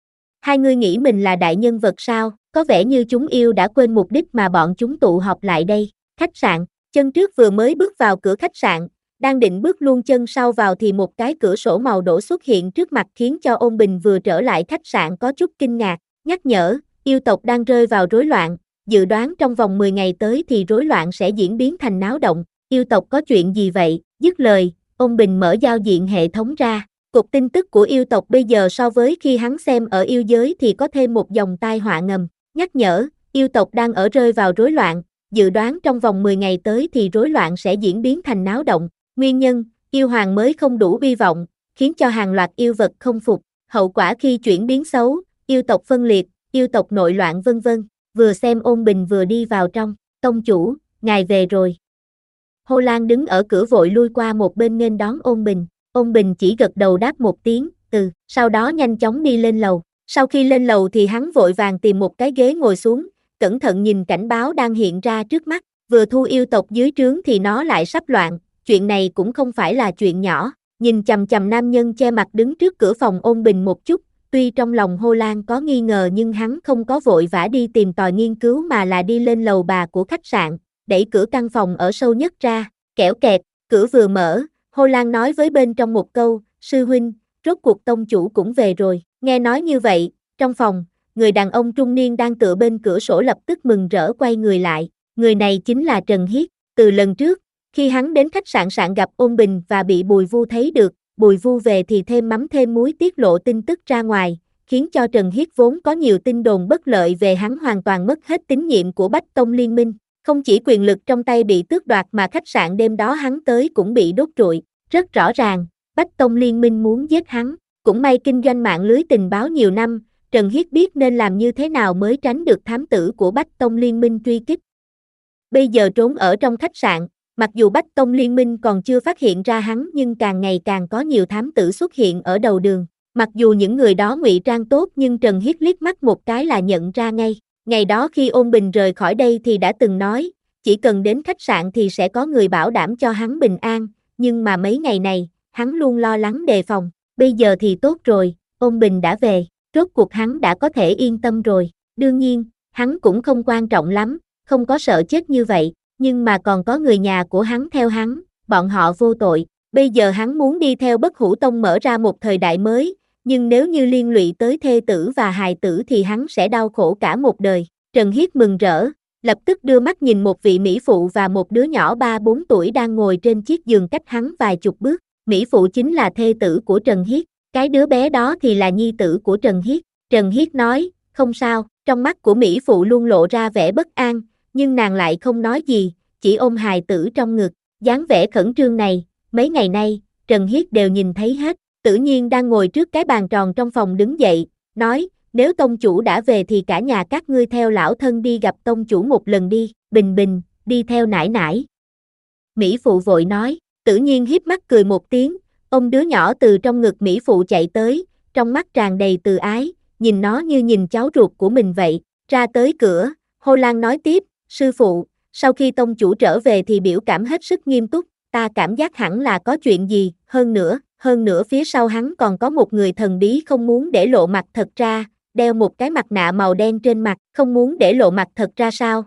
Hai người nghĩ mình là đại nhân vật sao? Có vẻ như chúng yêu đã quên mục đích mà bọn chúng tụ họp lại đây. Khách sạn, chân trước vừa mới bước vào cửa khách sạn, đang định bước luôn chân sau vào thì một cái cửa sổ màu đỏ xuất hiện trước mặt khiến cho Ôn Bình vừa trở lại khách sạn có chút kinh ngạc. Nhắc nhở, yêu tộc đang rơi vào rối loạn, dự đoán trong vòng mười ngày tới thì rối loạn sẽ diễn biến thành náo động. Yêu tộc có chuyện gì vậy? Dứt lời, Ôn Bình mở giao diện hệ thống ra. Cục tin tức của yêu tộc bây giờ so với khi hắn xem ở yêu giới thì có thêm một dòng tai họa ngầm. Nhắc nhở, yêu tộc đang ở rơi vào rối loạn, dự đoán trong vòng mười ngày tới thì rối loạn sẽ diễn biến thành náo động. Nguyên nhân, yêu hoàng mới không đủ uy vọng, khiến cho hàng loạt yêu vật không phục. Hậu quả khi chuyển biến xấu, yêu tộc phân liệt, yêu tộc nội loạn vân vân. Vừa xem Ôn Bình vừa đi vào trong, tông chủ, ngài về rồi. Hồ Lan đứng ở cửa vội lui qua một bên nghênh đón Ôn Bình. Ôn Bình chỉ gật đầu đáp một tiếng, ừ, sau đó nhanh chóng đi lên lầu. Sau khi lên lầu thì hắn vội vàng tìm một cái ghế ngồi xuống, cẩn thận nhìn cảnh báo đang hiện ra trước mắt. Vừa thu yêu tộc dưới trướng thì nó lại sắp loạn, chuyện này cũng không phải là chuyện nhỏ. Nhìn chằm chằm nam nhân che mặt đứng trước cửa phòng Ôn Bình một chút, tuy trong lòng Hồ Lan có nghi ngờ nhưng hắn không có vội vã đi tìm tòi nghiên cứu mà là đi lên lầu bà của khách sạn, đẩy cửa căn phòng ở sâu nhất ra, kẽo kẹt, cửa vừa mở, Hồ Lan nói với bên trong một câu, sư huynh, rốt cuộc tông chủ cũng về rồi. Nghe nói như vậy, trong phòng, người đàn ông trung niên đang tựa bên cửa sổ lập tức mừng rỡ quay người lại, người này chính là Trần Hiết. Từ lần trước, khi hắn đến khách sạn sạn gặp Ôn Bình và bị Bùi Vu thấy được, Bùi Vu về thì thêm mắm thêm muối tiết lộ tin tức ra ngoài, khiến cho Trần Hiết vốn có nhiều tin đồn bất lợi về hắn hoàn toàn mất hết tín nhiệm của Bách Tông Liên Minh. Không chỉ quyền lực trong tay bị tước đoạt mà khách sạn đêm đó hắn tới cũng bị đốt trụi. Rất rõ ràng, Bách Tông Liên minh muốn giết hắn, cũng may kinh doanh mạng lưới tình báo nhiều năm, Trần Hiết biết nên làm như thế nào mới tránh được thám tử của Bách Tông Liên minh truy kích. Bây giờ trốn ở trong khách sạn, mặc dù Bách Tông Liên minh còn chưa phát hiện ra hắn nhưng càng ngày càng có nhiều thám tử xuất hiện ở đầu đường. Mặc dù những người đó ngụy trang tốt nhưng Trần Hiết liếc mắt một cái là nhận ra ngay. Ngày đó khi Ôn Bình rời khỏi đây thì đã từng nói, chỉ cần đến khách sạn thì sẽ có người bảo đảm cho hắn bình an, nhưng mà mấy ngày này, hắn luôn lo lắng đề phòng. Bây giờ thì tốt rồi, Ôn Bình đã về, rốt cuộc hắn đã có thể yên tâm rồi. Đương nhiên, hắn cũng không quan trọng lắm, không có sợ chết như vậy, nhưng mà còn có người nhà của hắn theo hắn, bọn họ vô tội. Bây giờ hắn muốn đi theo Bất Hủ Tông mở ra một thời đại mới, nhưng nếu như liên lụy tới thê tử và hài tử thì hắn sẽ đau khổ cả một đời. Trần Hiết mừng rỡ, lập tức đưa mắt nhìn một vị mỹ phụ và một đứa nhỏ ba bốn tuổi đang ngồi trên chiếc giường cách hắn vài chục bước. Mỹ phụ chính là thê tử của Trần Hiết, cái đứa bé đó thì là nhi tử của Trần Hiết. Trần Hiết nói, không sao, trong mắt của mỹ phụ luôn lộ ra vẻ bất an, nhưng nàng lại không nói gì, chỉ ôm hài tử trong ngực. Dáng vẻ khẩn trương này, mấy ngày nay, Trần Hiết đều nhìn thấy hết. Tự nhiên đang ngồi trước cái bàn tròn trong phòng đứng dậy, nói, nếu tông chủ đã về thì cả nhà các ngươi theo lão thân đi gặp tông chủ một lần đi. Bình Bình, đi theo nải nải. Mỹ phụ vội nói, tự nhiên híp mắt cười một tiếng, ôm đứa nhỏ từ trong ngực mỹ phụ chạy tới, trong mắt tràn đầy từ ái, nhìn nó như nhìn cháu ruột của mình vậy. Ra tới cửa, Hồ Lan nói tiếp, sư phụ, sau khi tông chủ trở về thì biểu cảm hết sức nghiêm túc, ta cảm giác hẳn là có chuyện gì, hơn nữa, hơn nữa phía sau hắn còn có một người thần bí không muốn để lộ mặt thật ra, đeo một cái mặt nạ màu đen trên mặt, không muốn để lộ mặt thật ra sao?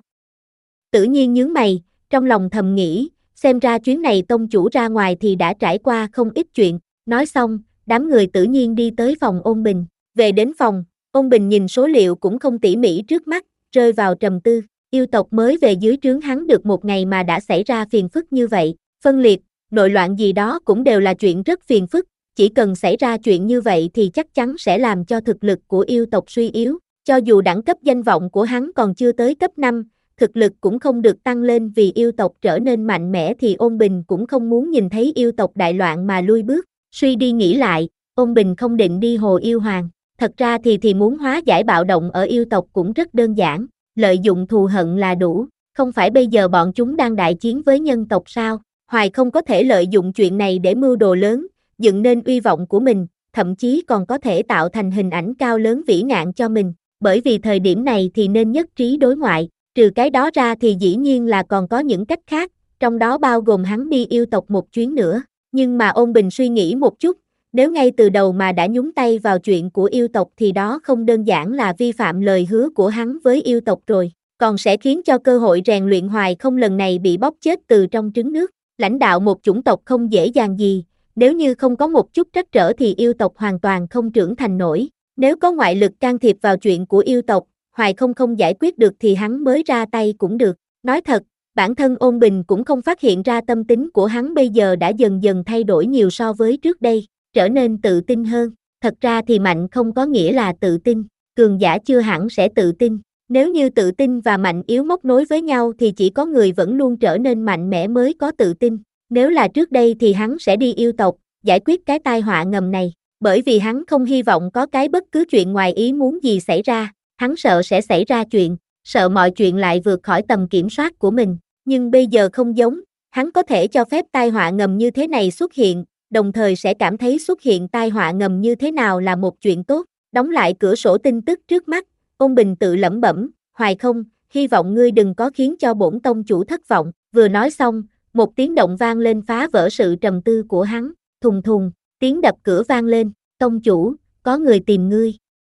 Tự nhiên nhướng mày, trong lòng thầm nghĩ, xem ra chuyến này tông chủ ra ngoài thì đã trải qua không ít chuyện. Nói xong, đám người tự nhiên đi tới phòng Ôn Bình. Về đến phòng, Ôn Bình nhìn số liệu cũng không tỉ mỉ trước mắt, rơi vào trầm tư. Yêu tộc mới về dưới trướng hắn được một ngày mà đã xảy ra phiền phức như vậy. Phân liệt, nội loạn gì đó cũng đều là chuyện rất phiền phức. Chỉ cần xảy ra chuyện như vậy thì chắc chắn sẽ làm cho thực lực của yêu tộc suy yếu. Cho dù đẳng cấp danh vọng của hắn còn chưa tới cấp năm, thực lực cũng không được tăng lên vì yêu tộc trở nên mạnh mẽ thì Ôn Bình cũng không muốn nhìn thấy yêu tộc đại loạn mà lui bước. Suy đi nghĩ lại, Ôn Bình không định đi Hồ Yêu Hoàng. Thật ra thì thì muốn hóa giải bạo động ở yêu tộc cũng rất đơn giản, lợi dụng thù hận là đủ, không phải bây giờ bọn chúng đang đại chiến với nhân tộc sao? Hoài không có thể lợi dụng chuyện này để mưu đồ lớn, dựng nên uy vọng của mình, thậm chí còn có thể tạo thành hình ảnh cao lớn vĩ ngạn cho mình, bởi vì thời điểm này thì nên nhất trí đối ngoại, trừ cái đó ra thì dĩ nhiên là còn có những cách khác, trong đó bao gồm hắn đi yêu tộc một chuyến nữa, nhưng mà Ôn Bình suy nghĩ một chút, nếu ngay từ đầu mà đã nhúng tay vào chuyện của yêu tộc thì đó không đơn giản là vi phạm lời hứa của hắn với yêu tộc rồi, còn sẽ khiến cho cơ hội rèn luyện Hoài không lần này bị bóp chết từ trong trứng nước. Lãnh đạo một chủng tộc không dễ dàng gì, nếu như không có một chút trắc trở thì yêu tộc hoàn toàn không trưởng thành nổi. Nếu có ngoại lực can thiệp vào chuyện của yêu tộc, Hoài không không giải quyết được thì hắn mới ra tay cũng được. Nói thật, bản thân Ôn Bình cũng không phát hiện ra tâm tính của hắn bây giờ đã dần dần thay đổi nhiều so với trước đây, trở nên tự tin hơn. Thật ra thì mạnh không có nghĩa là tự tin, cường giả chưa hẳn sẽ tự tin. Nếu như tự tin và mạnh yếu móc nối với nhau thì chỉ có người vẫn luôn trở nên mạnh mẽ mới có tự tin. Nếu là trước đây thì hắn sẽ đi yêu tộc, giải quyết cái tai họa ngầm này. Bởi vì hắn không hy vọng có cái bất cứ chuyện ngoài ý muốn gì xảy ra. Hắn sợ sẽ xảy ra chuyện, sợ mọi chuyện lại vượt khỏi tầm kiểm soát của mình. Nhưng bây giờ không giống, hắn có thể cho phép tai họa ngầm như thế này xuất hiện, đồng thời sẽ cảm thấy xuất hiện tai họa ngầm như thế nào là một chuyện tốt. Đóng lại cửa sổ tin tức trước mắt, Ôn Bình tự lẩm bẩm, Hoài không, hy vọng ngươi đừng có khiến cho bổn tông chủ thất vọng. Vừa nói xong, một tiếng động vang lên phá vỡ sự trầm tư của hắn, thùng thùng, tiếng đập cửa vang lên, tông chủ, có người tìm ngươi.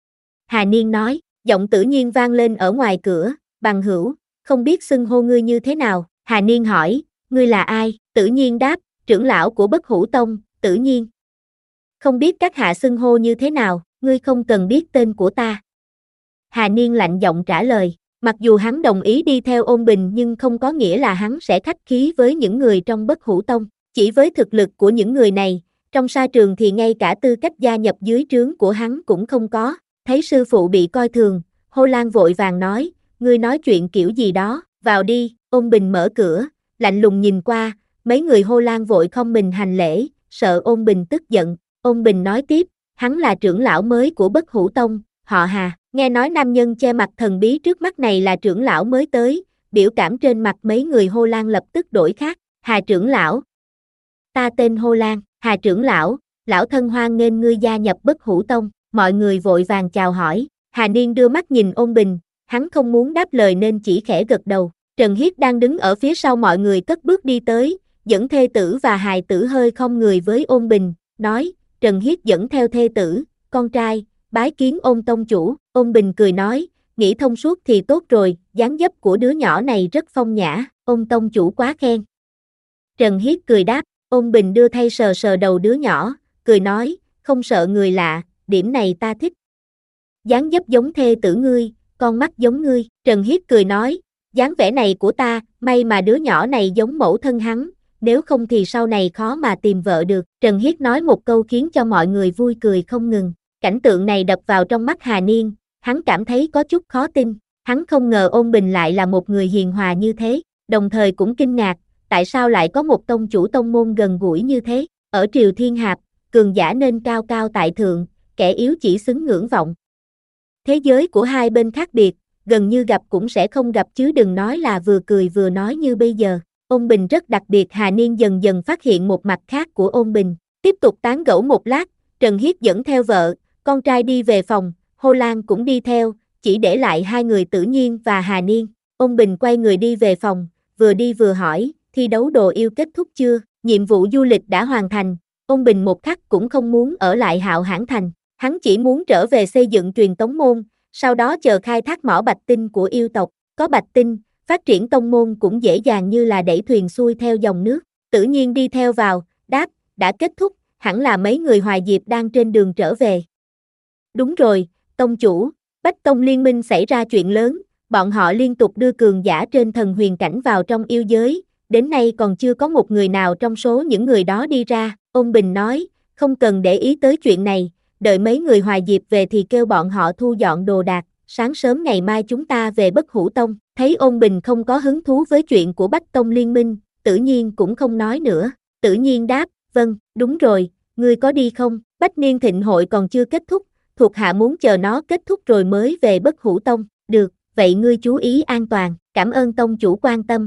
Hà Niên nói, giọng tự nhiên vang lên ở ngoài cửa, bằng hữu, không biết xưng hô ngươi như thế nào. Hà Niên hỏi, ngươi là ai? Tự nhiên đáp, trưởng lão của Bất Hủ Tông. Tự nhiên. Không biết các hạ xưng hô như thế nào, ngươi không cần biết tên của ta. Hà Niên lạnh giọng trả lời, mặc dù hắn đồng ý đi theo Ôn Bình nhưng không có nghĩa là hắn sẽ khách khí với những người trong Bất Hủ Tông. Chỉ với thực lực của những người này, trong sa trường thì ngay cả tư cách gia nhập dưới trướng của hắn cũng không có. Thấy sư phụ bị coi thường, Hồ Lan vội vàng nói, ngươi nói chuyện kiểu gì đó, vào đi. Ôn Bình mở cửa, lạnh lùng nhìn qua, mấy người Hồ Lan vội không mình hành lễ, sợ Ôn Bình tức giận. Ôn Bình nói tiếp, hắn là trưởng lão mới của Bất Hủ Tông, họ Hà. Nghe nói nam nhân che mặt thần bí trước mắt này là trưởng lão mới tới, biểu cảm trên mặt mấy người Hô Lan lập tức đổi khác. Hà trưởng lão. Ta tên Hô Lan. Hà trưởng lão, lão thân hoan nghênh ngươi gia nhập Bất Hủ Tông. Mọi người vội vàng chào hỏi. Hà Niên đưa mắt nhìn Ôn Bình, hắn không muốn đáp lời nên chỉ khẽ gật đầu. Trần Hiết đang đứng ở phía sau mọi người cất bước đi tới, dẫn thê tử và hài tử hơi khom người với Ôn Bình, nói, Trần Hiết dẫn theo thê tử, con trai, bái kiến Ôn tông chủ. Ôn Bình cười nói, nghĩ thông suốt thì tốt rồi, dáng dấp của đứa nhỏ này rất phong nhã, Ôn tông chủ quá khen. Trần Hiết cười đáp, Ôn Bình đưa thay sờ sờ đầu đứa nhỏ, cười nói, không sợ người lạ, điểm này ta thích. Dáng dấp giống thê tử ngươi, con mắt giống ngươi. Trần Hiết cười nói, dáng vẻ này của ta, may mà đứa nhỏ này giống mẫu thân hắn, nếu không thì sau này khó mà tìm vợ được. Trần Hiết nói một câu khiến cho mọi người vui cười không ngừng. Cảnh tượng này đập vào trong mắt Hà Niên, hắn cảm thấy có chút khó tin. Hắn không ngờ Ôn Bình lại là một người hiền hòa như thế, đồng thời cũng kinh ngạc, tại sao lại có một tông chủ tông môn gần gũi như thế. Ở Triều Thiên Hạp, cường giả nên cao cao tại thượng, kẻ yếu chỉ xứng ngưỡng vọng. Thế giới của hai bên khác biệt, gần như gặp cũng sẽ không gặp chứ đừng nói là vừa cười vừa nói như bây giờ. Ôn Bình rất đặc biệt. Hà Niên dần dần phát hiện một mặt khác của Ôn Bình. Tiếp tục tán gẫu một lát, Trần Hiết dẫn theo vợ, con trai đi về phòng, Hô Lan cũng đi theo, chỉ để lại hai người Tử Nhiên và Hà Niên. Ôn Bình quay người đi về phòng, vừa đi vừa hỏi, thi đấu đồ yêu kết thúc chưa? Nhiệm vụ du lịch đã hoàn thành. Ôn Bình một khắc cũng không muốn ở lại Hạo Hãn Thành, hắn chỉ muốn trở về xây dựng truyền tống môn, sau đó chờ khai thác mỏ bạch tinh của yêu tộc. Có bạch tinh, phát triển tông môn cũng dễ dàng như là đẩy thuyền xuôi theo dòng nước. Tử Nhiên đi theo vào, đáp, đã kết thúc, hẳn là mấy người Hoài Diệp đang trên đường trở về. Đúng rồi, tông chủ, Bách Tông Liên minh xảy ra chuyện lớn, bọn họ liên tục đưa cường giả trên thần huyền cảnh vào trong yêu giới, đến nay còn chưa có một người nào trong số những người đó đi ra. Ôn Bình nói, không cần để ý tới chuyện này, đợi mấy người Hoài Diệp về thì kêu bọn họ thu dọn đồ đạc, sáng sớm ngày mai chúng ta về Bất Hủ Tông. Thấy Ôn Bình không có hứng thú với chuyện của Bách Tông Liên minh, Tử Nhiên cũng không nói nữa. Tử Nhiên đáp, vâng, đúng rồi, ngươi có đi không? Bách Niên Thịnh hội còn chưa kết thúc, thuộc hạ muốn chờ nó kết thúc rồi mới về Bất Hủ Tông. Được, vậy ngươi chú ý an toàn, cảm ơn tông chủ quan tâm.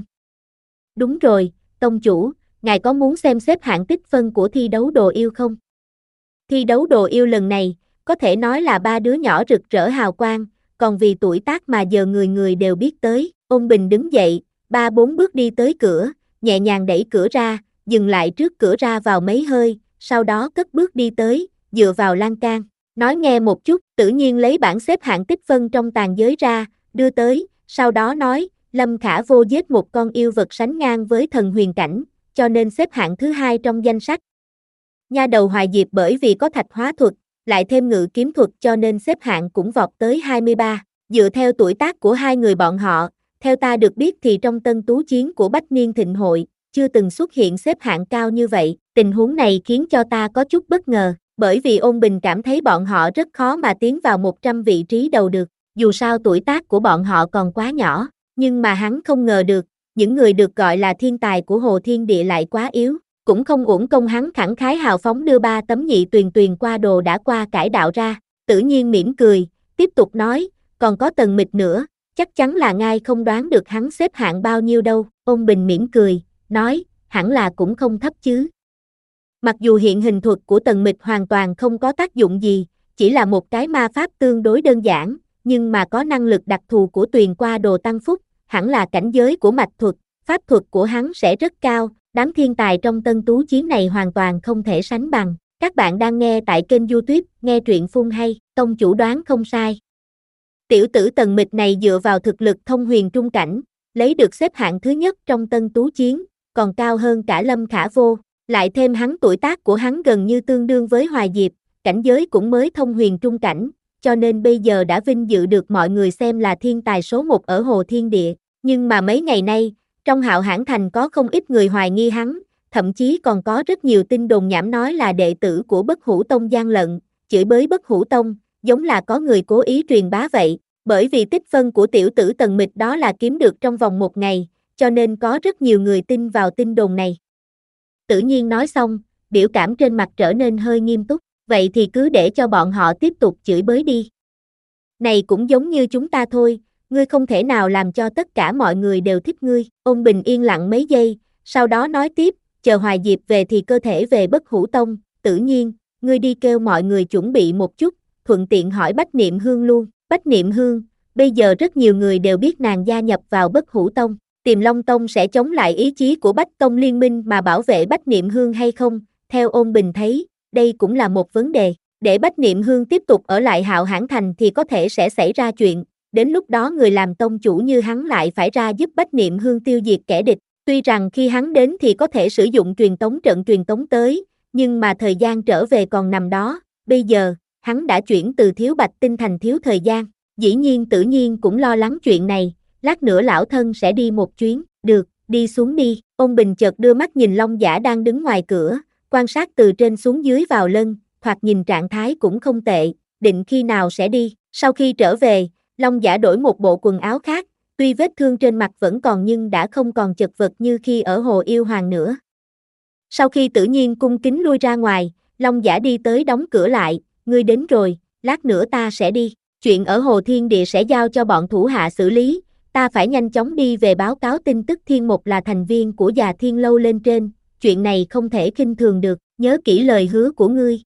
Đúng rồi, tông chủ, ngài có muốn xem xếp hạng tích phân của thi đấu đồ yêu không? Thi đấu đồ yêu lần này, có thể nói là ba đứa nhỏ rực rỡ hào quang, còn vì tuổi tác mà giờ người người đều biết tới. Ôn Bình đứng dậy, ba bốn bước đi tới cửa, nhẹ nhàng đẩy cửa ra, dừng lại trước cửa ra vào mấy hơi, sau đó cất bước đi tới, dựa vào lan can. Nói nghe một chút. Tử Nhiên lấy bảng xếp hạng tích phân trong tàn giới ra, đưa tới, sau đó nói, Lâm Khả Vô giết một con yêu vật sánh ngang với thần huyền cảnh, cho nên xếp hạng thứ hai trong danh sách. Nha đầu Hoài Diệp bởi vì có thạch hóa thuật, lại thêm ngự kiếm thuật cho nên xếp hạng cũng vọt tới hai mươi ba. Dựa theo tuổi tác của hai người bọn họ, theo ta được biết thì trong tân tú chiến của Bách Niên Thịnh hội, chưa từng xuất hiện xếp hạng cao như vậy. Tình huống này khiến cho ta có chút bất ngờ, bởi vì Ôn Bình cảm thấy bọn họ rất khó mà tiến vào một trăm vị trí đầu được, dù sao tuổi tác của bọn họ còn quá nhỏ, nhưng mà hắn không ngờ được, những người được gọi là thiên tài của Hồ Thiên Địa lại quá yếu, cũng không uổng công hắn khẳng khái hào phóng đưa ba tấm nhị tuyền tuyền qua đồ đã qua cải đạo ra. Tử Nhiên mỉm cười, tiếp tục nói, còn có Tần Mịch nữa, chắc chắn là ngài không đoán được hắn xếp hạng bao nhiêu đâu. Ôn Bình mỉm cười, nói, hẳn là cũng không thấp chứ. Mặc dù hiện hình thuật của Tần Mịch hoàn toàn không có tác dụng gì, chỉ là một cái ma pháp tương đối đơn giản, nhưng mà có năng lực đặc thù của tuyền qua đồ tăng phúc, hẳn là cảnh giới của mạch thuật, pháp thuật của hắn sẽ rất cao, đám thiên tài trong tân tú chiến này hoàn toàn không thể sánh bằng. Các bạn đang nghe tại kênh YouTube, nghe truyện phun hay, tông chủ đoán không sai. Tiểu tử Tần Mịch này dựa vào thực lực thông huyền trung cảnh, lấy được xếp hạng thứ nhất trong tân tú chiến, còn cao hơn cả Lâm Khả Vô, lại thêm hắn tuổi tác của hắn gần như tương đương với Hoài Diệp, cảnh giới cũng mới thông huyền trung cảnh, cho nên bây giờ đã vinh dự được mọi người xem là thiên tài số một ở Hồ Thiên Địa. Nhưng mà mấy ngày nay, trong Hạo Hãn Thành có không ít người hoài nghi hắn, thậm chí còn có rất nhiều tin đồn nhảm nói là đệ tử của Bất Hủ Tông gian lận, chửi bới Bất Hủ Tông, giống là có người cố ý truyền bá vậy. Bởi vì tích phân của tiểu tử Tần Mịch đó là kiếm được trong vòng một ngày, cho nên có rất nhiều người tin vào tin đồn này. Tử Nhiên nói xong, biểu cảm trên mặt trở nên hơi nghiêm túc. Vậy thì cứ để cho bọn họ tiếp tục chửi bới đi. Này cũng giống như chúng ta thôi, ngươi không thể nào làm cho tất cả mọi người đều thích ngươi. Ôn Bình yên lặng mấy giây, sau đó nói tiếp, chờ Hoài Diệp về thì cơ thể về Bất Hủ Tông, tự nhiên, ngươi đi kêu mọi người chuẩn bị một chút, thuận tiện hỏi Bách Niệm Hương luôn. Bách Niệm Hương, bây giờ rất nhiều người đều biết nàng gia nhập vào Bất Hủ Tông, Tiềm Long Tông sẽ chống lại ý chí của Bách Tông liên minh mà bảo vệ Bách Niệm Hương hay không? Theo Ôn Bình thấy, đây cũng là một vấn đề. Để Bách Niệm Hương tiếp tục ở lại Hạo Hãn Thành thì có thể sẽ xảy ra chuyện, đến lúc đó người làm tông chủ như hắn lại phải ra giúp Bách Niệm Hương tiêu diệt kẻ địch. Tuy rằng khi hắn đến thì có thể sử dụng truyền tống trận truyền tống tới, nhưng mà thời gian trở về còn nằm đó, bây giờ, hắn đã chuyển từ thiếu bạch tinh thành thiếu thời gian. Dĩ nhiên tự nhiên cũng lo lắng chuyện này, lát nữa lão thân sẽ đi một chuyến, được, đi xuống đi. Ôn Bình chợt đưa mắt nhìn Long Giả đang đứng ngoài cửa, quan sát từ trên xuống dưới vào lân, thoạt nhìn trạng thái cũng không tệ, định khi nào sẽ đi. Sau khi trở về, Long Giả đổi một bộ quần áo khác, tuy vết thương trên mặt vẫn còn nhưng đã không còn chật vật như khi ở Hồ Yêu Hoàng nữa. Sau khi Tử Nhiên cung kính lui ra ngoài, Long Giả đi tới đóng cửa lại, ngươi đến rồi, lát nữa ta sẽ đi. Chuyện ở Hồ Thiên Địa sẽ giao cho bọn thủ hạ xử lý, ta phải nhanh chóng đi về báo cáo tin tức Thiên Mục là thành viên của Già Thiên Lâu lên trên, chuyện này không thể khinh thường được, nhớ kỹ lời hứa của ngươi.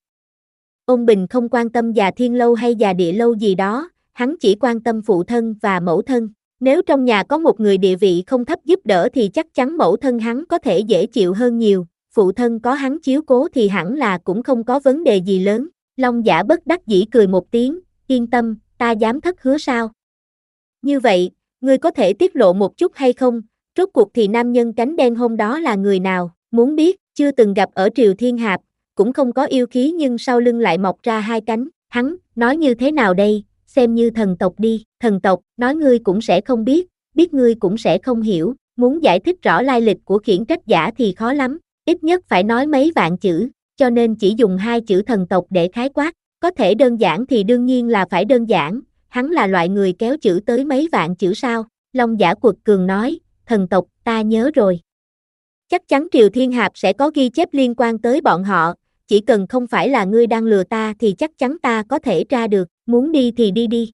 Ôn Bình không quan tâm Già Thiên Lâu hay Già Địa Lâu gì đó, hắn chỉ quan tâm phụ thân và mẫu thân. Nếu trong nhà có một người địa vị không thấp giúp đỡ thì chắc chắn mẫu thân hắn có thể dễ chịu hơn nhiều, phụ thân có hắn chiếu cố thì hẳn là cũng không có vấn đề gì lớn. Long Giả bất đắc dĩ cười một tiếng, yên tâm, ta dám thất hứa sao? Như vậy, ngươi có thể tiết lộ một chút hay không? Rốt cuộc thì nam nhân cánh đen hôm đó là người nào? Muốn biết, chưa từng gặp ở Triều Thiên Hạp, cũng không có yêu khí nhưng sau lưng lại mọc ra hai cánh. Hắn, nói như thế nào đây? Xem như thần tộc đi. Thần tộc, nói ngươi cũng sẽ không biết, biết ngươi cũng sẽ không hiểu. Muốn giải thích rõ lai lịch của khiển trách giả thì khó lắm, ít nhất phải nói mấy vạn chữ, cho nên chỉ dùng hai chữ thần tộc để khái quát. Có thể đơn giản thì đương nhiên là phải đơn giản, hắn là loại người kéo chữ tới mấy vạn chữ sao? Long Giả quật cường nói, thần tộc, ta nhớ rồi. Chắc chắn Triều Thiên Hạp sẽ có ghi chép liên quan tới bọn họ, chỉ cần không phải là ngươi đang lừa ta thì chắc chắn ta có thể tra được, muốn đi thì đi đi.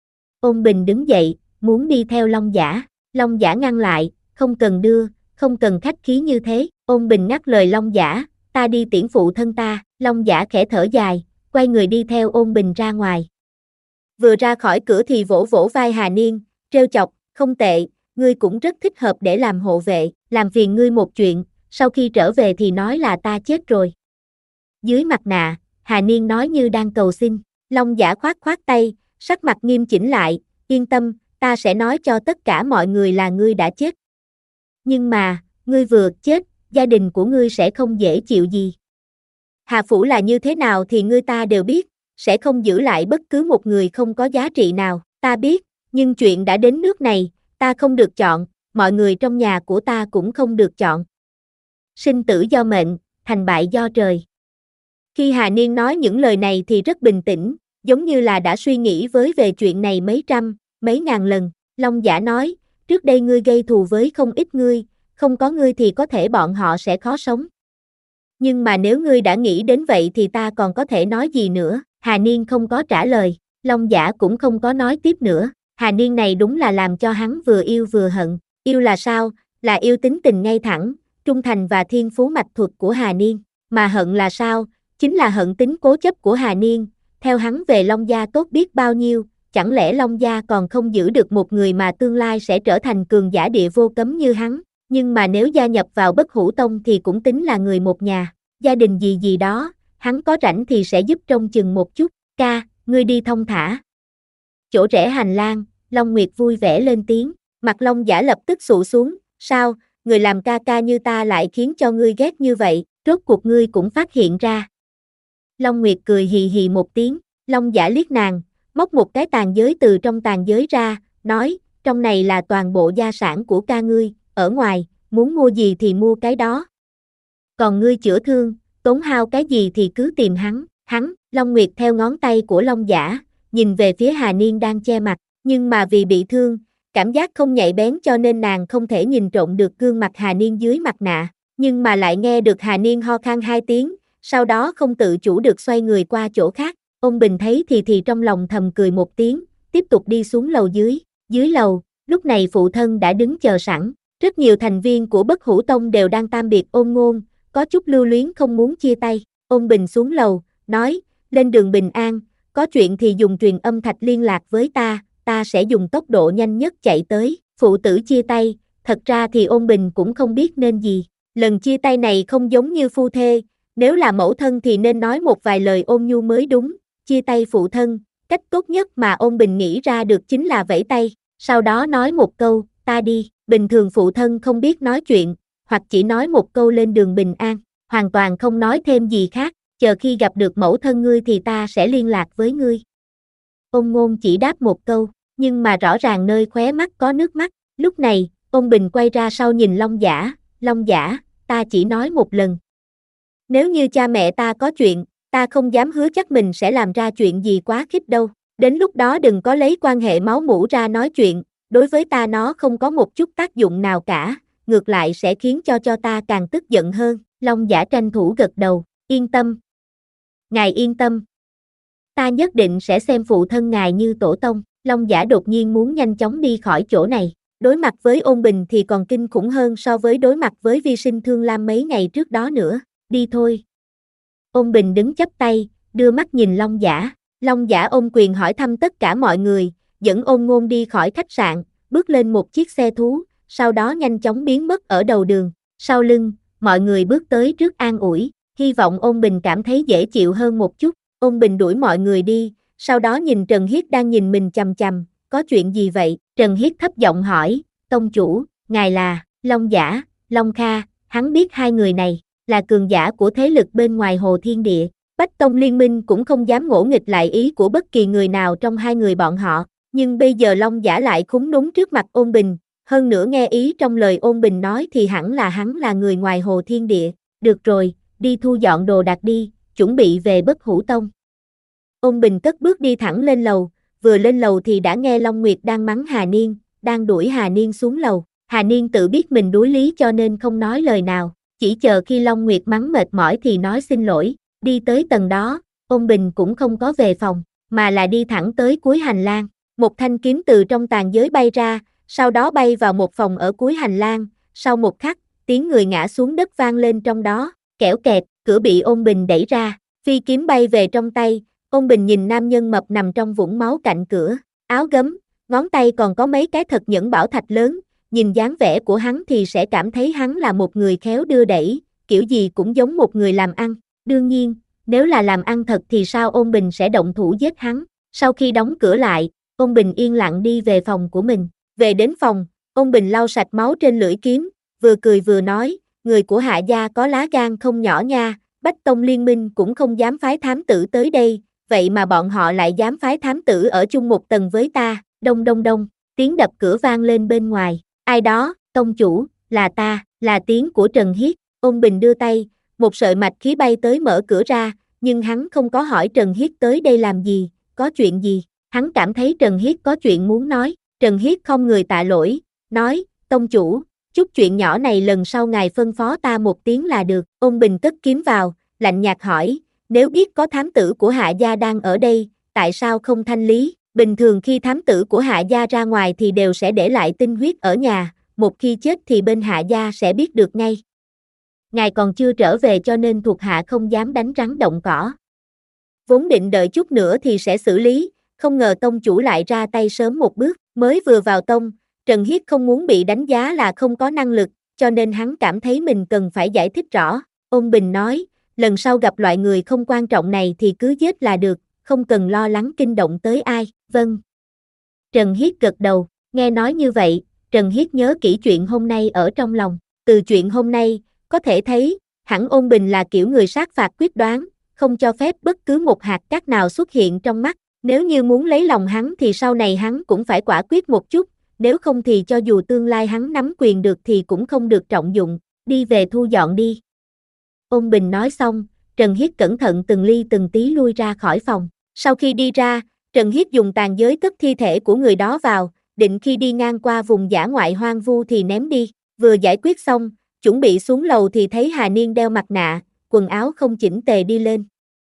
Ôn Bình đứng dậy, muốn đi theo Long Giả, Long Giả ngăn lại, không cần đưa, không cần khách khí như thế. Ôn Bình ngắt lời Long Giả, ta đi tiễn phụ thân ta. Long Giả khẽ thở dài, quay người đi theo Ôn Bình ra ngoài. Vừa ra khỏi cửa thì vỗ vỗ vai Hà Niên, trêu chọc, không tệ, ngươi cũng rất thích hợp để làm hộ vệ, làm phiền ngươi một chuyện, sau khi trở về thì nói là ta chết rồi. Dưới mặt nạ, Hà Niên nói như đang cầu xin. Long Giả khoát khoát tay, sắc mặt nghiêm chỉnh lại, yên tâm, ta sẽ nói cho tất cả mọi người là ngươi đã chết. Nhưng mà, ngươi vừa chết, gia đình của ngươi sẽ không dễ chịu gì. Hà Phủ là như thế nào thì ngươi ta đều biết, sẽ không giữ lại bất cứ một người không có giá trị nào, ta biết, nhưng chuyện đã đến nước này, ta không được chọn, mọi người trong nhà của ta cũng không được chọn. Sinh tử do mệnh, thành bại do trời. Khi Hà Niên nói những lời này thì rất bình tĩnh, giống như là đã suy nghĩ với về chuyện này mấy trăm, mấy ngàn lần. Long Giả nói, trước đây ngươi gây thù với không ít ngươi, không có ngươi thì có thể bọn họ sẽ khó sống. Nhưng mà nếu ngươi đã nghĩ đến vậy thì ta còn có thể nói gì nữa? Hà Niên không có trả lời, Long Giả cũng không có nói tiếp nữa. Hà Niên này đúng là làm cho hắn vừa yêu vừa hận. Yêu là sao? Là yêu tính tình ngay thẳng, trung thành và thiên phú mạch thuật của Hà Niên. Mà hận là sao? Chính là hận tính cố chấp của Hà Niên. Theo hắn về Long Gia tốt biết bao nhiêu, chẳng lẽ Long Gia còn không giữ được một người mà tương lai sẽ trở thành cường giả địa vô cấm như hắn? Nhưng mà nếu gia nhập vào Bất Hủ Tông thì cũng tính là người một nhà, gia đình gì gì đó, hắn có rảnh thì sẽ giúp trông chừng một chút. Ca, ngươi đi thông thả. Chỗ rẽ hành lang, Long Nguyệt vui vẻ lên tiếng, mặt Long Giả lập tức xụ xuống, sao, người làm ca ca như ta lại khiến cho ngươi ghét như vậy, rốt cuộc ngươi cũng phát hiện ra. Long Nguyệt cười hì hì một tiếng, Long Giả liếc nàng, móc một cái tàn giới từ trong tàn giới ra, nói, trong này là toàn bộ gia sản của ca ngươi, ở ngoài, muốn mua gì thì mua cái đó. Còn ngươi chữa thương, tốn hao cái gì thì cứ tìm hắn, hắn, Long Nguyệt theo ngón tay của Long Giả, nhìn về phía Hà Niên đang che mặt, nhưng mà vì bị thương, cảm giác không nhạy bén cho nên nàng không thể nhìn trộm được gương mặt Hà Niên dưới mặt nạ, nhưng mà lại nghe được Hà Niên ho khan hai tiếng, sau đó không tự chủ được xoay người qua chỗ khác. Ôn Bình thấy thì thì trong lòng thầm cười một tiếng, tiếp tục đi xuống lầu dưới. Dưới lầu, lúc này phụ thân đã đứng chờ sẵn. Rất nhiều thành viên của Bất Hủ Tông đều đang tam biệt ôn ngôn, có chút lưu luyến không muốn chia tay. Ôn Bình xuống lầu, nói, lên đường bình an, có chuyện thì dùng truyền âm thạch liên lạc với ta, ta sẽ dùng tốc độ nhanh nhất chạy tới. Phụ tử chia tay, thật ra thì Ôn Bình cũng không biết nên gì. Lần chia tay này không giống như phu thê, nếu là mẫu thân thì nên nói một vài lời ôn nhu mới đúng. Chia tay phụ thân, cách tốt nhất mà Ôn Bình nghĩ ra được chính là vẫy tay, sau đó nói một câu, ta đi. Bình thường phụ thân không biết nói chuyện, hoặc chỉ nói một câu lên đường bình an, hoàn toàn không nói thêm gì khác, chờ khi gặp được mẫu thân ngươi thì ta sẽ liên lạc với ngươi. Ôn Ngôn chỉ đáp một câu, nhưng mà rõ ràng nơi khóe mắt có nước mắt. Lúc này, Ôn Bình quay ra sau nhìn Long Giả, Long Giả, ta chỉ nói một lần. Nếu như cha mẹ ta có chuyện, ta không dám hứa chắc mình sẽ làm ra chuyện gì quá khích đâu. Đến lúc đó đừng có lấy quan hệ máu mủ ra nói chuyện, đối với ta nó không có một chút tác dụng nào cả, ngược lại sẽ khiến cho cho ta càng tức giận hơn. Long Giả tranh thủ gật đầu, yên tâm. Ngài yên tâm. Ta nhất định sẽ xem phụ thân ngài như tổ tông. Long Giả đột nhiên muốn nhanh chóng đi khỏi chỗ này. Đối mặt với Ôn Bình thì còn kinh khủng hơn so với đối mặt với Vi Sinh Thương Lam mấy ngày trước đó nữa. Đi thôi. Ôn Bình đứng chắp tay, đưa mắt nhìn Long Giả. Long Giả ôm quyền hỏi thăm tất cả mọi người, dẫn Ôn Ngôn đi khỏi khách sạn, bước lên một chiếc xe thú, sau đó nhanh chóng biến mất ở đầu đường. Sau lưng, mọi người bước tới trước an ủi, hy vọng Ôn Bình cảm thấy dễ chịu hơn một chút. Ôn Bình đuổi mọi người đi, sau đó nhìn Trần Hiết đang nhìn mình chằm chằm, có chuyện gì vậy? Trần Hiết thấp giọng hỏi, tông chủ, ngài là, Long Giả, Long Kha, hắn biết hai người này, là cường giả của thế lực bên ngoài Hồ Thiên Địa. Bách Tông Liên Minh cũng không dám ngỗ nghịch lại ý của bất kỳ người nào trong hai người bọn họ, nhưng bây giờ Long Giả lại khúm núm trước mặt Ôn Bình, hơn nữa nghe ý trong lời Ôn Bình nói thì hẳn là hắn là người ngoài Hồ Thiên Địa. Được rồi, đi thu dọn đồ đạc đi, chuẩn bị về Bất Hủ Tông. Ôn Bình cất bước đi thẳng lên lầu, vừa lên lầu thì đã nghe Long Nguyệt đang mắng Hà Niên, đang đuổi Hà Niên xuống lầu. Hà Niên tự biết mình đuối lý cho nên không nói lời nào, chỉ chờ khi Long Nguyệt mắng mệt mỏi thì nói xin lỗi. Đi tới tầng đó, Ôn Bình cũng không có về phòng, mà là đi thẳng tới cuối hành lang. Một thanh kiếm từ trong tàn giới bay ra, sau đó bay vào một phòng ở cuối hành lang, sau một khắc, tiếng người ngã xuống đất vang lên trong đó, kẽo kẹt, cửa bị Ôn Bình đẩy ra, phi kiếm bay về trong tay. Ôn Bình nhìn nam nhân mập nằm trong vũng máu cạnh cửa, áo gấm, ngón tay còn có mấy cái thật nhẫn bảo thạch lớn, nhìn dáng vẻ của hắn thì sẽ cảm thấy hắn là một người khéo đưa đẩy, kiểu gì cũng giống một người làm ăn. Đương nhiên, nếu là làm ăn thật thì sao Ôn Bình sẽ động thủ giết hắn. Sau khi đóng cửa lại, Ôn Bình yên lặng đi về phòng của mình. Về đến phòng, Ôn Bình lau sạch máu trên lưỡi kiếm, vừa cười vừa nói, người của Hạ gia có lá gan không nhỏ nha, Bách Tông Liên Minh cũng không dám phái thám tử tới đây, vậy mà bọn họ lại dám phái thám tử ở chung một tầng với ta. Đông đông đông, tiếng đập cửa vang lên bên ngoài. Ai đó? Tông chủ, là ta, là tiếng của Trần Hiết. Ôn Bình đưa tay, một sợi mạch khí bay tới mở cửa ra, nhưng hắn không có hỏi Trần Hiết tới đây làm gì, có chuyện gì. Hắn cảm thấy Trần Hiết có chuyện muốn nói. Trần Hiết không người tạ lỗi, nói, tông chủ, chút chuyện nhỏ này lần sau ngài phân phó ta một tiếng là được. Ôn Bình cất kiếm vào, lạnh nhạt hỏi, nếu biết có thám tử của Hạ gia đang ở đây, tại sao không thanh lý? Bình thường khi thám tử của Hạ gia ra ngoài thì đều sẽ để lại tinh huyết ở nhà, một khi chết thì bên Hạ gia sẽ biết được ngay. Ngài còn chưa trở về cho nên thuộc hạ không dám đánh rắn động cỏ. Vốn định đợi chút nữa thì sẽ xử lý, không ngờ tông chủ lại ra tay sớm một bước. Mới vừa vào tông, Trần Hiết không muốn bị đánh giá là không có năng lực, cho nên hắn cảm thấy mình cần phải giải thích rõ. Ôn Bình nói, lần sau gặp loại người không quan trọng này thì cứ giết là được, không cần lo lắng kinh động tới ai. Vâng. Trần Hiết gật đầu, nghe nói như vậy, Trần Hiết nhớ kỹ chuyện hôm nay ở trong lòng. Từ chuyện hôm nay, có thể thấy, hẳn Ôn Bình là kiểu người sát phạt quyết đoán, không cho phép bất cứ một hạt cát nào xuất hiện trong mắt. Nếu như muốn lấy lòng hắn thì sau này hắn cũng phải quả quyết một chút, nếu không thì cho dù tương lai hắn nắm quyền được thì cũng không được trọng dụng. Đi về thu dọn đi. Ôn Bình nói xong, Trần Hiết cẩn thận từng ly từng tí lui ra khỏi phòng. Sau khi đi ra, Trần Hiết dùng tàn giới cất thi thể của người đó vào, định khi đi ngang qua vùng dã ngoại hoang vu thì ném đi. Vừa giải quyết xong, chuẩn bị xuống lầu thì thấy Hà Niên đeo mặt nạ, quần áo không chỉnh tề đi lên.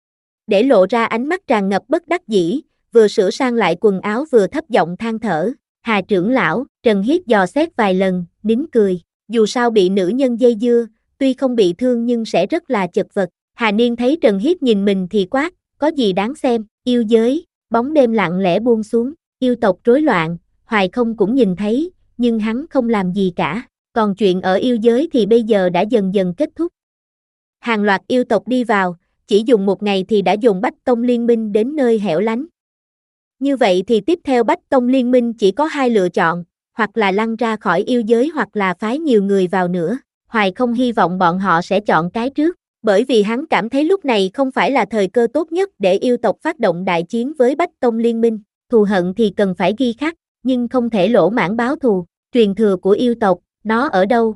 Để lộ ra ánh mắt tràn ngập bất đắc dĩ, vừa sửa sang lại quần áo vừa thấp giọng than thở. Hà trưởng lão, Trần Hiết dò xét vài lần, nín cười. Dù sao bị nữ nhân dây dưa, tuy không bị thương nhưng sẽ rất là chật vật. Hà Niên thấy Trần Hiết nhìn mình thì quát, có gì đáng xem, yêu giới. Bóng đêm lặng lẽ buông xuống, yêu tộc rối loạn, Hoài Không cũng nhìn thấy, nhưng hắn không làm gì cả. Còn chuyện ở yêu giới thì bây giờ đã dần dần kết thúc. Hàng loạt yêu tộc đi vào, chỉ dùng một ngày thì đã dồn Bách Tông Liên minh đến nơi hẻo lánh. Như vậy thì tiếp theo Bách Tông Liên minh chỉ có hai lựa chọn, hoặc là lăn ra khỏi yêu giới hoặc là phái nhiều người vào nữa. Hoài Không hy vọng bọn họ sẽ chọn cái trước, bởi vì hắn cảm thấy lúc này không phải là thời cơ tốt nhất để yêu tộc phát động đại chiến với Bách Tông Liên minh. Thù hận thì cần phải ghi khắc, nhưng không thể lỗ mãng báo thù. Truyền thừa của yêu tộc, nó ở đâu?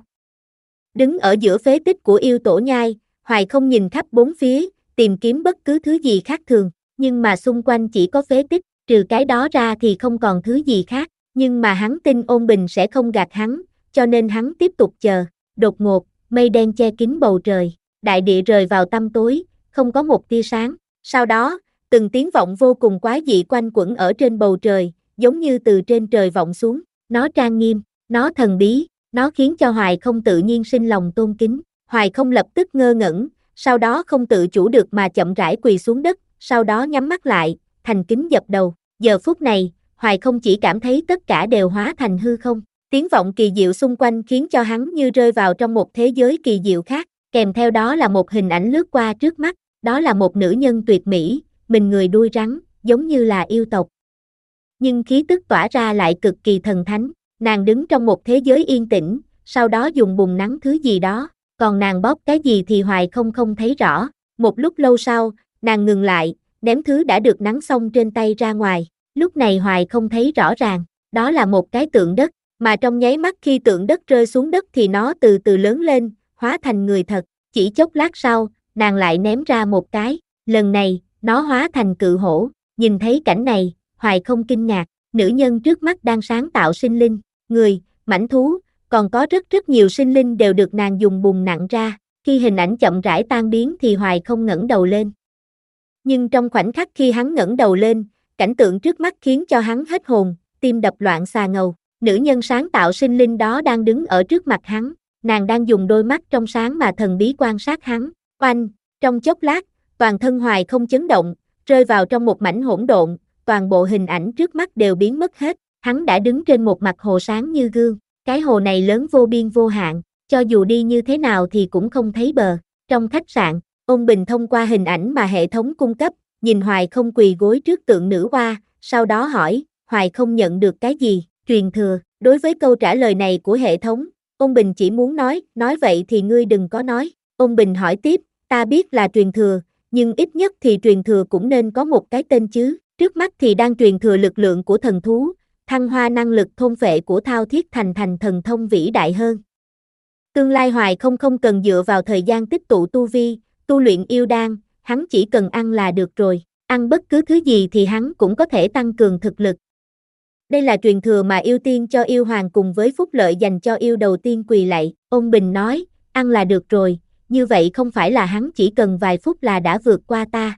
Đứng ở giữa phế tích của yêu tổ nhai, Hoài Không nhìn khắp bốn phía, tìm kiếm bất cứ thứ gì khác thường, nhưng mà xung quanh chỉ có phế tích, trừ cái đó ra thì không còn thứ gì khác, nhưng mà hắn tin Ôn Bình sẽ không gạt hắn, cho nên hắn tiếp tục chờ. Đột ngột, mây đen che kín bầu trời, đại địa rơi vào tăm tối, không có một tia sáng. Sau đó, từng tiếng vọng vô cùng quái dị quanh quẩn ở trên bầu trời, giống như từ trên trời vọng xuống. Nó trang nghiêm, nó thần bí, nó khiến cho Hoài Không tự nhiên sinh lòng tôn kính. Hoài Không lập tức ngơ ngẩn, sau đó không tự chủ được mà chậm rãi quỳ xuống đất, sau đó nhắm mắt lại, thành kính dập đầu. Giờ phút này, Hoài Không chỉ cảm thấy tất cả đều hóa thành hư không. Tiếng vọng kỳ diệu xung quanh khiến cho hắn như rơi vào trong một thế giới kỳ diệu khác, kèm theo đó là một hình ảnh lướt qua trước mắt, đó là một nữ nhân tuyệt mỹ, mình người đuôi rắn, giống như là yêu tộc. Nhưng khí tức tỏa ra lại cực kỳ thần thánh, nàng đứng trong một thế giới yên tĩnh, sau đó dùng bùn nắng thứ gì đó, còn nàng bóp cái gì thì Hoài Không không thấy rõ. Một lúc lâu sau, nàng ngừng lại, ném thứ đã được nắng xong trên tay ra ngoài, lúc này Hoài Không thấy rõ ràng, đó là một cái tượng đất, mà trong nháy mắt khi tượng đất rơi xuống đất thì nó từ từ lớn lên, hóa thành người thật. Chỉ chốc lát sau, nàng lại ném ra một cái, lần này, nó hóa thành cự hổ. Nhìn thấy cảnh này, Hoài Không kinh ngạc, nữ nhân trước mắt đang sáng tạo sinh linh, người, mãnh thú, còn có rất rất nhiều sinh linh đều được nàng dùng bùn nặn ra. Khi hình ảnh chậm rãi tan biến thì Hoài Không ngẩng đầu lên. Nhưng trong khoảnh khắc khi hắn ngẩng đầu lên, cảnh tượng trước mắt khiến cho hắn hết hồn, tim đập loạn xà ngầu. Nữ nhân sáng tạo sinh linh đó đang đứng ở trước mặt hắn, nàng đang dùng đôi mắt trong sáng mà thần bí quan sát hắn. Oanh, trong chốc lát, toàn thân Hoài Không chấn động, rơi vào trong một mảnh hỗn độn, toàn bộ hình ảnh trước mắt đều biến mất hết, hắn đã đứng trên một mặt hồ sáng như gương, cái hồ này lớn vô biên vô hạn, cho dù đi như thế nào thì cũng không thấy bờ. Trong khách sạn, Ôn Bình thông qua hình ảnh mà hệ thống cung cấp, nhìn Hoài Không quỳ gối trước tượng nữ hoa, sau đó hỏi, Hoài Không nhận được cái gì? Truyền thừa. Đối với câu trả lời này của hệ thống, Ôn Bình chỉ muốn nói, nói vậy thì ngươi đừng có nói. Ôn Bình hỏi tiếp, ta biết là truyền thừa, nhưng ít nhất thì truyền thừa cũng nên có một cái tên chứ. Trước mắt thì đang truyền thừa lực lượng của thần thú, thăng hoa năng lực thôn phệ của Thao Thiết thành thành thần thông vĩ đại hơn. Tương lai Hoài Không không cần dựa vào thời gian tích tụ tu vi, tu luyện yêu đan, hắn chỉ cần ăn là được rồi. Ăn bất cứ thứ gì thì hắn cũng có thể tăng cường thực lực. Đây là truyền thừa mà yêu tiên cho yêu hoàng cùng với phúc lợi dành cho yêu đầu tiên quỳ lạy. Ôn Bình nói, ăn là được rồi, như vậy không phải là hắn chỉ cần vài phút là đã vượt qua ta.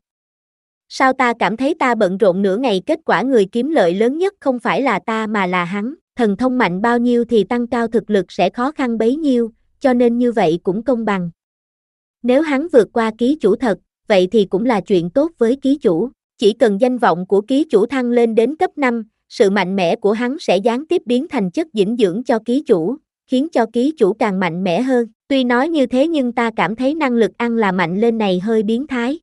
Sao ta cảm thấy ta bận rộn nửa ngày kết quả người kiếm lợi lớn nhất không phải là ta mà là hắn. Thần thông mạnh bao nhiêu thì tăng cao thực lực sẽ khó khăn bấy nhiêu, cho nên như vậy cũng công bằng. Nếu hắn vượt qua ký chủ thật, vậy thì cũng là chuyện tốt với ký chủ. Chỉ cần danh vọng của ký chủ thăng lên đến cấp năm, sự mạnh mẽ của hắn sẽ gián tiếp biến thành chất dinh dưỡng cho ký chủ, khiến cho ký chủ càng mạnh mẽ hơn. Tuy nói như thế nhưng ta cảm thấy năng lực ăn là mạnh lên này hơi biến thái.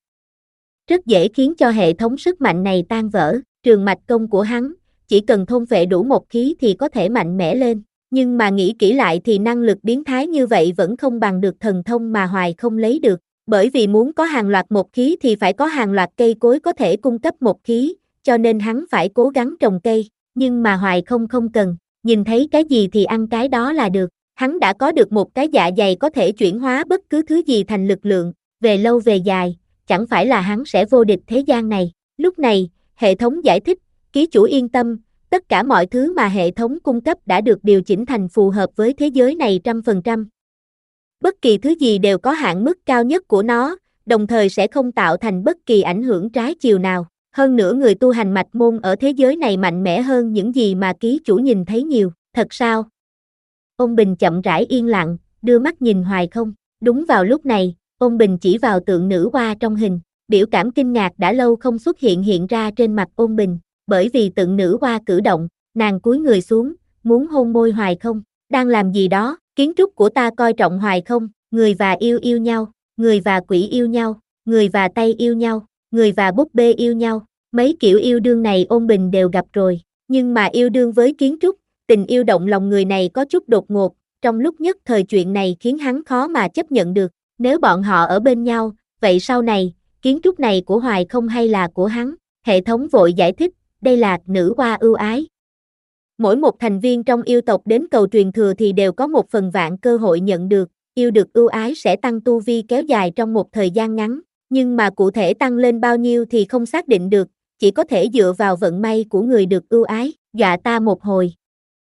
Rất dễ khiến cho hệ thống sức mạnh này tan vỡ. Trường mạch công của hắn, chỉ cần thôn phệ đủ một khí thì có thể mạnh mẽ lên. Nhưng mà nghĩ kỹ lại thì năng lực biến thái như vậy vẫn không bằng được thần thông mà Hoài Không lấy được. Bởi vì muốn có hàng loạt một khí thì phải có hàng loạt cây cối có thể cung cấp một khí, cho nên hắn phải cố gắng trồng cây. Nhưng mà Hoài Không không cần, nhìn thấy cái gì thì ăn cái đó là được. Hắn đã có được một cái dạ dày có thể chuyển hóa bất cứ thứ gì thành lực lượng, về lâu về dài, chẳng phải là hắn sẽ vô địch thế gian này. Lúc này, hệ thống giải thích, ký chủ yên tâm, tất cả mọi thứ mà hệ thống cung cấp đã được điều chỉnh thành phù hợp với thế giới này trăm phần trăm. Bất kỳ thứ gì đều có hạn mức cao nhất của nó, đồng thời sẽ không tạo thành bất kỳ ảnh hưởng trái chiều nào. Hơn nữa người tu hành mạch môn ở thế giới này mạnh mẽ hơn những gì mà ký chủ nhìn thấy nhiều. Thật sao? Ôn Bình chậm rãi yên lặng, đưa mắt nhìn Hoài Không. Đúng vào lúc này, Ôn Bình chỉ vào tượng nữ hoa trong hình. Biểu cảm kinh ngạc đã lâu không xuất hiện hiện ra trên mặt Ôn Bình, bởi vì tượng nữ hoa cử động, nàng cúi người xuống, muốn hôn môi Hoài Không. Đang làm gì đó? Kiến trúc của ta coi trọng Hoài Không, người và yêu yêu nhau, người và quỷ yêu nhau, người và Tây yêu nhau, người và búp bê yêu nhau. Mấy kiểu yêu đương này Ôn Bình đều gặp rồi, nhưng mà yêu đương với kiến trúc, tình yêu động lòng người này có chút đột ngột, trong lúc nhất thời chuyện này khiến hắn khó mà chấp nhận được. Nếu bọn họ ở bên nhau, vậy sau này, kiến trúc này của Hoài Không hay là của hắn? Hệ thống vội giải thích, đây là nữ hoa ưu ái. Mỗi một thành viên trong yêu tộc đến cầu truyền thừa thì đều có một phần vạn cơ hội nhận được, yêu được ưu ái sẽ tăng tu vi kéo dài trong một thời gian ngắn, nhưng mà cụ thể tăng lên bao nhiêu thì không xác định được, chỉ có thể dựa vào vận may của người được ưu ái. Dọa ta một hồi.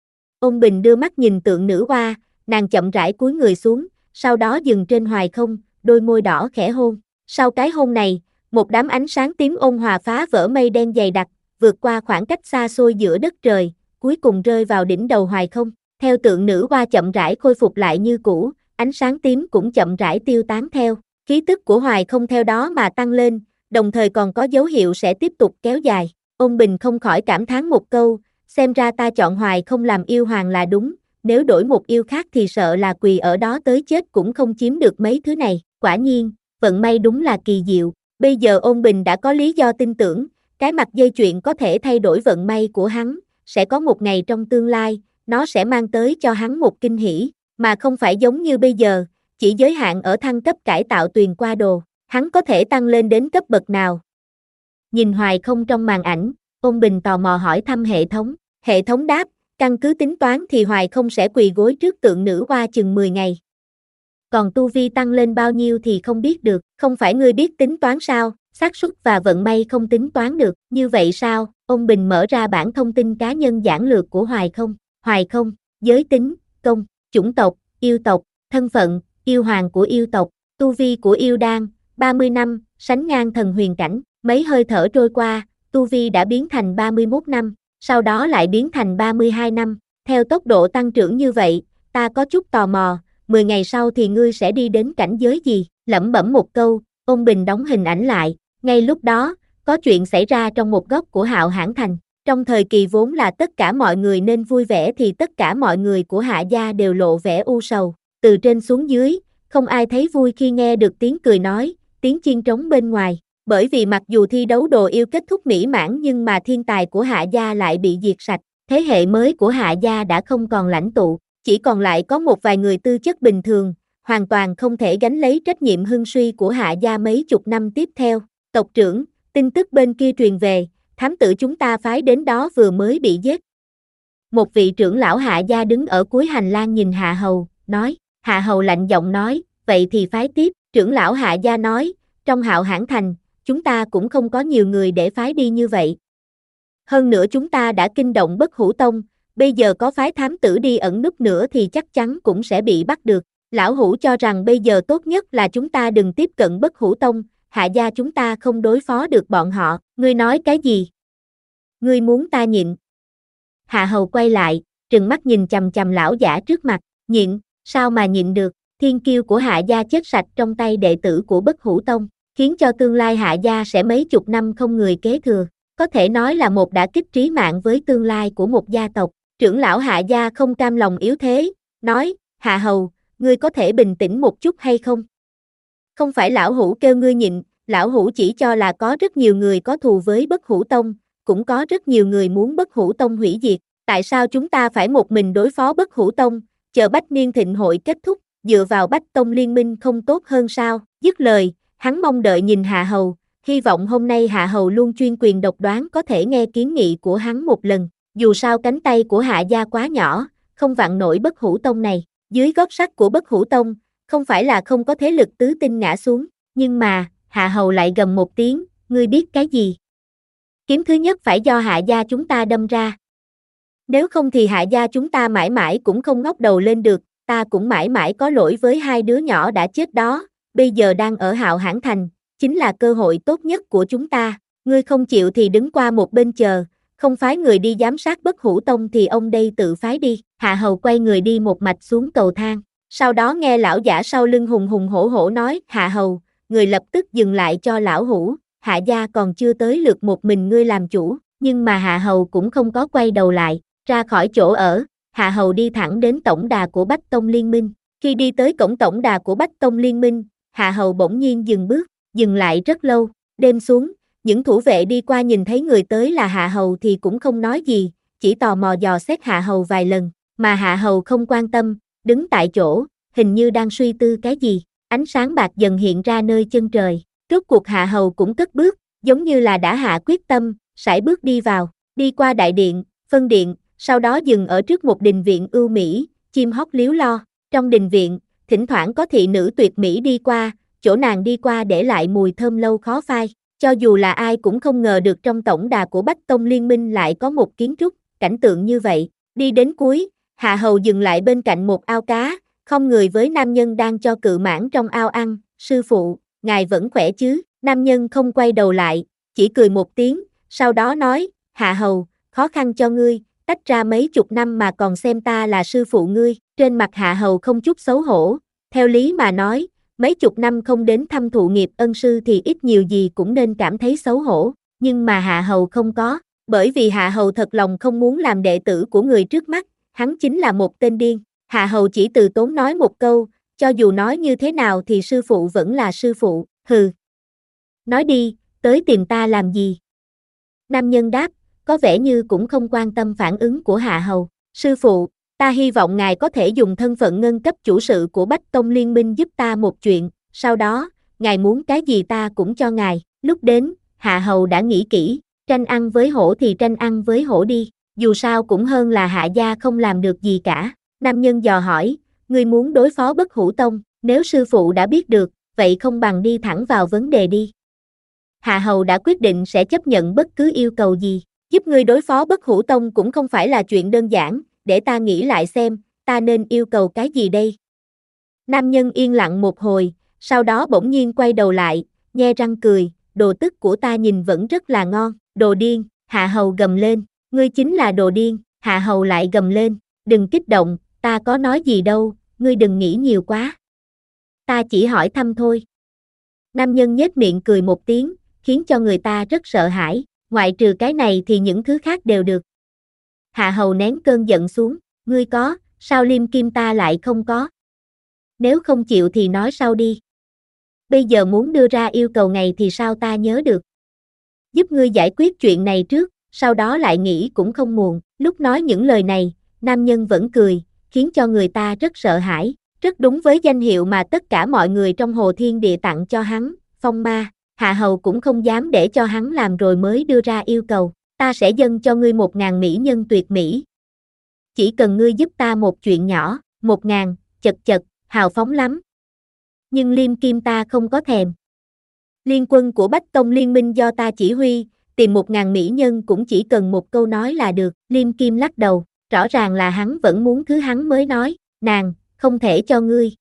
Ôn Bình đưa mắt nhìn tượng nữ hoa, nàng chậm rãi cúi người xuống, sau đó dừng trên Hoài Không, đôi môi đỏ khẽ hôn. Sau cái hôn này, một đám ánh sáng tím ôn hòa phá vỡ mây đen dày đặc, vượt qua khoảng cách xa xôi giữa đất trời, cuối cùng rơi vào đỉnh đầu Hoài Không. Theo tượng nữ hoa chậm rãi khôi phục lại như cũ, ánh sáng tím cũng chậm rãi tiêu tán theo, khí tức của Hoài Không theo đó mà tăng lên, đồng thời còn có dấu hiệu sẽ tiếp tục kéo dài. Ôn Bình không khỏi cảm thán một câu, xem ra ta chọn Hoài Không làm yêu hoàng là đúng, nếu đổi một yêu khác thì sợ là quỳ ở đó tới chết cũng không chiếm được mấy thứ này. Quả nhiên, vận may đúng là kỳ diệu. Bây giờ Ôn Bình đã có lý do tin tưởng, cái mặt dây chuyền có thể thay đổi vận may của hắn, sẽ có một ngày trong tương lai, nó sẽ mang tới cho hắn một kinh hỉ, mà không phải giống như bây giờ, chỉ giới hạn ở thăng cấp cải tạo tuyền qua đồ. Hắn có thể tăng lên đến cấp bậc nào? Nhìn Hoài Không trong màn ảnh, Ôn Bình tò mò hỏi thăm hệ thống. Hệ thống đáp, căn cứ tính toán thì Hoài Không sẽ quỳ gối trước tượng nữ hoa chừng mười ngày. Còn tu vi tăng lên bao nhiêu thì không biết được, không phải ngươi biết tính toán sao? Xác suất và vận may không tính toán được, như vậy sao? Ôn Bình mở ra bảng thông tin cá nhân giản lược của Hoài Không. Hoài Không, giới tính, công, chủng tộc, yêu tộc, thân phận, yêu hoàng của yêu tộc, tu vi của yêu đan, ba mươi năm, sánh ngang thần huyền cảnh. Mấy hơi thở trôi qua, tu vi đã biến thành ba mươi mốt năm, sau đó lại biến thành ba mươi hai năm. Theo tốc độ tăng trưởng như vậy, ta có chút tò mò, mười ngày sau thì ngươi sẽ đi đến cảnh giới gì? Lẩm bẩm một câu, Ôn Bình đóng hình ảnh lại. Ngay lúc đó, có chuyện xảy ra trong một góc của Hạo Hãn Thành. Trong thời kỳ vốn là tất cả mọi người nên vui vẻ thì tất cả mọi người của Hạ gia đều lộ vẻ u sầu. Từ trên xuống dưới, không ai thấy vui khi nghe được tiếng cười nói, tiếng chiên trống bên ngoài. Bởi vì mặc dù thi đấu đồ yêu kết thúc mỹ mãn nhưng mà thiên tài của Hạ gia lại bị diệt sạch. Thế hệ mới của Hạ gia đã không còn lãnh tụ, chỉ còn lại có một vài người tư chất bình thường, hoàn toàn không thể gánh lấy trách nhiệm hưng suy của Hạ gia mấy chục năm tiếp theo. Tộc trưởng, tin tức bên kia truyền về, thám tử chúng ta phái đến đó vừa mới bị giết. Một vị trưởng lão Hạ gia đứng ở cuối hành lang nhìn Hạ Hầu, nói. Hạ Hầu lạnh giọng nói, vậy thì phái tiếp. Trưởng lão Hạ gia nói, trong Hạo Hãn Thành, chúng ta cũng không có nhiều người để phái đi như vậy. Hơn nữa chúng ta đã kinh động Bất Hủ Tông, bây giờ có phái thám tử đi ẩn núp nữa thì chắc chắn cũng sẽ bị bắt được. Lão Hủ cho rằng bây giờ tốt nhất là chúng ta đừng tiếp cận Bất Hủ Tông, Hạ gia chúng ta không đối phó được bọn họ. Ngươi nói cái gì? Ngươi muốn ta nhịn? Hạ Hầu quay lại, trừng mắt nhìn chằm chằm lão giả trước mặt, nhịn, sao mà nhịn được? Thiên kiêu của Hạ gia chết sạch trong tay đệ tử của Bất Hủ Tông, khiến cho tương lai Hạ gia sẽ mấy chục năm không người kế thừa, có thể nói là một đả kích trí mạng với tương lai của một gia tộc. Trưởng lão Hạ gia không cam lòng yếu thế, nói, Hạ Hầu, ngươi có thể bình tĩnh một chút hay không? Không phải lão hủ kêu ngươi nhịn, lão hủ chỉ cho là có rất nhiều người có thù với Bất Hủ Tông, cũng có rất nhiều người muốn Bất Hủ Tông hủy diệt, tại sao chúng ta phải một mình đối phó Bất Hủ Tông, chờ Bách Niên Thịnh hội kết thúc, dựa vào Bách Tông liên minh không tốt hơn sao? Dứt lời, hắn mong đợi nhìn Hạ Hầu, hy vọng hôm nay Hạ Hầu luôn chuyên quyền độc đoán có thể nghe kiến nghị của hắn một lần, dù sao cánh tay của Hạ gia quá nhỏ, không vặn nổi Bất Hủ Tông này, dưới gót sắt của Bất Hủ Tông, không phải là không có thế lực tứ tinh ngã xuống, nhưng mà, Hạ Hầu lại gầm một tiếng, ngươi biết cái gì? Kiếm thứ nhất phải do Hạ gia chúng ta đâm ra. Nếu không thì Hạ gia chúng ta mãi mãi cũng không ngóc đầu lên được, ta cũng mãi mãi có lỗi với hai đứa nhỏ đã chết đó, bây giờ đang ở Hạo Hãn Thành, chính là cơ hội tốt nhất của chúng ta, ngươi không chịu thì đứng qua một bên chờ, không phái người đi giám sát Bất Hủ Tông thì ông đây tự phái đi. Hạ Hầu quay người đi một mạch xuống cầu thang, sau đó nghe lão giả sau lưng hùng hùng hổ hổ nói, Hạ Hầu, người lập tức dừng lại cho lão hủ, Hạ gia còn chưa tới lượt một mình ngươi làm chủ, nhưng mà Hạ Hầu cũng không có quay đầu lại, ra khỏi chỗ ở, Hạ Hầu đi thẳng đến tổng đà của Bách Tông Liên Minh, khi đi tới cổng tổng đà của Bách Tông Liên Minh, Hạ Hầu bỗng nhiên dừng bước, dừng lại rất lâu, đêm xuống, những thủ vệ đi qua nhìn thấy người tới là Hạ Hầu thì cũng không nói gì, chỉ tò mò dò xét Hạ Hầu vài lần, mà Hạ Hầu không quan tâm, đứng tại chỗ, hình như đang suy tư cái gì, ánh sáng bạc dần hiện ra nơi chân trời, rốt cuộc Hạ Hầu cũng cất bước, giống như là đã hạ quyết tâm, sải bước đi vào, đi qua đại điện, phân điện, sau đó dừng ở trước một đình viện ưu mỹ, chim hót líu lo, trong đình viện, thỉnh thoảng có thị nữ tuyệt mỹ đi qua, chỗ nàng đi qua để lại mùi thơm lâu khó phai, cho dù là ai cũng không ngờ được trong tổng đà của Bách Tông Liên Minh lại có một kiến trúc, cảnh tượng như vậy, đi đến cuối, Hạ Hầu dừng lại bên cạnh một ao cá, không người với nam nhân đang cho cự mãng trong ao ăn, sư phụ, ngài vẫn khỏe chứ, nam nhân không quay đầu lại, chỉ cười một tiếng, sau đó nói, Hạ Hầu, khó khăn cho ngươi, tách ra mấy chục năm mà còn xem ta là sư phụ ngươi, trên mặt Hạ Hầu không chút xấu hổ, theo lý mà nói, mấy chục năm không đến thăm thụ nghiệp ân sư thì ít nhiều gì cũng nên cảm thấy xấu hổ, nhưng mà Hạ Hầu không có, bởi vì Hạ Hầu thật lòng không muốn làm đệ tử của người trước mắt, hắn chính là một tên điên, Hạ Hầu chỉ từ tốn nói một câu, cho dù nói như thế nào thì sư phụ vẫn là sư phụ, hừ. Nói đi, tới tìm ta làm gì? Nam nhân đáp, có vẻ như cũng không quan tâm phản ứng của Hạ Hầu, sư phụ, ta hy vọng ngài có thể dùng thân phận ngân cấp chủ sự của Bách Tông Liên Minh giúp ta một chuyện, sau đó, ngài muốn cái gì ta cũng cho ngài, lúc đến, Hạ Hầu đã nghĩ kỹ, tranh ăn với hổ thì tranh ăn với hổ đi, dù sao cũng hơn là Hạ gia không làm được gì cả, nam nhân dò hỏi, ngươi muốn đối phó Bất Hủ Tông, nếu sư phụ đã biết được, vậy không bằng đi thẳng vào vấn đề đi. Hạ Hầu đã quyết định sẽ chấp nhận bất cứ yêu cầu gì, giúp ngươi đối phó Bất Hủ Tông cũng không phải là chuyện đơn giản, để ta nghĩ lại xem, ta nên yêu cầu cái gì đây? Nam nhân yên lặng một hồi, sau đó bỗng nhiên quay đầu lại, nhe răng cười, đồ tức của ta nhìn vẫn rất là ngon, đồ điên, Hạ Hầu gầm lên, ngươi chính là đồ điên, Hạ Hầu lại gầm lên, đừng kích động, ta có nói gì đâu, ngươi đừng nghĩ nhiều quá. Ta chỉ hỏi thăm thôi. Nam nhân nhếch miệng cười một tiếng, khiến cho người ta rất sợ hãi, ngoại trừ cái này thì những thứ khác đều được. Hạ Hầu nén cơn giận xuống, ngươi có, sao Liêm Kim ta lại không có? Nếu không chịu thì nói sau đi. Bây giờ muốn đưa ra yêu cầu này thì sao ta nhớ được? Giúp ngươi giải quyết chuyện này trước, sau đó lại nghĩ cũng không muộn. Lúc nói những lời này, nam nhân vẫn cười, khiến cho người ta rất sợ hãi, rất đúng với danh hiệu mà tất cả mọi người trong Hồ Thiên Địa tặng cho hắn, Phong Ma. Hạ Hầu cũng không dám để cho hắn làm rồi mới đưa ra yêu cầu, ta sẽ dâng cho ngươi một ngàn mỹ nhân tuyệt mỹ. Chỉ cần ngươi giúp ta một chuyện nhỏ, một ngàn, chật chật, hào phóng lắm. Nhưng Liêm Kim ta không có thèm. Liên quân của Bách Tông Liên Minh do ta chỉ huy, tìm một ngàn mỹ nhân cũng chỉ cần một câu nói là được. Liêm Kim lắc đầu, rõ ràng là hắn vẫn muốn thứ hắn mới nói, nàng, không thể cho ngươi.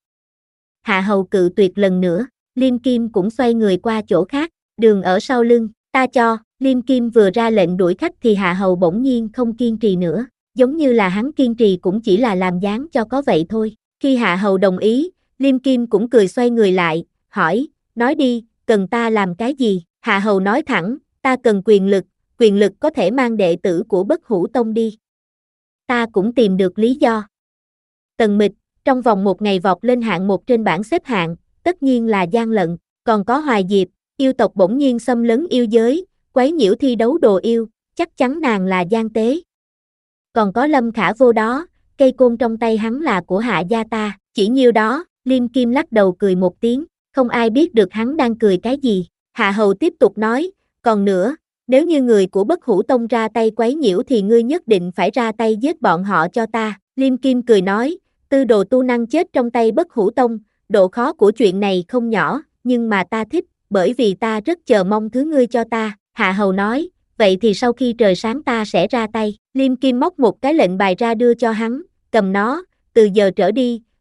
Hạ Hầu cự tuyệt lần nữa, Liêm Kim cũng xoay người qua chỗ khác, đường ở sau lưng, ta cho. Liêm Kim vừa ra lệnh đuổi khách thì Hạ Hầu bỗng nhiên không kiên trì nữa, giống như là hắn kiên trì cũng chỉ là làm dáng cho có vậy thôi. Khi Hạ Hầu đồng ý, Liêm Kim cũng cười xoay người lại, hỏi, nói đi, cần ta làm cái gì? Hạ Hầu nói thẳng, ta cần quyền lực, quyền lực có thể mang đệ tử của Bất Hủ Tông đi. Ta cũng tìm được lý do. Tần Mịch, trong vòng một ngày vọt lên hạng một trên bảng xếp hạng, tất nhiên là gian lận, còn có Hoài Diệp, yêu tộc bỗng nhiên xâm lấn yêu giới, quấy nhiễu thi đấu đồ yêu, chắc chắn nàng là gian tế. Còn có Lâm Khả Vô đó, cây côn trong tay hắn là của Hạ gia ta, chỉ nhiêu đó. Liêm Kim lắc đầu cười một tiếng, không ai biết được hắn đang cười cái gì. Hạ Hầu tiếp tục nói, còn nữa, nếu như người của Bất Hủ Tông ra tay quấy nhiễu thì ngươi nhất định phải ra tay giết bọn họ cho ta. Liêm Kim cười nói, tư đồ tu năng chết trong tay Bất Hủ Tông, độ khó của chuyện này không nhỏ, nhưng mà ta thích, bởi vì ta rất chờ mong thứ ngươi cho ta. Hạ Hầu nói, vậy thì sau khi trời sáng ta sẽ ra tay. Liêm Kim móc một cái lệnh bài ra đưa cho hắn, cầm nó, từ giờ trở đi,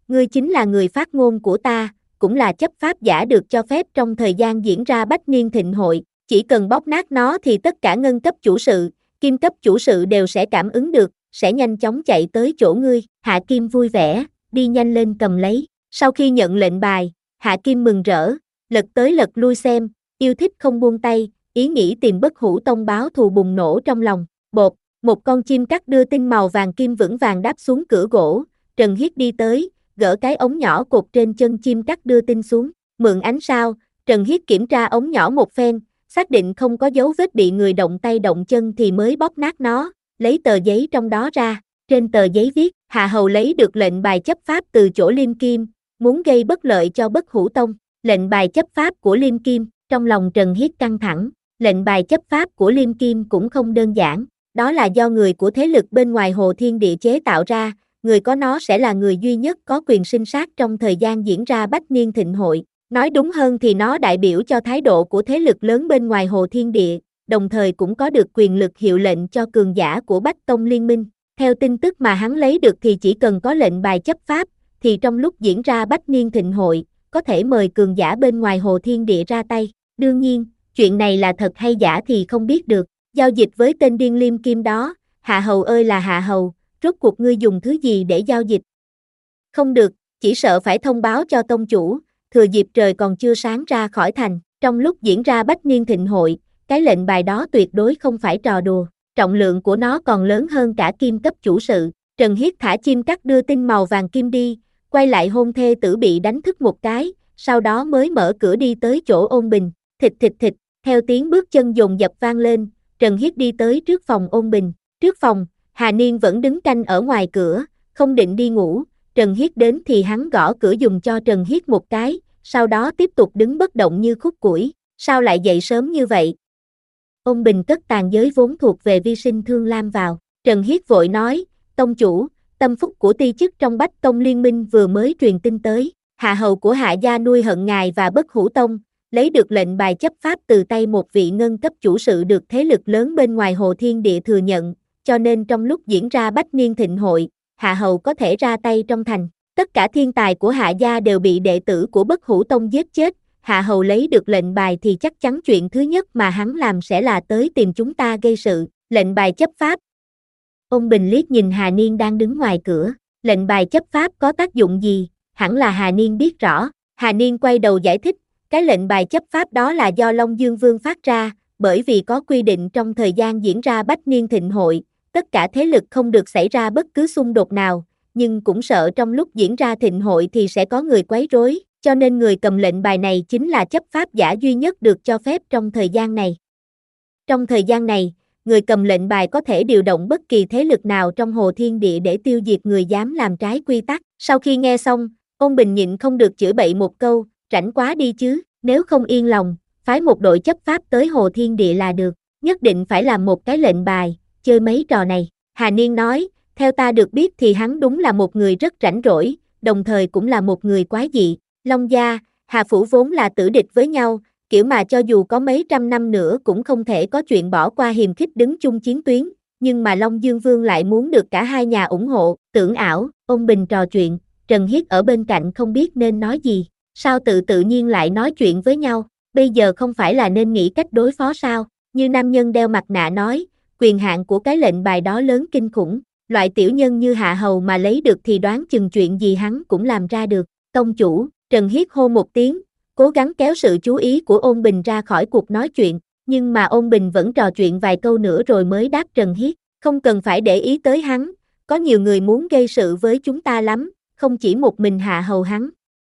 ngươi chính là người phát ngôn của ta, cũng là chấp pháp giả được cho phép trong thời gian diễn ra Bách Niên Thịnh Hội, chỉ cần bóp nát nó thì tất cả ngân cấp chủ sự, kim cấp chủ sự đều sẽ cảm ứng được, sẽ nhanh chóng chạy tới chỗ ngươi. Hạ Kim vui vẻ, đi nhanh lên cầm lấy. Sau khi nhận lệnh bài, Hạ Kim mừng rỡ, lật tới lật lui xem, yêu thích không buông tay, ý nghĩ tìm Bất Hủ Tông báo thù bùng nổ trong lòng. Bột, một con chim cắt đưa tinh màu vàng kim vững vàng đáp xuống cửa gỗ, Trần Hiết đi tới, gỡ cái ống nhỏ cột trên chân chim cắt đưa tinh xuống, mượn ánh sao, Trần Hiết kiểm tra ống nhỏ một phen, xác định không có dấu vết bị người động tay động chân thì mới bóp nát nó, lấy tờ giấy trong đó ra, trên tờ giấy viết, Hạ Hầu lấy được lệnh bài chấp pháp từ chỗ Liêm Kim, muốn gây bất lợi cho Bất Hủ Tông, lệnh bài chấp pháp của Liêm Kim, trong lòng Trần Hiết căng thẳng, lệnh bài chấp pháp của Liêm Kim cũng không đơn giản, đó là do người của thế lực bên ngoài Hồ Thiên Địa chế tạo ra, người có nó sẽ là người duy nhất có quyền sinh sát trong thời gian diễn ra Bách Niên Thịnh Hội. Nói đúng hơn thì nó đại biểu cho thái độ của thế lực lớn bên ngoài Hồ Thiên Địa, đồng thời cũng có được quyền lực hiệu lệnh cho cường giả của Bách Tông Liên Minh. Theo tin tức mà hắn lấy được thì chỉ cần có lệnh bài chấp pháp, thì trong lúc diễn ra Bách Niên Thịnh Hội, có thể mời cường giả bên ngoài Hồ Thiên Địa ra tay. Đương nhiên, chuyện này là thật hay giả thì không biết được. Giao dịch với tên điên Liêm Kim đó, Hạ Hầu ơi là Hạ Hầu, rốt cuộc ngươi dùng thứ gì để giao dịch? Không được, chỉ sợ phải thông báo cho tông chủ, thừa dịp trời còn chưa sáng ra khỏi thành. Trong lúc diễn ra Bách Niên Thịnh Hội, cái lệnh bài đó tuyệt đối không phải trò đùa, trọng lượng của nó còn lớn hơn cả kim cấp chủ sự. Trần Hiết thả chim cắt đưa tinh màu vàng kim đi, quay lại hôn thê tử bị đánh thức một cái, sau đó mới mở cửa đi tới chỗ Ôn Bình. Thịt thịt thịt, theo tiếng bước chân dồn dập vang lên, Trần Hiết đi tới trước phòng Ôn Bình. Trước phòng, Hà Niên vẫn đứng canh ở ngoài cửa, không định đi ngủ. Trần Hiết đến thì hắn gõ cửa dùng cho Trần Hiết một cái, sau đó tiếp tục đứng bất động như khúc củi. Sao lại dậy sớm như vậy? Ôn Bình cất tàn giới vốn thuộc về Vi Sinh Thương Lam vào. Trần Hiết vội nói, tông chủ, tâm phúc của ti chức trong Bách Tông Liên Minh vừa mới truyền tin tới. Hạ hầu của Hạ gia nuôi hận ngài và Bất Hủ Tông, lấy được lệnh bài chấp pháp từ tay một vị ngân cấp chủ sự được thế lực lớn bên ngoài Hồ Thiên Địa thừa nhận, cho nên trong lúc diễn ra Bách Niên Thịnh Hội, Hạ hầu có thể ra tay trong thành. Tất cả thiên tài của Hạ gia đều bị đệ tử của Bất Hủ Tông giết chết. Hạ hầu lấy được lệnh bài thì chắc chắn chuyện thứ nhất mà hắn làm sẽ là tới tìm chúng ta gây sự. Lệnh bài chấp pháp. Ôn Bình liếc nhìn Hà Niên đang đứng ngoài cửa. Lệnh bài chấp pháp có tác dụng gì? Hẳn là Hà Niên biết rõ. Hà Niên quay đầu giải thích, cái lệnh bài chấp pháp đó là do Long Dương Vương phát ra, bởi vì có quy định trong thời gian diễn ra Bách Niên Thịnh Hội, tất cả thế lực không được xảy ra bất cứ xung đột nào, nhưng cũng sợ trong lúc diễn ra thịnh hội thì sẽ có người quấy rối, cho nên người cầm lệnh bài này chính là chấp pháp giả duy nhất được cho phép trong thời gian này. Trong thời gian này, người cầm lệnh bài có thể điều động bất kỳ thế lực nào trong Hồ Thiên Địa để tiêu diệt người dám làm trái quy tắc. Sau khi nghe xong, Ôn Bình nhịn không được chửi bậy một câu, rảnh quá đi chứ, nếu không yên lòng, phái một đội chấp pháp tới Hồ Thiên Địa là được, nhất định phải làm một cái lệnh bài, chơi mấy trò này. Hà Niên nói, theo ta được biết thì hắn đúng là một người rất rảnh rỗi, đồng thời cũng là một người quái dị. Long gia, Hà Phủ vốn là tử địch với nhau, kiểu mà cho dù có mấy trăm năm nữa cũng không thể có chuyện bỏ qua hiềm khích đứng chung chiến tuyến, nhưng mà Long Dương Vương lại muốn được cả hai nhà ủng hộ. Tưởng ảo. Ôn Bình trò chuyện, Trần Hiết ở bên cạnh không biết nên nói gì, sao tự tự nhiên lại nói chuyện với nhau, bây giờ không phải là nên nghĩ cách đối phó sao? Như nam nhân đeo mặt nạ nói, quyền hạn của cái lệnh bài đó lớn kinh khủng, loại tiểu nhân như Hạ Hầu mà lấy được thì đoán chừng chuyện gì hắn cũng làm ra được. Tông chủ, Trần Hiết hô một tiếng, cố gắng kéo sự chú ý của Ôn Bình ra khỏi cuộc nói chuyện, nhưng mà Ôn Bình vẫn trò chuyện vài câu nữa rồi mới đáp Trần Hiết, không cần phải để ý tới hắn, có nhiều người muốn gây sự với chúng ta lắm, không chỉ một mình Hạ Hầu hắn.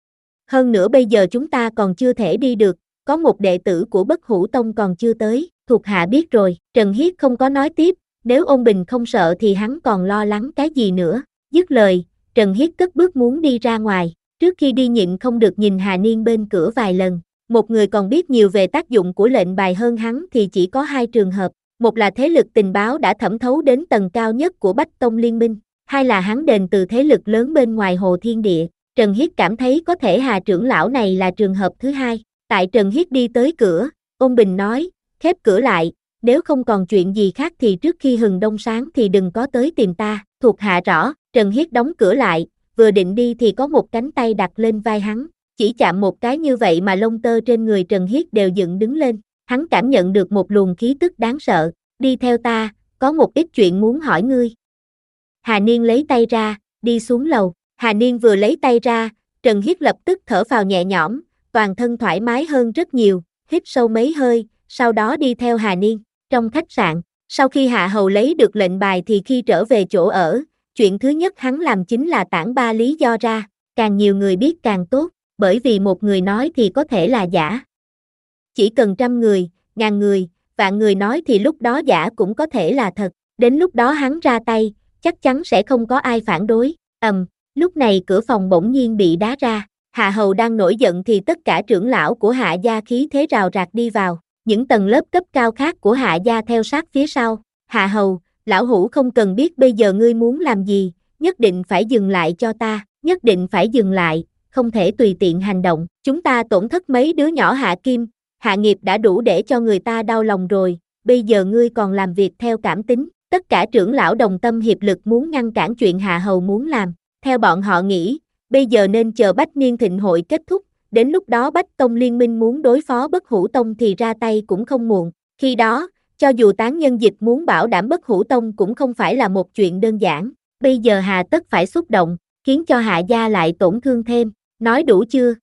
Hơn nữa bây giờ chúng ta còn chưa thể đi được, có một đệ tử của Bất Hủ Tông còn chưa tới, thuộc hạ biết rồi. Trần Hiết không có nói tiếp, nếu Ôn Bình không sợ thì hắn còn lo lắng cái gì nữa. Dứt lời, Trần Hiết cất bước muốn đi ra ngoài, trước khi đi nhịn không được nhìn Hà Niên bên cửa vài lần. Một người còn biết nhiều về tác dụng của lệnh bài hơn hắn thì chỉ có hai trường hợp, một là thế lực tình báo đã thẩm thấu đến tầng cao nhất của Bách Tông Liên Minh, hai là hắn đền từ thế lực lớn bên ngoài Hồ Thiên Địa. Trần Hiết cảm thấy có thể Hà trưởng lão này là trường hợp thứ hai. Tại Trần Hiết đi tới cửa, Ôn Bình nói, khép cửa lại, nếu không còn chuyện gì khác thì trước khi hừng đông sáng thì đừng có tới tìm ta. Thuộc hạ rõ. Trần Hiết đóng cửa lại, vừa định đi thì có một cánh tay đặt lên vai hắn, chỉ chạm một cái như vậy mà lông tơ trên người Trần Hiết đều dựng đứng lên, hắn cảm nhận được một luồng khí tức đáng sợ, đi theo ta, có một ít chuyện muốn hỏi ngươi. Hà Niên lấy tay ra, đi xuống lầu, Hà Niên vừa lấy tay ra, Trần Hiết lập tức thở phào nhẹ nhõm, toàn thân thoải mái hơn rất nhiều, hít sâu mấy hơi, sau đó đi theo Hà Niên, trong khách sạn, sau khi Hạ Hầu lấy được lệnh bài thì khi trở về chỗ ở, chuyện thứ nhất hắn làm chính là tản ba lý do ra, càng nhiều người biết càng tốt, bởi vì một người nói thì có thể là giả. Chỉ cần trăm người, ngàn người, vạn người nói thì lúc đó giả cũng có thể là thật, đến lúc đó hắn ra tay, chắc chắn sẽ không có ai phản đối, ầm, lúc này cửa phòng bỗng nhiên bị đá ra, Hạ Hầu đang nổi giận thì tất cả trưởng lão của Hạ gia khí thế rào rạc đi vào, những tầng lớp cấp cao khác của Hạ gia theo sát phía sau, Hạ Hầu, lão hủ không cần biết bây giờ ngươi muốn làm gì, nhất định phải dừng lại cho ta, nhất định phải dừng lại, không thể tùy tiện hành động, chúng ta tổn thất mấy đứa nhỏ Hạ Kim, Hạ Nghiệp đã đủ để cho người ta đau lòng rồi, bây giờ ngươi còn làm việc theo cảm tính, tất cả trưởng lão đồng tâm hiệp lực muốn ngăn cản chuyện Hạ Hầu muốn làm, theo bọn họ nghĩ, bây giờ nên chờ Bách Niên Thịnh hội kết thúc, đến lúc đó Bách Tông liên minh muốn đối phó Bất Hủ Tông thì ra tay cũng không muộn, khi đó, cho dù tán nhân dịch muốn bảo đảm Bất Hủ Tông cũng không phải là một chuyện đơn giản, bây giờ hà tất phải xúc động, khiến cho Hạ gia lại tổn thương thêm, nói đủ chưa?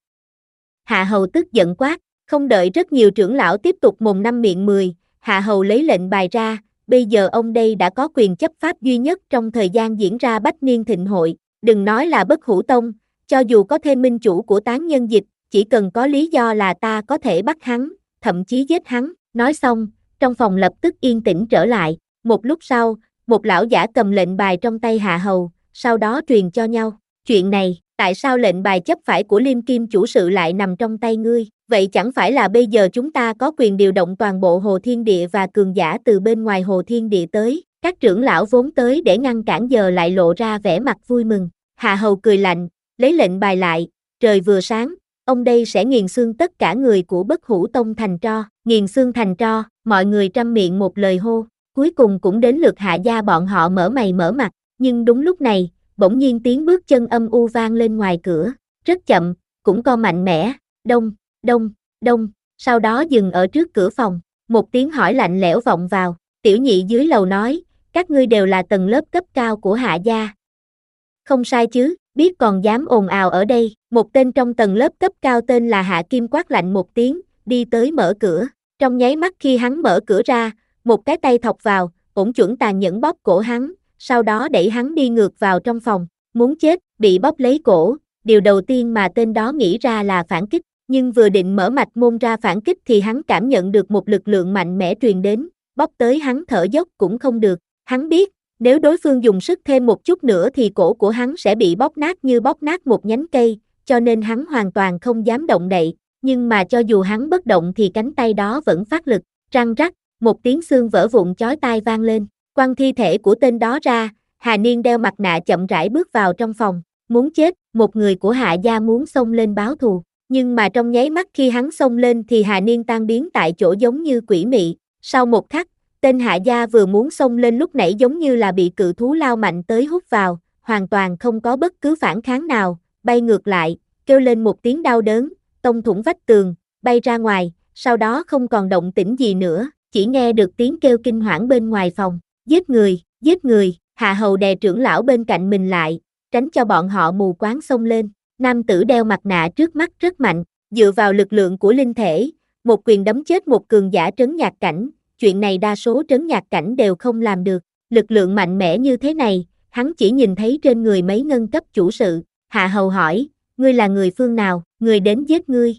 Hạ Hầu tức giận quát, không đợi rất nhiều trưởng lão tiếp tục mồm năm miệng mười, Hạ Hầu lấy lệnh bài ra, bây giờ ông đây đã có quyền chấp pháp duy nhất trong thời gian diễn ra Bách Niên Thịnh hội, đừng nói là Bất Hủ Tông, cho dù có thêm minh chủ của tán nhân dịch, chỉ cần có lý do là ta có thể bắt hắn, thậm chí giết hắn, nói xong, trong phòng lập tức yên tĩnh trở lại, một lúc sau, một lão giả cầm lệnh bài trong tay Hạ Hầu, sau đó truyền cho nhau, chuyện này, tại sao lệnh bài chấp phải của Liêm Kim chủ sự lại nằm trong tay ngươi, vậy chẳng phải là bây giờ chúng ta có quyền điều động toàn bộ Hồ Thiên Địa và cường giả từ bên ngoài Hồ Thiên Địa tới, các trưởng lão vốn tới để ngăn cản giờ lại lộ ra vẻ mặt vui mừng, Hạ Hầu cười lạnh, lấy lệnh bài lại, trời vừa sáng, ông đây sẽ nghiền xương tất cả người của Bất Hủ Tông thành tro, nghiền xương thành tro, mọi người trăm miệng một lời hô, cuối cùng cũng đến lượt Hạ gia bọn họ mở mày mở mặt, nhưng đúng lúc này, bỗng nhiên tiếng bước chân âm u vang lên ngoài cửa, rất chậm, cũng co mạnh mẽ, đông, đông, đông, sau đó dừng ở trước cửa phòng, một tiếng hỏi lạnh lẽo vọng vào, tiểu nhị dưới lầu nói, các ngươi đều là tầng lớp cấp cao của Hạ gia. Không sai chứ, biết còn dám ồn ào ở đây, một tên trong tầng lớp cấp cao tên là Hạ Kim quát lạnh một tiếng, đi tới mở cửa, trong nháy mắt khi hắn mở cửa ra, một cái tay thọc vào, ổn chuẩn tàn nhẫn bóp cổ hắn, sau đó đẩy hắn đi ngược vào trong phòng, muốn chết, bị bóp lấy cổ, điều đầu tiên mà tên đó nghĩ ra là phản kích, nhưng vừa định mở mạch môn ra phản kích thì hắn cảm nhận được một lực lượng mạnh mẽ truyền đến, bóp tới hắn thở dốc cũng không được, hắn biết, nếu đối phương dùng sức thêm một chút nữa thì cổ của hắn sẽ bị bóp nát như bóp nát một nhánh cây, cho nên hắn hoàn toàn không dám động đậy, nhưng mà cho dù hắn bất động thì cánh tay đó vẫn phát lực, răng rắc, một tiếng xương vỡ vụn chói tai vang lên, quăng thi thể của tên đó ra, Hà Niên đeo mặt nạ chậm rãi bước vào trong phòng, muốn chết, một người của Hạ gia muốn xông lên báo thù, nhưng mà trong nháy mắt khi hắn xông lên thì Hà Niên tan biến tại chỗ giống như quỷ mị, sau một khắc, tên Hạ gia vừa muốn xông lên lúc nãy giống như là bị cự thú lao mạnh tới hút vào, hoàn toàn không có bất cứ phản kháng nào, bay ngược lại, kêu lên một tiếng đau đớn, tông thủng vách tường, bay ra ngoài, sau đó không còn động tĩnh gì nữa, chỉ nghe được tiếng kêu kinh hoảng bên ngoài phòng, giết người, giết người, Hạ Hầu đè trưởng lão bên cạnh mình lại, tránh cho bọn họ mù quáng xông lên, nam tử đeo mặt nạ trước mắt rất mạnh, dựa vào lực lượng của linh thể, một quyền đấm chết một cường giả trấn nhạc cảnh, chuyện này đa số trấn nhạc cảnh đều không làm được, lực lượng mạnh mẽ như thế này, hắn chỉ nhìn thấy trên người mấy ngân cấp chủ sự, Hạ Hầu hỏi, ngươi là người phương nào, người đến giết ngươi.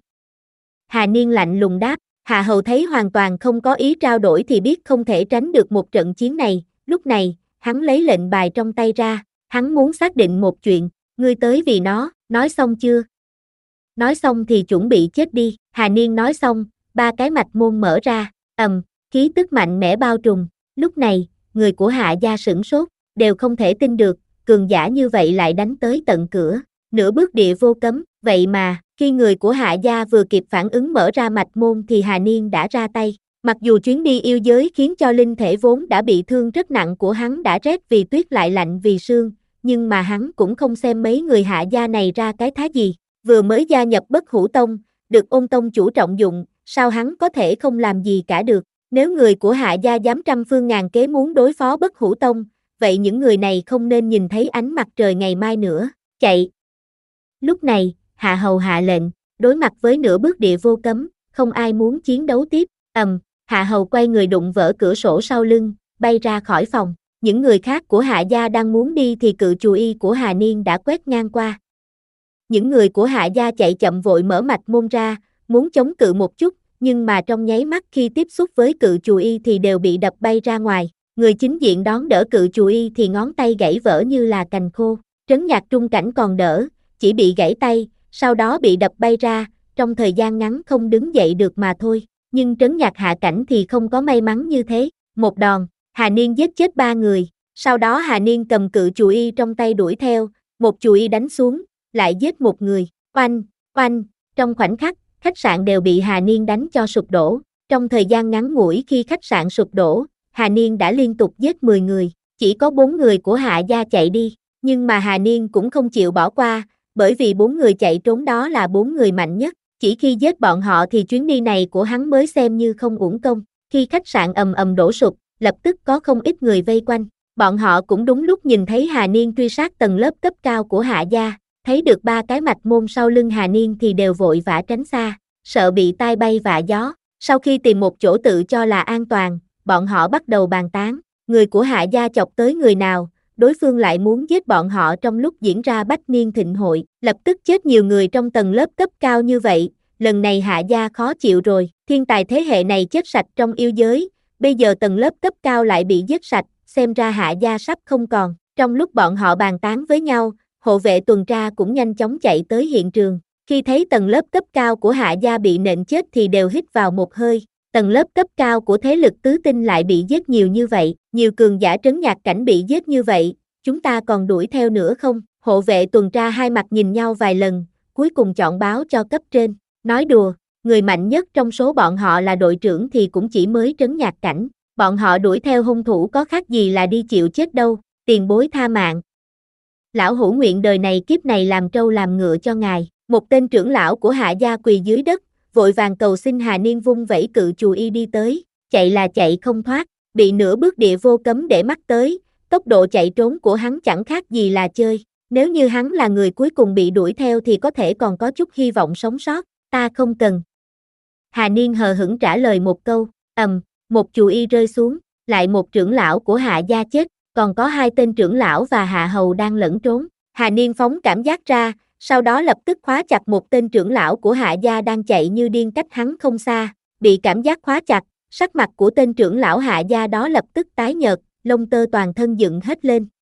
Hà Niên lạnh lùng đáp, Hạ Hầu thấy hoàn toàn không có ý trao đổi thì biết không thể tránh được một trận chiến này, lúc này, hắn lấy lệnh bài trong tay ra, hắn muốn xác định một chuyện, ngươi tới vì nó, nói xong chưa? Nói xong thì chuẩn bị chết đi, Hà Niên nói xong, ba cái mạch môn mở ra, ầm, khí tức mạnh mẽ bao trùm, lúc này, người của Hạ gia sửng sốt, đều không thể tin được, cường giả như vậy lại đánh tới tận cửa, nửa bước địa vô cấm, vậy mà, khi người của Hạ gia vừa kịp phản ứng mở ra mạch môn thì Hà Niên đã ra tay, mặc dù chuyến đi yêu giới khiến cho linh thể vốn đã bị thương rất nặng của hắn đã rét vì tuyết lại lạnh vì sương, nhưng mà hắn cũng không xem mấy người Hạ gia này ra cái thá gì, vừa mới gia nhập Bất Hủ Tông, được Ôn tông chủ trọng dụng, sao hắn có thể không làm gì cả được, nếu người của Hạ gia dám trăm phương ngàn kế muốn đối phó Bất Hủ Tông, vậy những người này không nên nhìn thấy ánh mặt trời ngày mai nữa, chạy. Lúc này, Hạ Hầu hạ lệnh, đối mặt với nửa bước địa vô cấm, không ai muốn chiến đấu tiếp, ầm, Hạ Hầu quay người đụng vỡ cửa sổ sau lưng, bay ra khỏi phòng, những người khác của Hạ gia đang muốn đi thì cự chù y của Hà Niên đã quét ngang qua. Những người của Hạ gia chạy chậm vội mở mạch môn ra, muốn chống cự một chút, nhưng mà trong nháy mắt khi tiếp xúc với cự chù y thì đều bị đập bay ra ngoài, người chính diện đón đỡ cự chù y thì ngón tay gãy vỡ như là cành khô, Trấn Nhạc Trung Cảnh còn đỡ, chỉ bị gãy tay, sau đó bị đập bay ra, trong thời gian ngắn không đứng dậy được mà thôi, nhưng Trấn Nhạc Hạ Cảnh thì không có may mắn như thế, một đòn, Hà Niên giết chết ba người, sau đó Hà Niên cầm cự chù y trong tay đuổi theo, một chù y đánh xuống, lại giết một người, oanh, oanh, trong khoảnh khắc, khách sạn đều bị Hà Niên đánh cho sụp đổ, trong thời gian ngắn ngủi khi khách sạn sụp đổ, Hà Niên đã liên tục giết mười người, chỉ có bốn người của Hạ gia chạy đi, nhưng mà Hà Niên cũng không chịu bỏ qua, bởi vì bốn người chạy trốn đó là bốn người mạnh nhất, chỉ khi giết bọn họ thì chuyến đi này của hắn mới xem như không uổng công, khi khách sạn ầm ầm đổ sụp, lập tức có không ít người vây quanh, bọn họ cũng đúng lúc nhìn thấy Hà Niên truy sát tầng lớp cấp cao của Hạ gia, thấy được ba cái mạch môn sau lưng Hà Niên thì đều vội vã tránh xa, sợ bị tai bay vạ gió, sau khi tìm một chỗ tự cho là an toàn, bọn họ bắt đầu bàn tán, người của Hạ gia chọc tới người nào, đối phương lại muốn giết bọn họ trong lúc diễn ra bách niên thịnh hội, lập tức chết nhiều người trong tầng lớp cấp cao như vậy, lần này Hạ gia khó chịu rồi, thiên tài thế hệ này chết sạch trong yêu giới, bây giờ tầng lớp cấp cao lại bị giết sạch, xem ra Hạ gia sắp không còn, trong lúc bọn họ bàn tán với nhau, hộ vệ tuần tra cũng nhanh chóng chạy tới hiện trường, khi thấy tầng lớp cấp cao của Hạ gia bị nện chết thì đều hít vào một hơi, tầng lớp cấp cao của thế lực tứ tinh lại bị giết nhiều như vậy, nhiều cường giả Trấn Nhạc Cảnh bị giết như vậy, chúng ta còn đuổi theo nữa không? Hộ vệ tuần tra hai mặt nhìn nhau vài lần, cuối cùng chọn báo cho cấp trên, nói đùa, người mạnh nhất trong số bọn họ là đội trưởng thì cũng chỉ mới Trấn Nhạc Cảnh, bọn họ đuổi theo hung thủ có khác gì là đi chịu chết đâu, tiền bối tha mạng. Lão hữu nguyện đời này kiếp này làm trâu làm ngựa cho ngài, một tên trưởng lão của Hạ gia quỳ dưới đất, vội vàng cầu xin Hà Niên vung vẩy cự chù y đi tới, chạy là chạy không thoát, bị nửa bước địa vô cấm để mắt tới, tốc độ chạy trốn của hắn chẳng khác gì là chơi, nếu như hắn là người cuối cùng bị đuổi theo thì có thể còn có chút hy vọng sống sót, ta không cần. Hà Niên hờ hững trả lời một câu, ầm, một chù y rơi xuống, lại một trưởng lão của Hạ gia chết, còn có hai tên trưởng lão và Hạ hầu đang lẫn trốn, Hà Niên phóng cảm giác ra, sau đó lập tức khóa chặt một tên trưởng lão của Hạ gia đang chạy như điên cách hắn không xa, bị cảm giác khóa chặt, sắc mặt của tên trưởng lão Hạ gia đó lập tức tái nhợt, lông tơ toàn thân dựng hết lên,